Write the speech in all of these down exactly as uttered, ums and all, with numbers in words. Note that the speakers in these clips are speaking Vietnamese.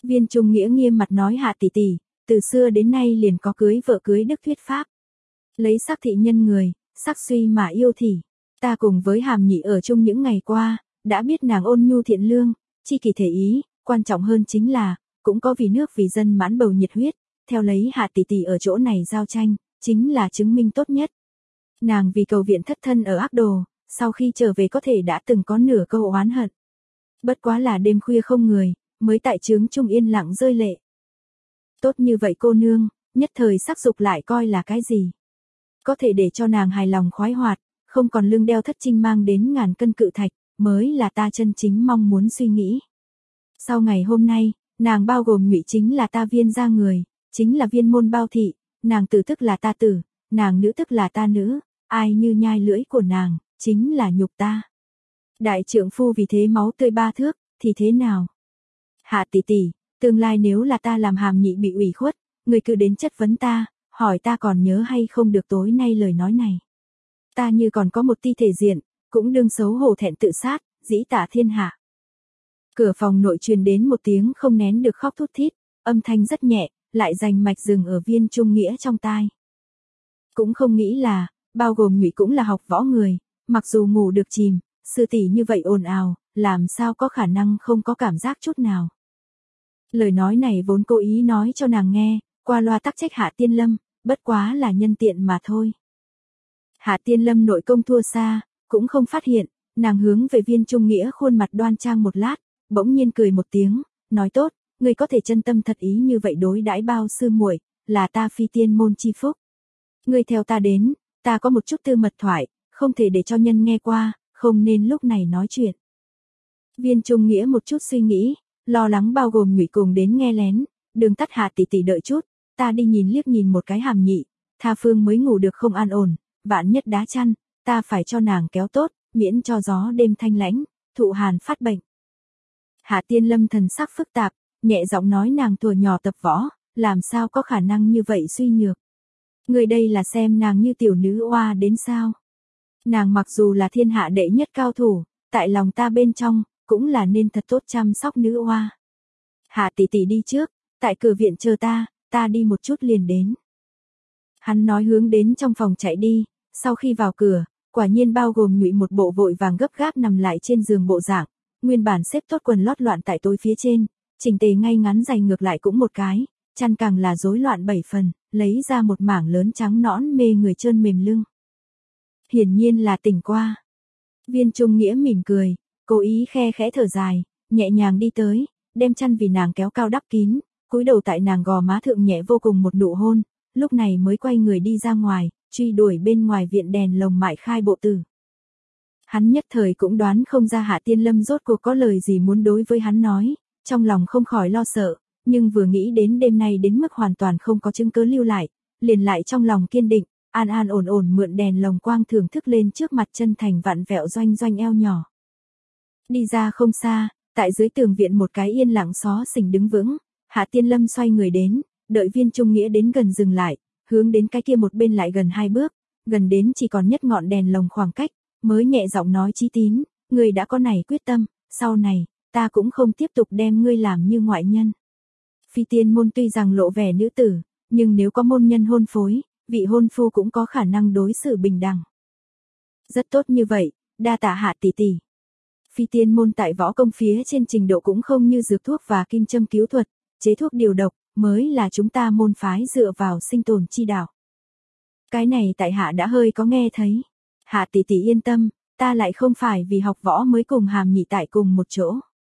Viên Trung Nghĩa nghiêm mặt nói Hạ tỷ tỷ, từ xưa đến nay liền có cưới vợ cưới đức thuyết pháp. Lấy sắc thị nhân người, sắc suy mà yêu thì. Ta cùng với Hàm Nhị ở chung những ngày qua, đã biết nàng ôn nhu thiện lương, chi kỳ thể ý, quan trọng hơn chính là, cũng có vì nước vì dân mãn bầu nhiệt huyết, theo lấy Hạ tỷ tỷ ở chỗ này giao tranh, chính là chứng minh tốt nhất. Nàng vì cầu viện thất thân ở Ác Đồ, sau khi trở về có thể đã từng có nửa câu oán hận. Bất quá là đêm khuya không người, mới tại trướng trung yên lặng rơi lệ. Tốt như vậy cô nương, nhất thời sắc dục lại coi là cái gì? Có thể để cho nàng hài lòng khoái hoạt, không còn lưng đeo thất trinh mang đến ngàn cân cự thạch, mới là ta chân chính mong muốn suy nghĩ. Sau ngày hôm nay, nàng bao gồm Nhụy chính là ta Viên gia người, chính là Viên môn bao thị, nàng tử tức là ta tử, nàng nữ tức là ta nữ, ai như nhai lưỡi của nàng, chính là nhục ta. Đại trượng phu vì thế máu tươi ba thước, thì thế nào? Hạ tỷ tỷ, tương lai nếu là ta làm Hàm Nhị bị ủy khuất, người cứ đến chất vấn ta, hỏi ta còn nhớ hay không được tối nay lời nói này. Ta như còn có một ti thể diện, cũng đương xấu hổ thẹn tự sát, dĩ tả thiên hạ. Cửa phòng nội truyền đến một tiếng không nén được khóc thút thít, âm thanh rất nhẹ, lại rành mạch dừng ở Viên Trung Nghĩa trong tai. Cũng không nghĩ là, bao gồm Nhụy cũng là học võ người, mặc dù ngủ được chìm, sư tỷ như vậy ồn ào, làm sao có khả năng không có cảm giác chút nào. Lời nói này vốn cố ý nói cho nàng nghe, qua loa tắc trách Hạ Tiên Lâm, bất quá là nhân tiện mà thôi. Hạ Tiên Lâm nội công thua xa, cũng không phát hiện, nàng hướng về Viên Trung Nghĩa khuôn mặt đoan trang một lát, bỗng nhiên cười một tiếng, nói tốt, người có thể chân tâm thật ý như vậy đối đãi bao sư muội, là ta Phi Tiên môn chi phúc. Ngươi theo ta đến, ta có một chút tư mật thoại, không thể để cho nhân nghe qua, không nên lúc này nói chuyện. Viên Trung Nghĩa một chút suy nghĩ, lo lắng bao gồm Nhụy cùng đến nghe lén, đừng tắt Hạ tỷ tỷ đợi chút, ta đi nhìn liếc nhìn một cái Hàm Nhị, tha phương mới ngủ được không an ổn, vạn nhất đá chăn, ta phải cho nàng kéo tốt, miễn cho gió đêm thanh lãnh, thụ hàn phát bệnh. Hạ Tiên Lâm thần sắc phức tạp, nhẹ giọng nói nàng tuổi nhỏ tập võ, làm sao có khả năng như vậy suy nhược. Người đây là xem nàng như tiểu nữ oa đến sao. Nàng mặc dù là thiên hạ đệ nhất cao thủ, tại lòng ta bên trong, cũng là nên thật tốt chăm sóc nữ oa. Hạ tỷ tỷ đi trước, tại cửa viện chờ ta, ta đi một chút liền đến. Hắn nói hướng đến trong phòng chạy đi, sau khi vào cửa, quả nhiên bao gồm Nhụy một bộ vội vàng gấp gáp nằm lại trên giường bộ dạng, nguyên bản xếp tốt quần lót loạn tại tối phía trên, chỉnh tề ngay ngắn giày ngược lại cũng một cái, chăn càng là rối loạn bảy phần, lấy ra một mảng lớn trắng nõn mê người trơn mềm lưng. Hiển nhiên là tỉnh qua. Viên Trung Nghĩa mỉm cười, cố ý khe khẽ thở dài, nhẹ nhàng đi tới, đem chăn vì nàng kéo cao đắp kín, cúi đầu tại nàng gò má thượng nhẹ vô cùng một nụ hôn, lúc này mới quay người đi ra ngoài, truy đuổi bên ngoài viện đèn lồng mại khai bộ tử. Hắn nhất thời cũng đoán không ra Hạ Tiên Lâm rốt cuộc có lời gì muốn đối với hắn nói, trong lòng không khỏi lo sợ, nhưng vừa nghĩ đến đêm nay đến mức hoàn toàn không có chứng cứ lưu lại, liền lại trong lòng kiên định, an an ổn ổn mượn đèn lồng quang thưởng thức lên trước mặt chân thành vặn vẹo doanh doanh eo nhỏ. Đi ra không xa, tại dưới tường viện một cái yên lặng xó xỉnh đứng vững, Hạ Tiên Lâm xoay người đến, đợi Viên Trung Nghĩa đến gần dừng lại, hướng đến cái kia một bên lại gần hai bước, gần đến chỉ còn nhất ngọn đèn lồng khoảng cách, mới nhẹ giọng nói Chí Tín, ngươi đã có này quyết tâm, sau này, ta cũng không tiếp tục đem ngươi làm như ngoại nhân. Phi Tiên môn tuy rằng lộ vẻ nữ tử, nhưng nếu có môn nhân hôn phối, vị hôn phu cũng có khả năng đối xử bình đẳng. Rất tốt như vậy, đa tạ Hạ tỷ tỷ. Phi Tiên môn tại võ công phía trên trình độ cũng không như dược thuốc và kim châm cứu thuật, chế thuốc điều độc, mới là chúng ta môn phái dựa vào sinh tồn chi đạo. Cái này tại Hạ đã hơi có nghe thấy. Hạ tỷ tỷ yên tâm, ta lại không phải vì học võ mới cùng Hàm Nhị tại cùng một chỗ.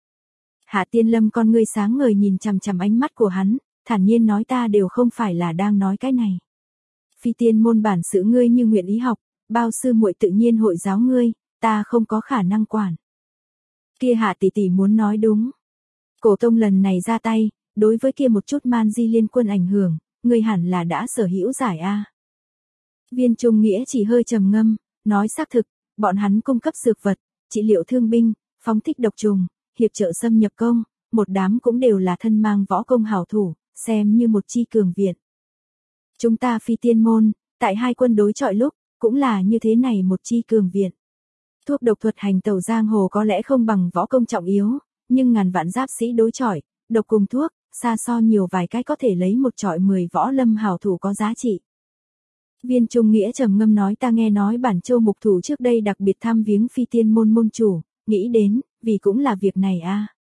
Hạ Tiên Lâm con ngươi sáng ngời nhìn chằm chằm ánh mắt của hắn, thản nhiên nói ta đều không phải là đang nói cái này. Phi Tiên môn bản sự ngươi như nguyện ý học, bao sư muội tự nhiên hội giáo ngươi, ta không có khả năng quản. Kia Hạ tỷ tỷ muốn nói đúng. Cổ tông lần này ra tay, đối với kia một chút man di liên quân ảnh hưởng, ngươi hẳn là đã sở hữu giải a. Viên Trung Nghĩa chỉ hơi trầm ngâm, nói xác thực, bọn hắn cung cấp dược vật, trị liệu thương binh, phóng thích độc trùng, hiệp trợ xâm nhập công, một đám cũng đều là thân mang võ công hảo thủ, xem như một chi cường viện. Chúng ta Phi Tiên môn, tại hai quân đối chọi lúc, cũng là như thế này một chi cường viện. Thuốc độc thuật hành tẩu giang hồ có lẽ không bằng võ công trọng yếu, nhưng ngàn vạn giáp sĩ đối chọi, Độc cùng thuốc, xa so nhiều vài cái có thể lấy một trọi mười võ lâm hảo thủ có giá trị. Viên Trung Nghĩa trầm ngâm nói ta nghe nói Bản Châu mục thủ trước đây đặc biệt thăm viếng phi tiên môn môn chủ, nghĩ đến, vì cũng là việc này a. À.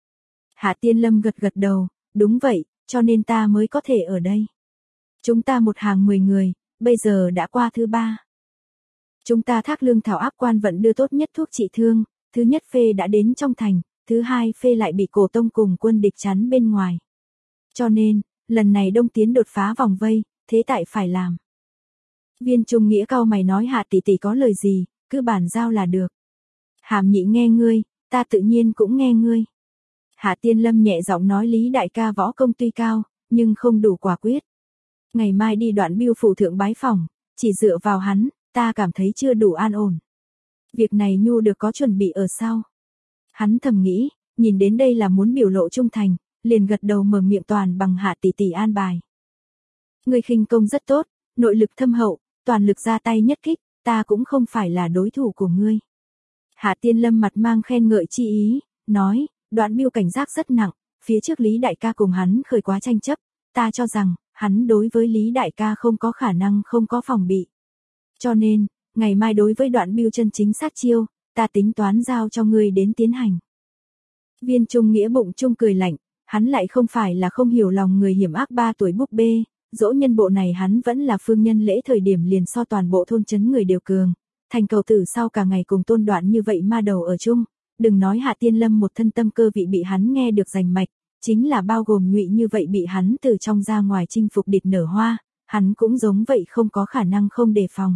Hạ Tiên Lâm gật gật đầu, đúng vậy, cho nên ta mới có thể ở đây. Chúng ta một hàng mười người, bây giờ đã qua thứ ba. Chúng ta thác lương thảo áp quan vận đưa tốt nhất thuốc trị thương, thứ nhất phê đã đến trong thành, thứ hai phê lại bị Cổ Tông cùng quân địch chắn bên ngoài. Cho nên, lần này Đông Tiến đột phá vòng vây, thế tại phải làm. Viên Trung Nghĩa cau mày nói Hạ tỷ tỷ có lời gì, cứ bàn giao là được. Hàm Nhị nghe ngươi, ta tự nhiên cũng nghe ngươi. Hạ Tiên Lâm nhẹ giọng nói Lý đại ca võ công tuy cao, nhưng không đủ quả quyết. Ngày mai đi Đoạn Biêu phủ thượng bái phòng, chỉ dựa vào hắn, ta cảm thấy chưa đủ an ổn. Việc này Nhu được có chuẩn bị ở sau. Hắn thầm nghĩ, nhìn đến đây là muốn biểu lộ trung thành, liền gật đầu mở miệng toàn bằng Hạ tỷ tỷ an bài. Ngươi khinh công rất tốt, nội lực thâm hậu, toàn lực ra tay nhất kích, ta cũng không phải là đối thủ của ngươi. Hạ Tiên Lâm mặt mang khen ngợi chi ý, nói, Đoạn Biêu cảnh giác rất nặng, phía trước Lý đại ca cùng hắn khởi quá tranh chấp, ta cho rằng, hắn đối với Lý đại ca không có khả năng không có phòng bị. Cho nên, ngày mai đối với Đoạn Biêu chân chính sát chiêu, ta tính toán giao cho ngươi đến tiến hành. Viên Trung Nghĩa bụng trung cười lạnh, hắn lại không phải là không hiểu lòng người hiểm ác ba tuổi búp bê, dỗ nhân bộ này hắn vẫn là phương nhân lễ thời điểm liền so toàn bộ thôn chấn người đều cường. Thành cầu tử sau cả ngày cùng Tôn Đoạn như vậy ma đầu ở chung, đừng nói Hạ Tiên Lâm một thân tâm cơ vị bị hắn nghe được rành mạch, chính là bao gồm Ngụy như vậy bị hắn từ trong ra ngoài chinh phục địch nở hoa, hắn cũng giống vậy không có khả năng không đề phòng.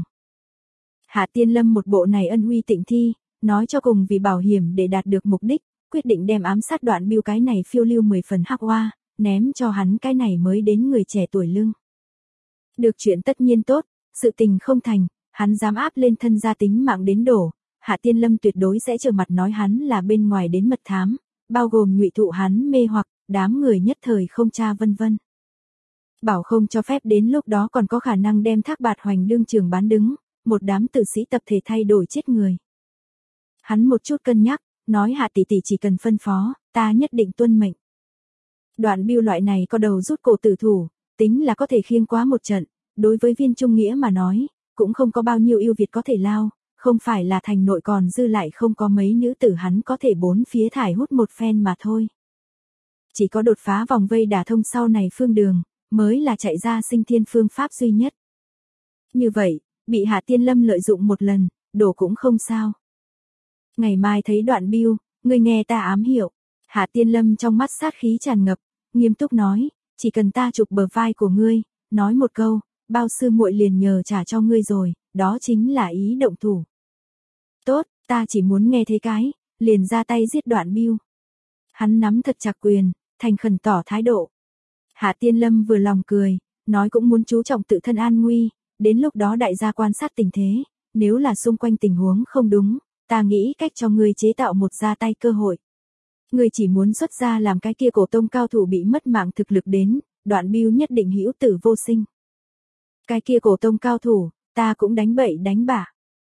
Hạ Tiên Lâm một bộ này ân uy tịnh thi, nói cho cùng vì bảo hiểm để đạt được mục đích, quyết định đem ám sát Đoạn Biêu cái này phiêu lưu mười phần hắc oa, ném cho hắn cái này mới đến người trẻ tuổi lưng. Được chuyện tất nhiên tốt, sự tình không thành, hắn dám áp lên thân gia tính mạng đến đổ, Hạ Tiên Lâm tuyệt đối sẽ trở mặt nói hắn là bên ngoài đến mật thám, bao gồm ngụy thụ hắn mê hoặc, đám người nhất thời không tra vân vân. Bảo không cho phép đến lúc đó còn có khả năng đem Thác Bạt Hoành đương trường bán đứng, một đám tử sĩ tập thể thay đổi chết người. Hắn một chút cân nhắc, nói Hạ tỷ tỷ chỉ cần phân phó, ta nhất định tuân mệnh. Đoạn Biêu loại này có đầu rút cổ tử thủ, tính là có thể khiêng quá một trận, đối với Viên Trung Nghĩa mà nói, cũng không có bao nhiêu yêu Việt có thể lao, không phải là thành nội còn dư lại không có mấy nữ tử hắn có thể bốn phía thải hút một phen mà thôi. Chỉ có đột phá vòng vây đả thông sau này phương đường, mới là chạy ra sinh thiên phương pháp duy nhất. Như vậy, bị Hạ Tiên Lâm lợi dụng một lần, đổ cũng không sao. Ngày mai thấy Đoạn Biêu, ngươi nghe ta ám hiệu. Hạ Tiên Lâm trong mắt sát khí tràn ngập, nghiêm túc nói, chỉ cần ta chụp bờ vai của ngươi, nói một câu, bao sư muội liền nhờ trả cho ngươi rồi, đó chính là ý động thủ. Tốt, ta chỉ muốn nghe thế cái, liền ra tay giết Đoạn Biêu. Hắn nắm thật chặt quyền, thành khẩn tỏ thái độ. Hạ Tiên Lâm vừa lòng cười, nói cũng muốn chú trọng tự thân an nguy, đến lúc đó đại gia quan sát tình thế, nếu là xung quanh tình huống không đúng, ta nghĩ cách cho ngươi chế tạo một ra tay cơ hội. Ngươi chỉ muốn xuất ra làm cái kia Cổ Tông cao thủ bị mất mạng thực lực đến, Đoạn Biêu nhất định hữu tử vô sinh. Cái kia Cổ Tông cao thủ, ta cũng đánh bậy đánh bạ.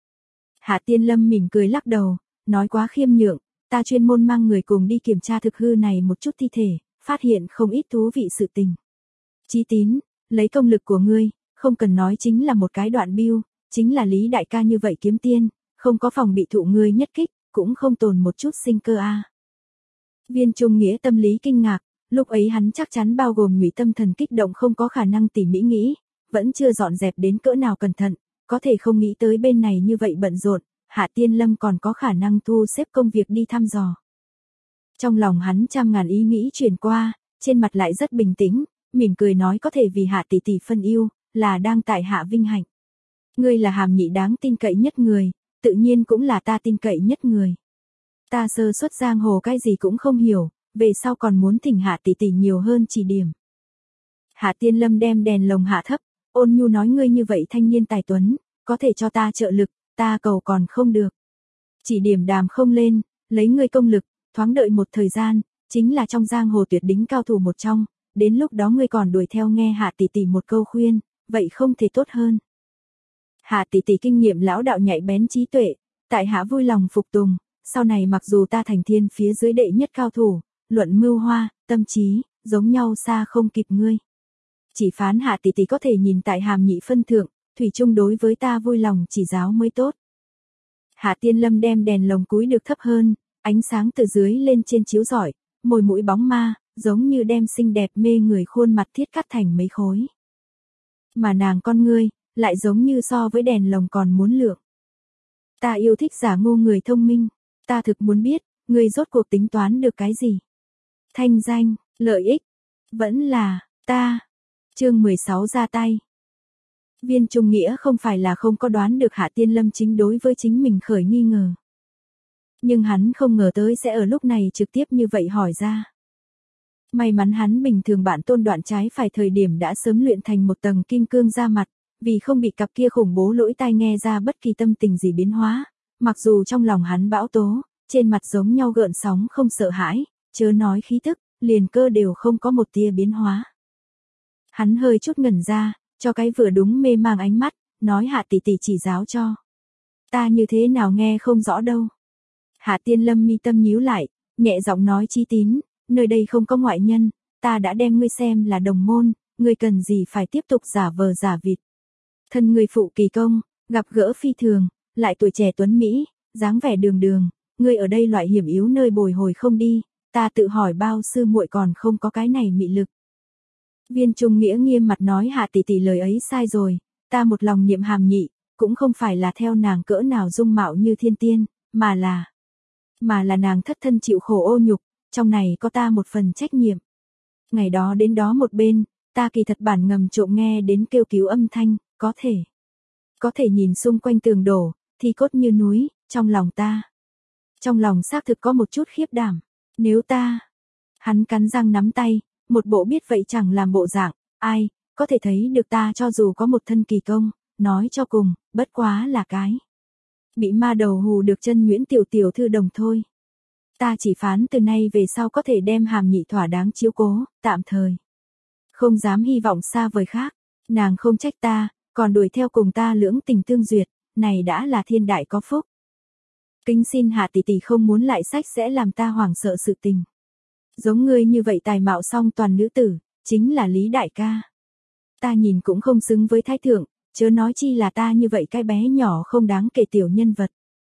Hạ Tiên Lâm mỉm cười lắc đầu, nói quá khiêm nhượng, ta chuyên môn mang người cùng đi kiểm tra thực hư này một chút thi thể, phát hiện không ít thú vị sự tình. Chí Tín, lấy công lực của ngươi, không cần nói chính là một cái Đoạn Biêu, chính là Lý đại ca như vậy kiếm tiên, không có phòng bị thụ ngươi nhất kích, cũng không tồn một chút sinh cơ a. À. Viên Trung Nghĩa tâm lý kinh ngạc, lúc ấy hắn chắc chắn bao gồm Ngụy tâm thần kích động không có khả năng tỉ mỹ nghĩ, vẫn chưa dọn dẹp đến cỡ nào cẩn thận, có thể không nghĩ tới bên này như vậy bận rộn, Hạ Tiên Lâm còn có khả năng thu xếp công việc đi thăm dò. Trong lòng hắn trăm ngàn ý nghĩ truyền qua, trên mặt lại rất bình tĩnh, mỉm cười nói có thể vì Hạ tỷ tỷ phân yêu, là đang tại Hạ vinh hạnh. Ngươi là Hàm Nhị đáng tin cậy nhất người, tự nhiên cũng là ta tin cậy nhất người. Ta sơ xuất giang hồ cái gì cũng không hiểu, về sau còn muốn thỉnh Hạ tỷ tỷ nhiều hơn chỉ điểm. Hạ Tiên Lâm đem đèn lồng hạ thấp, ôn nhu nói ngươi như vậy thanh niên tài tuấn, có thể cho ta trợ lực, ta cầu còn không được. Chỉ điểm đàm không lên, lấy ngươi công lực, thoáng đợi một thời gian, chính là trong giang hồ tuyệt đỉnh cao thủ một trong, đến lúc đó ngươi còn đuổi theo nghe Hạ tỷ tỷ một câu khuyên, vậy không thể tốt hơn. Hạ tỷ tỷ kinh nghiệm lão đạo nhạy bén trí tuệ, tại hạ vui lòng phục tùng, sau này mặc dù ta thành thiên phía dưới đệ nhất cao thủ, luận mưu hoa, tâm trí, giống nhau xa không kịp ngươi. Chỉ phán Hạ tỷ tỷ có thể nhìn tại hàm nhị phân thượng, thủy chung đối với ta vui lòng chỉ giáo mới tốt. Hạ Tiên Lâm đem đèn lồng cúi được thấp hơn, ánh sáng từ dưới lên trên chiếu rọi, môi mũi bóng ma, giống như đem xinh đẹp mê người khuôn mặt thiết cắt thành mấy khối. Mà nàng con ngươi, lại giống như so với đèn lồng còn muốn lượng. Ta yêu thích giả ngu người thông minh, ta thực muốn biết, ngươi rốt cuộc tính toán được cái gì? Thanh danh, lợi ích, vẫn là, ta. Chương mười sáu ra tay. Viên Trung Nghĩa không phải là không có đoán được Hạ Tiên Lâm chính đối với chính mình khởi nghi ngờ. Nhưng hắn không ngờ tới sẽ ở lúc này trực tiếp như vậy hỏi ra. May mắn hắn bình thường bạn Tôn Đoạn trái phải thời điểm đã sớm luyện thành một tầng kim cương da mặt, vì không bị cặp kia khủng bố lỗi tai nghe ra bất kỳ tâm tình gì biến hóa, mặc dù trong lòng hắn bão tố, trên mặt giống nhau gợn sóng không sợ hãi, chớ nói khí tức, liền cơ đều không có một tia biến hóa. Hắn hơi chút ngẩn ra, cho cái vừa đúng mê mang ánh mắt, nói Hạ tỷ tỷ chỉ giáo cho. Ta như thế nào nghe không rõ đâu. Hạ Tiên Lâm mi tâm nhíu lại, nhẹ giọng nói Chí Tín, nơi đây không có ngoại nhân, ta đã đem ngươi xem là đồng môn, ngươi cần gì phải tiếp tục giả vờ giả vịt. Thân ngươi phụ kỳ công, gặp gỡ phi thường, lại tuổi trẻ tuấn Mỹ, dáng vẻ đường đường, ngươi ở đây loại hiểm yếu nơi bồi hồi không đi, ta tự hỏi bao sư muội còn không có cái này mị lực. Viên Trung Nghĩa nghiêm mặt nói Hạ tỷ tỷ lời ấy sai rồi, ta một lòng niệm hàm nhị, cũng không phải là theo nàng cỡ nào dung mạo như thiên tiên, mà là, mà là nàng thất thân chịu khổ ô nhục, trong này có ta một phần trách nhiệm. Ngày đó đến đó một bên, ta kỳ thật bản ngầm trộm nghe đến kêu cứu âm thanh, có thể, có thể nhìn xung quanh tường đổ, thi cốt như núi, trong lòng ta, trong lòng xác thực có một chút khiếp đảm, nếu ta, hắn cắn răng nắm tay, một bộ biết vậy chẳng làm bộ dạng, ai, có thể thấy được ta cho dù có một thân kỳ công, nói cho cùng, bất quá là cái. Bị ma đầu hù được chân Nguyễn Tiểu Tiểu thư đồng thôi. Ta chỉ phán từ nay về sau có thể đem hàm nhị thỏa đáng chiếu cố, tạm thời. Không dám hy vọng xa vời khác, nàng không trách ta, còn đuổi theo cùng ta lưỡng tình tương duyệt, này đã là thiên đại có phúc. Kính xin Hạ tỷ tỷ không muốn lại sách sẽ làm ta hoảng sợ sự tình. Giống ngươi như vậy tài mạo song toàn nữ tử, chính là Lý đại ca. Ta nhìn cũng không xứng với thái thượng, chớ nói chi là ta như vậy cái bé nhỏ không đáng kể tiểu nhân vật.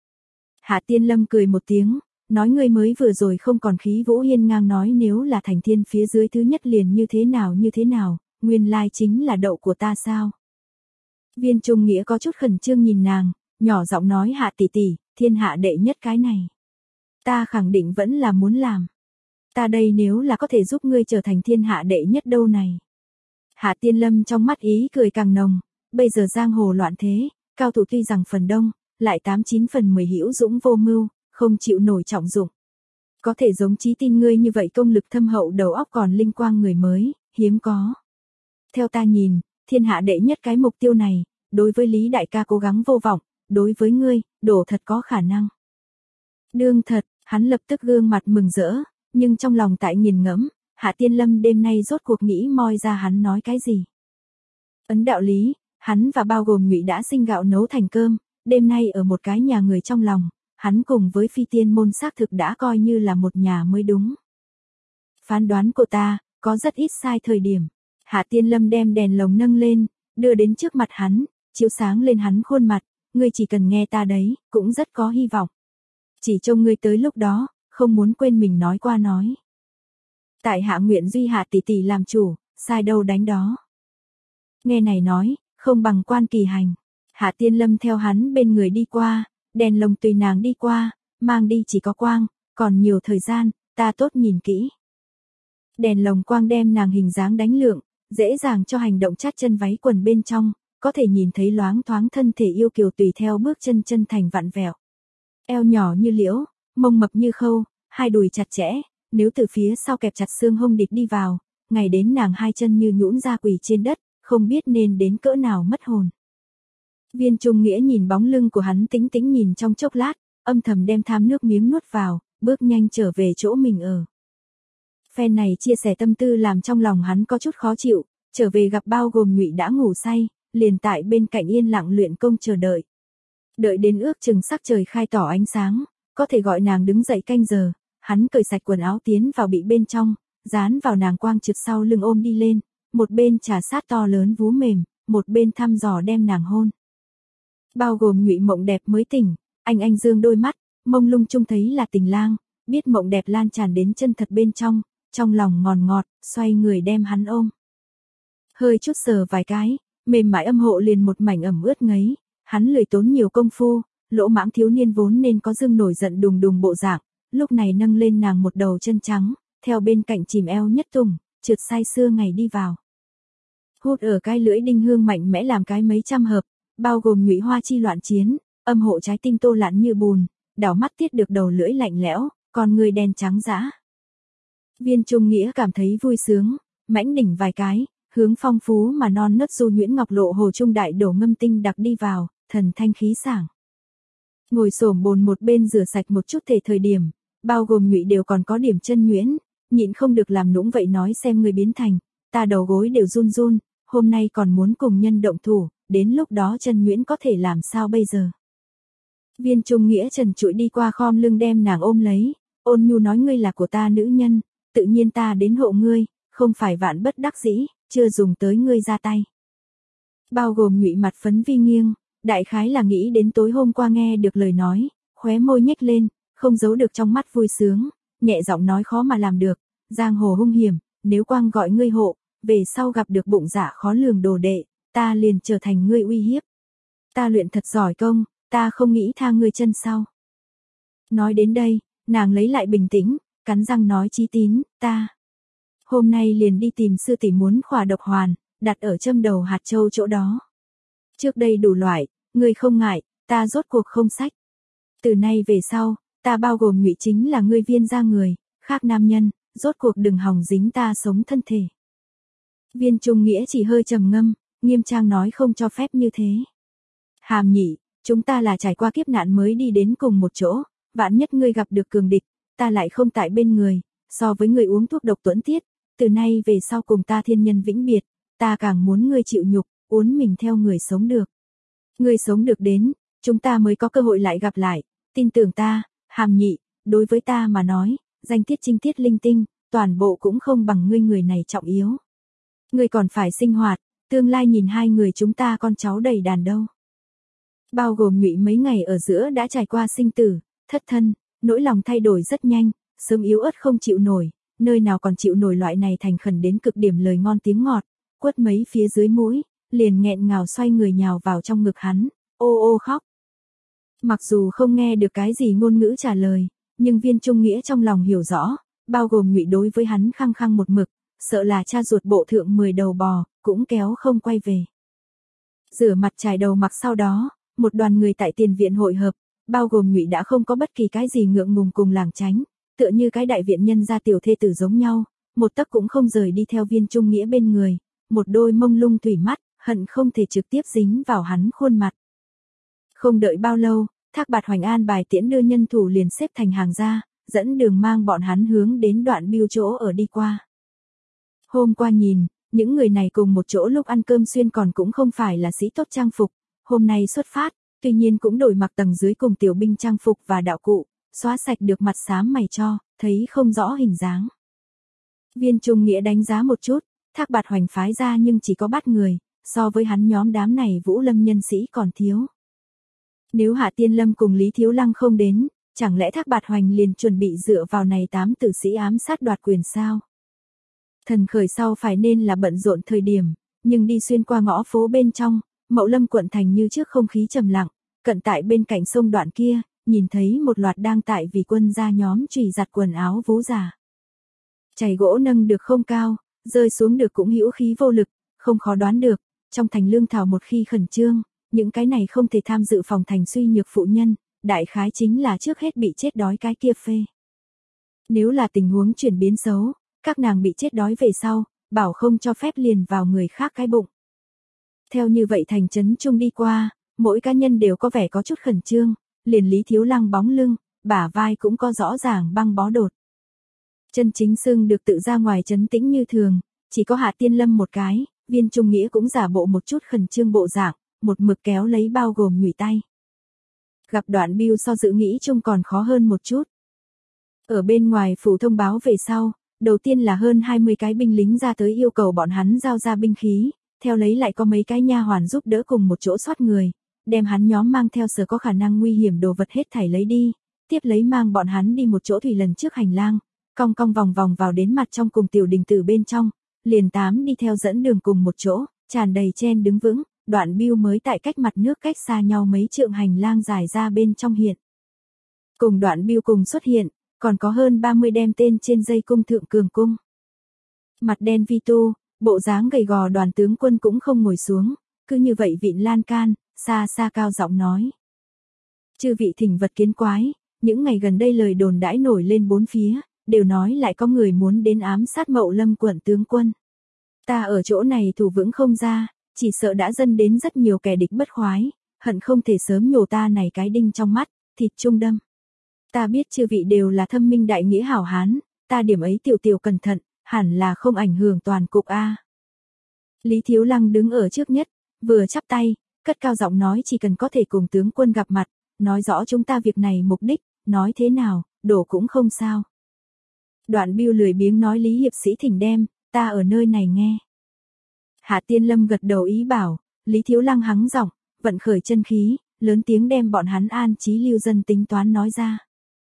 Hạ Tiên Lâm cười một tiếng, nói ngươi mới vừa rồi không còn khí vũ hiên ngang nói nếu là thành thiên phía dưới thứ nhất liền như thế nào như thế nào, nguyên lai chính là đậu của ta sao. Viên Trung Nghĩa có chút khẩn trương nhìn nàng, nhỏ giọng nói Hạ tỷ tỷ, thiên hạ đệ nhất cái này. Ta khẳng định vẫn là muốn làm. Ta đây nếu là có thể giúp ngươi trở thành thiên hạ đệ nhất đâu này. Hạ Tiên Lâm trong mắt ý cười càng nồng, bây giờ giang hồ loạn thế, cao thủ tuy rằng phần đông, lại tám chín phần mười hữu dũng vô mưu, không chịu nổi trọng dụng. Có thể giống Chí Tin ngươi như vậy công lực thâm hậu đầu óc còn linh quang người mới, hiếm có. Theo ta nhìn, thiên hạ đệ nhất cái mục tiêu này, đối với Lý đại ca cố gắng vô vọng, đối với ngươi, đổ thật có khả năng. Đương thật, hắn lập tức gương mặt mừng rỡ, nhưng trong lòng tại nghiền ngẫm, Hạ Tiên Lâm đêm nay rốt cuộc nghĩ moi ra hắn nói cái gì. Ấn đạo lý, hắn và bao gồm Ngụy đã sinh gạo nấu thành cơm, đêm nay ở một cái nhà người trong lòng, hắn cùng với phi tiên môn xác thực đã coi như là một nhà mới đúng. Phán đoán của ta, có rất ít sai thời điểm. Hạ Tiên Lâm đem đèn lồng nâng lên, đưa đến trước mặt hắn, chiếu sáng lên hắn khuôn mặt, ngươi chỉ cần nghe ta đấy, cũng rất có hy vọng. Chỉ trông ngươi tới lúc đó, không muốn quên mình nói qua nói. Tại hạ nguyện duy Hạ tỷ tỷ làm chủ, sai đâu đánh đó. Nghe này nói, không bằng quan kỳ hành. Hạ Tiên Lâm theo hắn bên người đi qua, đèn lồng tùy nàng đi qua, mang đi chỉ có quang, còn nhiều thời gian, ta tốt nhìn kỹ. Đèn lồng quang đem nàng hình dáng đánh lượng, dễ dàng cho hành động chát chân váy quần bên trong, có thể nhìn thấy loáng thoáng thân thể yêu kiều tùy theo bước chân chân thành vặn vẹo. Eo nhỏ như liễu, mông mập như khâu, hai đùi chặt chẽ, nếu từ phía sau kẹp chặt xương hông địch đi vào, ngày đến nàng hai chân như nhũn ra quỳ trên đất, không biết nên đến cỡ nào mất hồn. Viên Trung Nghĩa nhìn bóng lưng của hắn tĩnh tĩnh nhìn trong chốc lát, âm thầm đem tham nước miếng nuốt vào, bước nhanh trở về chỗ mình ở. Phen này chia sẻ tâm tư làm trong lòng hắn có chút khó chịu, trở về gặp bao gồm Ngụy đã ngủ say, liền tại bên cạnh yên lặng luyện công chờ đợi. Đợi đến ước chừng sắc trời khai tỏ ánh sáng, có thể gọi nàng đứng dậy canh giờ, hắn cởi sạch quần áo tiến vào bị bên trong, dán vào nàng quang trượt sau lưng ôm đi lên, một bên trà sát to lớn vú mềm, một bên thăm dò đem nàng hôn. Bao gồm Ngụy Mộng Đẹp mới tỉnh, anh anh dương đôi mắt, mông lung trông thấy là Tình Lang, biết Mộng Đẹp lan tràn đến chân thật bên trong, trong lòng ngọt ngọt, xoay người đem hắn ôm. Hơi chút sờ vài cái, mềm mại âm hộ liền một mảnh ẩm ướt ngấy, hắn lười tốn nhiều công phu, lỗ mãng thiếu niên vốn nên có dương nổi giận đùng đùng bộ dạng, lúc này nâng lên nàng một đầu chân trắng, theo bên cạnh chìm eo nhất tùng, trượt say sưa ngày đi vào. Hút ở cái lưỡi đinh hương mạnh mẽ làm cái mấy trăm hợp, bao gồm Ngụy Hoa chi loạn chiến, âm hộ trái tim tô lặn như bùn, đảo mắt tiết được đầu lưỡi lạnh lẽo, còn người đen trắng dã. Viên Trung Nghĩa cảm thấy vui sướng, mãnh đỉnh vài cái, hướng phong phú mà non nớt du nhuyễn ngọc lộ hồ trung đại đổ ngâm tinh đặc đi vào, thần thanh khí sảng. Ngồi xổm bồn một bên rửa sạch một chút thể thời điểm, bao gồm Ngụy đều còn có điểm chân nhuyễn, nhịn không được làm nũng vậy nói xem người biến thành, ta đầu gối đều run run, hôm nay còn muốn cùng nhân động thủ, đến lúc đó chân nhuyễn có thể làm sao bây giờ. Viên Trung Nghĩa trần trụi đi qua khom lưng đem nàng ôm lấy, ôn nhu nói ngươi là của ta nữ nhân, tự nhiên ta đến hộ ngươi, không phải vạn bất đắc dĩ, chưa dùng tới ngươi ra tay. Bao gồm Ngụy mặt phấn vi nghiêng, đại khái là nghĩ đến tối hôm qua nghe được lời nói, khóe môi nhếch lên, không giấu được trong mắt vui sướng, nhẹ giọng nói khó mà làm được, giang hồ hung hiểm, nếu quang gọi ngươi hộ, về sau gặp được bụng dạ khó lường đồ đệ, ta liền trở thành ngươi uy hiếp. Ta luyện thật giỏi công, ta không nghĩ tha ngươi chân sau. Nói đến đây, nàng lấy lại bình tĩnh, cắn răng nói Chí Tín, ta hôm nay liền đi tìm sư tỷ muốn khỏa độc hoàn, đặt ở châm đầu hạt châu chỗ đó. Trước đây đủ loại, ngươi không ngại, ta rốt cuộc không sách. Từ nay về sau, ta bao gồm Ngụy chính là ngươi Viên gia người, khác nam nhân, rốt cuộc đừng hòng dính ta sống thân thể. Viên Trung Nghĩa chỉ hơi trầm ngâm, nghiêm trang nói không cho phép như thế. Hàm Nhị, chúng ta là trải qua kiếp nạn mới đi đến cùng một chỗ, vạn nhất ngươi gặp được cường địch, ta lại không tại bên người, so với ngươi uống thuốc độc tuẫn tiết, từ nay về sau cùng ta thiên nhân vĩnh biệt, ta càng muốn ngươi chịu nhục, uốn mình theo người sống được. Ngươi sống được đến, chúng ta mới có cơ hội lại gặp lại, tin tưởng ta, Hàm Nhị, đối với ta mà nói, danh tiết trinh tiết linh tinh, toàn bộ cũng không bằng ngươi người này trọng yếu. Ngươi còn phải sinh hoạt, tương lai nhìn hai người chúng ta con cháu đầy đàn đâu. Bao gồm Ngụy mấy ngày ở giữa đã trải qua sinh tử, thất thân, nỗi lòng thay đổi rất nhanh, sớm yếu ớt không chịu nổi, nơi nào còn chịu nổi loại này thành khẩn đến cực điểm lời ngon tiếng ngọt, quất mấy phía dưới mũi, liền nghẹn ngào xoay người nhào vào trong ngực hắn, ô ô khóc. Mặc dù không nghe được cái gì ngôn ngữ trả lời, nhưng Viên Trung Nghĩa trong lòng hiểu rõ, bao gồm Ngụy đối với hắn khăng khăng một mực, sợ là cha ruột bộ thượng mười đầu bò, cũng kéo không quay về. Rửa mặt chải đầu mặc sau đó, một đoàn người tại tiền viện hội hợp, bao gồm Ngụy đã không có bất kỳ cái gì ngượng ngùng cùng lảng tránh, tựa như cái đại viện nhân gia tiểu thê tử giống nhau, một tấc cũng không rời đi theo Viên Trung Nghĩa bên người, một đôi mông lung thủy mắt, hận không thể trực tiếp dính vào hắn khuôn mặt. Không đợi bao lâu, Thác Bạt Hoành an bài tiễn đưa nhân thủ liền xếp thành hàng ra, dẫn đường mang bọn hắn hướng đến đoạn biêu chỗ ở đi qua. Hôm qua nhìn, những người này cùng một chỗ lúc ăn cơm xuyên còn cũng không phải là sĩ tốt trang phục, hôm nay xuất phát, tuy nhiên cũng đổi mặc tầng dưới cùng tiểu binh trang phục và đạo cụ, xóa sạch được mặt xám mày cho, thấy không rõ hình dáng. Viên Trung Nghĩa đánh giá một chút, Thác Bạt Hoành phái ra nhưng chỉ có bắt người, so với hắn nhóm đám này Vũ Lâm nhân sĩ còn thiếu. Nếu Hạ Tiên Lâm cùng Lý Thiếu Lăng không đến, chẳng lẽ Thác Bạt Hoành liền chuẩn bị dựa vào này tám tử sĩ ám sát đoạt quyền sao? Thần khởi sau phải nên là bận rộn thời điểm, nhưng đi xuyên qua ngõ phố bên trong, Mậu Lâm quận thành như trước không khí trầm lặng, cận tại bên cạnh sông đoạn kia, nhìn thấy một loạt đang tại vì quân gia nhóm chùy giặt quần áo vú già. Chày gỗ nâng được không cao, rơi xuống được cũng hữu khí vô lực, không khó đoán được, trong thành lương thảo một khi khẩn trương, những cái này không thể tham dự phòng thành suy nhược phụ nhân, đại khái chính là trước hết bị chết đói cái kia phê. Nếu là tình huống chuyển biến xấu, các nàng bị chết đói về sau, bảo không cho phép liền vào người khác cái bụng. Theo như vậy thành trấn trung đi qua, mỗi cá nhân đều có vẻ có chút khẩn trương, liền Lý Thiếu Lăng bóng lưng, bả vai cũng có rõ ràng băng bó đột. Chân chính xưng được tự ra ngoài trấn tĩnh như thường, chỉ có Hạ Tiên Lâm một cái, Viên Trung Nghĩa cũng giả bộ một chút khẩn trương bộ dạng, một mực kéo lấy bao gồm Ngụy tay. Gặp đoạn biêu so dự nghĩ chung còn khó hơn một chút. Ở bên ngoài phủ thông báo về sau, đầu tiên là hơn hai mươi cái binh lính ra tới yêu cầu bọn hắn giao ra binh khí, theo lấy lại có mấy cái nha hoàn giúp đỡ cùng một chỗ soát người, đem hắn nhóm mang theo sở có khả năng nguy hiểm đồ vật hết thảy lấy đi, tiếp lấy mang bọn hắn đi một chỗ thủy lần trước hành lang, cong cong vòng vòng vào đến mặt trong cùng tiểu đình tử bên trong, liền tám đi theo dẫn đường cùng một chỗ, tràn đầy chen đứng vững, Đoạn Bưu mới tại cách mặt nước cách xa nhau mấy trượng hành lang dài ra bên trong hiện. Cùng Đoạn Bưu cùng xuất hiện, còn có hơn ba mươi đem tên trên dây cung thượng cường cung. Mặt đen vi tu, bộ dáng gầy gò Đoàn tướng quân cũng không ngồi xuống, cứ như vậy vịn lan can, xa xa cao giọng nói. Chư vị thỉnh vật kiến quái, những ngày gần đây lời đồn đãi nổi lên bốn phía, đều nói lại có người muốn đến ám sát Mậu Lâm quận tướng quân. Ta ở chỗ này thủ vững không ra, chỉ sợ đã dâng đến rất nhiều kẻ địch bất khoái, hận không thể sớm nhổ ta này cái đinh trong mắt, thịt trung đâm. Ta biết chư vị đều là thâm minh đại nghĩa hảo hán, ta điểm ấy tiểu tiểu cẩn thận, hẳn là không ảnh hưởng toàn cục a. Lý Thiếu Lăng đứng ở trước nhất, vừa chắp tay, cất cao giọng nói chỉ cần có thể cùng tướng quân gặp mặt, nói rõ chúng ta việc này mục đích, nói thế nào, đổ cũng không sao. Đoạn Bưu lười biếng nói Lý hiệp sĩ thỉnh đem, ta ở nơi này nghe. Hạ Tiên Lâm gật đầu ý bảo, Lý Thiếu Lăng hắng giọng, vận khởi chân khí, lớn tiếng đem bọn hắn an trí lưu dân tính toán nói ra.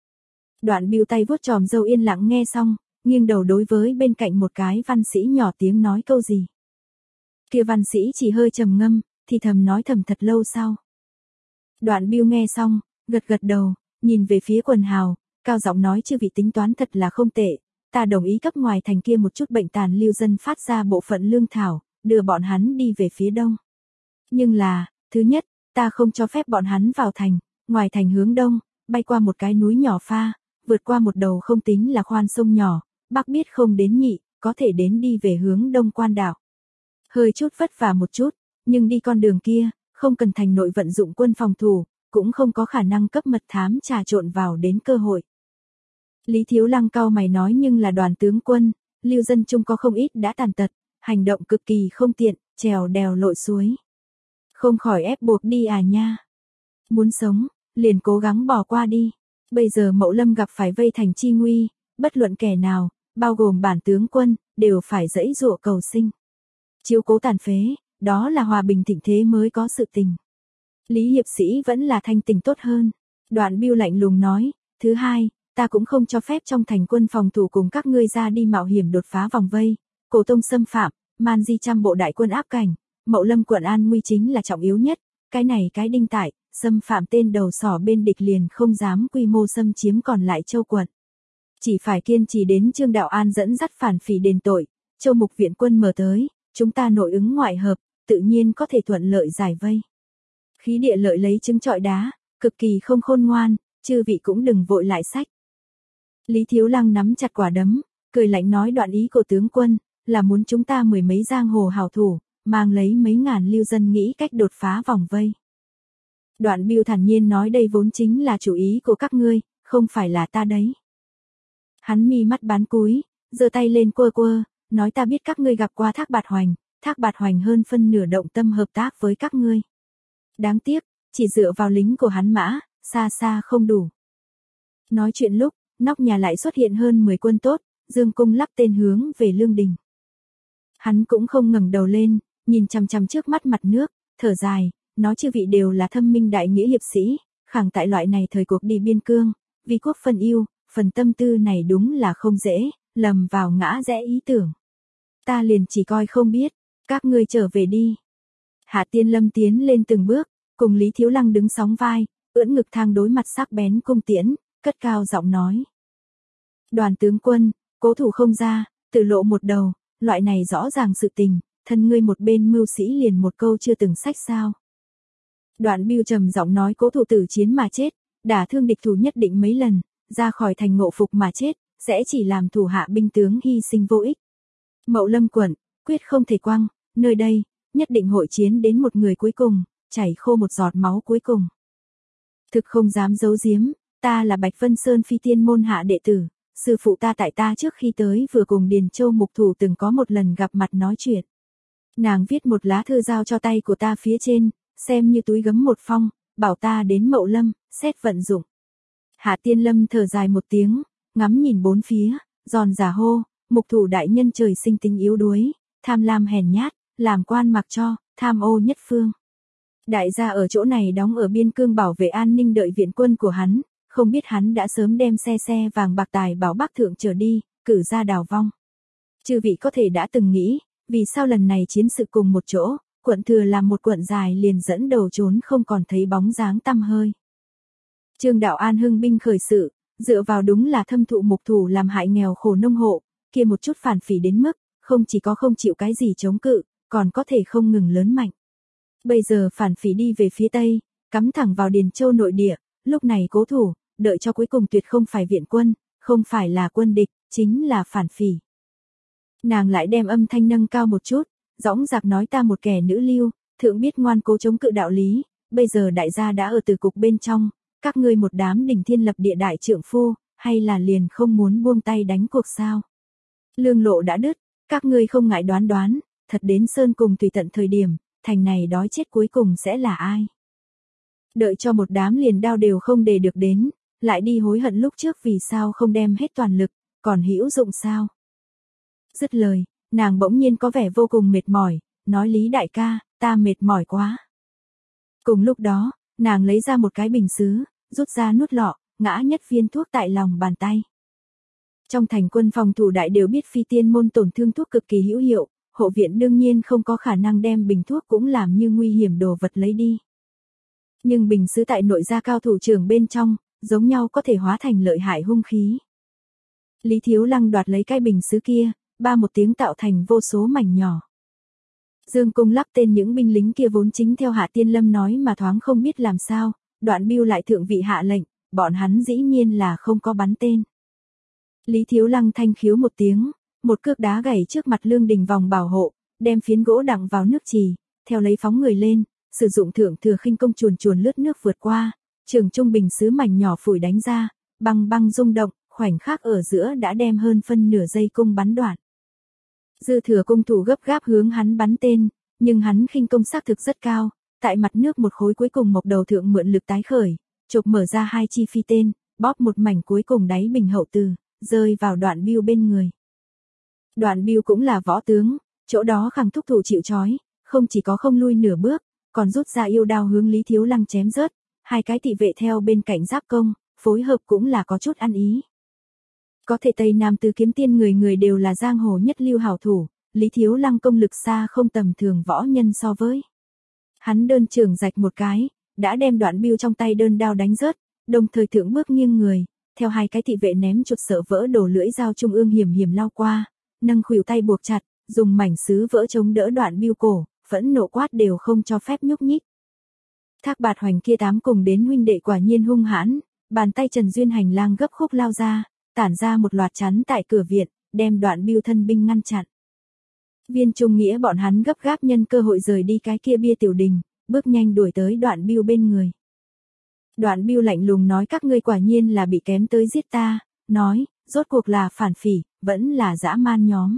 Đoạn Bưu tay vuốt tròm râu yên lặng nghe xong, nghiêng đầu đối với bên cạnh một cái văn sĩ nhỏ tiếng nói câu gì. Kia văn sĩ chỉ hơi trầm ngâm, thì thầm nói thầm thật lâu sau. Đoạn Bưu nghe xong, gật gật đầu, nhìn về phía quần hào, cao giọng nói chư vị tính toán thật là không tệ, ta đồng ý cấp ngoài thành kia một chút bệnh tàn lưu dân phát ra bộ phận lương thảo, đưa bọn hắn đi về phía đông. Nhưng là, thứ nhất, ta không cho phép bọn hắn vào thành, ngoài thành hướng đông, bay qua một cái núi nhỏ pha, vượt qua một đầu không tính là khoan sông nhỏ, bắc biết không đến nhị, có thể đến đi về hướng đông quan đảo. Hơi chút vất vả một chút, nhưng đi con đường kia, không cần thành nội vận dụng quân phòng thủ, cũng không có khả năng cấp mật thám trà trộn vào đến cơ hội. Lý Thiếu Lăng cau mày nói nhưng là đoàn tướng quân, lưu dân chung có không ít đã tàn tật, hành động cực kỳ không tiện, trèo đèo lội suối. Không khỏi ép buộc đi à nha. Muốn sống, liền cố gắng bỏ qua đi. Bây giờ Mậu Lâm gặp phải vây thành chi nguy, bất luận kẻ nào, bao gồm bản tướng quân, đều phải dãy dụa cầu sinh. Chiếu cố tàn phế, đó là hòa bình thịnh thế mới có sự tình. Lý hiệp sĩ vẫn là thanh tình tốt hơn. Đoạn Bưu lạnh lùng nói, thứ hai, ta cũng không cho phép trong thành quân phòng thủ cùng các ngươi ra đi mạo hiểm đột phá vòng vây, cổ tông xâm phạm, man di trăm bộ đại quân áp cảnh, Mậu Lâm quận an nguy chính là trọng yếu nhất, cái này cái đinh tại, xâm phạm tên đầu sỏ bên địch liền không dám quy mô xâm chiếm còn lại châu quận. Chỉ phải kiên trì đến Trương Đạo An dẫn dắt phản phỉ đền tội, châu mục viện quân mở tới, chúng ta nội ứng ngoại hợp, tự nhiên có thể thuận lợi giải vây. Khí địa lợi lấy trứng trọi đá, cực kỳ không khôn ngoan, chư vị cũng đừng vội lại sách. Lý Thiếu Lăng nắm chặt quả đấm, cười lạnh nói đoạn ý của tướng quân, là muốn chúng ta mười mấy giang hồ hảo thủ, mang lấy mấy ngàn lưu dân nghĩ cách đột phá vòng vây. Đoạn Bưu thản nhiên nói đây vốn chính là chủ ý của các ngươi, không phải là ta đấy. Hắn mi mắt bán cúi, giơ tay lên quơ quơ, nói ta biết các ngươi gặp qua Thác Bạt Hoành, Thác Bạt Hoành hơn phân nửa động tâm hợp tác với các ngươi. Đáng tiếc, chỉ dựa vào lính của hắn mã, xa xa không đủ. Nói chuyện lúc, nóc nhà lại xuất hiện hơn mười quân tốt, dương cung lắp tên hướng về Lương Đình. Hắn cũng không ngẩng đầu lên, nhìn chằm chằm trước mắt mặt nước, thở dài, nói chư vị đều là thâm minh đại nghĩa hiệp sĩ, khẳng tại loại này thời cuộc đi biên cương, vì quốc phân ưu, phần tâm tư này đúng là không dễ, lầm vào ngã rẽ ý tưởng. Ta liền chỉ coi không biết, các ngươi trở về đi. Hạ Tiên Lâm tiến lên từng bước, cùng Lý Thiếu Lăng đứng sóng vai, ưỡn ngực thang đối mặt sắc bén cung tiễn, cất cao giọng nói. Đoàn tướng quân, cố thủ không ra, tự lộ một đầu, loại này rõ ràng sự tình, thân ngươi một bên mưu sĩ liền một câu chưa từng sách sao. Đoạn Bưu trầm giọng nói cố thủ tử chiến mà chết, đả thương địch thủ nhất định mấy lần, ra khỏi thành ngộ phục mà chết, sẽ chỉ làm thủ hạ binh tướng hy sinh vô ích. Mậu Lâm quận, quyết không thể quăng, nơi đây, nhất định hội chiến đến một người cuối cùng, chảy khô một giọt máu cuối cùng. Thực không dám giấu giếm, ta là Bạch Vân Sơn Phi Tiên môn hạ đệ tử, sư phụ ta tại ta trước khi tới vừa cùng Điền Châu mục thủ từng có một lần gặp mặt nói chuyện. Nàng viết một lá thư giao cho tay của ta phía trên, xem như túi gấm một phong, bảo ta đến Mậu Lâm, xét vận dụng. Hạ Tiên Lâm thở dài một tiếng, ngắm nhìn bốn phía, giòn giả hô, Mục Thủ đại nhân trời sinh tính yếu đuối, tham lam hèn nhát, làm quan mặc cho, tham ô nhất phương. Đại gia ở chỗ này đóng ở biên cương bảo vệ an ninh đợi viện quân của hắn, không biết hắn đã sớm đem xe xe vàng bạc tài bảo Bắc thượng trở đi, cử ra đào vong. Chư vị có thể đã từng nghĩ, vì sao lần này chiến sự cùng một chỗ, quận thừa làm một quận dài liền dẫn đầu trốn không còn thấy bóng dáng tăm hơi. Trương Đạo An hưng binh khởi sự, dựa vào đúng là thâm thụ Mục Thủ làm hại nghèo khổ nông hộ, kia một chút phản phỉ đến mức, không chỉ có không chịu cái gì chống cự, còn có thể không ngừng lớn mạnh. Bây giờ phản phỉ đi về phía Tây, cắm thẳng vào Điền Châu nội địa, lúc này cố thủ, đợi cho cuối cùng tuyệt không phải viện quân, không phải là quân địch, chính là phản phỉ. Nàng lại đem âm thanh nâng cao một chút, dõng dạc nói ta một kẻ nữ lưu, thượng biết ngoan cố chống cự đạo lý, bây giờ đại gia đã ở từ cục bên trong, các ngươi một đám đỉnh thiên lập địa đại trượng phu, hay là liền không muốn buông tay đánh cuộc sao? Lương lộ đã đứt, các ngươi không ngại đoán đoán, thật đến sơn cùng tùy tận thời điểm, thành này đói chết cuối cùng sẽ là ai? Đợi cho một đám liền đao đều không để được đến, lại đi hối hận lúc trước vì sao không đem hết toàn lực, còn hữu dụng sao? Dứt lời, nàng bỗng nhiên có vẻ vô cùng mệt mỏi, nói Lý đại ca, ta mệt mỏi quá. Cùng lúc đó, nàng lấy ra một cái bình sứ, rút ra nút lọ, ngã nhất viên thuốc tại lòng bàn tay. Trong thành quân phòng thủ đại đều biết phi tiên môn tổn thương thuốc cực kỳ hữu hiệu, hộ viện đương nhiên không có khả năng đem bình thuốc cũng làm như nguy hiểm đồ vật lấy đi. Nhưng bình sứ tại nội gia cao thủ trưởng bên trong, giống nhau có thể hóa thành lợi hại hung khí. Lý Thiếu Lăng đoạt lấy cái bình sứ kia, ba một tiếng tạo thành vô số mảnh nhỏ. Dương Cung lắp tên những binh lính kia vốn chính theo Hạ Tiên Lâm nói mà thoáng không biết làm sao, Đoạn Bưu lại thượng vị hạ lệnh, bọn hắn dĩ nhiên là không có bắn tên. Lý Thiếu Lăng thanh khiếu một tiếng, một cước đá gãy trước mặt lương đình vòng bảo hộ, đem phiến gỗ đặng vào nước trì, theo lấy phóng người lên, sử dụng thượng thừa khinh công chuồn chuồn lướt nước vượt qua, trường trung bình sứ mảnh nhỏ phủi đánh ra, băng băng rung động, khoảnh khắc ở giữa đã đem hơn phân nửa giây cung bắn đoạn. Dư thừa cung thủ gấp gáp hướng hắn bắn tên, nhưng hắn khinh công xác thực rất cao, tại mặt nước một khối cuối cùng một đầu thượng mượn lực tái khởi, chộp mở ra hai chi phi tên, bóp một mảnh cuối cùng đáy bình hậu từ, rơi vào Đoạn Bưu bên người. Đoạn Bưu cũng là võ tướng, chỗ đó khẳng thúc thủ chịu trói, không chỉ có không lui nửa bước, còn rút ra yêu đao hướng Lý Thiếu Lăng chém rớt, hai cái thị vệ theo bên cạnh giáp công, phối hợp cũng là có chút ăn ý. Có thể Tây Nam tứ kiếm tiên người người đều là giang hồ nhất lưu hảo thủ, Lý Thiếu Lăng công lực xa không tầm thường võ nhân so với. Hắn đơn trường rạch một cái, đã đem Đoạn Bưu trong tay đơn đao đánh rớt, đồng thời thượng bước nghiêng người, theo hai cái thị vệ ném chuột sợ vỡ đổ lưỡi dao trung ương hiểm hiểm lao qua, nâng khuỷu tay buộc chặt, dùng mảnh sứ vỡ chống đỡ Đoạn Bưu cổ, phẫn nộ quát đều không cho phép nhúc nhích. Thác Bạt Hoành kia tám cùng đến huynh đệ quả nhiên hung hãn, bàn tay Trần Duyên hành lang gấp khúc lao ra, tản ra một loạt chắn tại cửa viện, đem Đoạn Bưu thân binh ngăn chặn. Viên Trung Nghĩa bọn hắn gấp gáp nhân cơ hội rời đi cái kia bia tiểu đình, bước nhanh đuổi tới Đoạn Bưu bên người. Đoạn Bưu lạnh lùng nói các ngươi quả nhiên là bị kém tới giết ta, nói, rốt cuộc là phản phỉ, vẫn là dã man nhóm.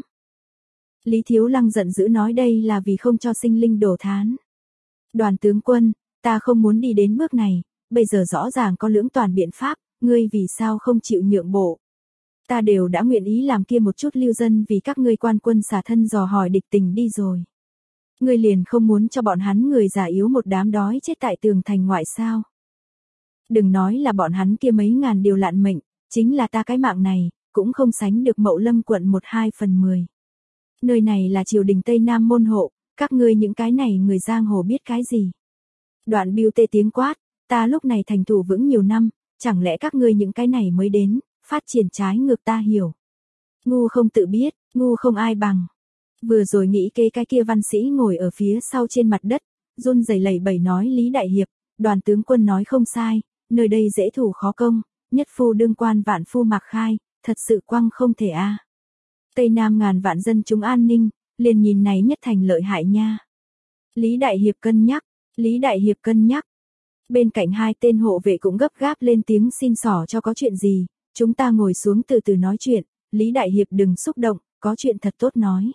Lý Thiếu Lăng giận dữ nói đây là vì không cho sinh linh đổ thán. Đoàn tướng quân, ta không muốn đi đến bước này, bây giờ rõ ràng có lưỡng toàn biện pháp, ngươi vì sao không chịu nhượng bộ. Ta đều đã nguyện ý làm kia một chút lưu dân vì các ngươi quan quân xả thân dò hỏi địch tình đi rồi. Ngươi liền không muốn cho bọn hắn người già yếu một đám đói chết tại tường thành ngoại sao. Đừng nói là bọn hắn kia mấy ngàn điều lạn mệnh, chính là ta cái mạng này, cũng không sánh được Mậu Lâm quận một hai phần mười. Nơi này là triều đình Tây Nam môn hộ, các ngươi những cái này người giang hồ biết cái gì. Đoạn Bưu tê tiếng quát, ta lúc này thành thủ vững nhiều năm, chẳng lẽ các ngươi những cái này mới đến, phát triển trái ngược ta hiểu. Ngu không tự biết, ngu không ai bằng. Vừa rồi nghĩ kế cái kia văn sĩ ngồi ở phía sau trên mặt đất, run rẩy lẩy bẩy nói Lý Đại Hiệp, đoàn tướng quân nói không sai, nơi đây dễ thủ khó công, nhất phu đương quan vạn phu mặc khai, thật sự quăng không thể a. Tây Nam ngàn vạn dân chúng an ninh, liền nhìn này nhất thành lợi hại nha. Lý Đại Hiệp cân nhắc, Lý Đại Hiệp cân nhắc. Bên cạnh hai tên hộ vệ cũng gấp gáp lên tiếng xin xỏ cho có chuyện gì, chúng ta ngồi xuống từ từ nói chuyện, Lý Đại Hiệp đừng xúc động, có chuyện thật tốt nói.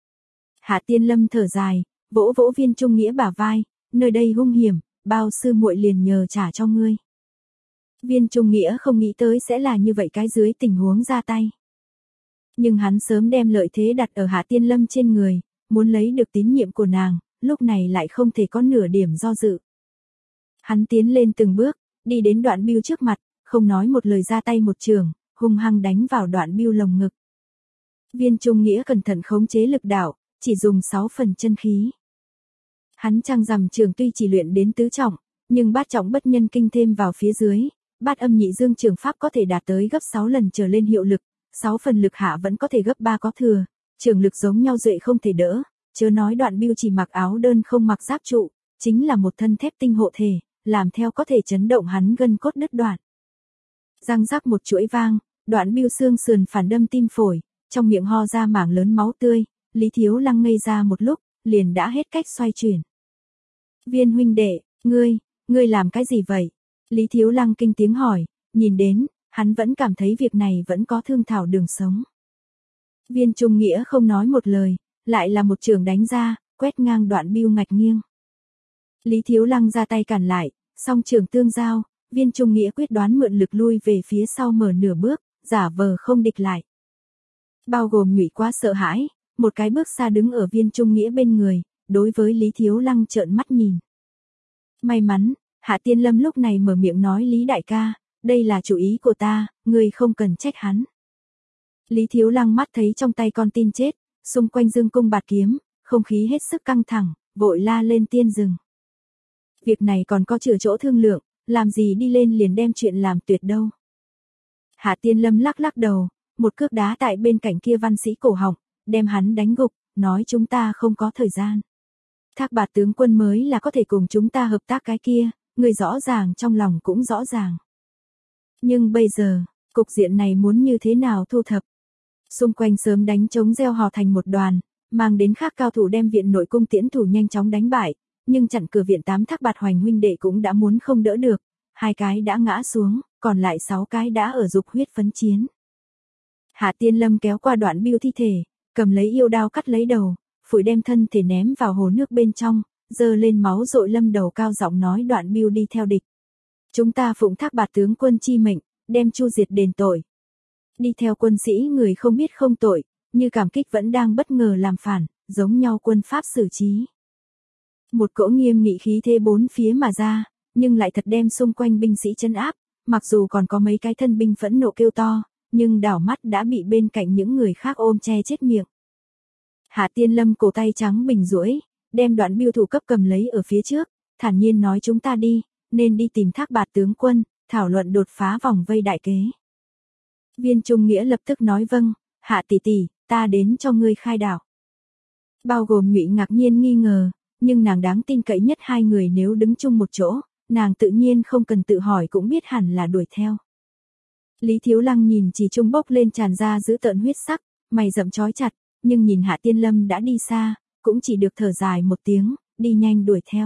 Hạ Tiên Lâm thở dài, vỗ vỗ Viên Trung Nghĩa bả vai, nơi đây hung hiểm, bao sư muội liền nhờ trả cho ngươi. Viên Trung Nghĩa không nghĩ tới sẽ là như vậy cái dưới tình huống ra tay. Nhưng hắn sớm đem lợi thế đặt ở Hạ Tiên Lâm trên người, muốn lấy được tín nhiệm của nàng, lúc này lại không thể có nửa điểm do dự. Hắn tiến lên từng bước, đi đến Đoạn Bưu trước mặt, không nói một lời ra tay một trường, hung hăng đánh vào Đoạn Bưu lồng ngực. Viên Trung Nghĩa cẩn thận khống chế lực đạo, chỉ dùng sáu phần chân khí. Hắn trăng rằm trường tuy chỉ luyện đến tứ trọng, nhưng bát trọng bất nhân kinh thêm vào phía dưới, bát âm nhị dương trường pháp có thể đạt tới gấp sáu lần trở lên hiệu lực, sáu phần lực hạ vẫn có thể gấp ba có thừa, trường lực giống nhau duệ không thể đỡ, chớ nói Đoạn Bưu chỉ mặc áo đơn không mặc giáp trụ, chính là một thân thép tinh hộ thể, làm theo có thể chấn động hắn gân cốt đứt đoạn. Răng rắc một chuỗi vang, Đoạn Bưu xương sườn phản đâm tim phổi, trong miệng ho ra mảng lớn máu tươi, Lý Thiếu Lăng ngây ra một lúc, liền đã hết cách xoay chuyển. Viên huynh đệ, ngươi, ngươi làm cái gì vậy? Lý Thiếu Lăng kinh tiếng hỏi, nhìn đến, hắn vẫn cảm thấy việc này vẫn có thương thảo đường sống. Viên Trung Nghĩa không nói một lời, lại là một trường đánh ra, quét ngang Đoạn Bưu ngạch nghiêng. Lý Thiếu Lăng ra tay cản lại, song trường tương giao, Viên Trung Nghĩa quyết đoán mượn lực lui về phía sau mở nửa bước, giả vờ không địch lại. Bao gồm Nhụy quá sợ hãi, một cái bước xa đứng ở Viên Trung Nghĩa bên người, đối với Lý Thiếu Lăng trợn mắt nhìn. May mắn, Hạ Tiên Lâm lúc này mở miệng nói Lý đại ca, đây là chủ ý của ta, ngươi không cần trách hắn. Lý Thiếu Lăng mắt thấy trong tay con tin chết, xung quanh dương cung bạt kiếm, không khí hết sức căng thẳng, vội la lên tiên dừng. Việc này còn có chừa chỗ thương lượng, làm gì đi lên liền đem chuyện làm tuyệt đâu. Hạ Tiên Lâm lắc lắc đầu, một cước đá tại bên cạnh kia văn sĩ cổ họng, đem hắn đánh gục, nói chúng ta không có thời gian. Thác Bạt tướng quân mới là có thể cùng chúng ta hợp tác cái kia, người rõ ràng trong lòng cũng rõ ràng. Nhưng bây giờ, cục diện này muốn như thế nào thu thập? Xung quanh sớm đánh trống reo hò thành một đoàn, mang đến khác cao thủ đem viện nội cung tiễn thủ nhanh chóng đánh bại, nhưng chặn cửa viện tám Thác Bạt Hoành huynh đệ cũng đã muốn không đỡ được, hai cái đã ngã xuống, còn lại sáu cái đã ở dục huyết phấn chiến. Hạ Tiên Lâm kéo qua Đoạn Bưu thi thể, cầm lấy yêu đao cắt lấy đầu, phủi đem thân thể ném vào hồ nước bên trong, giơ lên máu dội lâm đầu cao giọng nói Đoạn Bưu đi theo địch. Chúng ta phụng Thác Bạt tướng quân chi mệnh, đem chu diệt đền tội. Đi theo quân sĩ người không biết không tội, như cảm kích vẫn đang bất ngờ làm phản, giống nhau quân pháp xử trí. Một cỗ nghiêm nghị khí thế bốn phía mà ra, nhưng lại thật đem xung quanh binh sĩ trấn áp, mặc dù còn có mấy cái thân binh phẫn nộ kêu to, nhưng đảo mắt đã bị bên cạnh những người khác ôm che chết miệng. Hạ Tiên Lâm cổ tay trắng bình duỗi, đem Đoạn Bưu thủ cấp cầm lấy ở phía trước, thản nhiên nói chúng ta đi, nên đi tìm Thác Bạt tướng quân, thảo luận đột phá vòng vây đại kế. Viên Trung Nghĩa lập tức nói vâng, Hạ tỷ tỷ, ta đến cho ngươi khai đảo. Bao gồm Nhụy ngạc nhiên nghi ngờ, nhưng nàng đáng tin cậy nhất hai người nếu đứng chung một chỗ, nàng tự nhiên không cần tự hỏi cũng biết hẳn là đuổi theo. Lý Thiếu Lăng nhìn chỉ trung bốc lên tràn ra giữ tợn huyết sắc, mày rậm chói chặt, nhưng nhìn Hạ Tiên Lâm đã đi xa, cũng chỉ được thở dài một tiếng, đi nhanh đuổi theo.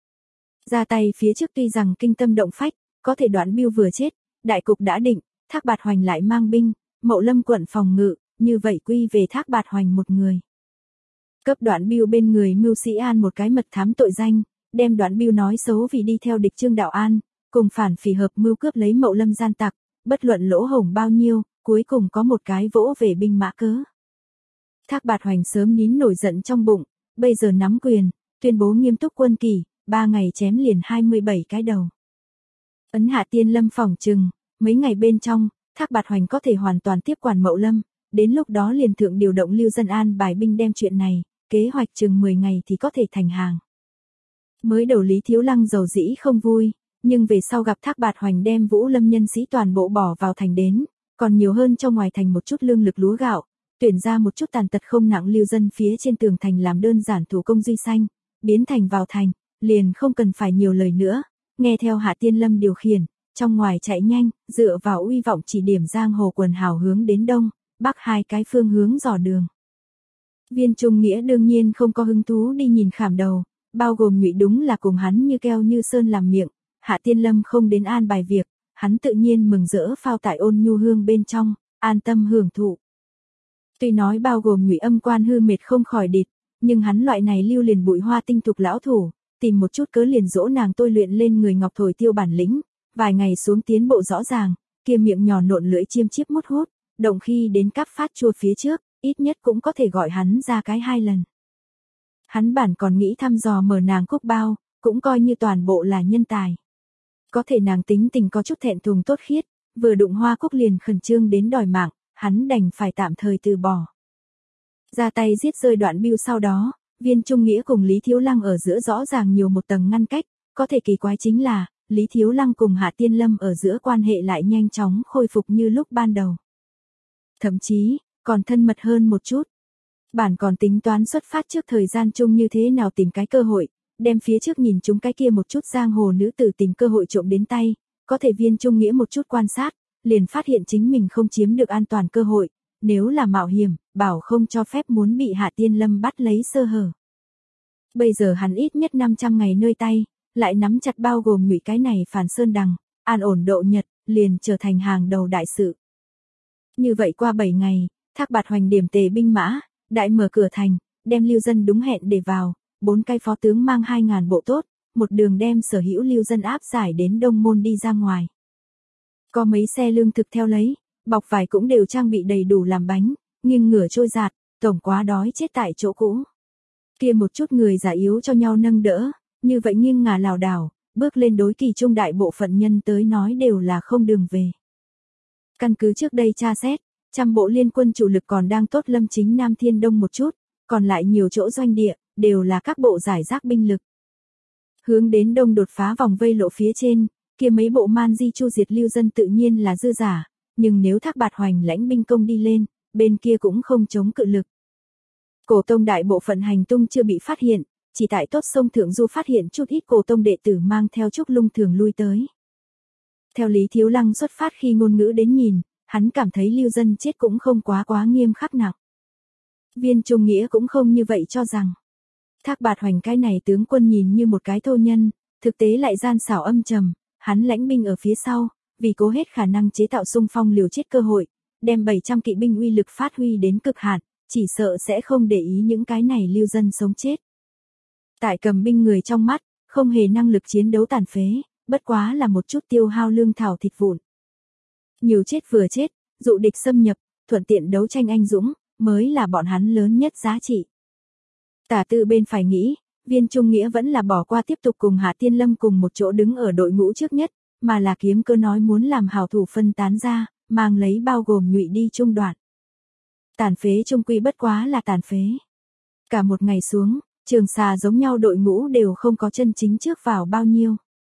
Ra tay phía trước tuy rằng kinh tâm động phách, có thể Đoạn Bưu vừa chết, đại cục đã định, Thác Bạt Hoành lại mang binh, Mậu Lâm quận phòng ngự, như vậy quy về Thác Bạt Hoành một người. Cấp Đoạn Bưu bên người Mưu Sĩ An một cái mật thám tội danh, đem Đoạn Bưu nói xấu vì đi theo địch Trương Đạo An, cùng phản phỉ hợp mưu cướp lấy Mậu Lâm gian tặc, bất luận lỗ hổng bao nhiêu, cuối cùng có một cái vỗ về binh mã cớ. Thác Bạt Hoành sớm nín nổi giận trong bụng, bây giờ nắm quyền, tuyên bố nghiêm túc quân kỷ, ba ngày chém liền hai mươi bảy cái đầu. Ấn Hạ Tiên Lâm phỏng chừng, mấy ngày bên trong, Thác Bạt Hoành có thể hoàn toàn tiếp quản Mậu Lâm, đến lúc đó liền thượng điều động Lưu Dân An bài binh đem chuyện này, kế hoạch chừng mười ngày thì có thể thành hàng. Mới đầu Lý Thiếu Lăng dầu dĩ không vui, nhưng về sau gặp Thác Bạt Hoành đem Vũ Lâm nhân sĩ toàn bộ bỏ vào thành đến, còn nhiều hơn cho ngoài thành một chút lương lực lúa gạo, tuyển ra một chút tàn tật không nặng lưu dân phía trên tường thành làm đơn giản thủ công duy xanh, biến thành vào thành, liền không cần phải nhiều lời nữa, nghe theo Hạ Tiên Lâm điều khiển, trong ngoài chạy nhanh, dựa vào uy vọng chỉ điểm giang hồ quần hào hướng đến đông, bắc hai cái phương hướng dò đường. Viên Trung Nghĩa đương nhiên không có hứng thú đi nhìn khảm đầu, bao gồm Nhụy đúng là cùng hắn như keo như sơn làm miệng, Hạ Tiên Lâm không đến an bài việc, hắn tự nhiên mừng rỡ phao tại ôn nhu hương bên trong, an tâm hưởng thụ. Tuy nói bao gồm Nhụy âm quan hư mệt không khỏi địt, nhưng hắn loại này lưu liền bụi hoa tinh thục lão thủ, tìm một chút cớ liền dỗ nàng tôi luyện lên người ngọc thổi tiêu bản lĩnh, vài ngày xuống tiến bộ rõ ràng, kia miệng nhỏ nộn lưỡi chiêm chiếp mút hút, động khi đến cắp phát chua phía trước, ít nhất cũng có thể gọi hắn ra cái hai lần. Hắn bản còn nghĩ thăm dò mở nàng cúc bao, cũng coi như toàn bộ là nhân tài. Có thể nàng tính tình có chút thẹn thùng tốt khiết, vừa đụng hoa cúc liền khẩn trương đến đòi mạng, hắn đành phải tạm thời từ bỏ. Ra tay giết rơi đoạn bưu sau đó, Viên Trung Nghĩa cùng Lý Thiếu Lăng ở giữa rõ ràng nhiều một tầng ngăn cách, có thể kỳ quái chính là, Lý Thiếu Lăng cùng Hạ Tiên Lâm ở giữa quan hệ lại nhanh chóng khôi phục như lúc ban đầu. Thậm chí, còn thân mật hơn một chút. Bản còn tính toán xuất phát trước thời gian chung như thế nào tìm cái cơ hội, đem phía trước nhìn chúng cái kia một chút giang hồ nữ tử tìm cơ hội trộm đến tay, có thể Viên Trung Nghĩa một chút quan sát, liền phát hiện chính mình không chiếm được an toàn cơ hội, nếu là mạo hiểm, bảo không cho phép muốn bị Hạ Tiên Lâm bắt lấy sơ hở. Bây giờ hắn ít nhất năm trăm ngày nơi tay, lại nắm chặt bao gồm ngụy cái này Phàn Sơn Đằng, an ổn độ nhật, liền trở thành hàng đầu đại sự. Như vậy qua bảy ngày, Thác Bạt Hoành điểm tề binh mã, đại mở cửa thành, đem lưu dân đúng hẹn để vào, bốn cái phó tướng mang hai ngàn bộ tốt, một đường đem sở hữu lưu dân áp giải đến Đông Môn đi ra ngoài. Có mấy xe lương thực theo lấy, bọc vải cũng đều trang bị đầy đủ làm bánh, nghiêng ngửa trôi giạt, tổng quá đói chết tại chỗ cũ. Kia một chút người già yếu cho nhau nâng đỡ, như vậy nghiêng ngả lảo đảo, bước lên đối kỳ trung đại bộ phận nhân tới nói đều là không đường về. Căn cứ trước đây tra xét, trăm bộ liên quân chủ lực còn đang tốt lâm chính Nam Thiên Đông một chút, còn lại nhiều chỗ doanh địa, đều là các bộ giải rác binh lực. Hướng đến đông đột phá vòng vây lộ phía trên, kia mấy bộ man di chu diệt lưu dân tự nhiên là dư giả, nhưng nếu Thác Bạt Hoành lãnh binh công đi lên, bên kia cũng không chống cự lực. Cổ tông đại bộ phận hành tung chưa bị phát hiện, chỉ tại tốt sông Thượng Du phát hiện chút ít cổ tông đệ tử mang theo trúc lung thường lui tới. Theo Lý Thiếu Lăng xuất phát khi ngôn ngữ đến nhìn, hắn cảm thấy lưu dân chết cũng không quá quá nghiêm khắc nặng. Viên Trung Nghĩa cũng không như vậy cho rằng. Thác Bạt Hoành cái này tướng quân nhìn như một cái thô nhân, thực tế lại gian xảo âm trầm, hắn lãnh binh ở phía sau, vì cố hết khả năng chế tạo xung phong liều chết cơ hội, đem bảy trăm kỵ binh uy lực phát huy đến cực hạn, chỉ sợ sẽ không để ý những cái này lưu dân sống chết. Tại cầm binh người trong mắt, không hề năng lực chiến đấu tàn phế, bất quá là một chút tiêu hao lương thảo thịt vụn. Nhiều chết vừa chết, dụ địch xâm nhập, thuận tiện đấu tranh anh dũng, mới là bọn hắn lớn nhất giá trị. Tả tư bên phải nghĩ, Viên Trung Nghĩa vẫn là bỏ qua tiếp tục cùng Hạ Tiên Lâm cùng một chỗ đứng ở đội ngũ trước nhất, mà là kiếm cơ nói muốn làm hảo thủ phân tán ra, mang lấy bao gồm nhụy đi trung đoạn. Tàn phế trung quy bất quá là tàn phế. Cả một ngày xuống, Trường Xà giống nhau đội ngũ đều không có chân chính trước vào bao nhiêu.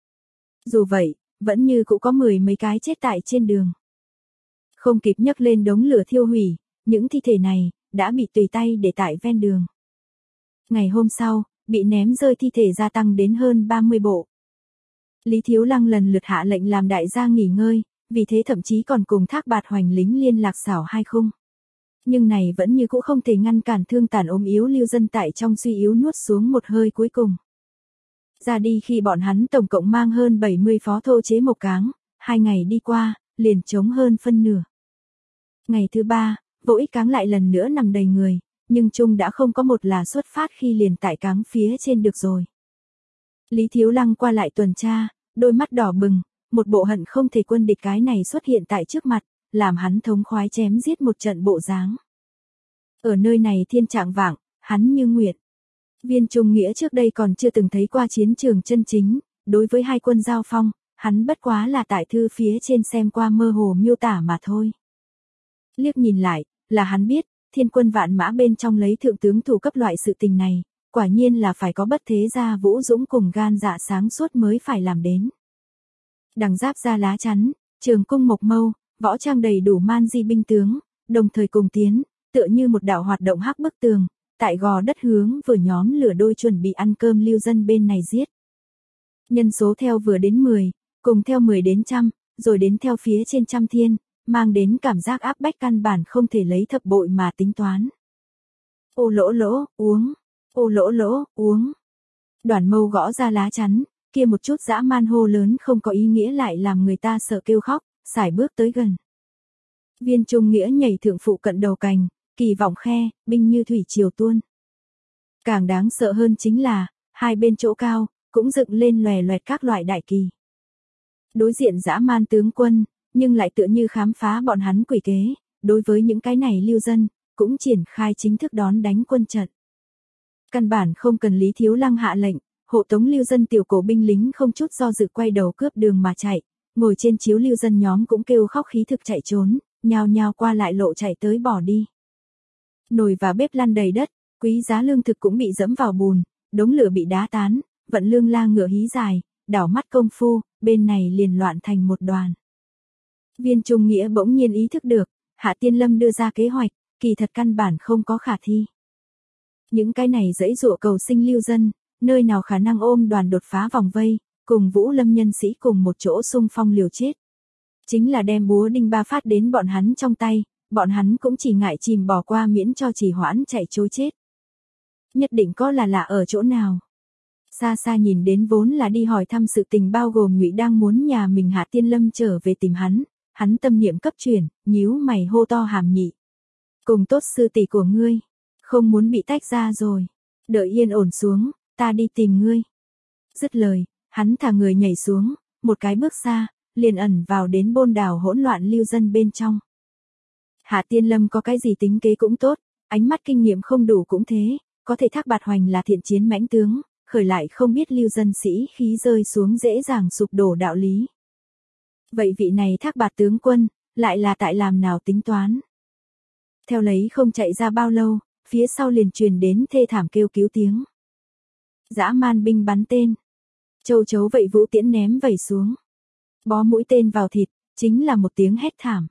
Dù vậy, vẫn như cũng có mười mấy cái chết tại trên đường. Không kịp nhấc lên đống lửa thiêu hủy, những thi thể này, đã bị tùy tay để tại ven đường. Ngày hôm sau, bị ném rơi thi thể gia tăng đến hơn ba mươi bộ. Lý Thiếu Lăng lần lượt hạ lệnh làm đại gia nghỉ ngơi, vì thế thậm chí còn cùng Thác Bạt Hoành lính liên lạc xảo hai khung. Nhưng này vẫn như cũ không thể ngăn cản thương tàn ốm yếu lưu dân tại trong suy yếu nuốt xuống một hơi cuối cùng. Ra đi khi bọn hắn tổng cộng mang hơn bảy mươi phó thô chế mộc cáng, hai ngày đi qua, liền chống hơn phân nửa. Ngày thứ ba, Vô Ích Cáng lại lần nữa nằm đầy người, nhưng chung đã không có một là xuất phát khi liền tại cáng phía trên được rồi. Lý Thiếu Lăng qua lại tuần tra, đôi mắt đỏ bừng, một bộ hận không thể quân địch cái này xuất hiện tại trước mặt, làm hắn thống khoái chém giết một trận bộ dáng. Ở nơi này thiên trạng vạng, hắn như nguyện. Viên Trung Nghĩa trước đây còn chưa từng thấy qua chiến trường chân chính, đối với hai quân giao phong, hắn bất quá là tại thư phía trên xem qua mơ hồ miêu tả mà thôi. Liếc nhìn lại, là hắn biết, thiên quân vạn mã bên trong lấy thượng tướng thủ cấp loại sự tình này, quả nhiên là phải có bất thế gia vũ dũng cùng gan dạ sáng suốt mới phải làm đến. Đằng giáp ra lá chắn, trường cung mộc mâu, võ trang đầy đủ man di binh tướng, đồng thời cùng tiến, tựa như một đạo hoạt động hắc bức tường, tại gò đất hướng vừa nhóm lửa đôi chuẩn bị ăn cơm lưu dân bên này giết. Nhân số theo vừa đến mười, cùng theo mười đến trăm, rồi đến theo phía trên trăm thiên, mang đến cảm giác áp bách căn bản không thể lấy thập bội mà tính toán. Ô lỗ lỗ, uống, ô lỗ lỗ, uống. Đoàn mâu gõ ra lá chắn, kia một chút dã man hô lớn không có ý nghĩa lại làm người ta sợ kêu khóc, sải bước tới gần. Viên Trung Nghĩa nhảy thượng phụ cận đầu cành, kỳ vọng khe, binh như thủy triều tuôn. Càng đáng sợ hơn chính là, hai bên chỗ cao, cũng dựng lên lòe loẹt các loại đại kỳ. Đối diện dã man tướng quân, nhưng lại tựa như khám phá bọn hắn quỷ kế, đối với những cái này lưu dân, cũng triển khai chính thức đón đánh quân trận. Căn bản không cần Lý Thiếu Lăng hạ lệnh, hộ tống lưu dân tiểu cổ binh lính không chút do dự quay đầu cướp đường mà chạy, ngồi trên chiếu lưu dân nhóm cũng kêu khóc khí thực chạy trốn, nhao nhao qua lại lộ chạy tới bỏ đi. Nồi và bếp lăn đầy đất, quý giá lương thực cũng bị dẫm vào bùn, đống lửa bị đá tán, vận lương la ngựa hí dài, đảo mắt công phu, bên này liền loạn thành một đoàn. Viên Trung Nghĩa bỗng nhiên ý thức được, Hạ Tiên Lâm đưa ra kế hoạch, kỳ thật căn bản không có khả thi. Những cái này dãy dụa cầu sinh lưu dân, nơi nào khả năng ôm đoàn đột phá vòng vây, cùng Vũ Lâm nhân sĩ cùng một chỗ xung phong liều chết. Chính là đem búa đinh ba phát đến bọn hắn trong tay, bọn hắn cũng chỉ ngại chìm bỏ qua miễn cho trì hoãn chạy trối chết. Nhất định có là lạ ở chỗ nào. Xa xa nhìn đến vốn là đi hỏi thăm sự tình bao gồm Ngụy đang muốn nhà mình Hạ Tiên Lâm trở về tìm hắn, hắn tâm niệm cấp chuyển, nhíu mày hô to Hàm Nhị. Cùng tốt sư tỷ của ngươi, không muốn bị tách ra rồi, đợi yên ổn xuống, ta đi tìm ngươi. Dứt lời, hắn thả người nhảy xuống, một cái bước xa, liền ẩn vào đến bôn đảo hỗn loạn lưu dân bên trong. Hạ Tiên Lâm có cái gì tính kế cũng tốt, ánh mắt kinh nghiệm không đủ cũng thế, có thể Thác Bạt Hoành là thiện chiến mãnh tướng, khởi lại không biết lưu dân sĩ khí rơi xuống dễ dàng sụp đổ đạo lý. Vậy vị này Thác Bạt tướng quân, lại là tại làm nào tính toán? Theo lấy không chạy ra bao lâu, phía sau liền truyền đến thê thảm kêu cứu tiếng. Dã man binh bắn tên. Châu chấu vậy vũ tiễn ném vẩy xuống. Bó mũi tên vào thịt, chính là một tiếng hét thảm.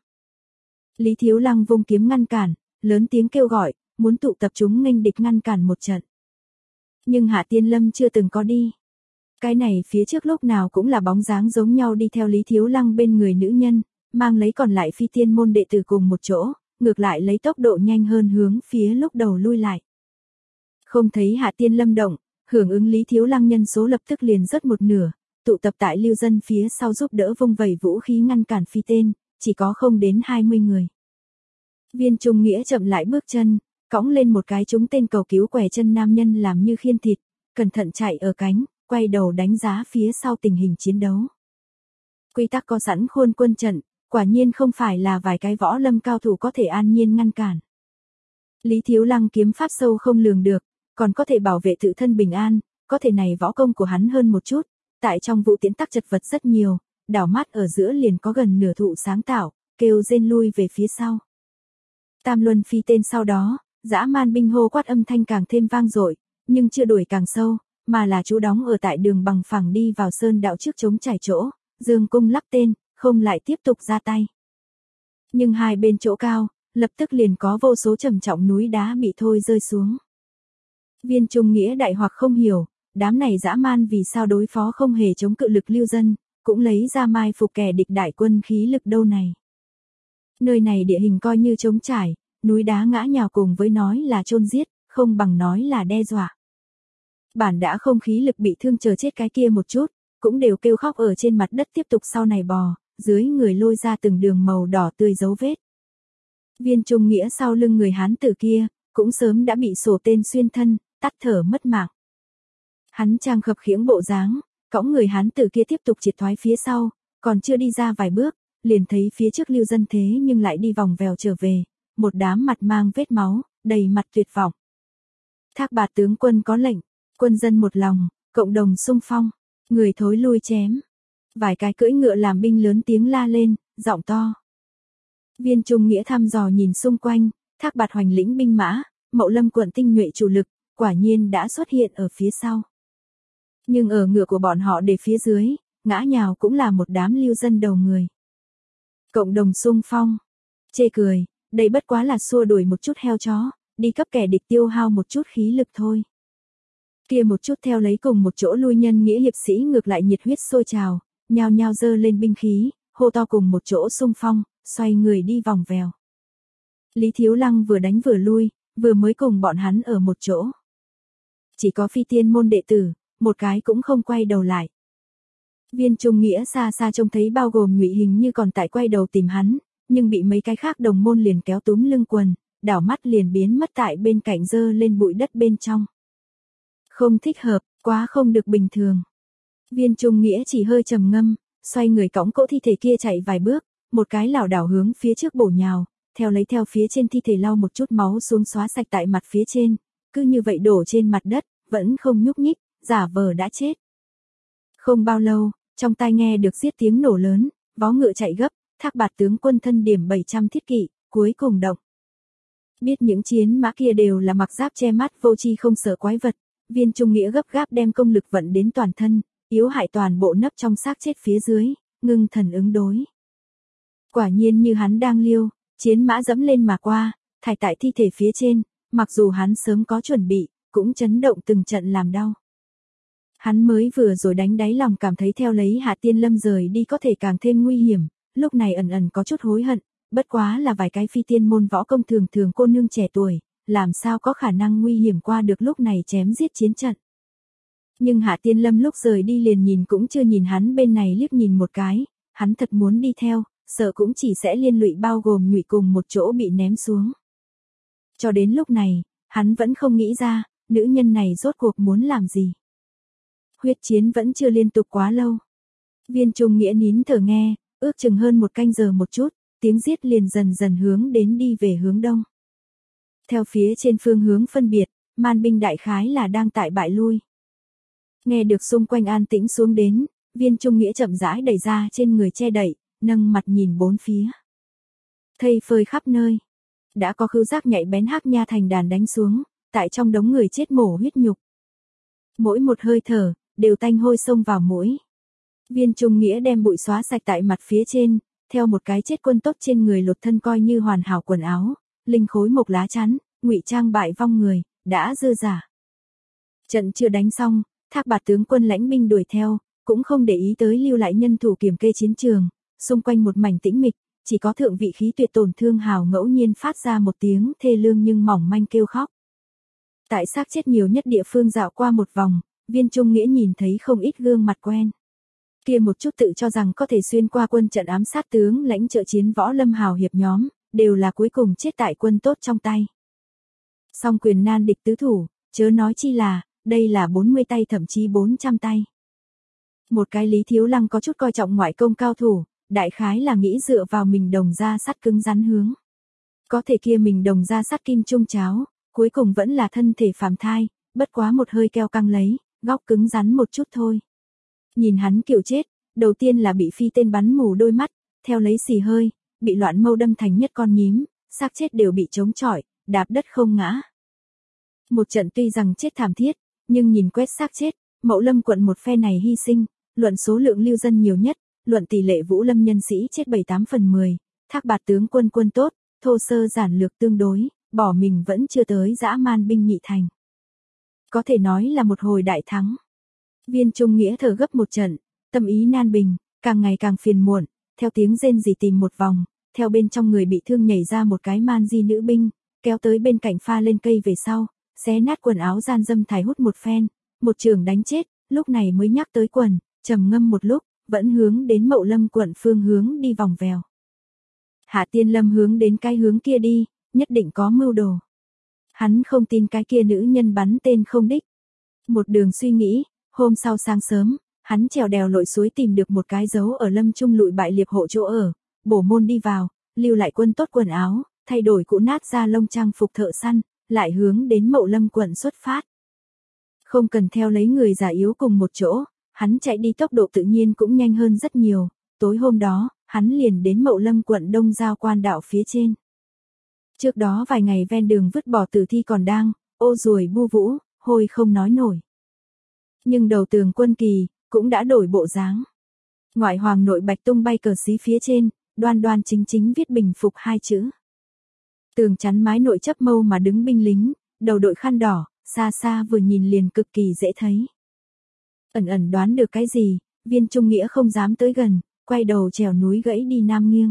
Lý Thiếu Lăng vung kiếm ngăn cản, lớn tiếng kêu gọi, muốn tụ tập chúng nghênh địch ngăn cản một trận. Nhưng Hạ Tiên Lâm chưa từng có đi. Cái này phía trước lúc nào cũng là bóng dáng giống nhau đi theo Lý Thiếu Lăng bên người nữ nhân, mang lấy còn lại phi tiên môn đệ tử cùng một chỗ, ngược lại lấy tốc độ nhanh hơn hướng phía lúc đầu lui lại. Không thấy Hạ Tiên Lâm động, hưởng ứng Lý Thiếu Lăng nhân số lập tức liền rớt một nửa, tụ tập tại lưu dân phía sau giúp đỡ vung vẩy vũ khí ngăn cản phi tên, chỉ có không đến hai mươi người. Viên Trung Nghĩa chậm lại bước chân, cõng lên một cái trúng tên cầu cứu quẻ chân nam nhân làm như khiên thịt, cẩn thận chạy ở cánh, quay đầu đánh giá phía sau tình hình chiến đấu. Quy tắc có sẵn khuôn quân trận, quả nhiên không phải là vài cái võ lâm cao thủ có thể an nhiên ngăn cản. Lý Thiếu Lăng kiếm pháp sâu không lường được, còn có thể bảo vệ tự thân bình an, có thể này võ công của hắn hơn một chút, tại trong vụ tiễn tắc chật vật rất nhiều, đảo mắt ở giữa liền có gần nửa thụ sáng tạo, kêu rên lui về phía sau. Tam luân phi tên sau đó, dã man binh hô quát âm thanh càng thêm vang dội, nhưng chưa đuổi càng sâu, mà là chú đóng ở tại đường bằng phẳng đi vào sơn đạo trước chống trải chỗ, dương cung lắp tên, không lại tiếp tục ra tay. Nhưng hai bên chỗ cao, lập tức liền có vô số trầm trọng núi đá bị thôi rơi xuống. Viên Trung Nghĩa đại hoặc không hiểu, đám này dã man vì sao đối phó không hề chống cự lực lưu dân, cũng lấy ra mai phục kẻ địch đại quân khí lực đâu này. Nơi này địa hình coi như trống trải, núi đá ngã nhào cùng với nói là chôn giết, không bằng nói là đe dọa. Bản đã không khí lực bị thương chờ chết cái kia một chút, cũng đều kêu khóc ở trên mặt đất tiếp tục sau này bò, dưới người lôi ra từng đường màu đỏ tươi dấu vết. Viên Trung Nghĩa sau lưng người Hán tử kia, cũng sớm đã bị sổ tên xuyên thân, tắt thở mất mạng. Hắn trang khập khiễng bộ dáng, cõng người Hán tử kia tiếp tục triệt thoái phía sau, còn chưa đi ra vài bước, liền thấy phía trước lưu dân thế nhưng lại đi vòng vèo trở về, một đám mặt mang vết máu, đầy mặt tuyệt vọng. Thác Bạt tướng quân có lệnh, quân dân một lòng, cộng đồng xung phong, người thối lui chém. Vài cái cưỡi ngựa làm binh lớn tiếng la lên, giọng to. Viên Trung Nghĩa thăm dò nhìn xung quanh, Thác Bạt Hoành lĩnh binh mã, Mậu Lâm quận tinh nhuệ chủ lực, quả nhiên đã xuất hiện ở phía sau. Nhưng ở ngựa của bọn họ để phía dưới, ngã nhào cũng là một đám lưu dân đầu người. Cộng đồng xung phong, chê cười, đây bất quá là xua đuổi một chút heo chó, đi cấp kẻ địch tiêu hao một chút khí lực thôi. Kia một chút theo lấy cùng một chỗ lui nhân nghĩa hiệp sĩ ngược lại nhiệt huyết sôi trào, nhao nhao dơ lên binh khí, hô to cùng một chỗ xung phong, xoay người đi vòng vèo. Lý Thiếu Lăng vừa đánh vừa lui, vừa mới cùng bọn hắn ở một chỗ. Chỉ có phi tiên môn đệ tử, một cái cũng không quay đầu lại. Viên Trung Nghĩa xa xa trông thấy bao gồm Ngụy hình như còn tại quay đầu tìm hắn, nhưng bị mấy cái khác đồng môn liền kéo túm lưng quần, đảo mắt liền biến mất tại bên cạnh dơ lên bụi đất bên trong. Không thích hợp, quá không được bình thường. Viên Trung Nghĩa chỉ hơi trầm ngâm, xoay người cõng cỗ thi thể kia chạy vài bước, một cái lảo đảo hướng phía trước bổ nhào, theo lấy theo phía trên thi thể lau một chút máu xuống xóa sạch tại mặt phía trên, cứ như vậy đổ trên mặt đất, vẫn không nhúc nhích, giả vờ đã chết. Không bao lâu, trong tai nghe được giết tiếng nổ lớn, vó ngựa chạy gấp, Thác Bạt tướng quân thân điểm bảy trăm thiết kỵ, cuối cùng động. Biết những chiến mã kia đều là mặc giáp che mắt vô tri không sợ quái vật, Viên Trung Nghĩa gấp gáp đem công lực vận đến toàn thân, yếu hại toàn bộ nấp trong xác chết phía dưới, ngưng thần ứng đối. Quả nhiên như hắn đang liêu, chiến mã dẫm lên mà qua, thải tại thi thể phía trên, mặc dù hắn sớm có chuẩn bị, cũng chấn động từng trận làm đau. Hắn mới vừa rồi đánh đáy lòng cảm thấy theo lấy Hạ Tiên Lâm rời đi có thể càng thêm nguy hiểm, lúc này ẩn ẩn có chút hối hận, bất quá là vài cái phi tiên môn võ công thường thường cô nương trẻ tuổi, làm sao có khả năng nguy hiểm qua được lúc này chém giết chiến trận. Nhưng Hạ Tiên Lâm lúc rời đi liền nhìn cũng chưa nhìn hắn bên này liếc nhìn một cái, hắn thật muốn đi theo, sợ cũng chỉ sẽ liên lụy bao gồm nhụy cùng một chỗ bị ném xuống. Cho đến lúc này, hắn vẫn không nghĩ ra, nữ nhân này rốt cuộc muốn làm gì. Huyết chiến vẫn chưa liên tục quá lâu. Viên Trung Nghĩa nín thở nghe, ước chừng hơn một canh giờ một chút, tiếng giết liền dần dần hướng đến đi về hướng đông. Theo phía trên phương hướng phân biệt, man binh đại khái là đang tại bại lui. Nghe được xung quanh an tĩnh xuống đến, Viên Trung Nghĩa chậm rãi đẩy ra trên người che đậy, nâng mặt nhìn bốn phía. Thây phơi khắp nơi. Đã có khứu giác nhạy bén hắc nha thành đàn đánh xuống, tại trong đống người chết mổ huyết nhục. Mỗi một hơi thở, đều tanh hôi xông vào mũi. Viên Trung Nghĩa đem bụi xóa sạch tại mặt phía trên, theo một cái chết quân tốt trên người lột thân coi như hoàn hảo quần áo, linh khối một lá chắn, ngụy trang bại vong người, đã dư giả. Trận chưa đánh xong, Thác Bạt tướng quân lãnh binh đuổi theo, cũng không để ý tới lưu lại nhân thủ kiểm kê chiến trường, xung quanh một mảnh tĩnh mịch, chỉ có thượng vị khí tuyệt tổn thương hào ngẫu nhiên phát ra một tiếng thê lương nhưng mỏng manh kêu khóc. Tại xác chết nhiều nhất địa phương dạo qua một vòng, Viên Trung Nghĩa nhìn thấy không ít gương mặt quen. Kia một chút tự cho rằng có thể xuyên qua quân trận ám sát tướng lãnh trợ chiến võ lâm hào hiệp nhóm, đều là cuối cùng chết tại quân tốt trong tay. Song quyền nan địch tứ thủ, chớ nói chi là, đây là bốn mươi tay thậm chí bốn trăm tay. Một cái Lý Thiếu Lăng có chút coi trọng ngoại công cao thủ, đại khái là nghĩ dựa vào mình đồng ra sắt cứng rắn hướng. Có thể kia mình đồng ra sắt kim trung cháo, cuối cùng vẫn là thân thể phàm thai, bất quá một hơi keo căng lấy, góc cứng rắn một chút thôi. Nhìn hắn kiểu chết, đầu tiên là bị phi tên bắn mù đôi mắt, theo lấy xì hơi, bị loạn mâu đâm thành nhất con nhím, xác chết đều bị chống chọi, đạp đất không ngã. Một trận tuy rằng chết thảm thiết, nhưng nhìn quét xác chết, Mậu Lâm quận một phe này hy sinh, luận số lượng lưu dân nhiều nhất, luận tỷ lệ Vũ Lâm nhân sĩ chết bảy tám phần mười, Thác Bạt tướng quân quân tốt, thô sơ giản lược tương đối, bỏ mình vẫn chưa tới dã man binh nhị thành. Có thể nói là một hồi đại thắng. Viên Trung Nghĩa thở gấp một trận, tâm ý nan bình, càng ngày càng phiền muộn, theo tiếng rên rỉ tìm một vòng, theo bên trong người bị thương nhảy ra một cái man di nữ binh, kéo tới bên cạnh pha lên cây về sau, xé nát quần áo gian dâm thải hút một phen, một trường đánh chết, lúc này mới nhắc tới quần, trầm ngâm một lúc, vẫn hướng đến Mậu Lâm quận phương hướng đi vòng vèo. Hạ Tiên Lâm hướng đến cái hướng kia đi, nhất định có mưu đồ. Hắn không tin cái kia nữ nhân bắn tên không đích. Một đường suy nghĩ, hôm sau sáng sớm, hắn trèo đèo lội suối tìm được một cái dấu ở Lâm Trung lụi bại liệp hộ chỗ ở, bổ môn đi vào, lưu lại quân tốt quần áo, thay đổi cũ nát ra lông trang phục thợ săn, lại hướng đến Mậu Lâm quận xuất phát. Không cần theo lấy người già yếu cùng một chỗ, hắn chạy đi tốc độ tự nhiên cũng nhanh hơn rất nhiều, tối hôm đó, hắn liền đến Mậu Lâm quận Đông Giao quan đạo phía trên. Trước đó vài ngày ven đường vứt bỏ tử thi còn đang, ô ruồi bu vũ, hôi không nói nổi. Nhưng đầu tường quân kỳ, cũng đã đổi bộ dáng. Ngoại hoàng nội bạch tung bay cờ xí phía trên, đoan đoan chính chính viết bình phục hai chữ. Tường chắn mái nội chấp mâu mà đứng binh lính, đầu đội khăn đỏ, xa xa vừa nhìn liền cực kỳ dễ thấy. Ẩn ẩn đoán được cái gì, Viên Trung Nghĩa không dám tới gần, quay đầu trèo núi gãy đi nam nghiêng.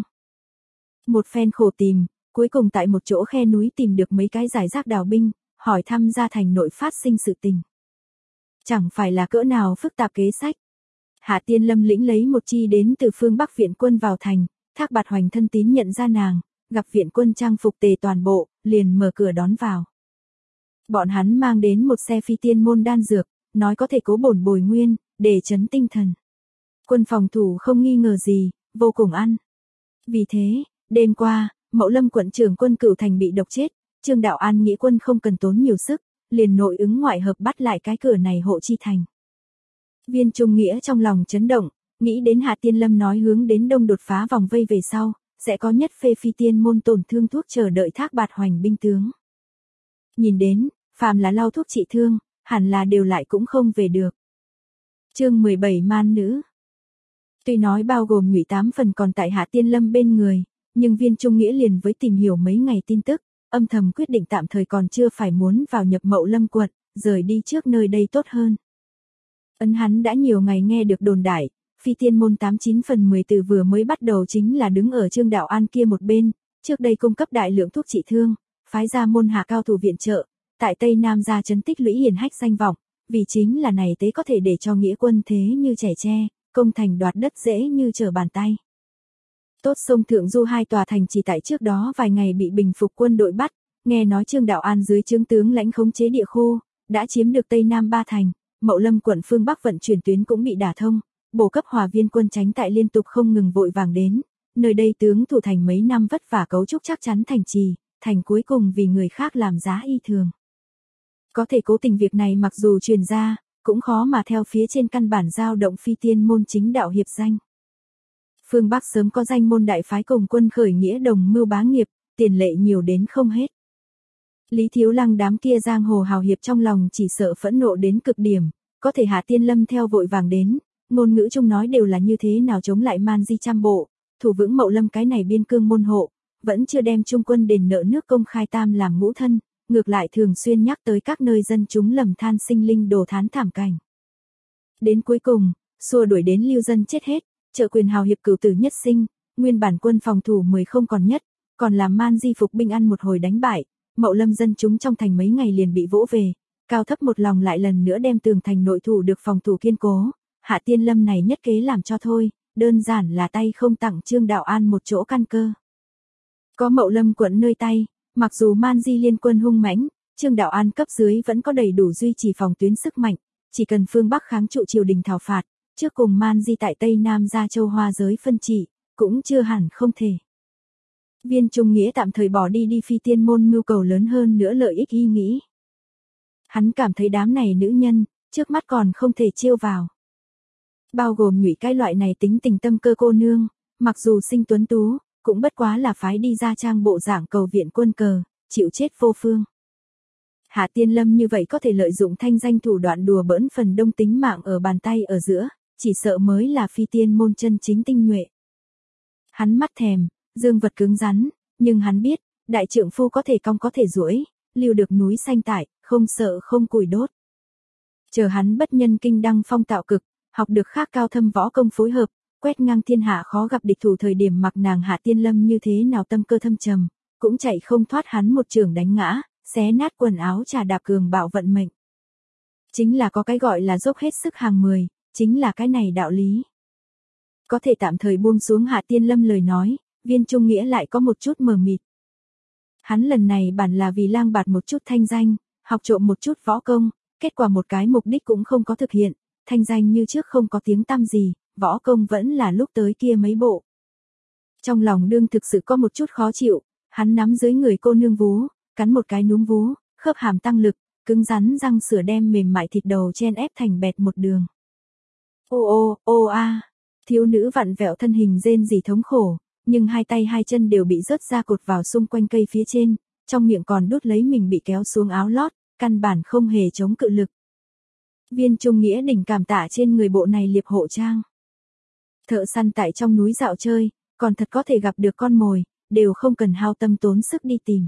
Một phen khổ tìm, cuối cùng tại một chỗ khe núi tìm được mấy cái giải rác đào binh, hỏi thăm ra thành nội phát sinh sự tình. Chẳng phải là cỡ nào phức tạp kế sách. Hạ Tiên Lâm lĩnh lấy một chi đến từ phương Bắc viện quân vào thành, Thác Bạt Hoành thân tín nhận ra nàng, gặp viện quân trang phục tề toàn bộ, liền mở cửa đón vào. Bọn hắn mang đến một xe phi tiên môn đan dược, nói có thể cố bổn bồi nguyên, để trấn tinh thần. Quân phòng thủ không nghi ngờ gì, vô cùng ăn. Vì thế, đêm qua, Mậu Lâm quận trưởng quân Cửu Thành bị độc chết, Trương Đạo An nghĩ quân không cần tốn nhiều sức, liền nội ứng ngoại hợp bắt lại cái cửa này hộ chi thành. Viên Trung Nghĩa trong lòng chấn động, nghĩ đến Hạ Tiên Lâm nói hướng đến đông đột phá vòng vây về sau, sẽ có nhất phê phi tiên môn tổn thương thuốc chờ đợi Thác Bạt Hoành binh tướng. Nhìn đến, phàm là lau thuốc trị thương, hẳn là đều lại cũng không về được. Chương mười bảy Man nữ. Tuy nói bao gồm Ngụy tám phần còn tại Hạ Tiên Lâm bên người, nhưng Viên Trung Nghĩa liền với tìm hiểu mấy ngày tin tức, âm thầm quyết định tạm thời còn chưa phải muốn vào nhập Mậu Lâm quận, rời đi trước nơi đây tốt hơn. Ấn hắn đã nhiều ngày nghe được đồn đại, phi tiên môn tám chín phần mười từ vừa mới bắt đầu chính là đứng ở Trương Đạo An kia một bên, trước đây cung cấp đại lượng thuốc trị thương, phái ra môn hạ cao thủ viện trợ, tại Tây Nam ra trấn tích lũy hiển hách danh vọng, vì chính là này tế có thể để cho nghĩa quân thế như trẻ tre, công thành đoạt đất dễ như trở bàn tay. Tốt sông Thượng Du hai tòa thành chỉ tại trước đó vài ngày bị bình phục quân đội bắt, nghe nói Trương Đạo An dưới trướng tướng lãnh khống chế địa khu, đã chiếm được Tây Nam ba thành, Mậu Lâm quận phương Bắc vận chuyển tuyến cũng bị đả thông, bổ cấp hòa viên quân tránh tại liên tục không ngừng vội vàng đến, nơi đây tướng thủ thành mấy năm vất vả cấu trúc chắc chắn thành trì, thành cuối cùng vì người khác làm giá y thường. Có thể cố tình việc này mặc dù truyền ra, cũng khó mà theo phía trên căn bản giao động phi tiên môn chính đạo hiệp danh. Phương Bắc sớm có danh môn đại phái cùng quân khởi nghĩa đồng mưu bá nghiệp, tiền lệ nhiều đến không hết. Lý Thiếu Lăng đám kia giang hồ hào hiệp trong lòng chỉ sợ phẫn nộ đến cực điểm, có thể Hạ Tiên Lâm theo vội vàng đến, ngôn ngữ chung nói đều là như thế nào chống lại man di trăm bộ, thủ vững Mậu Lâm cái này biên cương môn hộ, vẫn chưa đem trung quân đền nợ nước công khai tam làm ngũ thân, ngược lại thường xuyên nhắc tới các nơi dân chúng lầm than sinh linh đồ thán thảm cảnh. Đến cuối cùng, xua đuổi đến lưu dân chết hết, trợ quyền hào hiệp cửu tử nhất sinh, nguyên bản quân phòng thủ mười không còn nhất, còn làm man di phục binh ăn một hồi đánh bại, Mậu Lâm dân chúng trong thành mấy ngày liền bị vỗ về, cao thấp một lòng lại lần nữa đem tường thành nội thủ được phòng thủ kiên cố, Hạ Tiên Lâm này nhất kế làm cho thôi, đơn giản là tay không tặng Trương Đạo An một chỗ căn cơ. Có Mậu Lâm quận nơi tay, mặc dù man di liên quân hung mãnh, Trương Đạo An cấp dưới vẫn có đầy đủ duy trì phòng tuyến sức mạnh, chỉ cần phương Bắc kháng trụ triều đình thảo phạt, trước cùng man di tại Tây Nam ra châu Hoa giới phân trị, cũng chưa hẳn không thể. Viên Trung Nghĩa tạm thời bỏ đi đi phi tiên môn mưu cầu lớn hơn nữa lợi ích y nghĩ. Hắn cảm thấy đám này nữ nhân, trước mắt còn không thể trêu vào. Bao gồm Ngụy cái loại này tính tình tâm cơ cô nương, mặc dù sinh tuấn tú, cũng bất quá là phái đi ra trang bộ dạng cầu viện quân cờ, chịu chết vô phương. Hạ Tiên Lâm như vậy có thể lợi dụng thanh danh thủ đoạn đùa bỡn phần đông tính mạng ở bàn tay ở giữa, chỉ sợ mới là phi tiên môn chân chính tinh nhuệ. Hắn mắt thèm, dương vật cứng rắn, nhưng hắn biết, đại trượng phu có thể cong có thể duỗi, lưu được núi xanh tại, không sợ không củi đốt. Chờ hắn bất nhân kinh đăng phong tạo cực, học được khác cao thâm võ công phối hợp, quét ngang thiên hạ khó gặp địch thủ thời điểm mặc nàng Hạ Tiên Lâm như thế nào tâm cơ thâm trầm, cũng chạy không thoát hắn một trường đánh ngã, xé nát quần áo trà đạp cường bạo vận mệnh. Chính là có cái gọi là dốc hết sức hàng mười, chính là cái này đạo lý. Có thể tạm thời buông xuống Hạ Tiên Lâm lời nói, Viên Trung Nghĩa lại có một chút mờ mịt. Hắn lần này bản là vì lang bạt một chút thanh danh, học trộm một chút võ công, kết quả một cái mục đích cũng không có thực hiện, thanh danh như trước không có tiếng tăm gì, võ công vẫn là lúc tới kia mấy bộ. Trong lòng đương thực sự có một chút khó chịu, hắn nắm dưới người cô nương vú, cắn một cái núm vú, khớp hàm tăng lực, cứng rắn răng sửa đem mềm mại thịt đầu chen ép thành bẹt một đường. Ô ô, ô a, thiếu nữ vặn vẹo thân hình rên rỉ thống khổ, nhưng hai tay hai chân đều bị rớt ra cột vào xung quanh cây phía trên, trong miệng còn đút lấy mình bị kéo xuống áo lót, căn bản không hề chống cự lực. Viên Trung Nghĩa đỉnh cảm tạ trên người bộ này liệp hộ trang. Thợ săn tại trong núi dạo chơi, còn thật có thể gặp được con mồi, đều không cần hao tâm tốn sức đi tìm.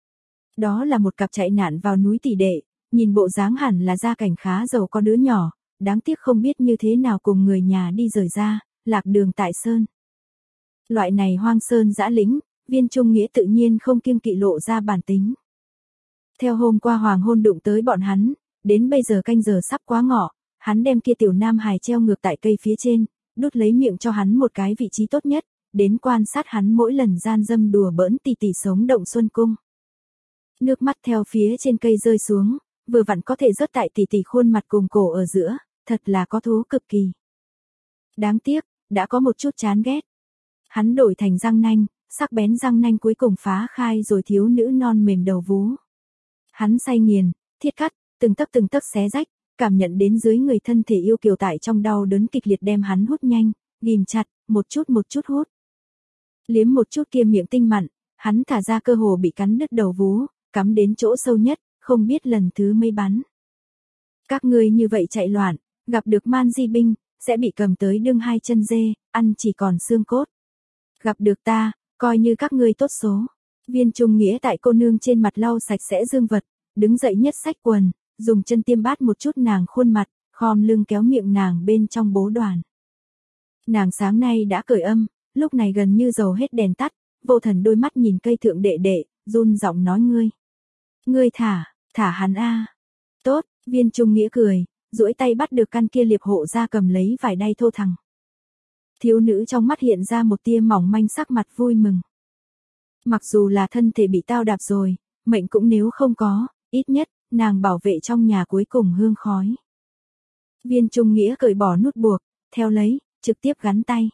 Đó là một cặp chạy nạn vào núi tỷ đệ, nhìn bộ dáng hẳn là gia cảnh khá giàu có đứa nhỏ, đáng tiếc không biết như thế nào cùng người nhà đi rời ra, lạc đường tại sơn. Loại này hoang sơn dã lĩnh, Viên Trung Nghĩa tự nhiên không kiêng kỵ lộ ra bản tính. Theo hôm qua hoàng hôn đụng tới bọn hắn, đến bây giờ canh giờ sắp quá ngọ, hắn đem kia tiểu nam hài treo ngược tại cây phía trên, đút lấy miệng cho hắn một cái vị trí tốt nhất, đến quan sát hắn mỗi lần gian dâm đùa bỡn tỉ tỉ sống động xuân cung. Nước mắt theo phía trên cây rơi xuống, vừa vặn có thể rớt tại tỉ tỉ khuôn mặt cùng cổ ở giữa, thật là có thú cực kỳ. Đáng tiếc, đã có một chút chán ghét. Hắn đổi thành răng nanh, sắc bén răng nanh cuối cùng phá khai rồi thiếu nữ non mềm đầu vú. Hắn say nghiền, thiết cắt, từng tấc từng tấc xé rách, cảm nhận đến dưới người thân thể yêu kiều tại trong đau đớn kịch liệt đem hắn hút nhanh, ghim chặt, một chút một chút hút. Liếm một chút kia miệng tinh mặn, hắn thả ra cơ hồ bị cắn đứt đầu vú, cắm đến chỗ sâu nhất, không biết lần thứ mấy bắn. Các ngươi như vậy chạy loạn, gặp được man di binh, sẽ bị cầm tới đương hai chân dê, ăn chỉ còn xương cốt. Gặp được ta, coi như các ngươi tốt số. Viên Trung Nghĩa tại cô nương trên mặt lau sạch sẽ dương vật, đứng dậy nhất xách quần, dùng chân tiêm bát một chút nàng khuôn mặt, khom lưng kéo miệng nàng bên trong bố đoàn. Nàng sáng nay đã cởi âm, lúc này gần như dầu hết đèn tắt, vô thần đôi mắt nhìn cây thượng đệ đệ, run giọng nói ngươi. Ngươi thả, thả hắn a. Tốt, Viên Trung Nghĩa cười, duỗi tay bắt được căn kia liệp hộ ra cầm lấy vải đay thô thằng. Thiếu nữ trong mắt hiện ra một tia mỏng manh sắc mặt vui mừng. Mặc dù là thân thể bị tao đạp rồi, mệnh cũng nếu không có, ít nhất, nàng bảo vệ trong nhà cuối cùng hương khói. Viên Trung Nghĩa cởi bỏ nút buộc, theo lấy, trực tiếp gắn tay.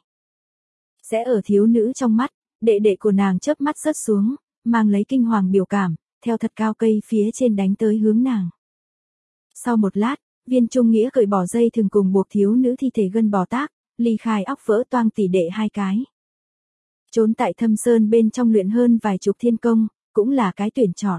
Sẽ ở thiếu nữ trong mắt, đệ đệ của nàng chớp mắt rớt xuống, mang lấy kinh hoàng biểu cảm, theo thật cao cây phía trên đánh tới hướng nàng. Sau một lát, Viên Trung Nghĩa cởi bỏ dây thừng cùng buộc thiếu nữ thi thể gân bò tác, ly khai óc vỡ toang tỷ đệ hai cái. Trốn tại Thâm Sơn bên trong luyện hơn vài chục thiên công, cũng là cái tuyển chọn.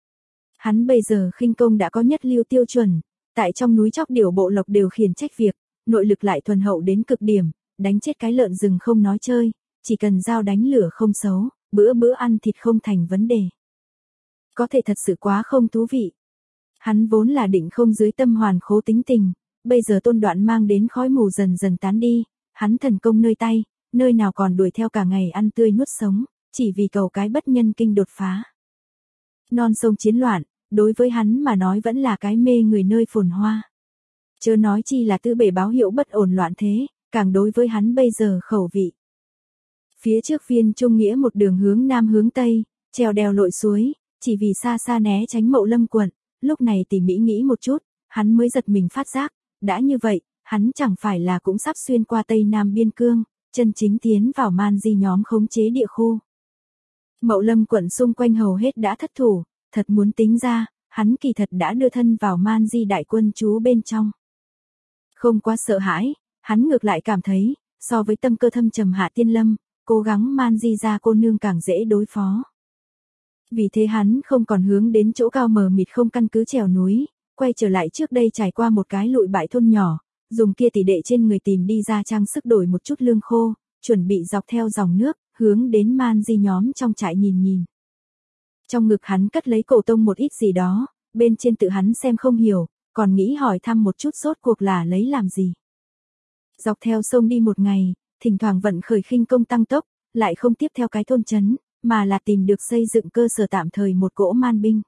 Hắn bây giờ khinh công đã có nhất lưu tiêu chuẩn, tại trong núi chóc điểu bộ lộc đều khiển trách việc, nội lực lại thuần hậu đến cực điểm, đánh chết cái lợn rừng không nói chơi, chỉ cần dao đánh lửa không xấu, bữa bữa ăn thịt không thành vấn đề. Có thể thật sự quá không thú vị. Hắn vốn là định không dưới tâm hoàn khố tính tình, bây giờ Tôn Đoạn mang đến khói mù dần dần tán đi, hắn thần công nơi tay, nơi nào còn đuổi theo cả ngày ăn tươi nuốt sống, chỉ vì cầu cái bất nhân kinh đột phá. Non sông chiến loạn, đối với hắn mà nói vẫn là cái mê người nơi phồn hoa. Chớ nói chi là tư bể báo hiệu bất ổn loạn thế, càng đối với hắn bây giờ khẩu vị. Phía trước Viên Trung Nghĩa một đường hướng nam hướng tây, trèo đèo lội suối, chỉ vì xa xa né tránh Mậu Lâm quận, lúc này tỉ mỉ nghĩ một chút, hắn mới giật mình phát giác, đã như vậy, hắn chẳng phải là cũng sắp xuyên qua Tây Nam biên cương, chân chính tiến vào man di nhóm khống chế địa khu. Mậu Lâm quận xung quanh hầu hết đã thất thủ, thật muốn tính ra, hắn kỳ thật đã đưa thân vào man di đại quân trú bên trong. Không quá sợ hãi, hắn ngược lại cảm thấy, so với tâm cơ thâm trầm Hạ Tiên Lâm, cố gắng man di ra cô nương càng dễ đối phó. Vì thế hắn không còn hướng đến chỗ cao mờ mịt không căn cứ trèo núi, quay trở lại trước đây trải qua một cái lụi bại thôn nhỏ, dùng kia tỷ đệ trên người tìm đi ra trang sức đổi một chút lương khô, chuẩn bị dọc theo dòng nước, hướng đến man di nhóm trong trại nhìn nhìn. Trong ngực hắn cất lấy cổ tông một ít gì đó, bên trên tự hắn xem không hiểu, còn nghĩ hỏi thăm một chút rốt cuộc là lấy làm gì. Dọc theo sông đi một ngày, thỉnh thoảng vận khởi khinh công tăng tốc, lại không tiếp theo cái thôn trấn, mà là tìm được xây dựng cơ sở tạm thời một cỗ man binh.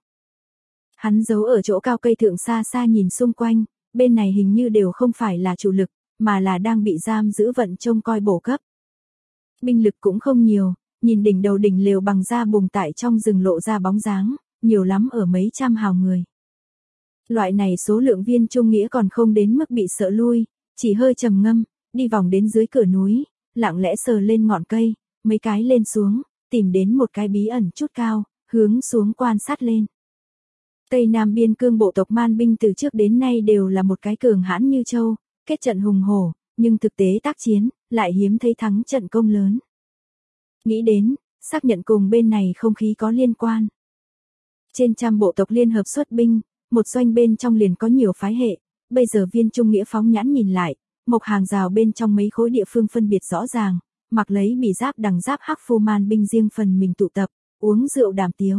Hắn giấu ở chỗ cao cây thượng xa xa nhìn xung quanh, bên này hình như đều không phải là chủ lực, mà là đang bị giam giữ vận trông coi bổ cấp. Binh lực cũng không nhiều, nhìn đỉnh đầu đỉnh lều bằng da bùng tại trong rừng lộ ra bóng dáng, nhiều lắm ở mấy trăm hào người. Loại này số lượng Viên Trung Nghĩa còn không đến mức bị sợ lui, chỉ hơi trầm ngâm, đi vòng đến dưới cửa núi, lặng lẽ sờ lên ngọn cây, mấy cái lên xuống, tìm đến một cái bí ẩn chút cao, hướng xuống quan sát lên. Tây Nam biên cương bộ tộc man binh từ trước đến nay đều là một cái cường hãn như châu, kết trận hùng hổ, nhưng thực tế tác chiến, lại hiếm thấy thắng trận công lớn. Nghĩ đến, xác nhận cùng bên này không khí có liên quan. Trên trăm bộ tộc liên hợp xuất binh, một doanh bên trong liền có nhiều phái hệ, bây giờ Viên Trung Nghĩa phóng nhãn nhìn lại, một hàng rào bên trong mấy khối địa phương phân biệt rõ ràng, mặc lấy bỉ giáp đằng giáp hắc phu man binh riêng phần mình tụ tập, uống rượu đàm tiếu.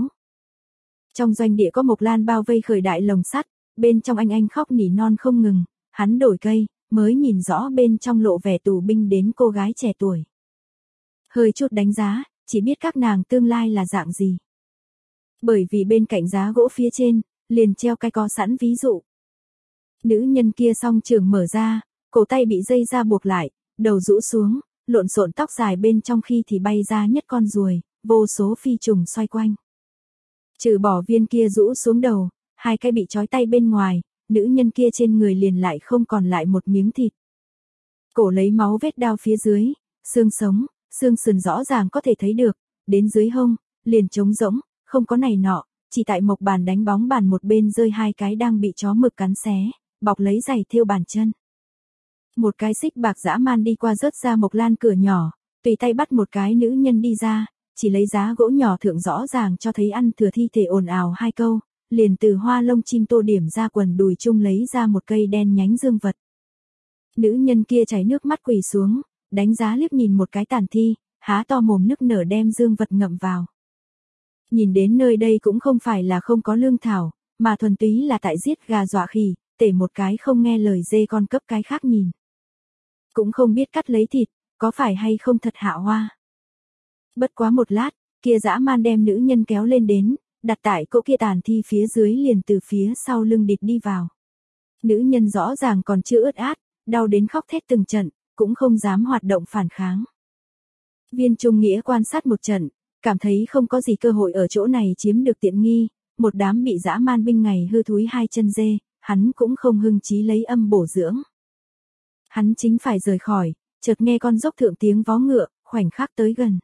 Trong doanh địa có Mộc Lan bao vây khởi đại lồng sắt, bên trong anh anh khóc nỉ non không ngừng, hắn đổi cây, mới nhìn rõ bên trong lộ vẻ tù binh đến cô gái trẻ tuổi. Hơi chút đánh giá, chỉ biết các nàng tương lai là dạng gì. Bởi vì bên cạnh giá gỗ phía trên, liền treo cái có sẵn ví dụ. Nữ nhân kia song trường mở ra, cổ tay bị dây ra buộc lại, đầu rũ xuống, lộn xộn tóc dài bên trong khi thì bay ra nhất con ruồi, vô số phi trùng xoay quanh. Trừ bỏ viên kia rũ xuống đầu, hai cái bị trói tay bên ngoài, nữ nhân kia trên người liền lại không còn lại một miếng thịt. Cổ lấy máu vết đao phía dưới, xương sống, xương sườn rõ ràng có thể thấy được, đến dưới hông, liền trống rỗng, không có này nọ, chỉ tại mộc bàn đánh bóng bàn một bên rơi hai cái đang bị chó mực cắn xé, bọc lấy giày thêu bàn chân. Một cái xích bạc dã man đi qua rớt ra Mộc Lan cửa nhỏ, tùy tay bắt một cái nữ nhân đi ra, chỉ lấy giá gỗ nhỏ thượng rõ ràng cho thấy ăn thừa thi thể ồn ào hai câu, liền từ hoa lông chim tô điểm ra quần đùi chung lấy ra một cây đen nhánh dương vật. Nữ nhân kia chảy nước mắt quỳ xuống, đánh giá liếc nhìn một cái tàn thi, há to mồm nức nở đem dương vật ngậm vào. Nhìn đến nơi đây cũng không phải là không có lương thảo, mà thuần túy là tại giết gà dọa khỉ, tể một cái không nghe lời dê con cấp cái khác nhìn. Cũng không biết cắt lấy thịt, có phải hay không thật hạ hoa. Bất quá một lát, kia dã man đem nữ nhân kéo lên đến, đặt tại cỗ kia tàn thi phía dưới liền từ phía sau lưng địt đi vào. Nữ nhân rõ ràng còn chưa ướt át, đau đến khóc thét từng trận, cũng không dám hoạt động phản kháng. Viên Trung Nghĩa quan sát một trận, cảm thấy không có gì cơ hội ở chỗ này chiếm được tiện nghi, một đám bị dã man binh ngày hư thúi hai chân dê, hắn cũng không hưng chí lấy âm bổ dưỡng. Hắn chính phải rời khỏi, chợt nghe con dốc thượng tiếng vó ngựa, khoảnh khắc tới gần.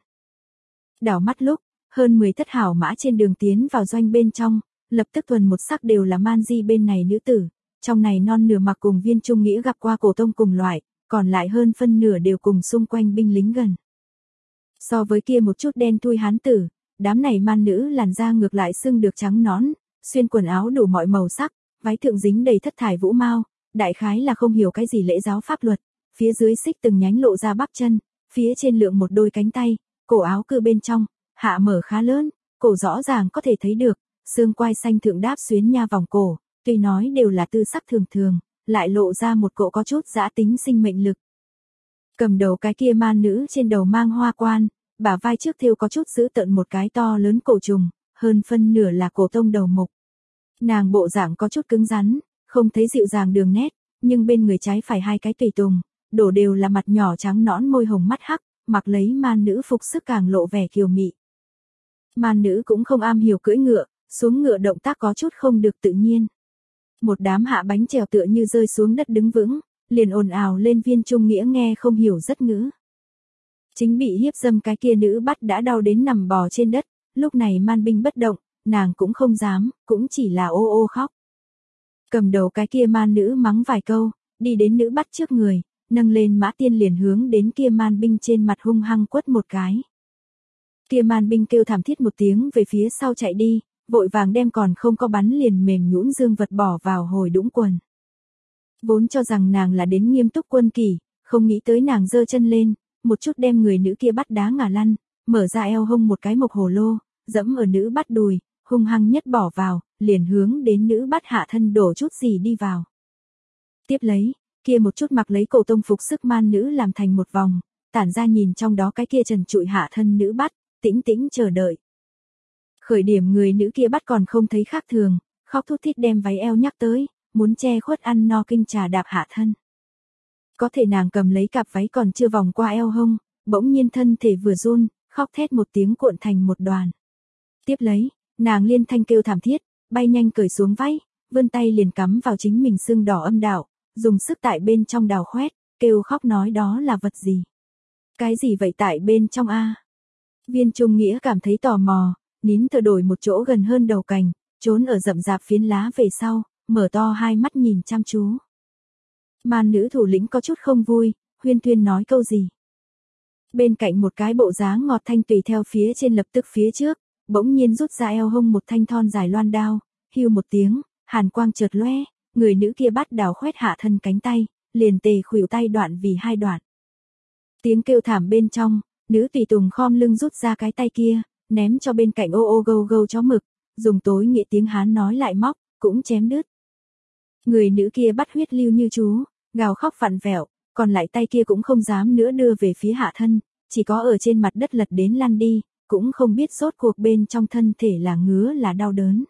Đảo mắt lúc, hơn mười thất hảo mã trên đường tiến vào doanh bên trong, lập tức thuần một sắc đều là man di bên này nữ tử, trong này non nửa mặc cùng Viên Trung Nghĩa gặp qua cổ tông cùng loại, còn lại hơn phân nửa đều cùng xung quanh binh lính gần. So với kia một chút đen thui hán tử, đám này man nữ làn da ngược lại xưng được trắng nón, xuyên quần áo đủ mọi màu sắc, váy thượng dính đầy thất thải vũ mao, đại khái là không hiểu cái gì lễ giáo pháp luật, phía dưới xích từng nhánh lộ ra bắp chân, phía trên lượng một đôi cánh tay, cổ áo cư bên trong, hạ mở khá lớn, cổ rõ ràng có thể thấy được, xương quai xanh thượng đáp xuyến nha vòng cổ, tuy nói đều là tư sắc thường thường, lại lộ ra một cỗ có chút dã tính sinh mệnh lực. Cầm đầu cái kia man nữ trên đầu mang hoa quan, bả vai trước thêu có chút giữ tợn một cái to lớn cổ trùng, hơn phân nửa là cổ tông đầu mục. Nàng bộ dạng có chút cứng rắn, không thấy dịu dàng đường nét, nhưng bên người trái phải hai cái tùy tùng, đổ đều là mặt nhỏ trắng nõn môi hồng mắt hắc, mặc lấy man nữ phục sức càng lộ vẻ kiều mị. Man nữ cũng không am hiểu cưỡi ngựa, xuống ngựa động tác có chút không được tự nhiên. Một đám hạ bánh chèo tựa như rơi xuống đất đứng vững, liền ồn ào lên. Viên Trung Nghĩa nghe không hiểu rất ngữ. Chính bị hiếp dâm cái kia nữ bắt đã đau đến nằm bò trên đất, lúc này man binh bất động, nàng cũng không dám, cũng chỉ là ô ô khóc. Cầm đầu cái kia man nữ mắng vài câu, đi đến nữ bắt trước người, nâng lên mã tiên liền hướng đến kia man binh trên mặt hung hăng quất một cái. Kia man binh kêu thảm thiết một tiếng về phía sau chạy đi, vội vàng đem còn không có bắn liền mềm nhũn dương vật bỏ vào hồi đũng quần. Vốn cho rằng nàng là đến nghiêm túc quân kỳ, không nghĩ tới nàng giơ chân lên, một chút đem người nữ kia bắt đá ngả lăn, mở ra eo hông một cái mộc hồ lô, dẫm ở nữ bắt đùi, hung hăng nhất bỏ vào, liền hướng đến nữ bắt hạ thân đổ chút gì đi vào. Tiếp lấy, kia một chút mặc lấy cổ tông phục sức man nữ làm thành một vòng, tản ra nhìn trong đó cái kia trần trụi hạ thân nữ bắt, tĩnh tĩnh chờ đợi. Khởi điểm người nữ kia bắt còn không thấy khác thường, khóc thút thít đem váy eo nhắc tới, muốn che khuất ăn no kinh trà đạp hạ thân. Có thể nàng cầm lấy cặp váy còn chưa vòng qua eo hông, bỗng nhiên thân thể vừa run, khóc thét một tiếng cuộn thành một đoàn. Tiếp lấy, nàng liên thanh kêu thảm thiết, bay nhanh cởi xuống váy, vươn tay liền cắm vào chính mình xương đỏ âm đạo, dùng sức tại bên trong đào khoét, kêu khóc nói đó là vật gì. Cái gì vậy tại bên trong a? Viên Trung Nghĩa cảm thấy tò mò, nín thở đổi một chỗ gần hơn đầu cành, trốn ở rậm rạp phiến lá về sau, mở to hai mắt nhìn chăm chú. Man nữ thủ lĩnh có chút không vui, huyên thuyên nói câu gì. Bên cạnh một cái bộ dáng ngọt thanh tùy theo phía trên lập tức phía trước, bỗng nhiên rút ra eo hông một thanh thon dài loan đao, hưu một tiếng, hàn quang chợt lóe, người nữ kia bắt đào khoét hạ thân cánh tay, liền tề khuỷu tay đoạn vì hai đoạn. Tiếng kêu thảm bên trong, nữ tùy tùng khom lưng rút ra cái tay kia, ném cho bên cạnh ô ô gâu gâu chó mực, dùng tối nghĩa tiếng Hán nói lại móc, cũng chém đứt. Người nữ kia bắt huyết lưu như chú, gào khóc vặn vẹo, còn lại tay kia cũng không dám nữa đưa về phía hạ thân, chỉ có ở trên mặt đất lật đến lăn đi, cũng không biết rốt cuộc bên trong thân thể là ngứa là đau đớn.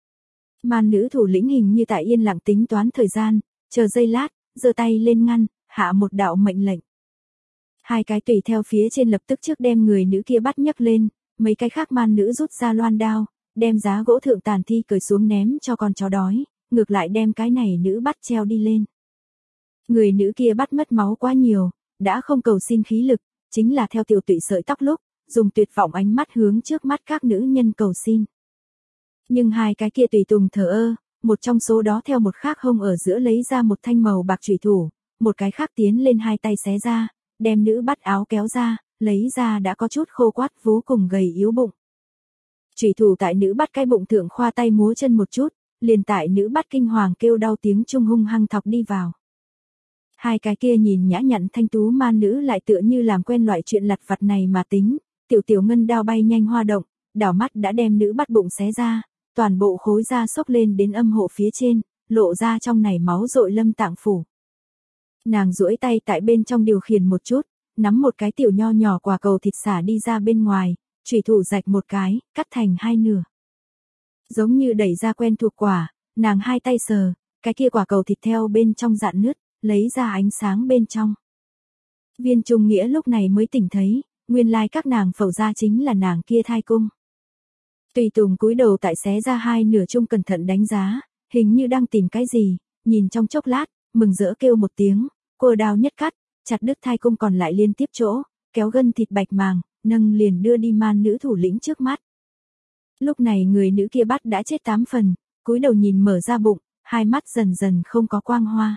Man nữ thủ lĩnh hình như tại yên lặng tính toán thời gian, chờ giây lát, giơ tay lên ngăn, hạ một đạo mệnh lệnh. Hai cái tùy theo phía trên lập tức trước đem người nữ kia bắt nhấc lên, mấy cái khác man nữ rút ra loan đao, đem giá gỗ thượng tàn thi cởi xuống ném cho con chó đói, ngược lại đem cái này nữ bắt treo đi lên. Người nữ kia bắt mất máu quá nhiều, đã không cầu xin khí lực, chính là theo tiểu tụy sợi tóc lúc, dùng tuyệt vọng ánh mắt hướng trước mắt các nữ nhân cầu xin. Nhưng hai cái kia tùy tùng thờ ơ, một trong số đó theo một khác hông ở giữa lấy ra một thanh màu bạc chủy thủ, một cái khác tiến lên hai tay xé ra, đem nữ bắt áo kéo ra, lấy ra đã có chút khô quắt vô cùng gầy yếu bụng. Chủy thủ tại nữ bắt cái bụng thượng khoa tay múa chân một chút, liền tại nữ bắt kinh hoàng kêu đau tiếng trung hung hăng thọc đi vào. Hai cái kia nhìn nhã nhặn thanh tú man nữ lại tựa như làm quen loại chuyện lặt vặt này mà tính, tiểu tiểu ngân đao bay nhanh hoa động, đảo mắt đã đem nữ bắt bụng xé ra, toàn bộ khối da xốc lên đến âm hộ phía trên, lộ ra trong này máu dội lâm tạng phủ. Nàng duỗi tay tại bên trong điều khiển một chút, nắm một cái tiểu nho nhỏ quả cầu thịt xả đi ra bên ngoài, chủy thủ rạch một cái, cắt thành hai nửa. Giống như đẩy ra quen thuộc quả, nàng hai tay sờ, cái kia quả cầu thịt theo bên trong dạn nứt, lấy ra ánh sáng bên trong. Viên Trung Nghĩa lúc này mới tỉnh thấy, nguyên lai các nàng phẫu ra chính là nàng kia thai cung. Tùy tùng cúi đầu tại xé ra hai nửa chung cẩn thận đánh giá, hình như đang tìm cái gì, nhìn trong chốc lát, mừng rỡ kêu một tiếng, cô đao nhất cắt, chặt đứt thai cung còn lại liên tiếp chỗ, kéo gân thịt bạch màng, nâng liền đưa đi man nữ thủ lĩnh trước mắt. Lúc này người nữ kia bắt đã chết tám phần, cúi đầu nhìn mở ra bụng, hai mắt dần dần không có quang hoa.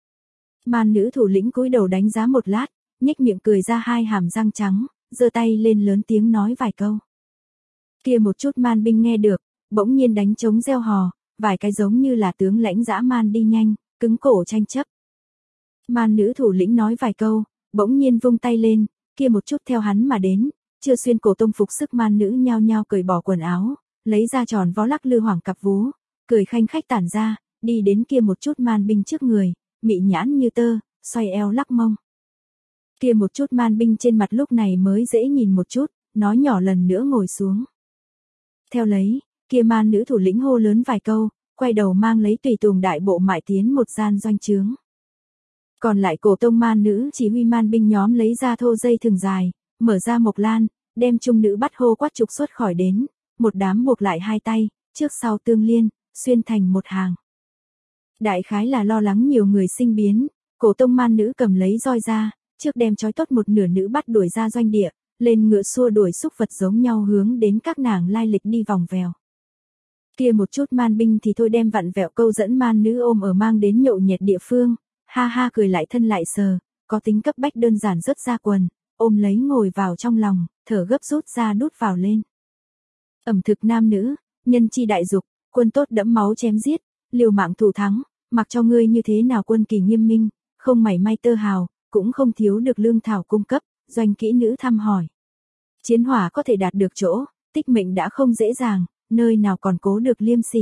Man nữ thủ lĩnh cúi đầu đánh giá một lát, nhếch miệng cười ra hai hàm răng trắng, giơ tay lên lớn tiếng nói vài câu. Kia một chút man binh nghe được, bỗng nhiên đánh trống reo hò, vài cái giống như là tướng lãnh dã man đi nhanh, cứng cổ tranh chấp. Man nữ thủ lĩnh nói vài câu, bỗng nhiên vung tay lên, kia một chút theo hắn mà đến, chưa xuyên cổ tông phục sức man nữ nhao nhao cởi bỏ quần áo, lấy ra tròn vó lắc lư hoảng cặp vú, cười khanh khách tản ra, đi đến kia một chút man binh trước người, mị nhãn như tơ, xoay eo lắc mông. Kia một chút man binh trên mặt lúc này mới dễ nhìn một chút, nói nhỏ lần nữa ngồi xuống. Theo lấy, kia man nữ thủ lĩnh hô lớn vài câu, quay đầu mang lấy tùy tùng đại bộ mại tiến một gian doanh trướng. Còn lại cổ tông man nữ chỉ huy man binh nhóm lấy ra thô dây thừng dài, mở ra mộc lan, đem trung nữ bắt hô quát trục xuất khỏi đến, một đám buộc lại hai tay, trước sau tương liên, xuyên thành một hàng. Đại khái là lo lắng nhiều người sinh biến, cổ tông man nữ cầm lấy roi ra, trước đem trói tốt một nửa nữ bắt đuổi ra doanh địa, lên ngựa xua đuổi xúc vật giống nhau hướng đến các nàng lai lịch đi vòng vèo. Kia một chút man binh thì thôi đem vặn vẹo câu dẫn man nữ ôm ở mang đến nhậu nhẹt địa phương, ha ha cười lại thân lại sờ, có tính cấp bách đơn giản rớt ra quần, ôm lấy ngồi vào trong lòng, thở gấp rút ra đút vào lên. Ẩm thực nam nữ, nhân chi đại dục, quân tốt đẫm máu chém giết, liều mạng thủ thắng, mặc cho ngươi như thế nào quân kỳ nghiêm minh, không mảy may tơ hào, cũng không thiếu được lương thảo cung cấp, doanh kỹ nữ thăm hỏi. Chiến hỏa có thể đạt được chỗ, tích mệnh đã không dễ dàng, nơi nào còn cố được liêm sỉ.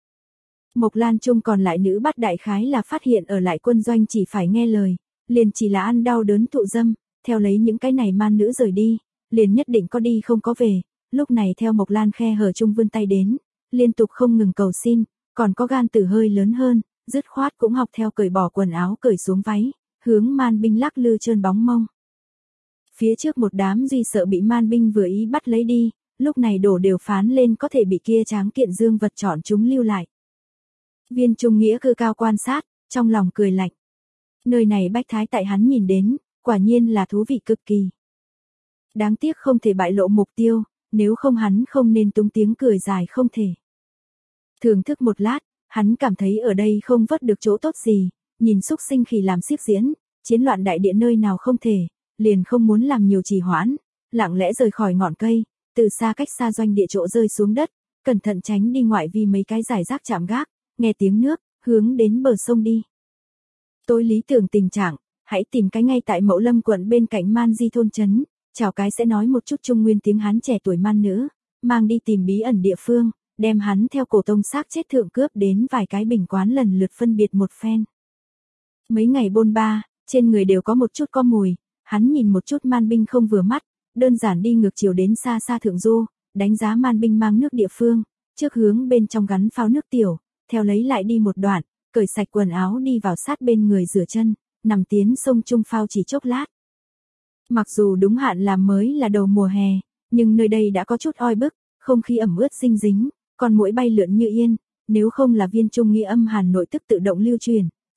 Mộc Lan Trung còn lại nữ bắt đại khái là phát hiện ở lại quân doanh chỉ phải nghe lời, liền chỉ là ăn đau đớn thụ dâm, theo lấy những cái này man nữ rời đi, liền nhất định có đi không có về, lúc này theo Mộc Lan khe hở trung vươn tay đến, liên tục không ngừng cầu xin, còn có gan tử hơi lớn hơn, dứt khoát cũng học theo cởi bỏ quần áo cởi xuống váy, hướng man binh lắc lư trơn bóng mông. Phía trước một đám duy sợ bị man binh vừa ý bắt lấy đi, lúc này đổ đều phán lên có thể bị kia tráng kiện dương vật chọn chúng lưu lại. Viên Trung Nghĩa cư cao quan sát, trong lòng cười lạnh. Nơi này bách thái tại hắn nhìn đến, quả nhiên là thú vị cực kỳ. Đáng tiếc không thể bại lộ mục tiêu, nếu không hắn không nên tung tiếng cười dài không thể. Thưởng thức một lát, hắn cảm thấy ở đây không vớt được chỗ tốt gì, nhìn xúc sinh khỉ làm xiếc diễn, chiến loạn đại địa nơi nào không thể, liền không muốn làm nhiều trì hoãn, lặng lẽ rời khỏi ngọn cây, từ xa cách xa doanh địa chỗ rơi xuống đất, cẩn thận tránh đi ngoại vi mấy cái giải rác chạm gác, nghe tiếng nước, hướng đến bờ sông đi. Tôi lý tưởng tình trạng, hãy tìm cái ngay tại Mậu Lâm quận bên cạnh Man Di thôn trấn, chào cái sẽ nói một chút Trung Nguyên tiếng Hán trẻ tuổi man nữ, mang đi tìm bí ẩn địa phương, đem hắn theo cổ tông xác chết thượng cướp đến vài cái bình quán lần lượt phân biệt một phen. Mấy ngày bôn ba, trên người đều có một chút có mùi, hắn nhìn một chút man binh không vừa mắt, đơn giản đi ngược chiều đến xa xa thượng du, đánh giá man binh mang nước địa phương, trước hướng bên trong gắn phao nước tiểu, theo lấy lại đi một đoạn, cởi sạch quần áo đi vào sát bên người rửa chân, nằm tiến sông trung phao chỉ chốc lát. Mặc dù đúng hạn làm mới là đầu mùa hè, nhưng nơi đây đã có chút oi bức, không khí ẩm ướt dinh dính, còn muỗi bay lượn như yên, nếu không là Viên Trung Nghĩa âm hàn nội tức tự động lưu truyền,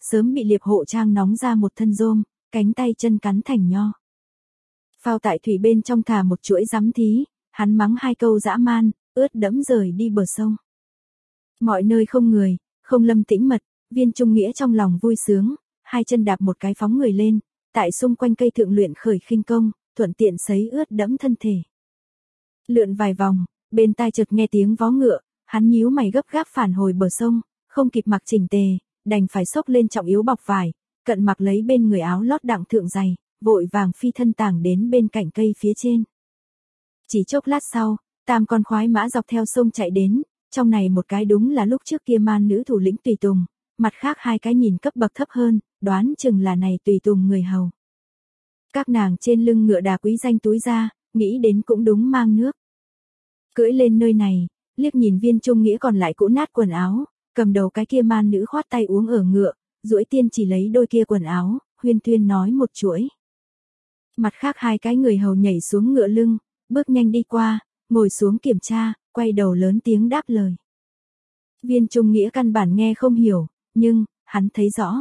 sớm bị Liệp Hộ Trang nóng ra một thân rôm, cánh tay chân cắn thành nho. Phao tại thủy bên trong thả một chuỗi giám thí, hắn mắng hai câu dã man, ướt đẫm rời đi bờ sông. Mọi nơi không người, không lâm tĩnh mật, Viên Trung Nghĩa trong lòng vui sướng, hai chân đạp một cái phóng người lên, tại xung quanh cây thượng luyện khởi khinh công, thuận tiện sấy ướt đẫm thân thể. Lượn vài vòng, bên tai chợt nghe tiếng vó ngựa, hắn nhíu mày gấp gáp phản hồi bờ sông, không kịp mặc chỉnh tề, đành phải xốc lên trọng yếu bọc vải, cận mặc lấy bên người áo lót đặng thượng dày, vội vàng phi thân tàng đến bên cạnh cây phía trên. Chỉ chốc lát sau, tam con khoái mã dọc theo sông chạy đến, trong này một cái đúng là lúc trước kia man nữ thủ lĩnh tùy tùng, mặt khác hai cái nhìn cấp bậc thấp hơn, đoán chừng là này tùy tùng người hầu. Các nàng trên lưng ngựa đà quý danh túi ra, nghĩ đến cũng đúng mang nước. Cưỡi lên nơi này, liếc nhìn Viên Trung Nghĩa còn lại cũ nát quần áo, cầm đầu cái kia man nữ khoát tay uống ở ngựa, duỗi tiên chỉ lấy đôi kia quần áo, huyên thuyên nói một chuỗi. Mặt khác hai cái người hầu nhảy xuống ngựa lưng, bước nhanh đi qua, ngồi xuống kiểm tra, quay đầu lớn tiếng đáp lời. Viên Trung Nghĩa căn bản nghe không hiểu, nhưng, hắn thấy rõ.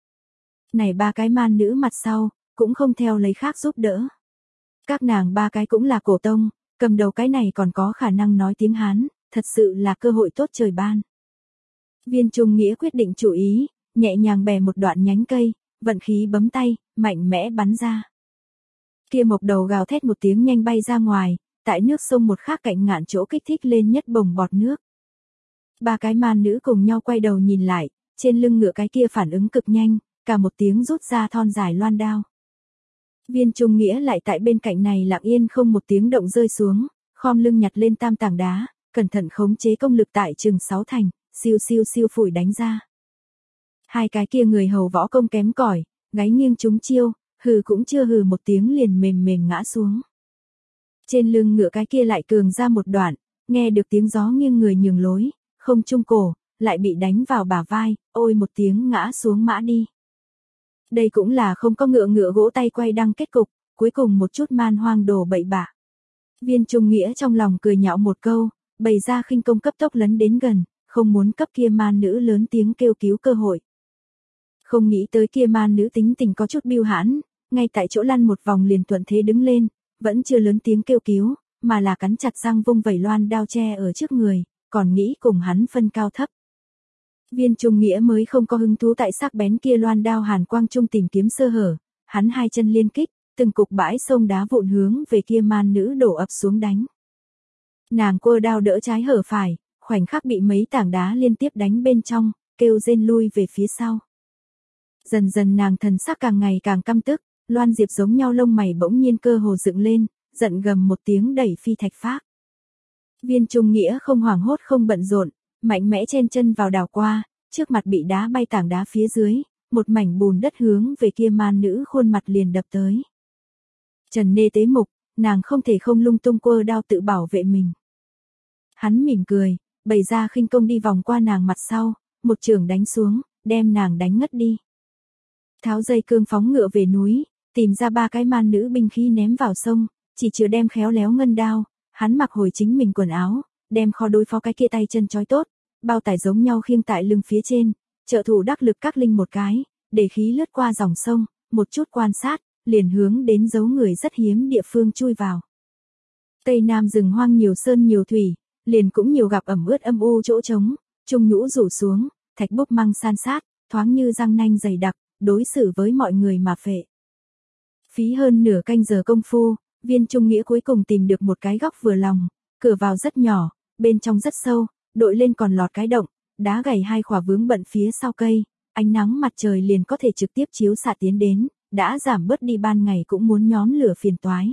Này ba cái man nữ mặt sau, cũng không theo lấy khác giúp đỡ. Các nàng ba cái cũng là cổ tông, cầm đầu cái này còn có khả năng nói tiếng Hán, thật sự là cơ hội tốt trời ban. Viên Trung Nghĩa quyết định chủ ý, nhẹ nhàng bè một đoạn nhánh cây, vận khí bấm tay, mạnh mẽ bắn ra. Kia mộc đầu gào thét một tiếng nhanh bay ra ngoài, tại nước sông một khác cạnh ngạn chỗ kích thích lên nhất bồng bọt nước. Ba cái man nữ cùng nhau quay đầu nhìn lại, trên lưng ngựa cái kia phản ứng cực nhanh, cả một tiếng rút ra thon dài loan đao. Viên Trung Nghĩa lại tại bên cạnh này lặng yên không một tiếng động rơi xuống, khom lưng nhặt lên tam tảng đá, cẩn thận khống chế công lực tại chừng sáu thành, siêu siêu siêu phủi đánh ra. Hai cái kia người hầu võ công kém cỏi, gáy nghiêng trúng chiêu, hừ cũng chưa hừ một tiếng liền mềm mềm ngã xuống. Trên lưng ngựa cái kia lại cường ra một đoạn, nghe được tiếng gió nghiêng người nhường lối, không trung cổ, lại bị đánh vào bả vai, ôi một tiếng ngã xuống mã đi. Đây cũng là không có ngựa ngựa gỗ tay quay đăng kết cục, cuối cùng một chút man hoang đồ bậy bạ. Viên Trung Nghĩa trong lòng cười nhạo một câu, bày ra khinh công cấp tốc lấn đến gần, không muốn cấp kia man nữ lớn tiếng kêu cứu cơ hội. Không nghĩ tới kia man nữ tính tình có chút biêu hãn, ngay tại chỗ lăn một vòng liền thuận thế đứng lên, vẫn chưa lớn tiếng kêu cứu, mà là cắn chặt răng vung vẩy loan đao che ở trước người, còn nghĩ cùng hắn phân cao thấp. Viên Trung Nghĩa mới không có hứng thú tại sắc bén kia loan đao hàn quang trung tìm kiếm sơ hở, hắn hai chân liên kích, từng cục bãi sông đá vụn hướng về kia man nữ đổ ập xuống đánh. Nàng quơ đao đỡ trái hở phải, khoảnh khắc bị mấy tảng đá liên tiếp đánh bên trong, kêu rên lui về phía sau. Dần dần nàng thần sắc càng ngày càng căm tức, loan diệp giống nhau lông mày bỗng nhiên cơ hồ dựng lên, giận gầm một tiếng đẩy phi thạch phác. Viên Trung Nghĩa không hoảng hốt không bận rộn, mạnh mẽ chen chân vào đảo qua, trước mặt bị đá bay tảng đá phía dưới, một mảnh bùn đất hướng về kia man nữ khuôn mặt liền đập tới. Trần nê tế mục, nàng không thể không lung tung quơ đao tự bảo vệ mình. Hắn mỉm cười, bày ra khinh công đi vòng qua nàng mặt sau, một chưởng đánh xuống, đem nàng đánh ngất đi. Tháo dây cương phóng ngựa về núi, tìm ra ba cái man nữ binh khí ném vào sông, chỉ chưa đem khéo léo ngân đao, hắn mặc hồi chính mình quần áo, đem kho đối phó cái kia tay chân chói tốt, bao tải giống nhau khiêng tại lưng phía trên, trợ thủ đắc lực các linh một cái, để khí lướt qua dòng sông, một chút quan sát, liền hướng đến dấu người rất hiếm địa phương chui vào. Tây Nam rừng hoang nhiều sơn nhiều thủy, liền cũng nhiều gặp ẩm ướt âm u chỗ trống, trung nhũ rủ xuống, thạch búp măng san sát, thoáng như răng nanh dày đặc, đối xử với mọi người mà phệ. Phí hơn nửa canh giờ công phu, Viên Trung Nghĩa cuối cùng tìm được một cái góc vừa lòng, cửa vào rất nhỏ, bên trong rất sâu, đội lên còn lọt cái động, đá gầy hai khỏa vướng bận phía sau cây, ánh nắng mặt trời liền có thể trực tiếp chiếu xạ tiến đến, đã giảm bớt đi ban ngày cũng muốn nhóm lửa phiền toái.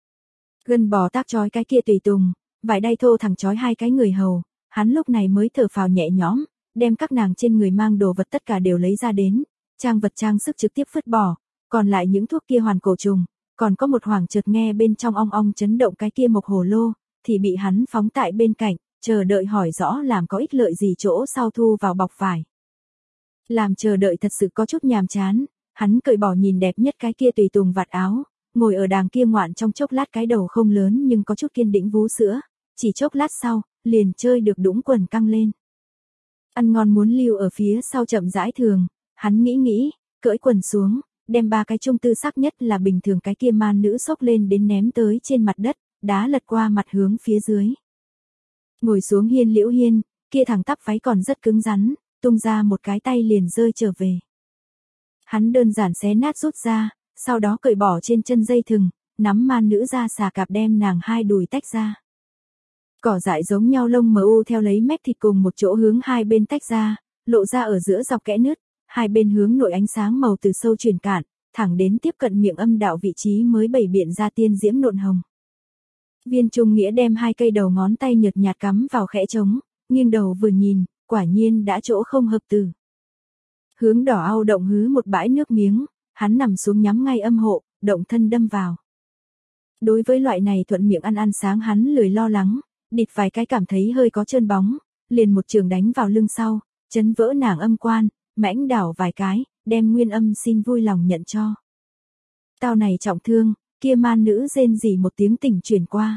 Gân bò tác trói cái kia tùy tùng, vải đay thô thẳng trói hai cái người hầu, hắn lúc này mới thở phào nhẹ nhõm, đem các nàng trên người mang đồ vật tất cả đều lấy ra đến, trang vật trang sức trực tiếp vứt bỏ, còn lại những thuốc kia hoàn cổ trùng, còn có một hoàng chợt nghe bên trong ong ong chấn động cái kia mộc hồ lô, thì bị hắn phóng tại bên cạnh, chờ đợi hỏi rõ làm có ích lợi gì chỗ sau thu vào bọc vải. Làm chờ đợi thật sự có chút nhàm chán, hắn cởi bỏ nhìn đẹp nhất cái kia tùy tùng vạt áo, ngồi ở đàng kia ngoạn trong chốc lát cái đầu không lớn nhưng có chút kiên định vú sữa, chỉ chốc lát sau, liền chơi được đũng quần căng lên. Ăn ngon muốn lưu ở phía sau chậm rãi thường, Hắn nghĩ nghĩ, cởi quần xuống, đem ba cái trung tư sắc nhất là bình thường cái kia man nữ xốc lên đến ném tới trên mặt đất, đá lật qua mặt hướng phía dưới. Ngồi xuống hiên liễu hiên, kia thẳng tắp váy còn rất cứng rắn, tung ra một cái tay liền rơi trở về. Hắn đơn giản xé nát rút ra, sau đó cởi bỏ trên chân dây thừng, nắm man nữ ra xà cạp đem nàng hai đùi tách ra. Cỏ dại giống nhau lông mờ u theo lấy mép thịt cùng một chỗ hướng hai bên tách ra, lộ ra ở giữa dọc kẽ nứt, hai bên hướng nội ánh sáng màu từ sâu truyền cạn, thẳng đến tiếp cận miệng âm đạo vị trí mới bày biện ra tiên diễm nộn hồng. Viên Trung Nghĩa đem hai cây đầu ngón tay nhợt nhạt cắm vào khẽ trống, nghiêng đầu vừa nhìn, quả nhiên đã chỗ không hợp từ. Hướng đỏ au động hứ một bãi nước miếng, hắn nằm xuống nhắm ngay âm hộ, động thân đâm vào. Đối với loại này thuận miệng ăn ăn sáng hắn lười lo lắng, địt vài cái cảm thấy hơi có trơn bóng, liền một trường đánh vào lưng sau, chấn vỡ nàng âm quan, mãnh đảo vài cái, đem nguyên âm xin vui lòng nhận cho. Tao này trọng thương, kia man nữ rên rỉ một tiếng tỉnh chuyển qua.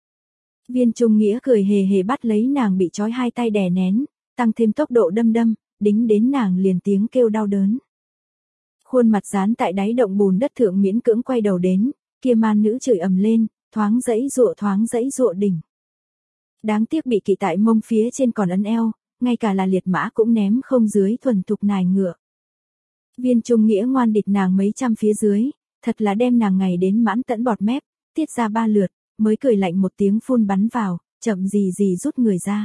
Viên Trung Nghĩa cười hề hề bắt lấy nàng bị trói hai tay đè nén, tăng thêm tốc độ đâm đâm, đính đến nàng liền tiếng kêu đau đớn. Khuôn mặt dán tại đáy động bùn đất thượng miễn cưỡng quay đầu đến, kia man nữ chửi ầm lên, thoáng dãy dụa thoáng dãy dụa đỉnh. Đáng tiếc bị kỵ tại mông phía trên còn ấn eo, ngay cả là liệt mã cũng ném không dưới thuần thục nài ngựa. Viên Trung Nghĩa ngoan địch nàng mấy trăm phía dưới, thật là đem nàng ngày đến mãn tẫn bọt mép, tiết ra ba lượt, mới cười lạnh một tiếng phun bắn vào, chậm gì gì rút người ra.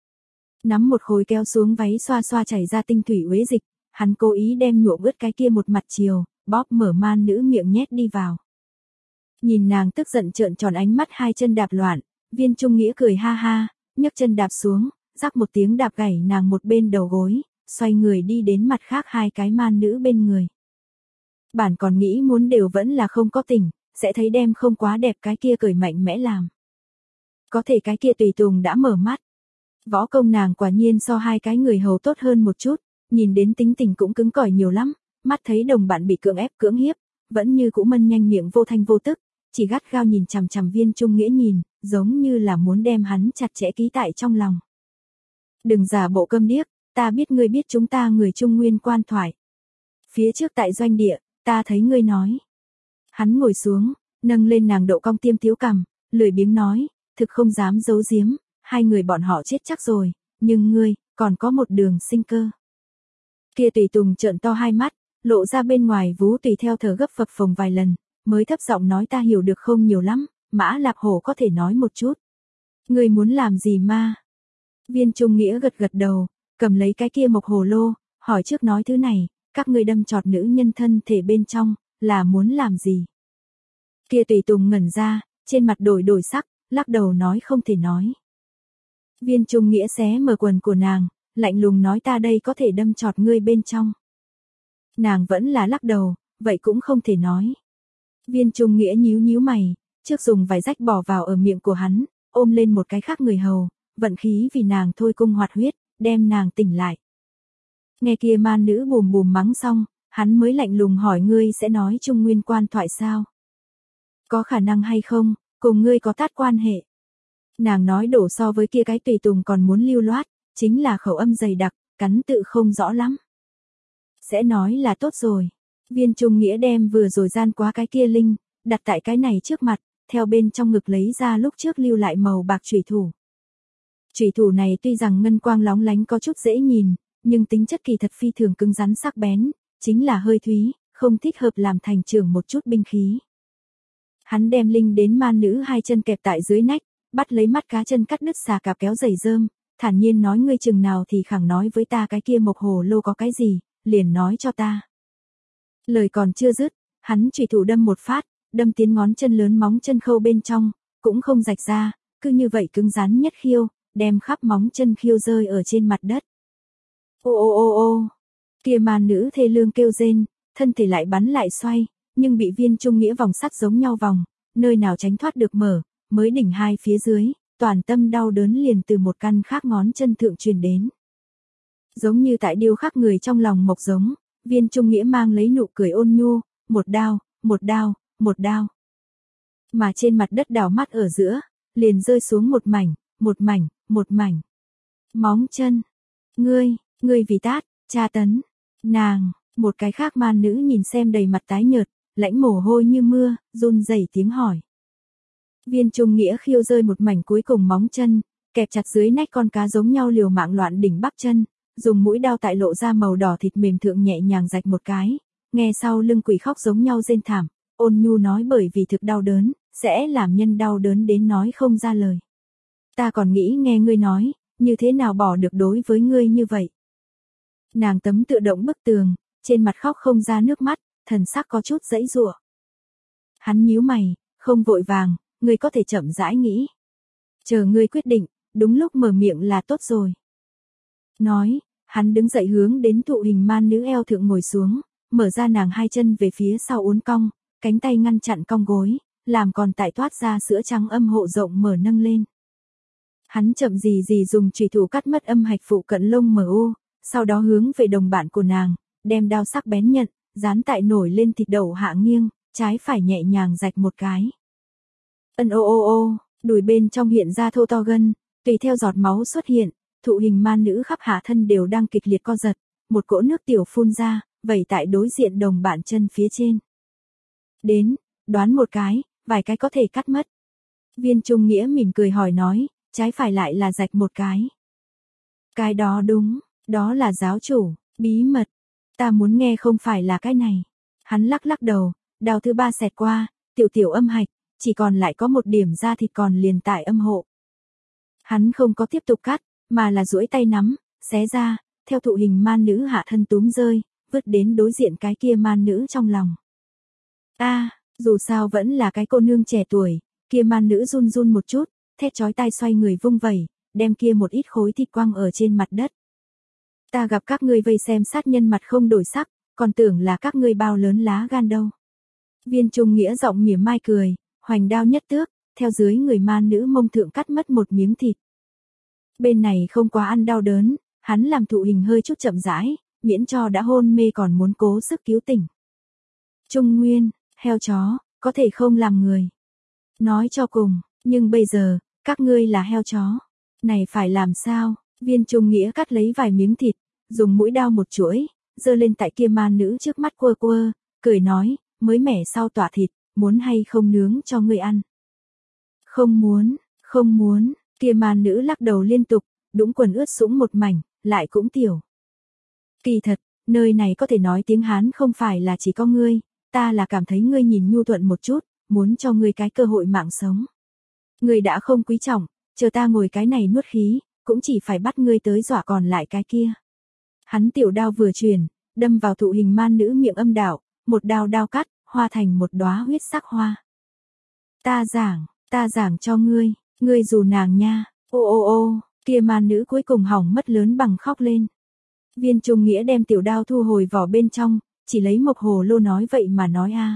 Nắm một khối kéo xuống váy xoa xoa chảy ra tinh thủy uế dịch, hắn cố ý đem nhuộm ướt cái kia một mặt chiều, bóp mở man nữ miệng nhét đi vào. Nhìn nàng tức giận trợn tròn ánh mắt hai chân đạp loạn, Viên Trung Nghĩa cười ha ha, nhấc chân đạp xuống, rắc một tiếng đạp gãy nàng một bên đầu gối, xoay người đi đến mặt khác hai cái man nữ bên người. Bản còn nghĩ muốn đều vẫn là không có tình, sẽ thấy đem không quá đẹp cái kia cười mạnh mẽ làm. Có thể cái kia tùy tùng đã mở mắt. Võ công nàng quả nhiên so hai cái người hầu tốt hơn một chút, nhìn đến tính tình cũng cứng cỏi nhiều lắm, mắt thấy đồng bạn bị cưỡng ép cưỡng hiếp, vẫn như cũ mân nhanh miệng vô thanh vô tức, chỉ gắt gao nhìn chằm chằm Viên Trung Nghĩa nhìn, giống như là muốn đem hắn chặt chẽ ký tại trong lòng. Đừng giả bộ câm điếc, ta biết ngươi biết chúng ta người Trung Nguyên quan thoại. Phía trước tại doanh địa, ta thấy ngươi nói. Hắn ngồi xuống, nâng lên nàng độ cong tiêm thiếu cằm, lười biếng nói, thực không dám giấu giếm, hai người bọn họ chết chắc rồi, nhưng ngươi, còn có một đường sinh cơ. Kia tùy tùng trợn to hai mắt, lộ ra bên ngoài vú tùy theo thở gấp phập phồng vài lần, mới thấp giọng nói ta hiểu được không nhiều lắm, Mã Lạp Hổ có thể nói một chút. Ngươi muốn làm gì ma? Viên Trung Nghĩa gật gật đầu, cầm lấy cái kia mộc hồ lô, hỏi trước nói thứ này, các ngươi đâm chọt nữ nhân thân thể bên trong, là muốn làm gì? Kia tùy tùng ngẩn ra, trên mặt đổi đổi sắc, lắc đầu nói không thể nói. Viên Trung Nghĩa xé mở quần của nàng, lạnh lùng nói ta đây có thể đâm chọt ngươi bên trong. Nàng vẫn là lắc đầu, vậy cũng không thể nói. Viên Trung Nghĩa nhíu nhíu mày, trước dùng vải rách bỏ vào ở miệng của hắn, ôm lên một cái khác người hầu, vận khí vì nàng thôi cung hoạt huyết, đem nàng tỉnh lại. Nghe kia man nữ bùm bùm mắng xong, hắn mới lạnh lùng hỏi ngươi sẽ nói Trung Nguyên quan thoại sao? Có khả năng hay không, cùng ngươi có tát quan hệ. Nàng nói đổ so với kia cái tùy tùng còn muốn lưu loát, chính là khẩu âm dày đặc, cắn tự không rõ lắm. Sẽ nói là tốt rồi. Viên Trung Nghĩa đem vừa rồi gian quá cái kia linh, đặt tại cái này trước mặt, theo bên trong ngực lấy ra lúc trước lưu lại màu bạc chủy thủ. Chủy thủ này tuy rằng ngân quang lóng lánh có chút dễ nhìn, nhưng tính chất kỳ thật phi thường cứng rắn sắc bén, chính là hơi thúy, không thích hợp làm thành trưởng một chút binh khí. Hắn đem linh đến man nữ hai chân kẹp tại dưới nách, bắt lấy mắt cá chân cắt đứt xà cạp kéo giày rơm, thản nhiên nói ngươi chừng nào thì khẳng nói với ta cái kia mộc hồ lô có cái gì, liền nói cho ta. Lời còn chưa dứt, hắn chủy thủ đâm một phát, đâm tiến ngón chân lớn móng chân khâu bên trong, cũng không rạch ra, cứ như vậy cứng rắn nhất khiêu, đem khắp móng chân khiêu rơi ở trên mặt đất. Ô ô ô ô, kia man nữ thê lương kêu rên, thân thể lại bắn lại xoay, nhưng bị Viên Trung Nghĩa vòng sắt giống nhau vòng, nơi nào tránh thoát được mở, mới đỉnh hai phía dưới, toàn tâm đau đớn liền từ một căn khác ngón chân thượng truyền đến. Giống như tại điêu khắc người trong lòng mộc giống, Viên Trung Nghĩa mang lấy nụ cười ôn nhu, một đao, một đao, một đao. Mà trên mặt đất đảo mắt ở giữa, liền rơi xuống một mảnh, một mảnh, một mảnh. Móng chân. Ngươi, ngươi vì tát, tra tấn, nàng, Một cái khác man nữ nhìn xem đầy mặt tái nhợt, lãnh mồ hôi như mưa, run rẩy tiếng hỏi. Viên Trung Nghĩa khiêu rơi một mảnh cuối cùng móng chân, kẹp chặt dưới nách con cá giống nhau liều mạng loạn đỉnh bắp chân, dùng mũi đao tại lộ ra màu đỏ thịt mềm thượng nhẹ nhàng rạch một cái, nghe sau lưng quỷ khóc giống nhau rên thảm, ôn nhu nói bởi vì thực đau đớn, sẽ làm nhân đau đớn đến nói không ra lời. Ta còn nghĩ nghe ngươi nói, như thế nào bỏ được đối với ngươi như vậy. Nàng tấm tựa động bức tường, trên mặt khóc không ra nước mắt, thần sắc có chút dãy giụa. Hắn nhíu mày, không vội vàng, ngươi có thể chậm rãi nghĩ. Chờ ngươi quyết định, đúng lúc mở miệng là tốt rồi. Nói, hắn đứng dậy hướng đến thụ hình man nữ eo thượng ngồi xuống, mở ra nàng hai chân về phía sau uốn cong, cánh tay ngăn chặn cong gối, làm còn tại toát ra sữa trắng âm hộ rộng mở nâng lên. Hắn chậm gì gì dùng chùy thủ cắt mất âm hạch phụ cận lông mờ ô, sau đó hướng về đồng bạn của nàng, đem đao sắc bén nhận, dán tại nổi lên thịt đầu hạ nghiêng, trái phải nhẹ nhàng rạch một cái. Ân ô ô ô, đùi bên trong hiện ra thô to gân, tùy theo giọt máu xuất hiện, thụ hình man nữ khắp hạ thân đều đang kịch liệt co giật, một cỗ nước tiểu phun ra, vẩy tại đối diện đồng bạn chân phía trên. Đến, đoán một cái, vài cái có thể cắt mất. Viên Trung Nghĩa mỉm cười hỏi nói, trái phải lại là rạch một cái. Cái đó đúng, đó là giáo chủ, bí mật. Ta muốn nghe không phải là cái này. Hắn lắc lắc đầu, đao thứ ba xẹt qua, tiểu tiểu âm hạch, chỉ còn lại có một điểm da thịt còn liền tại âm hộ. Hắn không có tiếp tục cắt, mà là duỗi tay nắm, xé ra, theo thụ hình man nữ hạ thân túm rơi, vứt đến đối diện cái kia man nữ trong lòng. A, à, dù sao vẫn là cái cô nương trẻ tuổi, kia man nữ run run một chút, thét chói tai xoay người vung vẩy, đem kia một ít khối thịt quăng ở trên mặt đất. Ta gặp các ngươi vây xem sát nhân mặt không đổi sắc, còn tưởng là các ngươi bao lớn lá gan đâu. Viên Trung Nghĩa giọng mỉa mai cười, hoành đao nhất tước, theo dưới người man nữ mông thượng cắt mất một miếng thịt. Bên này không quá ăn đau đớn, hắn làm thụ hình hơi chút chậm rãi, miễn cho đã hôn mê còn muốn cố sức cứu tỉnh. Trung Nguyên, heo chó, có thể không làm người. Nói cho cùng, nhưng bây giờ, các ngươi là heo chó. Này phải làm sao? Viên Trung Nghĩa cắt lấy vài miếng thịt, dùng mũi đao một chuỗi, giơ lên tại kia man nữ trước mắt quơ quơ, cười nói, mới mẻ sau tỏa thịt, muốn hay không nướng cho ngươi ăn. Không muốn, không muốn, kia man nữ lắc đầu liên tục, đũng quần ướt sũng một mảnh, lại cũng tiểu. Kỳ thật, nơi này có thể nói tiếng Hán không phải là chỉ có ngươi, ta là cảm thấy ngươi nhìn nhu thuận một chút, muốn cho ngươi cái cơ hội mạng sống. Ngươi đã không quý trọng, chờ ta ngồi cái này nuốt khí, cũng chỉ phải bắt ngươi tới dọa còn lại cái kia. Hắn tiểu đao vừa chuyển, đâm vào thụ hình man nữ miệng âm đạo, một đao đao cắt, hoa thành một đóa huyết sắc hoa. Ta giảng, ta giảng cho ngươi, ngươi dù nàng nha, ô ô ô, kia man nữ cuối cùng hỏng mất lớn bằng khóc lên. Viên Trung Nghĩa đem tiểu đao thu hồi vỏ bên trong, chỉ lấy một hồ lô nói vậy mà nói a. À.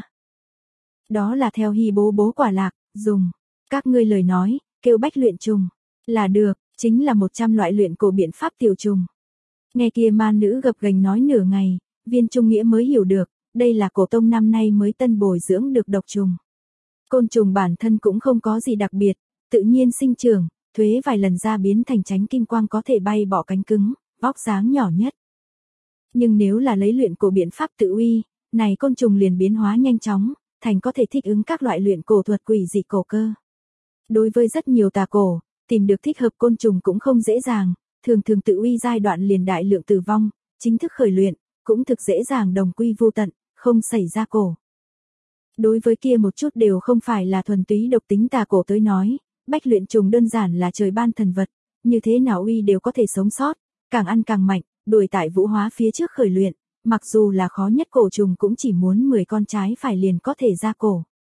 Đó là theo hy bố bố quả lạc, dùng, các ngươi lời nói, kêu bách luyện trùng, là được, chính là một trăm loại luyện cổ biện pháp tiểu trùng. Nghe kia man nữ gập ghềnh nói nửa ngày, Viên Trung Nghĩa mới hiểu được, đây là cổ tông năm nay mới tân bồi dưỡng được độc trùng. Côn trùng bản thân cũng không có gì đặc biệt, tự nhiên sinh trưởng, thuế vài lần ra biến thành tránh kim quang có thể bay bỏ cánh cứng, vóc dáng nhỏ nhất. Nhưng nếu là lấy luyện cổ biện pháp tự uy, này côn trùng liền biến hóa nhanh chóng, thành có thể thích ứng các loại luyện cổ thuật quỷ dị cổ cơ. Đối với rất nhiều tà cổ, tìm được thích hợp côn trùng cũng không dễ dàng, thường thường tự uy giai đoạn liền đại lượng tử vong, chính thức khởi luyện, cũng thực dễ dàng đồng quy vô tận, không xảy ra cổ. Đối với kia một chút đều không phải là thuần túy độc tính tà cổ tới nói, bách luyện trùng đơn giản là trời ban thần vật, như thế nào uy đều có thể sống sót, càng ăn càng mạnh, đuổi tại vũ hóa phía trước khởi luyện, mặc dù là khó nhất cổ trùng cũng chỉ muốn mười con trái phải liền có thể ra cổ.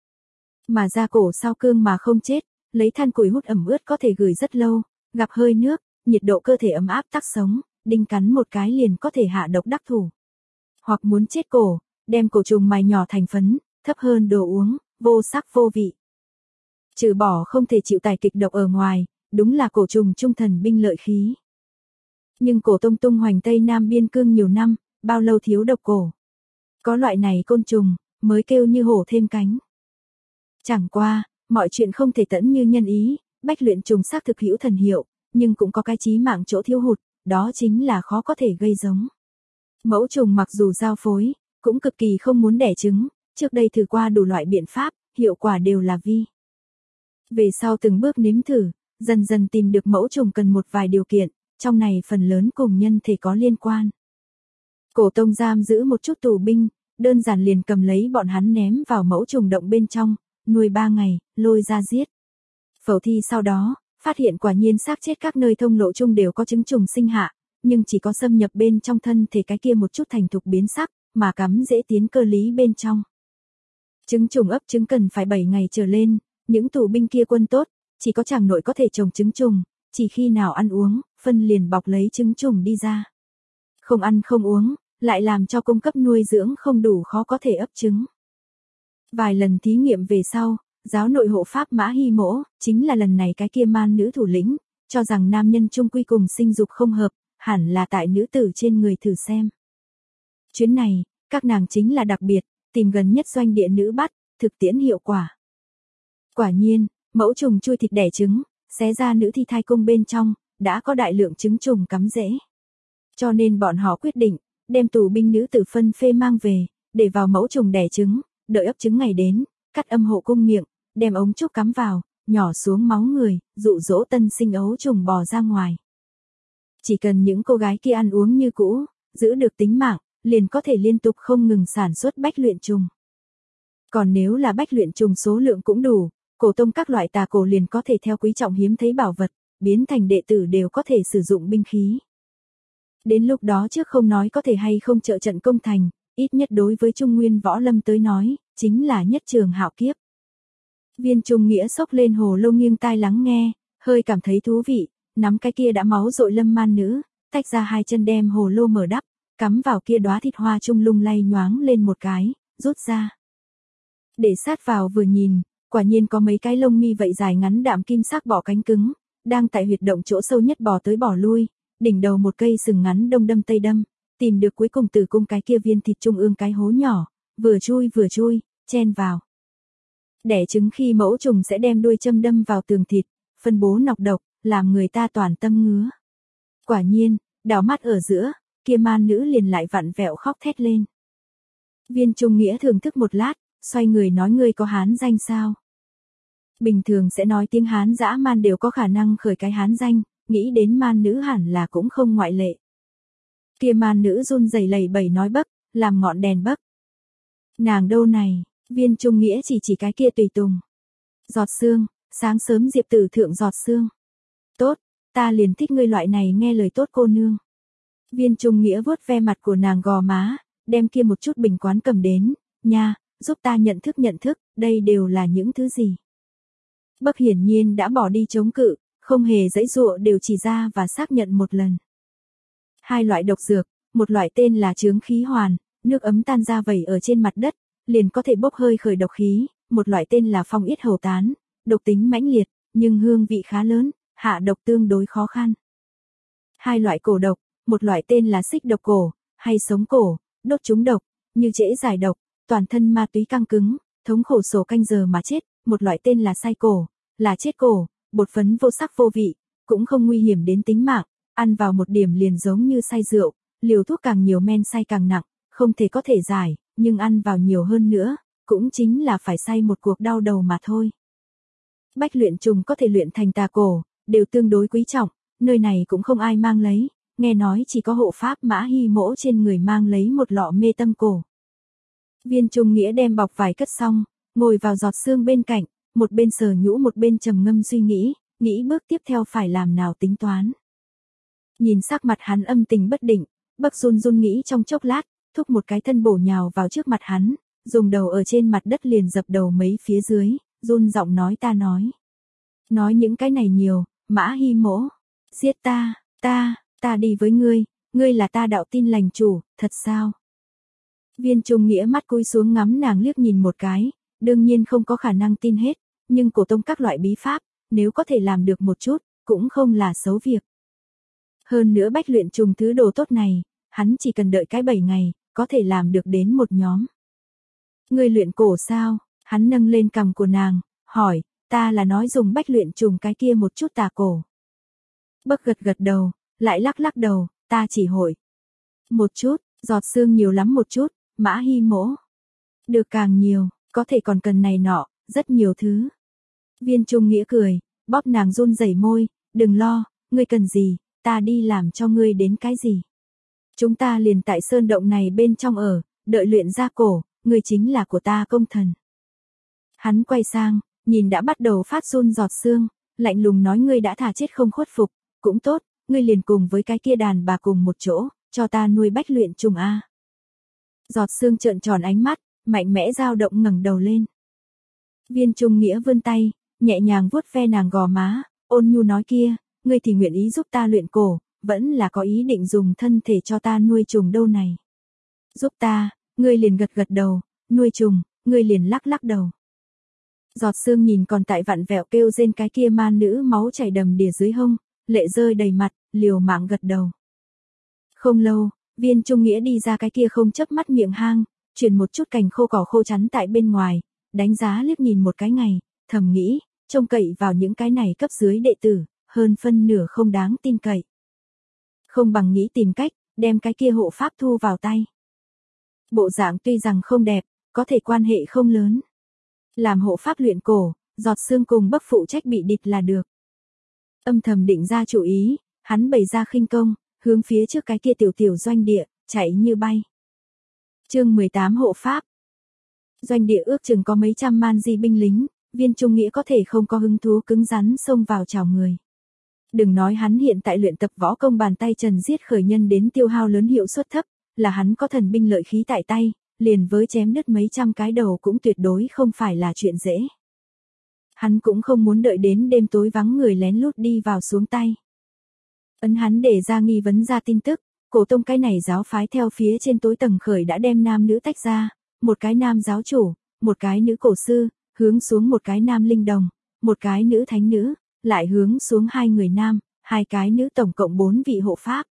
Mà ra cổ sau cương mà không chết, lấy than củi hút ẩm ướt có thể gửi rất lâu, gặp hơi nước, nhiệt độ cơ thể ấm áp tắc sống, đinh cắn một cái liền có thể hạ độc đắc thủ. Hoặc muốn chết cổ, đem cổ trùng mài nhỏ thành phấn, thấp hơn đồ uống, vô sắc vô vị. Trừ bỏ không thể chịu tải kịch độc ở ngoài, đúng là cổ trùng trung thần binh lợi khí. Nhưng cổ tông tung hoành Tây Nam biên cương nhiều năm, bao lâu thiếu độc cổ. Có loại này côn trùng, mới kêu như hổ thêm cánh. Chẳng qua, mọi chuyện không thể tẫn như nhân ý, bách luyện trùng xác thực hữu thần hiệu, nhưng cũng có cái chí mạng chỗ thiếu hụt, đó chính là khó có thể gây giống. Mẫu trùng mặc dù giao phối, cũng cực kỳ không muốn đẻ trứng, trước đây thử qua đủ loại biện pháp, hiệu quả đều là vi. Về sau từng bước nếm thử, dần dần tìm được mẫu trùng cần một vài điều kiện, trong này phần lớn cùng nhân thể có liên quan. Cổ tông giam giữ một chút tù binh, đơn giản liền cầm lấy bọn hắn ném vào mẫu trùng động bên trong, nuôi ba ngày, lôi ra giết. Phẫu thi sau đó, phát hiện quả nhiên xác chết các nơi thông lộ chung đều có trứng trùng sinh hạ, nhưng chỉ có xâm nhập bên trong thân thể cái kia một chút thành thục biến sắc, mà cắm dễ tiến cơ lý bên trong. Trứng trùng ấp trứng cần phải bảy ngày trở lên, những tù binh kia quân tốt, chỉ có chàng nội có thể trồng trứng trùng, chỉ khi nào ăn uống, phân liền bọc lấy trứng trùng đi ra. Không ăn không uống, lại làm cho cung cấp nuôi dưỡng không đủ khó có thể ấp trứng. Vài lần thí nghiệm về sau, giáo nội hộ pháp Mã Hy Mỗ, chính là lần này cái kia man nữ thủ lĩnh, cho rằng nam nhân chung quy cùng sinh dục không hợp, hẳn là tại nữ tử trên người thử xem. Chuyến này, các nàng chính là đặc biệt, tìm gần nhất doanh địa nữ bắt, thực tiễn hiệu quả. Quả nhiên, mẫu trùng chui thịt đẻ trứng, xé ra nữ thi thai cung bên trong, đã có đại lượng trứng trùng cắm rễ. Cho nên bọn họ quyết định, đem tù binh nữ tử phân phê mang về, để vào mẫu trùng đẻ trứng, đợi ấp trứng ngày đến, cắt âm hộ cung miệng, đem ống trúc cắm vào, nhỏ xuống máu người, dụ dỗ tân sinh ấu trùng bò ra ngoài. Chỉ cần những cô gái kia ăn uống như cũ, giữ được tính mạng, liền có thể liên tục không ngừng sản xuất bách luyện trùng. Còn nếu là bách luyện trùng số lượng cũng đủ, cổ tông các loại tà cổ liền có thể theo quý trọng hiếm thấy bảo vật, biến thành đệ tử đều có thể sử dụng binh khí. Đến lúc đó trước không nói có thể hay không trợ trận công thành, ít nhất đối với Trung Nguyên võ lâm tới nói, chính là nhất trường hạo kiếp. Viên Trung Nghĩa xốc lên hồ lô nghiêng tai lắng nghe, hơi cảm thấy thú vị, nắm cái kia đã máu dội lâm man nữ, tách ra hai chân đem hồ lô mở đắp, cắm vào kia đóa thịt hoa trung lung lay nhoáng lên một cái, rút ra. Để sát vào vừa nhìn, quả nhiên có mấy cái lông mi vậy dài ngắn đạm kim sắc bọ cánh cứng, đang tại huyệt động chỗ sâu nhất bò tới bò lui, đỉnh đầu một cây sừng ngắn đông đâm tây đâm, tìm được cuối cùng tử cung cái kia viên thịt trung ương cái hố nhỏ, vừa chui vừa chui, chen vào. Đẻ trứng khi mẫu trùng sẽ đem đuôi châm đâm vào tường thịt, phân bố nọc độc, làm người ta toàn tâm ngứa. Quả nhiên, đảo mắt ở giữa, kia man nữ liền lại vặn vẹo khóc thét lên. Viên Trung Nghĩa thưởng thức một lát, xoay người nói ngươi có Hán danh sao? Bình thường sẽ nói tiếng Hán dã man đều có khả năng khởi cái Hán danh, nghĩ đến man nữ hẳn là cũng không ngoại lệ. Kia man nữ run rẩy lẩy bẩy nói bấc, làm ngọn đèn bấc. Nàng đâu này, Viên Trung Nghĩa chỉ chỉ cái kia tùy tùng. Giọt sương, sáng sớm diệp tử thượng giọt sương. Tốt, ta liền thích ngươi loại này nghe lời tốt cô nương. Viên Trung Nghĩa vuốt ve mặt của nàng gò má, đem kia một chút bình quán cầm đến, nha, giúp ta nhận thức nhận thức, đây đều là những thứ gì. Bấc hiển nhiên đã bỏ đi chống cự, không hề giãy giụa đều chỉ ra và xác nhận một lần. Hai loại độc dược, một loại tên là chướng khí hoàn, nước ấm tan ra vẩy ở trên mặt đất, liền có thể bốc hơi khởi độc khí, một loại tên là phong yết hầu tán, độc tính mãnh liệt, nhưng hương vị khá lớn, hạ độc tương đối khó khăn. Hai loại cổ độc, một loại tên là xích độc cổ, hay sống cổ, đốt trúng độc, như trễ giải độc, toàn thân ma túy căng cứng, thống khổ sổ canh giờ mà chết, một loại tên là say cổ, là chết cổ, bột phấn vô sắc vô vị, cũng không nguy hiểm đến tính mạng, ăn vào một điểm liền giống như say rượu, liều thuốc càng nhiều men say càng nặng, không thể có thể giải, nhưng ăn vào nhiều hơn nữa, cũng chính là phải say một cuộc đau đầu mà thôi. Bách luyện trùng có thể luyện thành tà cổ, đều tương đối quý trọng, nơi này cũng không ai mang lấy, nghe nói chỉ có hộ pháp Mã Hy Mỗ trên người mang lấy một lọ mê tâm cổ. Viên Trung Nghĩa đem bọc vải cất xong, ngồi vào giọt sương bên cạnh, một bên sờ nhũ một bên trầm ngâm suy nghĩ, nghĩ bước tiếp theo phải làm nào tính toán. Nhìn sắc mặt hắn âm tình bất định, Bấc run run nghĩ trong chốc lát, thúc một cái thân bổ nhào vào trước mặt hắn, dùng đầu ở trên mặt đất liền dập đầu mấy phía dưới, run giọng nói ta nói. Nói những cái này nhiều, Mã Hy Mỗ, giết ta, ta, ta đi với ngươi, ngươi là ta đạo tin lành chủ, thật sao? Viên Trung Nghĩa mắt cúi xuống ngắm nàng liếc nhìn một cái, đương nhiên không có khả năng tin hết, nhưng cổ tông các loại bí pháp, nếu có thể làm được một chút, cũng không là xấu việc. Hơn nữa bách luyện trùng thứ đồ tốt này, hắn chỉ cần đợi cái bảy ngày, có thể làm được đến một nhóm. Ngươi luyện cổ sao? Hắn nâng lên cằm của nàng, hỏi, ta là nói dùng bách luyện trùng cái kia một chút tà cổ. Bấc gật gật đầu, lại lắc lắc đầu, ta chỉ hội. Một chút, Giọt sương nhiều lắm một chút, Mã Hi Mỗ. Được càng nhiều, có thể còn cần này nọ, rất nhiều thứ. Viên Trung Nghĩa cười, bóp nàng run rẩy môi, đừng lo, ngươi cần gì, ta đi làm cho ngươi đến cái gì. Chúng ta liền tại sơn động này bên trong ở, đợi luyện ra cổ, ngươi chính là của ta công thần. Hắn quay sang, nhìn đã bắt đầu phát run giọt sương, lạnh lùng nói ngươi đã thà chết không khuất phục, cũng tốt, ngươi liền cùng với cái kia đàn bà cùng một chỗ, cho ta nuôi bách luyện trùng a. Giọt sương trợn tròn ánh mắt, mạnh mẽ dao động ngẩng đầu lên. Viên Trung Nghĩa vươn tay, nhẹ nhàng vuốt ve nàng gò má, ôn nhu nói kia, ngươi thì nguyện ý giúp ta luyện cổ, vẫn là có ý định dùng thân thể cho ta nuôi trùng đâu này. Giúp ta, ngươi liền gật gật đầu, nuôi trùng, ngươi liền lắc lắc đầu. Giọt sương nhìn còn tại vặn vẹo kêu rên cái kia man nữ máu chảy đầm đìa dưới hông, lệ rơi đầy mặt, liều mạng gật đầu. Không lâu, Viên Trung Nghĩa đi ra cái kia không chớp mắt miệng hang, truyền một chút cành khô cỏ khô chắn tại bên ngoài, đánh giá liếc nhìn một cái ngày, thầm nghĩ, trông cậy vào những cái này cấp dưới đệ tử, hơn phân nửa không đáng tin cậy. Không bằng nghĩ tìm cách, đem cái kia hộ pháp thu vào tay. Bộ dạng tuy rằng không đẹp, có thể quan hệ không lớn. Làm hộ pháp luyện cổ, giọt sương cùng bấc phụ trách bị địch là được. Âm thầm định ra chủ ý, hắn bày ra khinh công, hướng phía trước cái kia tiểu tiểu doanh địa, chạy như bay. Chương mười tám hộ pháp. Doanh địa ước chừng có mấy trăm man di binh lính, Viên Trung Nghĩa có thể không có hứng thú cứng rắn xông vào chào người. Đừng nói hắn hiện tại luyện tập võ công bàn tay trần giết khởi nhân đến tiêu hao lớn hiệu suất thấp, là hắn có thần binh lợi khí tại tay, liền với chém đứt mấy trăm cái đầu cũng tuyệt đối không phải là chuyện dễ. Hắn cũng không muốn đợi đến đêm tối vắng người lén lút đi vào xuống tay. Ấn hắn để ra nghi vấn ra tin tức, cổ tông cái này giáo phái theo phía trên tối tầng khởi đã đem nam nữ tách ra, một cái nam giáo chủ, một cái nữ cổ sư, hướng xuống một cái nam linh đồng, một cái nữ thánh nữ, lại hướng xuống hai người nam, hai cái nữ tổng cộng bốn vị hộ pháp.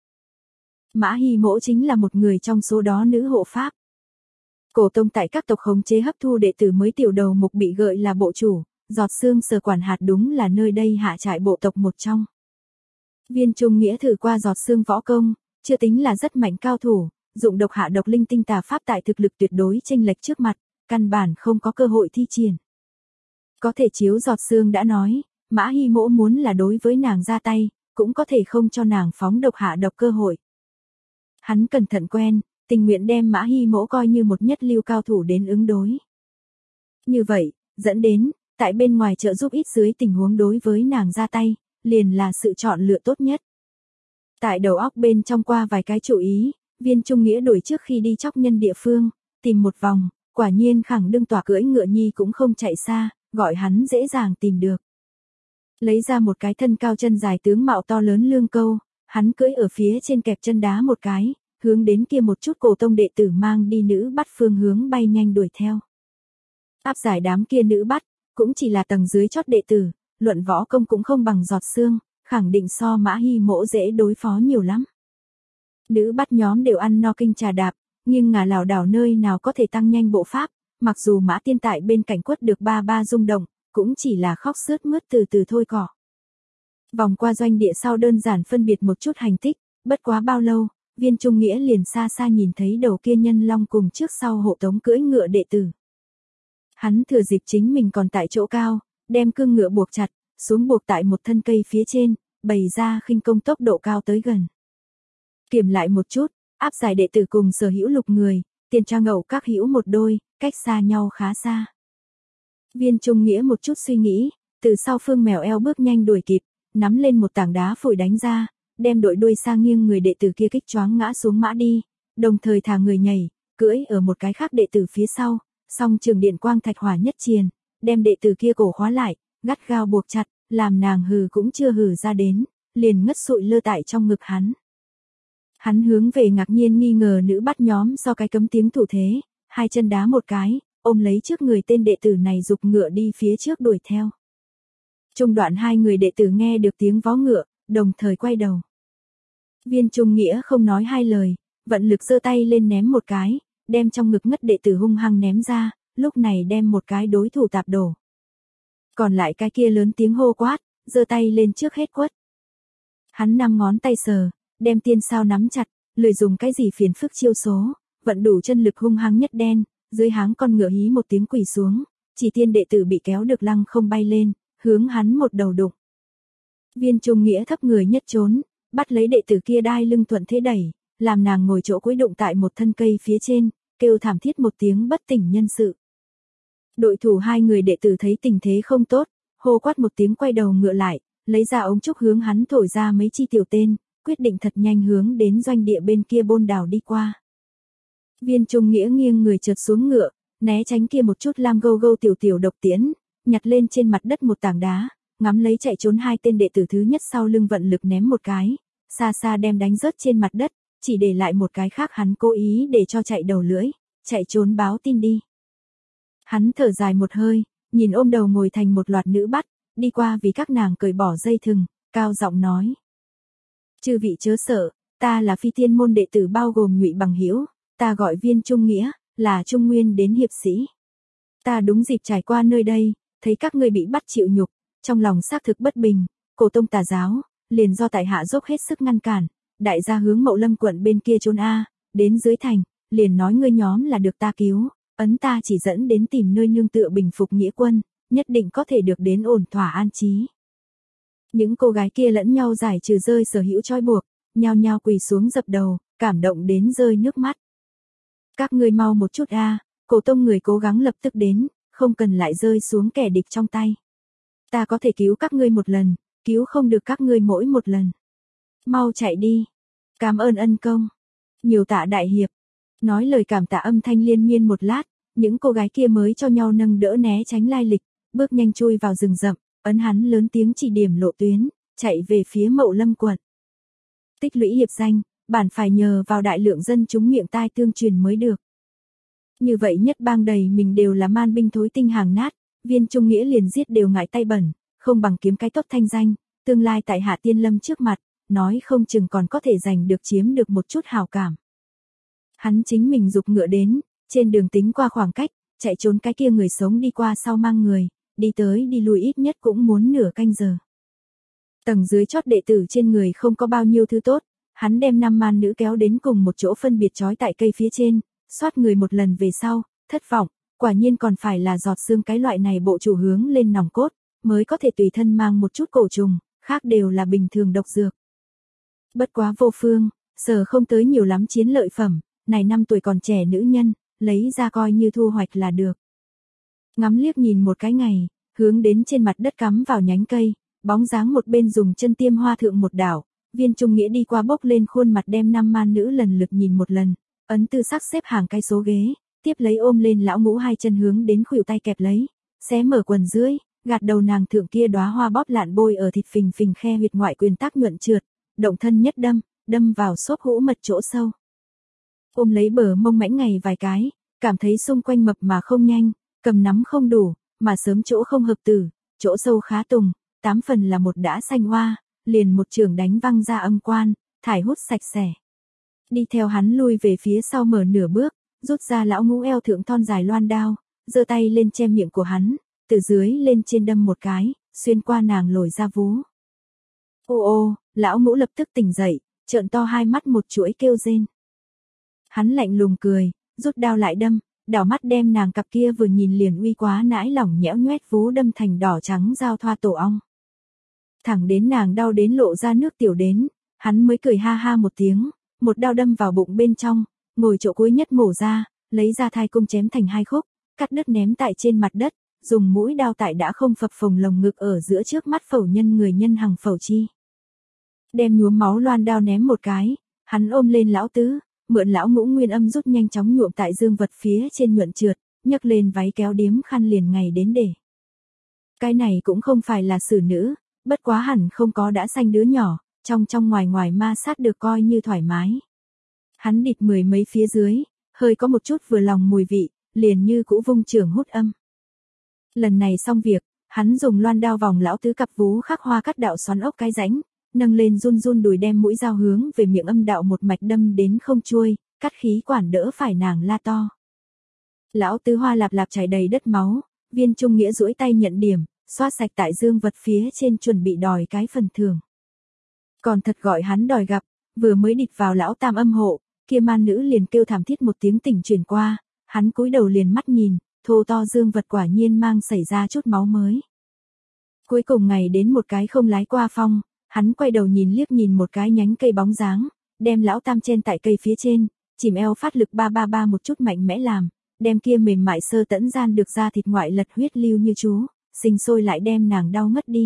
Mã Hi Mỗ chính là một người trong số đó nữ hộ pháp. Cổ tông tại các tộc khống chế hấp thu đệ tử mới tiểu đầu mục bị gợi là bộ chủ, giọt sương sở quản hạt đúng là nơi đây hạ trại bộ tộc một trong. Viên Trung Nghĩa thử qua giọt sương võ công, chưa tính là rất mạnh cao thủ, dụng độc hạ độc linh tinh tà pháp tại thực lực tuyệt đối chênh lệch trước mặt, căn bản không có cơ hội thi triển. Có thể chiếu giọt sương đã nói, Mã Hi Mỗ muốn là đối với nàng ra tay, cũng có thể không cho nàng phóng độc hạ độc cơ hội. Hắn cẩn thận quen, tình nguyện đem Mã Hi Mỗ coi như một nhất lưu cao thủ đến ứng đối. Như vậy, dẫn đến, tại bên ngoài trợ giúp ít dưới tình huống đối với nàng ra tay, liền là sự chọn lựa tốt nhất. Tại đầu óc bên trong qua vài cái chủ ý, Viên Trung Nghĩa đổi trước khi đi chóc nhân địa phương, tìm một vòng, quả nhiên khẳng đương tỏa cưỡi ngựa nhi cũng không chạy xa, gọi hắn dễ dàng tìm được. Lấy ra một cái thân cao chân dài tướng mạo to lớn lương câu, hắn cưỡi ở phía trên kẹp chân đá một cái, hướng đến kia một chút cổ tông đệ tử mang đi nữ bắt phương hướng bay nhanh đuổi theo. Áp giải đám kia nữ bắt, cũng chỉ là tầng dưới chót đệ tử, luận võ công cũng không bằng giọt sương, khẳng định so Mã Hi Mỗ dễ đối phó nhiều lắm. Nữ bắt nhóm đều ăn no kinh trà đạp, nhưng ngả lảo đảo nơi nào có thể tăng nhanh bộ pháp, mặc dù Mã Tiên tại bên cạnh quất được ba ba rung động, cũng chỉ là khóc sướt mướt từ từ thôi cỏ. Vòng qua doanh địa sau đơn giản phân biệt một chút hành tích, bất quá bao lâu, Viên Trung Nghĩa liền xa xa nhìn thấy đầu kia nhân long cùng trước sau hộ tống cưỡi ngựa đệ tử. Hắn thừa dịp chính mình còn tại chỗ cao, đem cương ngựa buộc chặt, xuống buộc tại một thân cây phía trên, bày ra khinh công tốc độ cao tới gần. Kiểm lại một chút, áp giải đệ tử cùng sở hữu lục người, tiền trang ngậu các hữu một đôi, cách xa nhau khá xa. Viên Trung Nghĩa một chút suy nghĩ, từ sau phương mèo eo bước nhanh đuổi kịp, nắm lên một tảng đá phủi đánh ra, đem đội đuôi sang nghiêng người đệ tử kia kích choáng ngã xuống mã đi, đồng thời thả người nhảy, cưỡi ở một cái khác đệ tử phía sau, song trường điện quang thạch hỏa nhất triền, đem đệ tử kia cổ khóa lại, gắt gao buộc chặt, làm nàng hừ cũng chưa hừ ra đến, liền ngất sụi lơ tại trong ngực hắn. Hắn hướng về ngạc nhiên nghi ngờ nữ bắt nhóm do cái cấm tiếng thủ thế, hai chân đá một cái, ôm lấy trước người tên đệ tử này giục ngựa đi phía trước đuổi theo. Trung đoạn hai người đệ tử nghe được tiếng vó ngựa, đồng thời quay đầu. Viên Trung Nghĩa không nói hai lời, vận lực giơ tay lên ném một cái, đem trong ngực ngất đệ tử hung hăng ném ra, lúc này đem một cái đối thủ tạp đổ. Còn lại cái kia lớn tiếng hô quát, giơ tay lên trước hết quất. Hắn năm ngón tay sờ, đem tiên sao nắm chặt, lười dùng cái gì phiền phức chiêu số, vận đủ chân lực hung hăng nhất đen, dưới háng con ngựa hí một tiếng quỳ xuống, chỉ tiên đệ tử bị kéo được lăng không bay lên, hướng hắn một đầu đụng. Viên Trung Nghĩa thấp người nhất trốn, bắt lấy đệ tử kia đai lưng thuận thế đẩy, làm nàng ngồi chỗ cuối đụng tại một thân cây phía trên, kêu thảm thiết một tiếng bất tỉnh nhân sự. Đội thủ hai người đệ tử thấy tình thế không tốt, hô quát một tiếng quay đầu ngựa lại, lấy ra ống trúc hướng hắn thổi ra mấy chi tiểu tên, quyết định thật nhanh hướng đến doanh địa bên kia bôn đảo đi qua. Viên Trung Nghĩa nghiêng người trượt xuống ngựa, né tránh kia một chút lam gâu gâu tiểu tiểu độc tiễn, nhặt lên trên mặt đất một tảng đá, ngắm lấy chạy trốn hai tên đệ tử thứ nhất sau lưng vận lực ném một cái, xa xa đem đánh rớt trên mặt đất, chỉ để lại một cái khác hắn cố ý để cho chạy đầu lưỡi, chạy trốn báo tin đi. Hắn thở dài một hơi, nhìn ôm đầu ngồi thành một loạt nữ bắt, đi qua vì các nàng cởi bỏ dây thừng, cao giọng nói: "Chư vị chớ sợ, ta là Phi Tiên môn đệ tử bao gồm Ngụy Bằng Hữu, ta gọi Viên Trung Nghĩa, là Trung Nguyên đến hiệp sĩ. Ta đúng dịp trải qua nơi đây, thấy các ngươi bị bắt chịu nhục, trong lòng xác thực bất bình, cổ tông tà giáo, liền do tại hạ dốc hết sức ngăn cản, đại gia hướng Mậu Lâm quận bên kia trốn a, đến dưới thành, liền nói ngươi nhóm là được ta cứu, ấn ta chỉ dẫn đến tìm nơi nương tựa bình phục nghĩa quân, nhất định có thể được đến ổn thỏa an trí." Những cô gái kia lẫn nhau giải trừ rơi sở hữu trói buộc, nhao nhao quỳ xuống dập đầu, cảm động đến rơi nước mắt. "Các ngươi mau một chút a, cổ tông người cố gắng lập tức đến, không cần lại rơi xuống kẻ địch trong tay. Ta có thể cứu các ngươi một lần, cứu không được các ngươi mỗi một lần. Mau chạy đi. Cảm ơn ân công. Nhiều tạ đại hiệp." Nói lời cảm tạ âm thanh liên miên một lát, những cô gái kia mới cho nhau nâng đỡ né tránh lai lịch, bước nhanh chui vào rừng rậm, ấn hắn lớn tiếng chỉ điểm lộ tuyến, chạy về phía Mậu Lâm quận. Tích lũy hiệp danh, bản phải nhờ vào đại lượng dân chúng miệng tai tương truyền mới được. Như vậy nhất bang đầy mình đều là man binh thối tinh hàng nát, Viên Trung Nghĩa liền giết đều ngại tay bẩn, không bằng kiếm cái tốt thanh danh, tương lai tại Hạ Tiên Lâm trước mặt, nói không chừng còn có thể giành được chiếm được một chút hào cảm. Hắn chính mình dục ngựa đến, trên đường tính qua khoảng cách, chạy trốn cái kia người sống đi qua sau mang người, đi tới đi lui ít nhất cũng muốn nửa canh giờ. Tầng dưới chót đệ tử trên người không có bao nhiêu thứ tốt, hắn đem năm man nữ kéo đến cùng một chỗ phân biệt trói tại cây phía trên, xoát người một lần về sau, thất vọng, quả nhiên còn phải là giọt xương cái loại này bộ chủ hướng lên nòng cốt, mới có thể tùy thân mang một chút cổ trùng, khác đều là bình thường độc dược. Bất quá vô phương, sở không tới nhiều lắm chiến lợi phẩm, này năm tuổi còn trẻ nữ nhân, lấy ra coi như thu hoạch là được. Ngắm liếc nhìn một cái ngày, hướng đến trên mặt đất cắm vào nhánh cây, bóng dáng một bên dùng chân tiêm hoa thượng một đảo, Viên Trung Nghĩa đi qua bốc lên khuôn mặt đem năm man nữ lần lượt nhìn một lần, ấn tư sắc xếp hàng cái số ghế, tiếp lấy ôm lên lão ngũ hai chân hướng đến khuỷu tay kẹp lấy, xé mở quần dưới, gạt đầu nàng thượng kia đóa hoa bóp lạn bôi ở thịt phình phình khe huyệt ngoại quyền tác nhuận trượt, động thân nhất đâm, đâm vào xốp hũ mật chỗ sâu. Ôm lấy bờ mông mãnh ngày vài cái, cảm thấy xung quanh mập mà không nhanh, cầm nắm không đủ, mà sớm chỗ không hợp tử, chỗ sâu khá tùng, tám phần là một đã xanh hoa, liền một trường đánh văng ra âm quan, thải hút sạch sẽ. Đi theo hắn lui về phía sau mở nửa bước, rút ra lão ngũ eo thượng thon dài loan đao, giơ tay lên che miệng của hắn, từ dưới lên trên đâm một cái, xuyên qua nàng lồi ra vú. Ô ô, lão ngũ lập tức tỉnh dậy, trợn to hai mắt một chuỗi kêu rên. Hắn lạnh lùng cười, rút đao lại đâm, đảo mắt đem nàng cặp kia vừa nhìn liền uy quá nãi lỏng nhẽo nhoét vú đâm thành đỏ trắng giao thoa tổ ong. Thẳng đến nàng đau đến lộ ra nước tiểu đến, hắn mới cười ha ha một tiếng, một đao đâm vào bụng bên trong, ngồi chỗ cuối nhất mổ ra, lấy ra thai cung chém thành hai khúc, cắt đứt ném tại trên mặt đất, dùng mũi đao tại đã không phập phồng lồng ngực ở giữa trước mắt phẩu nhân người nhân hằng phẩu chi. Đem nhuốm máu loan đao ném một cái, hắn ôm lên lão tứ, mượn lão ngũ nguyên âm rút nhanh chóng nhuộm tại dương vật phía trên nhuận trượt, nhấc lên váy kéo điếm khăn liền ngày đến để. Cái này cũng không phải là xử nữ, bất quá hẳn không có đã sanh đứa nhỏ, trong trong ngoài ngoài ma sát được coi như thoải mái. Hắn địt mười mấy phía dưới, hơi có một chút vừa lòng mùi vị, liền như cũ vung trường hút âm. Lần này xong việc, hắn dùng loan đao vòng lão tứ cặp vú khắc hoa cắt đạo xoắn ốc cái rãnh, nâng lên run run đùi đem mũi dao hướng về miệng âm đạo một mạch đâm đến không chuôi, cắt khí quản đỡ phải nàng la to. Lão tứ hoa lạp lạp chảy đầy đất máu, Viên Trung Nghĩa duỗi tay nhận điểm, xoa sạch tại dương vật phía trên chuẩn bị đòi cái phần thưởng. Còn thật gọi hắn đòi gặp, vừa mới địch vào lão tam âm hộ, kia man nữ liền kêu thảm thiết một tiếng tỉnh chuyển qua, hắn cúi đầu liền mắt nhìn, thô to dương vật quả nhiên mang xảy ra chút máu mới. Cuối cùng ngày đến một cái không lái qua phong, hắn quay đầu nhìn liếc nhìn một cái nhánh cây bóng dáng, đem lão tam trên tại cây phía trên, chìm eo phát lực ba ba ba một chút mạnh mẽ làm, đem kia mềm mại sơ tẫn gian được ra thịt ngoại lật huyết lưu như chú, sinh sôi lại đem nàng đau ngất đi.